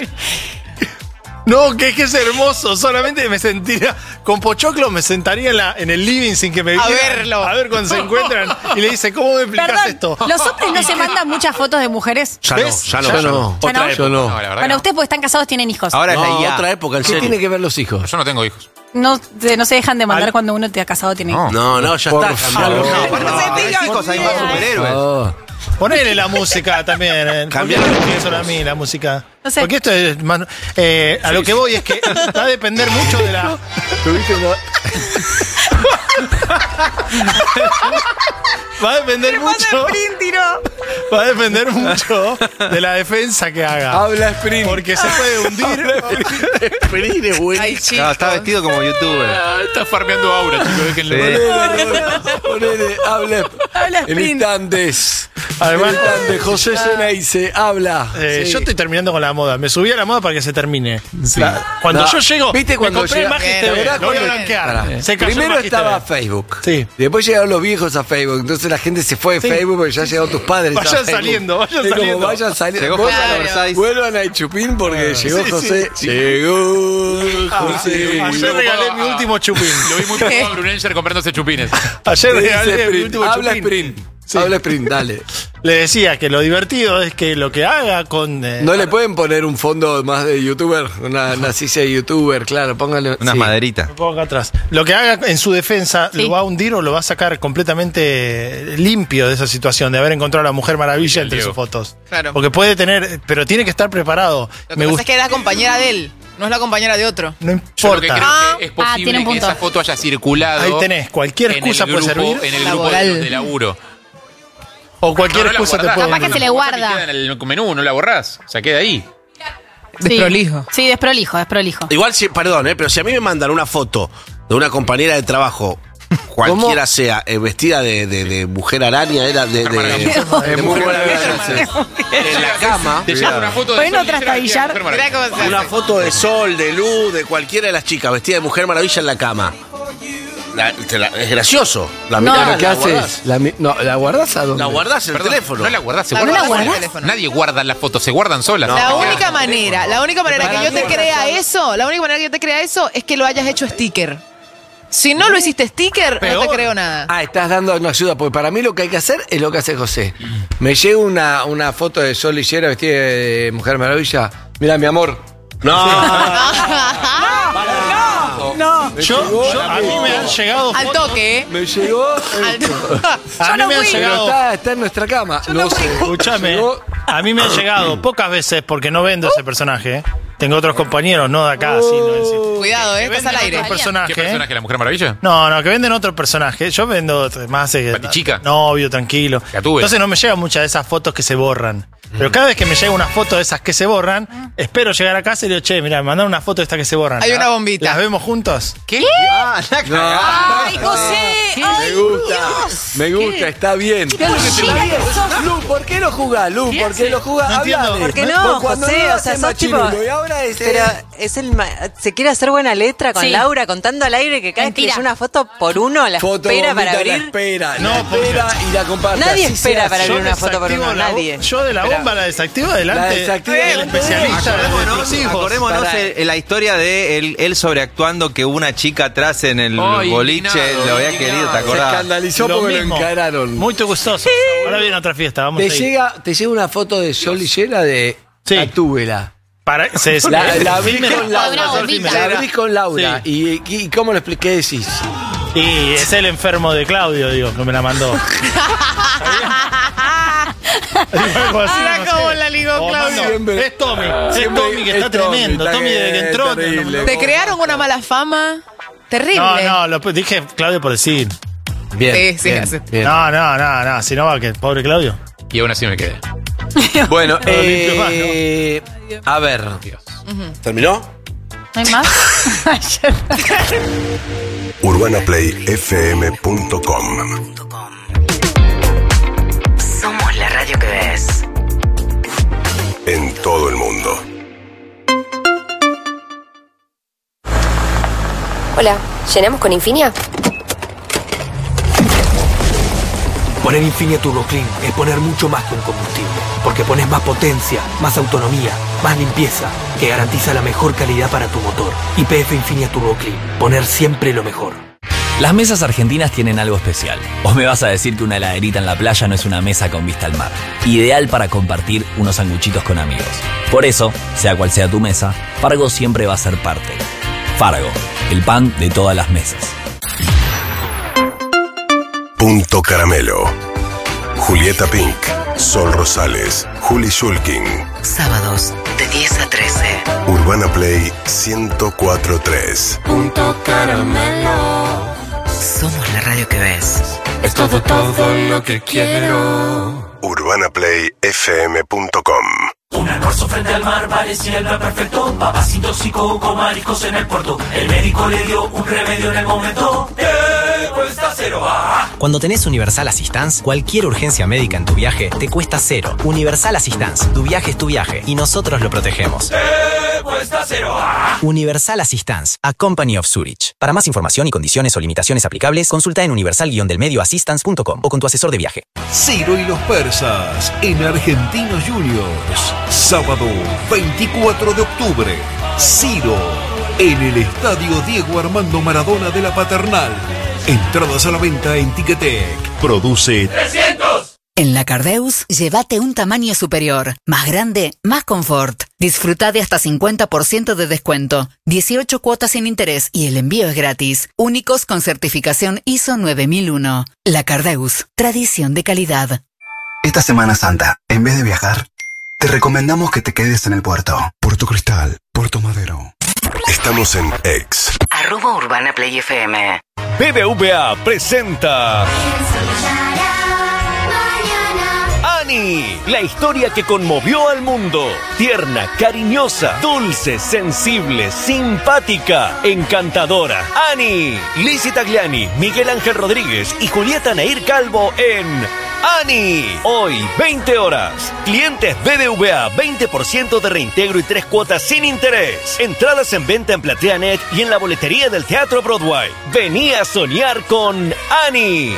No, que es que es hermoso. Solamente me sentiría. Con Pochoclo me sentaría en el living sin que me A vieran. verlo. A ver cuando se encuentran. Y le dice, ¿cómo me explicas Perdón, esto? ¿los hombres no se mandan muchas fotos de mujeres? Ya ¿Ves? no, ya no, Ya ya no. no. ¿Ya no? Yo no. No, la verdad Bueno, que ustedes porque están casados tienen hijos. Ahora es la No, IA. otra época, en ¿Qué serio. tiene que ver los hijos? no. Yo no tengo hijos. No se dejan de mandar cuando uno te ha casado tiene hijos. No, no, ya Por está. favor. cambialo. Aparte, hay chicos, hay más superhéroes. Oh. Ponele la música también. ¿Por qué Cambialo. me pienso a mí la música? No sé. Porque esto es. A lo que voy es que va a depender mucho de la. ¿Tuviste Va a depender mucho. Va a depender mucho de la defensa que haga. Habla Sprint. Porque se puede hundir. Sprint es bueno. No, está vestido como youtuber. Está farmeando aura, chicos, déjenlo. Ponele, habla en Sprint. instantes. Además, José Ceneice, habla. Sí. Yo estoy terminando con la moda. Me subí a la moda para que se termine. Sí. Cuando yo llego, ¿viste cuando me compré llega? Magis TV, lo voy a blanquear. Se cayó Primero Magis estaba TV. Facebook. Sí. Después llegaron los viejos a Facebook. Entonces la gente se fue de Facebook porque ya llegaron tus padres. Vayan a Facebook. saliendo, vayan Es como, saliendo. vayan saliendo. Llegó José al Versailles. Vuelvan a Chupín porque llegó Sí, José. sí. Llegó José. Ayer regalé mi último chupín. Lo vi muy preocupado a Brunencher comprándose chupines. Ayer Dice regalé mi Sprint. último Habla chupín. Sprint. Sí. Habla Sprint, dale. Le decía que lo divertido es que lo que haga con... ¿No le pueden poner un fondo más de youtuber? Una silla de youtuber, claro, póngale. Unas maderitas. Me pongo acá atrás. Lo que haga en su defensa, Sí. ¿lo va a hundir o lo va a sacar completamente limpio de esa situación de haber encontrado a la Mujer Maravilla entre Diego. sus fotos? Claro. Porque puede tener, pero tiene que estar preparado. Lo que pasa es que es la compañera de él, no es la compañera de otro. No Yo lo que importa. creo que es tiene posible un que punto. esa foto haya circulado. Ahí tenés, cualquier en excusa el puede grupo- servir. En el grupo Laboral. de laburo. O cualquier No, no la excusa te guardás. puede Capaz que hundir. se le guarda. Queda en el menú, no la borrás. O sea, queda ahí. Desprolijo. Sí, desprolijo. Igual, perdón, pero si a mí me mandan una foto de una compañera de trabajo, cualquiera sea, vestida de mujer araña, era de mujer maravilla, en la cama, Te llega una foto de Bueno, Sol Lillera trastabillar. vestida de Mujer Mirá Maravilla. cómo se una hace. foto de Sol, de Luz, de cualquiera de las chicas, vestida de Mujer Maravilla en la cama. Es gracioso. La No, mirás, ¿Pero qué la haces? ¿La guardás a dónde? La guardás en el Perdón, teléfono. No la guardás, se La guardan guardás en el solas. teléfono. Nadie guarda las fotos, se guardan solas. La única manera que yo te crea eso, es que lo hayas hecho sticker. Si no lo hiciste sticker, no Peor. te creo nada. Ah, estás dando una ayuda, porque para mí lo que hay que hacer es lo que hace José. Me llega una foto de Sol Lillera vestida de Mujer Maravilla. Mira, mi amor. No. A mí me han llegado Al fotos. toque, ¿eh? Me llegó. A mí me han llegado. Pero está en nuestra cama. No sé. Escúchame, Llegó- a mí me han llegado pocas veces porque no vendo ese personaje. Tengo otros compañeros, no de acá, sino en Cuidado, que estás venden al aire. otro personaje. ¿Qué personaje? ¿La Mujer Maravilla? No, que venden otro personaje. Yo vendo más Batichica. novio, tranquilo. Gatúbela. Entonces no me llegan muchas de esas fotos que se borran. Pero cada vez que me llega una foto de esas que se borran, espero llegar a casa y le digo, che, mirá, me mandaron una foto de estas que se borran. Hay una bombita. ¿Las vemos juntos? ¿Qué? ¡Ay, José! Me gusta, me gusta, está bien. Lu, ¿por qué no jugás? Lu, ¿por qué no jugás? No entiendo. Hablale. ¿Por qué no, Vos cuando José? no O sea, haces sos tipo- machirulo, y ahora es... Pero es se quiere hacer buena letra con Sí. Laura contando al aire que cada vez que le Mentira. llega una foto por uno la foto espera para bonita, la abrir. espera, No, la espera y la comparte. Nadie así espera se para hace. abrir una foto por desactivo uno, la bo- nadie. Yo de la bomba la desactivo La adelante. desactivo El adelante. especialista de Acordémonos, explosivos. acordémonos Para- la historia de él sobreactuando que una chica atrás en el Ay, boliche indignado, lo había indignado. querido, ¿te Se acordás? escandalizó Lo porque mismo. lo encararon. Muy gustoso. Ahora viene otra fiesta, vamos a Te ir. llega una foto de Sol Lillera de Sí. Gatúbela. La La abrí con Una Laura. bombita. La abrí con Laura. Sí. ¿Y cómo lo expliqué? ¿Qué decís? Y es el enfermo de Claudio, digo, que me la mandó. Algo así, Mira no sé. cómo la ligó O Claudio. mando- Es Tommy. Es Siempre- Tommy que es está Tommy, tremendo. está Tommy desde que bien, entró. terrible. Te crearon una mala fama terrible. No, lo dije Claudio por decir. Bien. Sí, sí, bien, hace- bien. No. Si no va, que pobre Claudio. Y aún así me quedé. Bueno, Todo limpio más, a ver. ¿Terminó? ¿No hay más? UrbanaPlayFM.com. Somos la radio que ves. En todo el mundo. Hola, ¿llenamos con Infinia? Poner Infinia Turbo Clean es poner mucho más que un combustible, porque pones más potencia, más autonomía, más limpieza, que garantiza la mejor calidad para tu motor. YPF Infinia Turbo Clean, poner siempre lo mejor. Las mesas argentinas tienen algo especial. ¿O me vas a decir que una heladerita en la playa no es una mesa con vista al mar? Ideal para compartir unos sanguchitos con amigos. Por eso, sea cual sea tu mesa, Fargo siempre va a ser parte. Fargo, el pan de todas las mesas. Punto Caramelo. Julieta Pink, Sol Rosales, Juli Shulkin. Sábados de 10 a 13. Urbana Play 104.3. Punto Caramelo. Somos la radio que ves. Es todo lo que quiero. UrbanaPlayFM.com. Un almuerzo frente al mar parecía el plan perfecto. Papacitos y coco, mariscos en el puerto. El médico le dio un remedio en el momento. ¡Te cuesta cero! Cuando tenés Universal Assistance, cualquier urgencia médica en tu viaje te cuesta cero. Universal Assistance, tu viaje es tu viaje y nosotros lo protegemos. ¡Te cuesta cero! Universal Assistance, a Company of Zurich. Para más información y condiciones o limitaciones aplicables, consulta en universal-delmedioassistance.com o con tu asesor de viaje. Ciro y los persas en Argentinos Juniors. Sábado 24 de octubre. Ciro en el Estadio Diego Armando Maradona de la Paternal. Entradas a la venta en Ticketek. Produce 300. En la Cardeus, llévate un tamaño superior. Más grande, más confort. Disfruta de hasta 50% de descuento. 18 cuotas sin interés y el envío es gratis. Únicos con certificación ISO 9001. La Cardeus, tradición de calidad. Esta Semana Santa, en vez de viajar, te recomendamos que te quedes en el puerto. Puerto Cristal, Puerto Madero. Estamos en X. @UrbanaPlayFM. BBVA presenta Annie, la historia que conmovió al mundo. Tierna, cariñosa, dulce, sensible, simpática, encantadora. Annie, Lizzie Tagliani, Miguel Ángel Rodríguez y Julieta Nair Calvo en Annie. Hoy, 20 horas. Clientes BBVA, 20% de reintegro y 3 cuotas sin interés. Entradas en venta en PlateaNet y en la boletería del Teatro Broadway. Vení a soñar con Annie.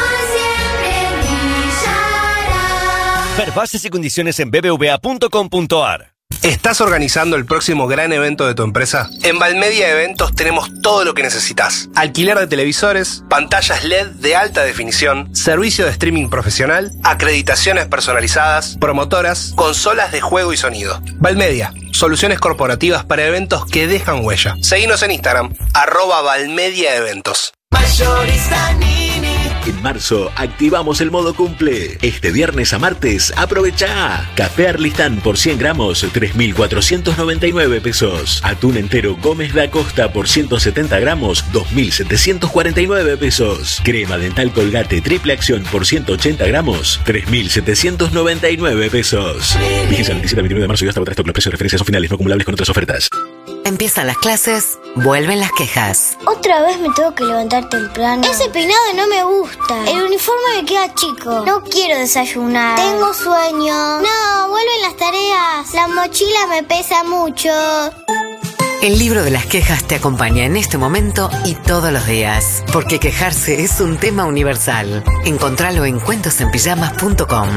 Ver bases y condiciones en bbva.com.ar. ¿Estás organizando el próximo gran evento de tu empresa? En Valmedia Eventos tenemos todo lo que necesitas. Alquiler de televisores, pantallas LED de alta definición, servicio de streaming profesional, acreditaciones personalizadas, promotoras, consolas de juego y sonido. Valmedia, soluciones corporativas para eventos que dejan huella. Seguinos en Instagram, @ValmediaEventos. Mayorista Nini. En marzo activamos el modo cumple. Este viernes a martes aprovecha. Café Arlistán por 100 gramos, 3.499 pesos. Atún entero Gómez da Costa por 170 gramos, 2.749 pesos. Crema dental Colgate triple acción por 180 gramos, 3.799 pesos. Vigencia el 27 al 29 de marzo y hasta agotar stock. Los precios de referencia son finales, no acumulables con otras ofertas. Empiezan las clases, vuelven las quejas. Otra vez me tengo que levantar temprano. Ese peinado no me gusta. El uniforme me queda chico. No quiero desayunar. Tengo sueño. No, vuelven las tareas. La mochila me pesa mucho. El libro de las quejas te acompaña en este momento y todos los días. Porque quejarse es un tema universal. Encontralo en cuentosenpijamas.com.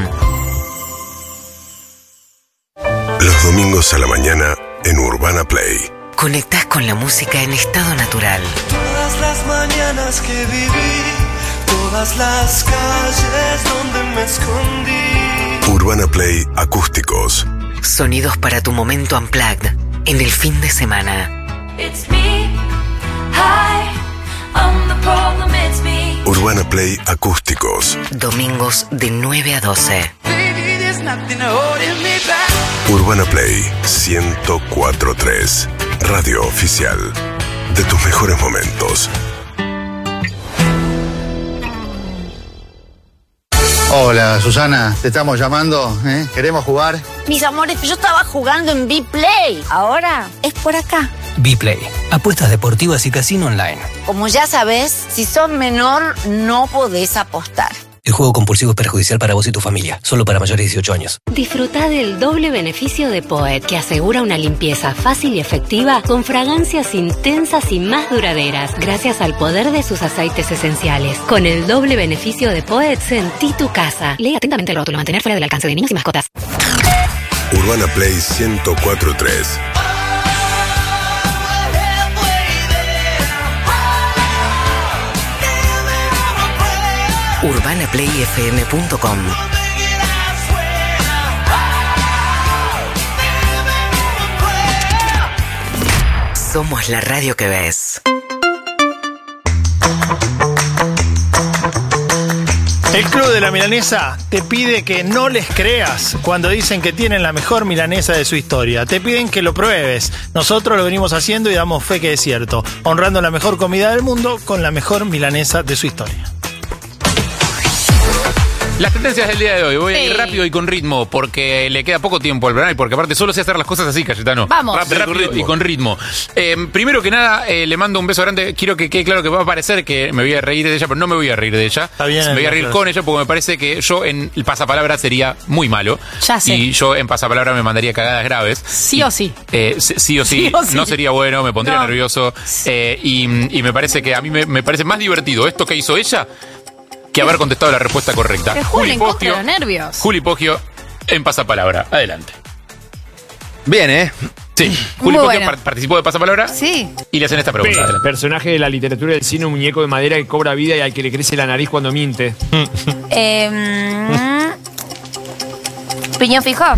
Los domingos a la mañana en Urbana Play. Conectás con la música en estado natural. Todas las mañanas que viví, todas las calles donde me escondí. Urbana Play Acústicos. Sonidos para tu momento unplugged en el fin de semana. It's me. Hi, I'm the problem, it's me. Urbana Play Acústicos. Domingos de 9 a 12. Baby, there's nothing holding me back. Urbana Play 104.3. Radio oficial de tus mejores momentos. Hola, Susana, te estamos llamando, ¿eh? ¿Queremos jugar? Mis amores, yo estaba jugando en B-Play. Ahora es por acá. B-Play, apuestas deportivas y casino online. Como ya sabes, si sos menor, no podés apostar. El juego compulsivo es perjudicial para vos y tu familia. Solo para mayores de 18 años. Disfruta del doble beneficio de Poet, que asegura una limpieza fácil y efectiva con fragancias intensas y más duraderas, gracias al poder de sus aceites esenciales. Con el doble beneficio de Poet, sentí tu casa. Lee atentamente el rótulo. Mantener fuera del alcance de niños y mascotas. Urbana Play 104.3. UrbanaPlayFM.com. Somos la radio que ves. El Club de la Milanesa te pide que no les creas cuando dicen que tienen la mejor milanesa de su historia. Te piden que lo pruebes. Nosotros lo venimos haciendo y damos fe que es cierto. Honrando la mejor comida del mundo con la mejor milanesa de su historia. Las tendencias del día de hoy. Voy a ir rápido y con ritmo porque le queda poco tiempo al verano y porque aparte solo sé hacer las cosas así, Cayetano. Vamos. Rápido y con ritmo. Primero que nada, le mando un beso grande. Quiero que quede claro que va a parecer que me voy a reír de ella, pero no me voy a reír de ella. Está bien, me voy a reír con ella porque me parece que yo en el pasapalabra sería muy malo. Ya sé. Y yo en pasapalabra me mandaría cagadas graves. Sí o sí. Sí o sí. No sería bueno, me pondría nervioso. Y me parece que a mí me parece más divertido esto que hizo ella que haber contestado la respuesta correcta. Juli Poggio, los nervios. Juli Poggio en pasapalabra. Adelante. Bien, Sí. Juli Poggio participó de pasapalabra. Sí. Y le hacen esta pregunta. Adelante. Personaje de la literatura del cine, un muñeco de madera que cobra vida y al que le crece la nariz cuando miente. Piñón fijo.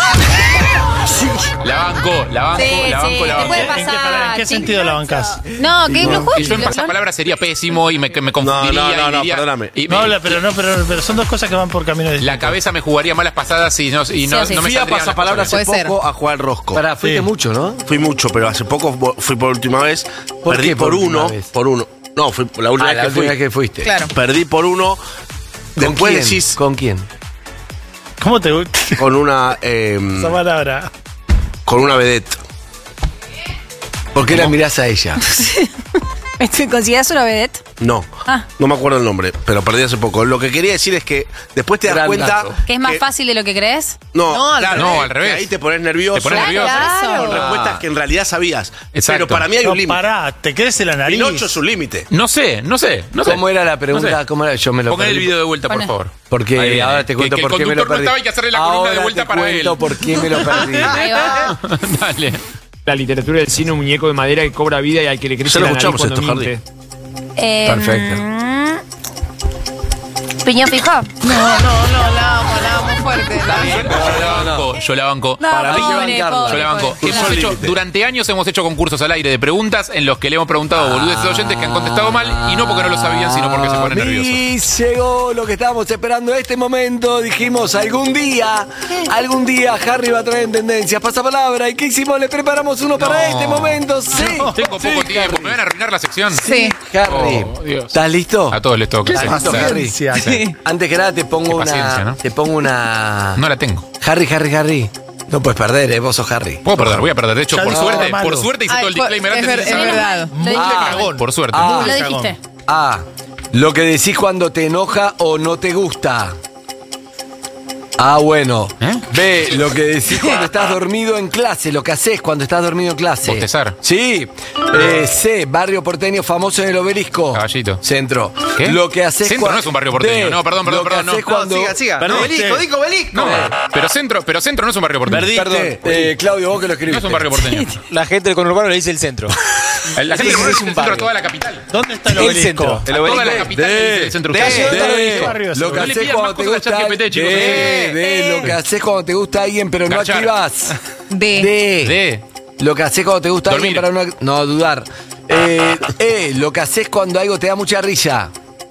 La banco. Te puede pasar. ¿En qué sentido la bancás? No, que lo justo. Yo en pasapalabra sería pésimo y me confundiría. No, perdóname. Pero son dos cosas que van por camino de La cabeza me jugaría malas pasadas y no me Fui a pasapalabra hace poco a jugar rosco. Fuiste mucho, ¿no? Fui mucho, pero hace poco fui por última vez. Perdí por uno. No, fui la última vez que fuiste. Claro. Perdí por uno. Después decís. ¿Con quién? ¿Cómo te gusta? Con una. Esa palabra. Con una vedette. ¿Por qué la mirás a ella? ¿Consideras una vedette? No, no me acuerdo el nombre, pero perdí hace poco. Lo que quería decir es que después te das cuenta... ¿Que es más fácil de lo que crees? No, al revés. Ahí te pones nervioso. Te pones nervioso. Claro. Con respuestas que en realidad sabías. Exacto. Pero para mí hay un límite. Pará, te crece la nariz. Pinocho es un límite. No sé. ¿Cómo era la pregunta? No sé. ¿Cómo era? Yo me lo Pongan perdí. el video de vuelta, por favor. Porque ahora te cuento por qué me lo perdí. No estaba, hay que hacerle la columna de vuelta para él. Por qué me lo perdí. Ahí va. Dale. La literatura del cine, un muñeco de madera que cobra vida y al que le crece la nariz cuando miente. Perfecto. ¿Piñón fijo? No, la amo muy fuerte. Yo la banco. Para mí que pobre, bancarla. Yo la banco. pobre. Durante años hemos hecho concursos al aire de preguntas en los que le hemos preguntado boludeces de oyentes que han contestado mal y no porque no lo sabían, sino porque se ponen nerviosos. Y llegó lo que estábamos esperando este momento. Dijimos, algún día Harry va a traer en tendencias. Pasapalabra. ¿Y qué hicimos? Le preparamos uno para este momento. Sí. Tengo poco tiempo. ¿Me van a arruinar la sección? Sí. Harry, Dios. ¿estás listo? A todos les toca. ¿Estás listo, Harry? Sí. Antes que nada te pongo Qué paciencia, ¿no? Te pongo una... No la tengo. Harry. No puedes perder, vos sos Harry. Puedo perder, voy a perder. De hecho, Ya por dijo suerte hice malo. todo el disclaimer antes de Es verdad. Por suerte. Lo dijiste. A. Lo que decís cuando te enoja o no te gusta. Ah, bueno. B. Lo que decís cuando estás dormido en clase. Lo que haces cuando estás dormido en clase. Bostezar. Sí. C. Barrio porteño famoso en el Obelisco. Caballito. Centro. ¿Qué? Lo que haces Centro no es un barrio porteño. D. No, perdón. Lo que haces cuando... Siga. Perdón, Obelisco, digo Obelisco. No, pero centro no es un barrio porteño. Perdón. Claudio, vos que lo No escribiste. es un barrio porteño. La gente del conurbano le dice el centro. La gente Sí, es es un un centro a barrio. toda la capital. ¿Dónde está el El obelisco? centro. A toda la capital le dice el centro. D. Lo que No le haces pidas cuando más te cosas a gusta... ChatGPT, chicos. D. Lo que haces cuando te gusta alguien pero no Garchar. activás. D. D. Lo que haces cuando te gusta Dormir. alguien para no dudar. Lo que haces cuando algo te da mucha risa.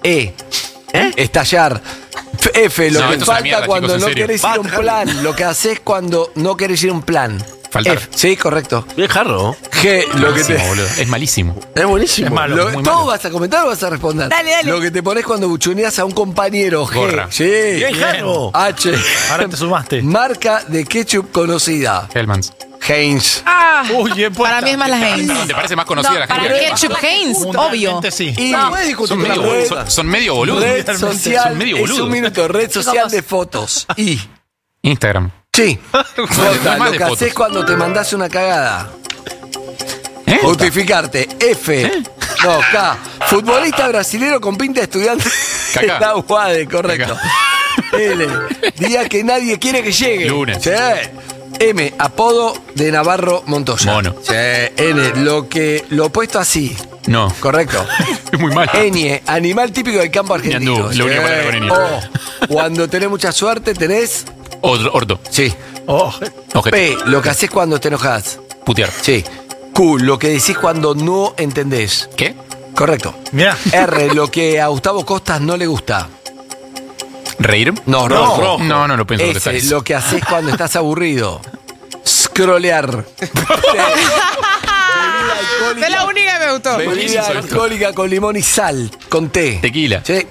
Estallar. F. Lo No, que esto es una falta mierda, cuando chicos, en no serio. querés ir a un plan. Lo que haces cuando no querés ir a un plan. Faltar. F. Sí, correcto. Bien jarro. G. Lo que te... Malísimo, boludo. Es malísimo. Es buenísimo. Es malo. muy ¿Todo malo. vas a comentar o vas a responder? Dale. Lo que te pones cuando buchoneas a un compañero. G. Gorra. Sí. Bien jarro. H. Ahora te sumaste. Marca de ketchup conocida. Hellmans. Heinz. Uy, Para mí es más la Heinz. ¿Te parece más conocida la Para gente? ketchup Heinz, obvio. Sí. Y Son medio boludos. red social. Son medio Es boludos. un minuto. Red social de fotos. Y. Instagram. Sí. Jota, Más lo de que fotos. haces cuando te mandás una cagada. ¿Eh? Justificarte. F. No, K. Futbolista brasilero con pinta de estudiante. Kaká. La UADE, correcto. L. Día que nadie quiere que llegue. Lunes. Sí. M. Apodo de Navarro Montoya. Mono. Sí. N. Lo opuesto así. No. Correcto. Es muy malo. Ñ. Animal típico del campo argentino. Ñandú, lo único para con Ñ. O. Cuando tenés mucha suerte, tenés. Orto. Sí. Ojete. P. Lo que haces cuando te enojas. Putear. Sí. Q. Lo que decís cuando no entendés. ¿Qué? Correcto. Mirá. R. Lo que a Gustavo Costas no le gusta. ¿Reír? No, rojo. No lo pienso contestar. Es lo que haces cuando estás aburrido. Scrollear. Es la única que me gustó. Bebida alcohólica con limón y sal, con té. Tequila. Sí.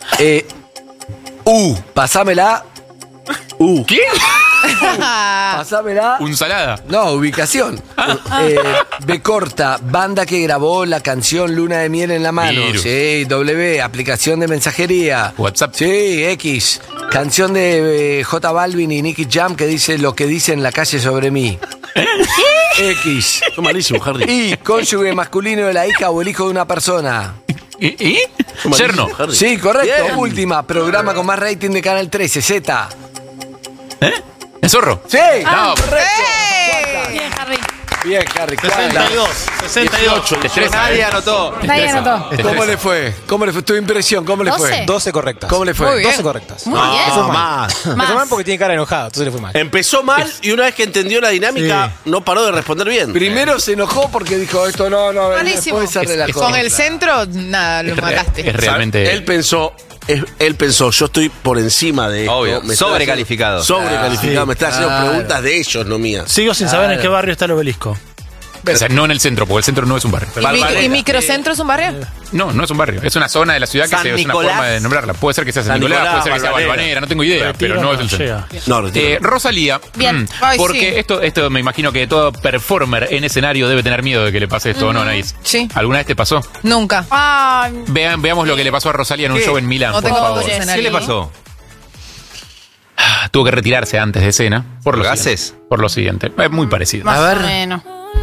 Pasámela. ¿Qué? Pasámela. ¿Unsalada? No, ubicación. B corta, banda que grabó la canción Luna de Miel en la mano. Virus. Sí, W, aplicación de mensajería. WhatsApp. Sí, X. Canción de J Balvin y Nicky Jam que dice lo que dice en la calle sobre mí. X. Es malísimo, Harry. Y cónyuge masculino de la hija o el hijo de una persona. ¿Y? Yerno. Sí, correcto. Bien. Última, programa con más rating de Canal 13, Z. ¿El zorro? Sí, correcto. Bien, Harry. Bien, Harry. 62. Nadie anotó. Nadie anotó. ¿Cómo le fue? ¿Cómo le fue? Tu impresión, ¿cómo le 12. fue? 12 correctas. ¿Cómo le fue? Muy bien. 12 correctas. Muy bien. No, más. Le fue mal porque tiene cara enojada, entonces le fue mal. Empezó mal y una vez que entendió la dinámica, no paró de responder bien. Primero se enojó porque dijo esto no Malísimo. puede ser de la cosa. Con el centro, nada, lo mataste. Es realmente. Él pensó, yo estoy por encima de esto. Obvio, Me está sobrecalificado. haciendo- Sobrecalificado, Sí, me está haciendo claro. preguntas de ellos, no mías. Sigo sin saber en qué barrio está el obelisco. O sea, no en el centro, porque el centro no es un barrio. ¿Y microcentro es un barrio? No es un barrio. Es una zona de la ciudad que San es una Nicolás. forma de nombrarla. Puede ser que sea San Nicolás, puede ser que sea Balvanera, no tengo idea, pero no es el centro. No, Retiro. Rosalía. Bien. Ay, Porque sí. esto me imagino que todo performer en escenario debe tener miedo de que le pase esto, ¿o no, Anaís? Sí. ¿Alguna vez te pasó? Nunca. Veamos lo que le pasó a Rosalía en un ¿Qué? show en Milán, No por tengo favor. escenario. ¿Qué le pasó? Tuvo que retirarse antes de escena. Por lo ¿Gases? siguiente. Por lo siguiente. Es muy parecido. Más o menos.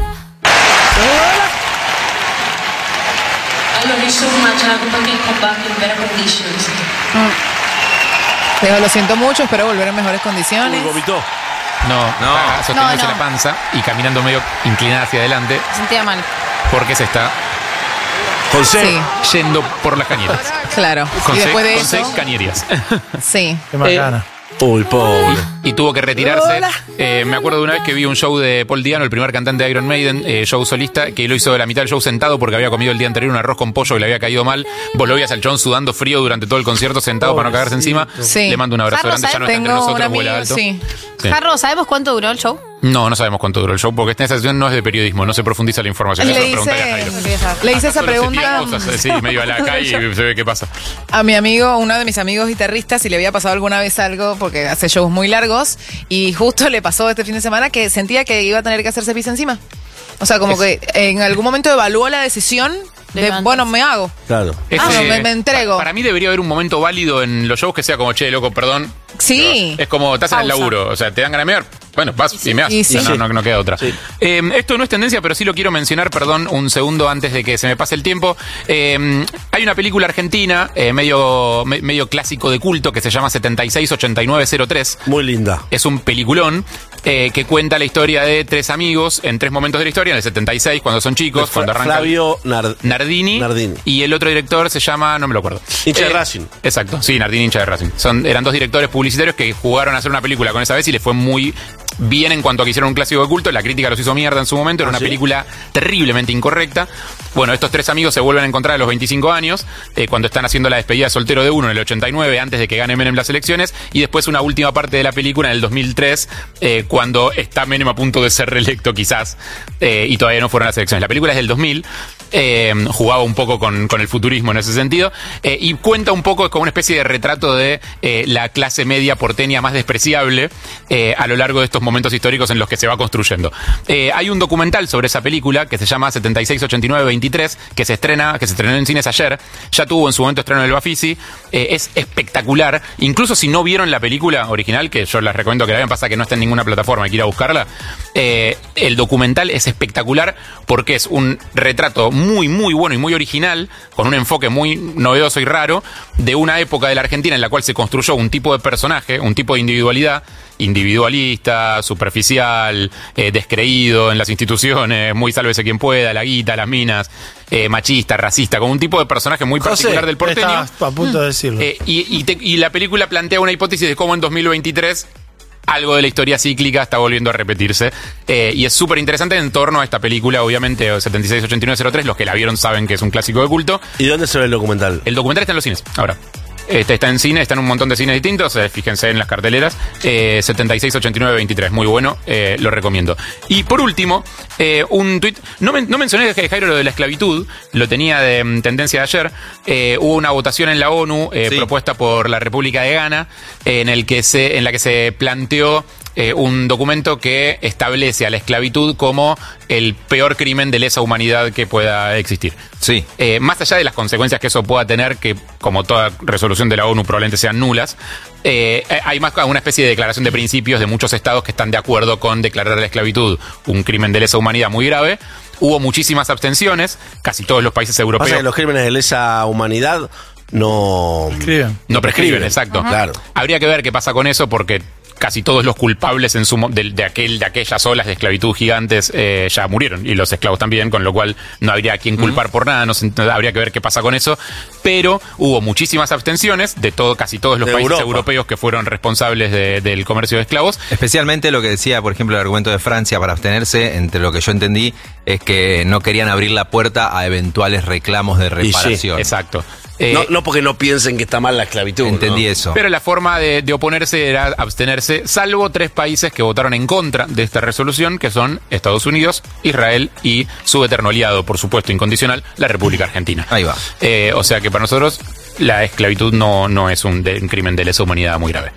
I love you so much and I hope I can come back in better conditions. Pero lo siento mucho, espero volver en mejores condiciones. Vomitó. No, está sosteniéndose No. la panza y caminando medio inclinada hacia adelante Se sentía mal. porque se está José. Sí, yendo por las cañeras. claro. Con Y después de con seis eso, cañerías. sí. Qué macana. Uy, pobre. Y tuvo que retirarse. Me acuerdo de una vez que vi un show de Paul Diano, el primer cantante de Iron Maiden, show solista, que lo hizo de la mitad del show sentado porque había comido el día anterior un arroz con pollo que le había caído mal. Vos lo veías al chabón sudando frío durante todo el concierto sentado para no cagarse encima. Sí. Le mando un abrazo Carlos, grande, ya no está entre Tengo un nosotros, amigo, vuela alto. sí. Sí. Jarro, ¿sabemos cuánto duró el show? No sabemos cuánto duró el show porque esta sección no es de periodismo, no se profundiza la información. Le Eso hice, pregúntale a Jairo. le hice esa Solo se tiran pregunta cosas, sí, medio a la calle y se ve qué pasa. a mi amigo, uno de mis amigos guitarristas, si le había pasado alguna vez algo, porque hace shows muy largos, y justo le pasó este fin de semana que sentía que iba a tener que hacerse pis encima. O sea, como que en algún momento evaluó la decisión de, bueno, me hago. Claro. Me entrego. Para mí debería haber un momento válido en los shows que sea como, che, loco, perdón. Sí. Es como, estás en el Pausa. laburo, o sea, te dan ganas de mear. Bueno, vas y meas. Y sí. No queda otra. Esto no es tendencia, pero sí lo quiero mencionar, perdón, un segundo antes de que se me pase el tiempo. Hay una película argentina, medio clásico de culto, que se llama 768903. Muy linda. Es un peliculón que cuenta la historia de tres amigos en tres momentos de la historia, en el 76, cuando son chicos, cuando arrancan. Flavio Nardini. Y el otro director se llama, no me lo acuerdo. Hincha de Racing. Exacto, sí, Nardini, hincha de Racing. Eran dos directores publicitarios que jugaron a hacer una película con esa vez y les fue muy bien en cuanto a que hicieron un clásico de culto. La crítica los hizo mierda en su momento, era una película terriblemente incorrecta. Bueno, estos tres amigos se vuelven a encontrar a los 25 años, cuando están haciendo la despedida de soltero de uno en el 89, antes de que gane Menem las elecciones, y después una última parte de la película en el 2003, cuando está Menem a punto de ser reelecto quizás, y todavía no fueron las elecciones. La película es del 2000, jugaba un poco con el futurismo en ese sentido, y cuenta un poco, es como una especie de retrato de la clase media porteña más despreciable a lo largo de estos momentos históricos en los que se va construyendo. Hay un documental sobre esa película que se llama 768923, que se estrenó en cines ayer, ya tuvo en su momento estreno en el Bafisi, es espectacular, incluso si no vieron la película original, que yo les recomiendo que la vean, pasa que no está en ninguna plataforma, hay que ir a buscarla, el documental es espectacular porque es un retrato muy, muy bueno y muy original, con un enfoque muy novedoso y raro, de una época de la Argentina en la cual se construyó un tipo de personaje, un tipo de individualidad, individualista, superficial, descreído en las instituciones, muy sálvese quien pueda, la guita, las minas, machista, racista, como un tipo de personaje muy particular del porteño. Estaba a punto de decirlo. Y la película plantea una hipótesis de cómo en 2023 algo de la historia cíclica está volviendo a repetirse. Y es súper interesante en torno a esta película, obviamente, 768903. Los que la vieron saben que es un clásico de culto. ¿Y dónde se ve el documental? El documental está en los cines, ahora. Está en cine, está en un montón de cines distintos, fíjense en las carteleras. 768923, muy bueno, lo recomiendo. Y por último, un tuit. No mencioné, Jairo, lo de la esclavitud, lo tenía de tendencia de ayer. Hubo una votación en la ONU propuesta por la República de Ghana, en la que se planteó un documento que establece a la esclavitud como el peor crimen de lesa humanidad que pueda existir. Sí. Más allá de las consecuencias que eso pueda tener, que como toda resolución de la ONU probablemente sean nulas, hay más una especie de declaración de principios de muchos estados que están de acuerdo con declarar la esclavitud un crimen de lesa humanidad muy grave. Hubo muchísimas abstenciones, casi todos los países europeos. Pasa que los crímenes de lesa humanidad no prescriben, exacto. Claro. Habría que ver qué pasa con eso, porque casi todos los culpables de aquellas olas de esclavitud gigantes ya murieron, y los esclavos también, con lo cual no habría a quien culpar por nada, habría que ver qué pasa con eso. Pero hubo muchísimas abstenciones de casi todos los países europeos que fueron responsables del comercio de esclavos. Especialmente lo que decía, por ejemplo, el argumento de Francia para abstenerse, entre lo que yo entendí, es que no querían abrir la puerta a eventuales reclamos de reparación. Sí, exacto. No porque no piensen que está mal la esclavitud. Entendí eso. Pero la forma de oponerse era abstenerse, salvo 3 países que votaron en contra de esta resolución, que son Estados Unidos, Israel y su eterno aliado, por supuesto, incondicional, la República Argentina. Ahí va. O sea que para nosotros la esclavitud no es un crimen de lesa humanidad muy grave.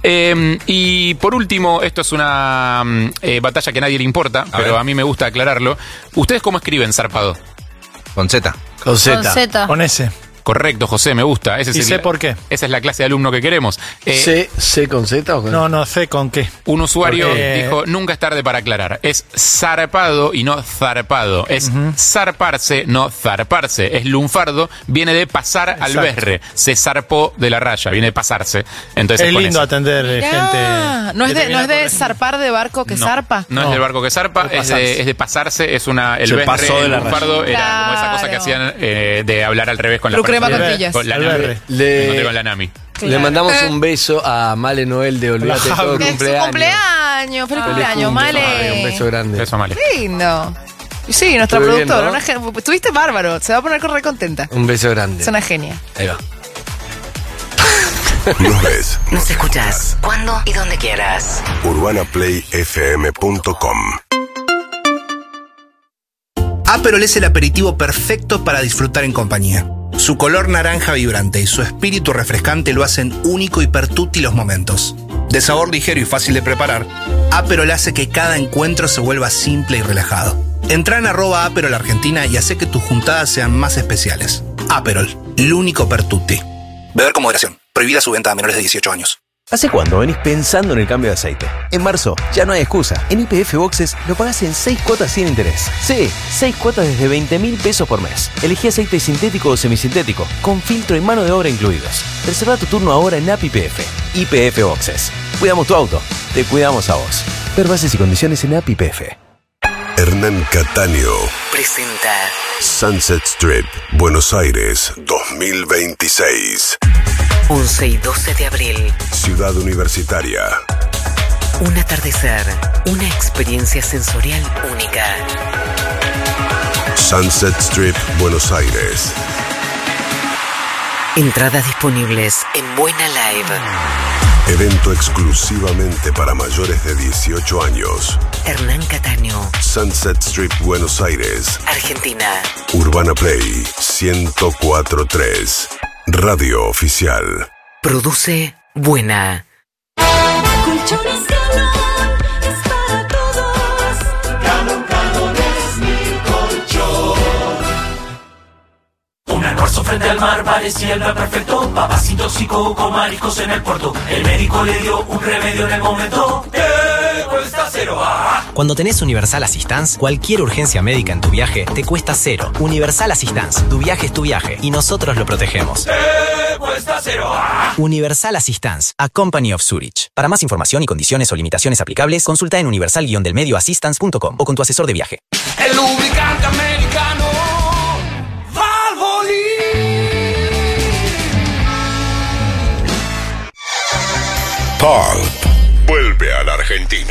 Y por último, esto es una batalla que a nadie le importa, pero a mí me gusta aclararlo. ¿Ustedes cómo escriben zarpado? Con Z. Con Z. Con S. Correcto, José, me gusta. ¿Y sé por qué? Esa es la clase de alumno que queremos. ¿C con Z o con? No, sé con qué. Un usuario dijo, nunca es tarde para aclarar. Es zarpado y no zarpado. Es zarparse, no zarparse. Es lunfardo, viene de pasar al berre. Se zarpó de la raya, viene de pasarse. Entonces es lindo atender gente. No es de zarpar de barco que zarpa. No es del barco que zarpa, es de pasarse. Es el berre, el lunfardo, era como esa cosa que hacían de hablar al revés con la crema con con la Nami. Con la Nami. Claro. Le mandamos un beso a Male Noel de Olvídate Todo cumpleaños. Feliz cumpleaños, Male. Un beso grande. Beso a Male. Lindo. Sí, nuestra productora. Estuviste bárbaro. Se va a poner re contenta. Un beso grande. Es una genia. Ahí va. Nos ves. Nos escuchás cuando y donde quieras. UrbanaPlayFM.com. Aperol es el aperitivo perfecto para disfrutar en compañía. Su color naranja vibrante y su espíritu refrescante lo hacen único y pertutti los momentos. De sabor ligero y fácil de preparar, Aperol hace que cada encuentro se vuelva simple y relajado. Entrá en @Aperol Argentina y hace que tus juntadas sean más especiales. Aperol, el único pertutti. Beber con moderación. Prohibida su venta a menores de 18 años. ¿Hace cuándo venís pensando en el cambio de aceite? En marzo, ya no hay excusa. En YPF Boxes lo pagás en 6 cuotas sin interés. Sí, 6 cuotas desde 20.000 pesos por mes. Elegí aceite sintético o semisintético, con filtro y mano de obra incluidos. Reserva tu turno ahora en App YPF. YPF Boxes. Cuidamos tu auto, te cuidamos a vos. Ver bases y condiciones en App YPF. Hernán Cataño presenta Sunset Strip, Buenos Aires, 2026. 11 y 12 de abril. Ciudad Universitaria. Un atardecer, una experiencia sensorial única. Sunset Strip, Buenos Aires. Entradas disponibles en Buena Live. Evento exclusivamente para mayores de 18 años. Hernán Cataño. Sunset Strip, Buenos Aires, Argentina. Urbana Play 104.3. Radio Oficial. Produce Buena. Colchones Galón es para todos. Galón es mi colchón. Un almuerzo frente al mar parecía el plan perfecto. Papá se intoxicó con mariscos en el puerto. El médico le dio un remedio en el momento. Cuesta cero. Cuando tenés Universal Assistance, cualquier urgencia médica en tu viaje te cuesta cero. Universal Assistance, tu viaje es tu viaje y nosotros lo protegemos. Cuesta cero. Universal Assistance, a Company of Zurich. Para más información y condiciones o limitaciones aplicables, consulta en universal-delmedioassistance.com o con tu asesor de viaje. El lubricante americano Pulp vuelve a la Argentina.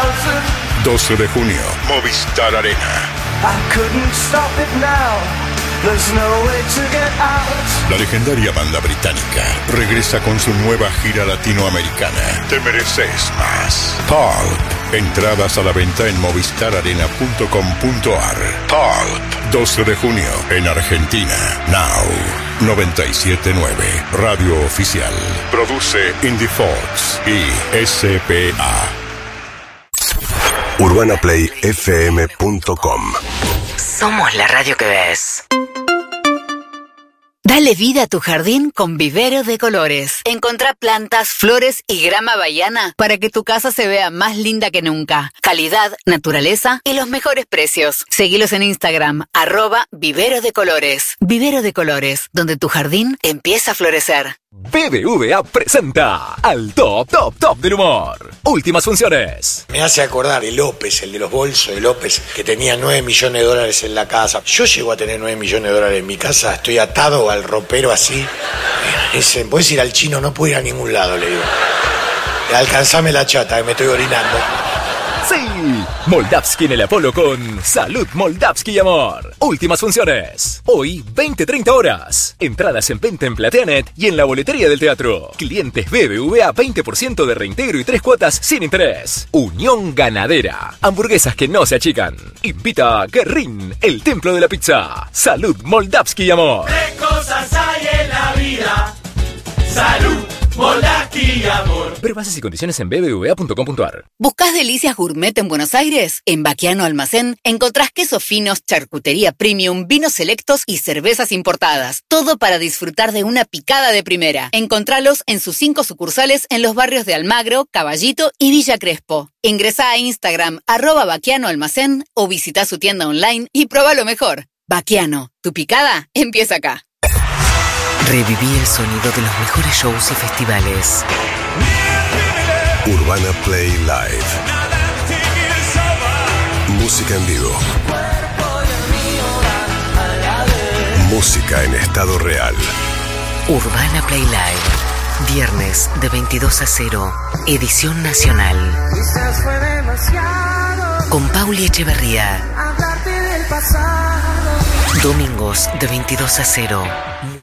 12 de junio, Movistar Arena. there's no way to get out. La legendaria banda británica regresa con su nueva gira latinoamericana. Te mereces más. Pulp. Entradas a la venta en movistararena.com.ar. Pulp. 12 de junio en Argentina. Now. 97.9. Radio Oficial. Produce Indie Fox y SPA. UrbanaPlayFM.com. Somos la radio que ves. Dale vida a tu jardín con Vivero de Colores. Encontrá plantas, flores y grama bahiana para que tu casa se vea más linda que nunca. Calidad, naturaleza y los mejores precios. Seguilos en Instagram, @Vivero de Colores. Vivero de Colores, donde tu jardín empieza a florecer. BBVA presenta al top del humor. Últimas funciones. Me hace acordar de López, el de los bolsos de López, que tenía $9 millones en la casa. Yo llego a tener $9 millones en mi casa, estoy atado al ropero así. Puedes ir al chino, no puedo ir a ningún lado, le digo. Alcanzame la chata, que me estoy orinando. Sí, Moldavsky en el Apolo con Salud Moldavsky y Amor. Últimas funciones. Hoy, 20-30 horas. Entradas en venta en Plateanet y en la boletería del teatro. Clientes BBVA 20% de reintegro y 3 cuotas sin interés. Unión Ganadera. Hamburguesas que no se achican. Invita a Guerrín, el templo de la pizza. Salud Moldavsky y Amor. ¿Qué cosas hay en la vida? Salud, Moldavsky y Amor. Ver bases y condiciones en bbva.com.ar. ¿Buscás delicias gourmet en Buenos Aires? En Baquiano Almacén encontrás quesos finos, charcutería premium, vinos selectos y cervezas importadas. Todo para disfrutar de una picada de primera. Encontralos en sus 5 sucursales en los barrios de Almagro, Caballito y Villa Crespo. Ingresá a Instagram @Baquiano Almacén o visita su tienda online y prueba lo mejor. Baquiano, tu picada empieza acá. Reviví el sonido de los mejores shows y festivales. Urbana Play Live. Música en vivo. Música en estado real. Urbana Play Live. Viernes de 22 a 0. Edición nacional. Con Pauli Echeverría. Domingos de 22 a 0.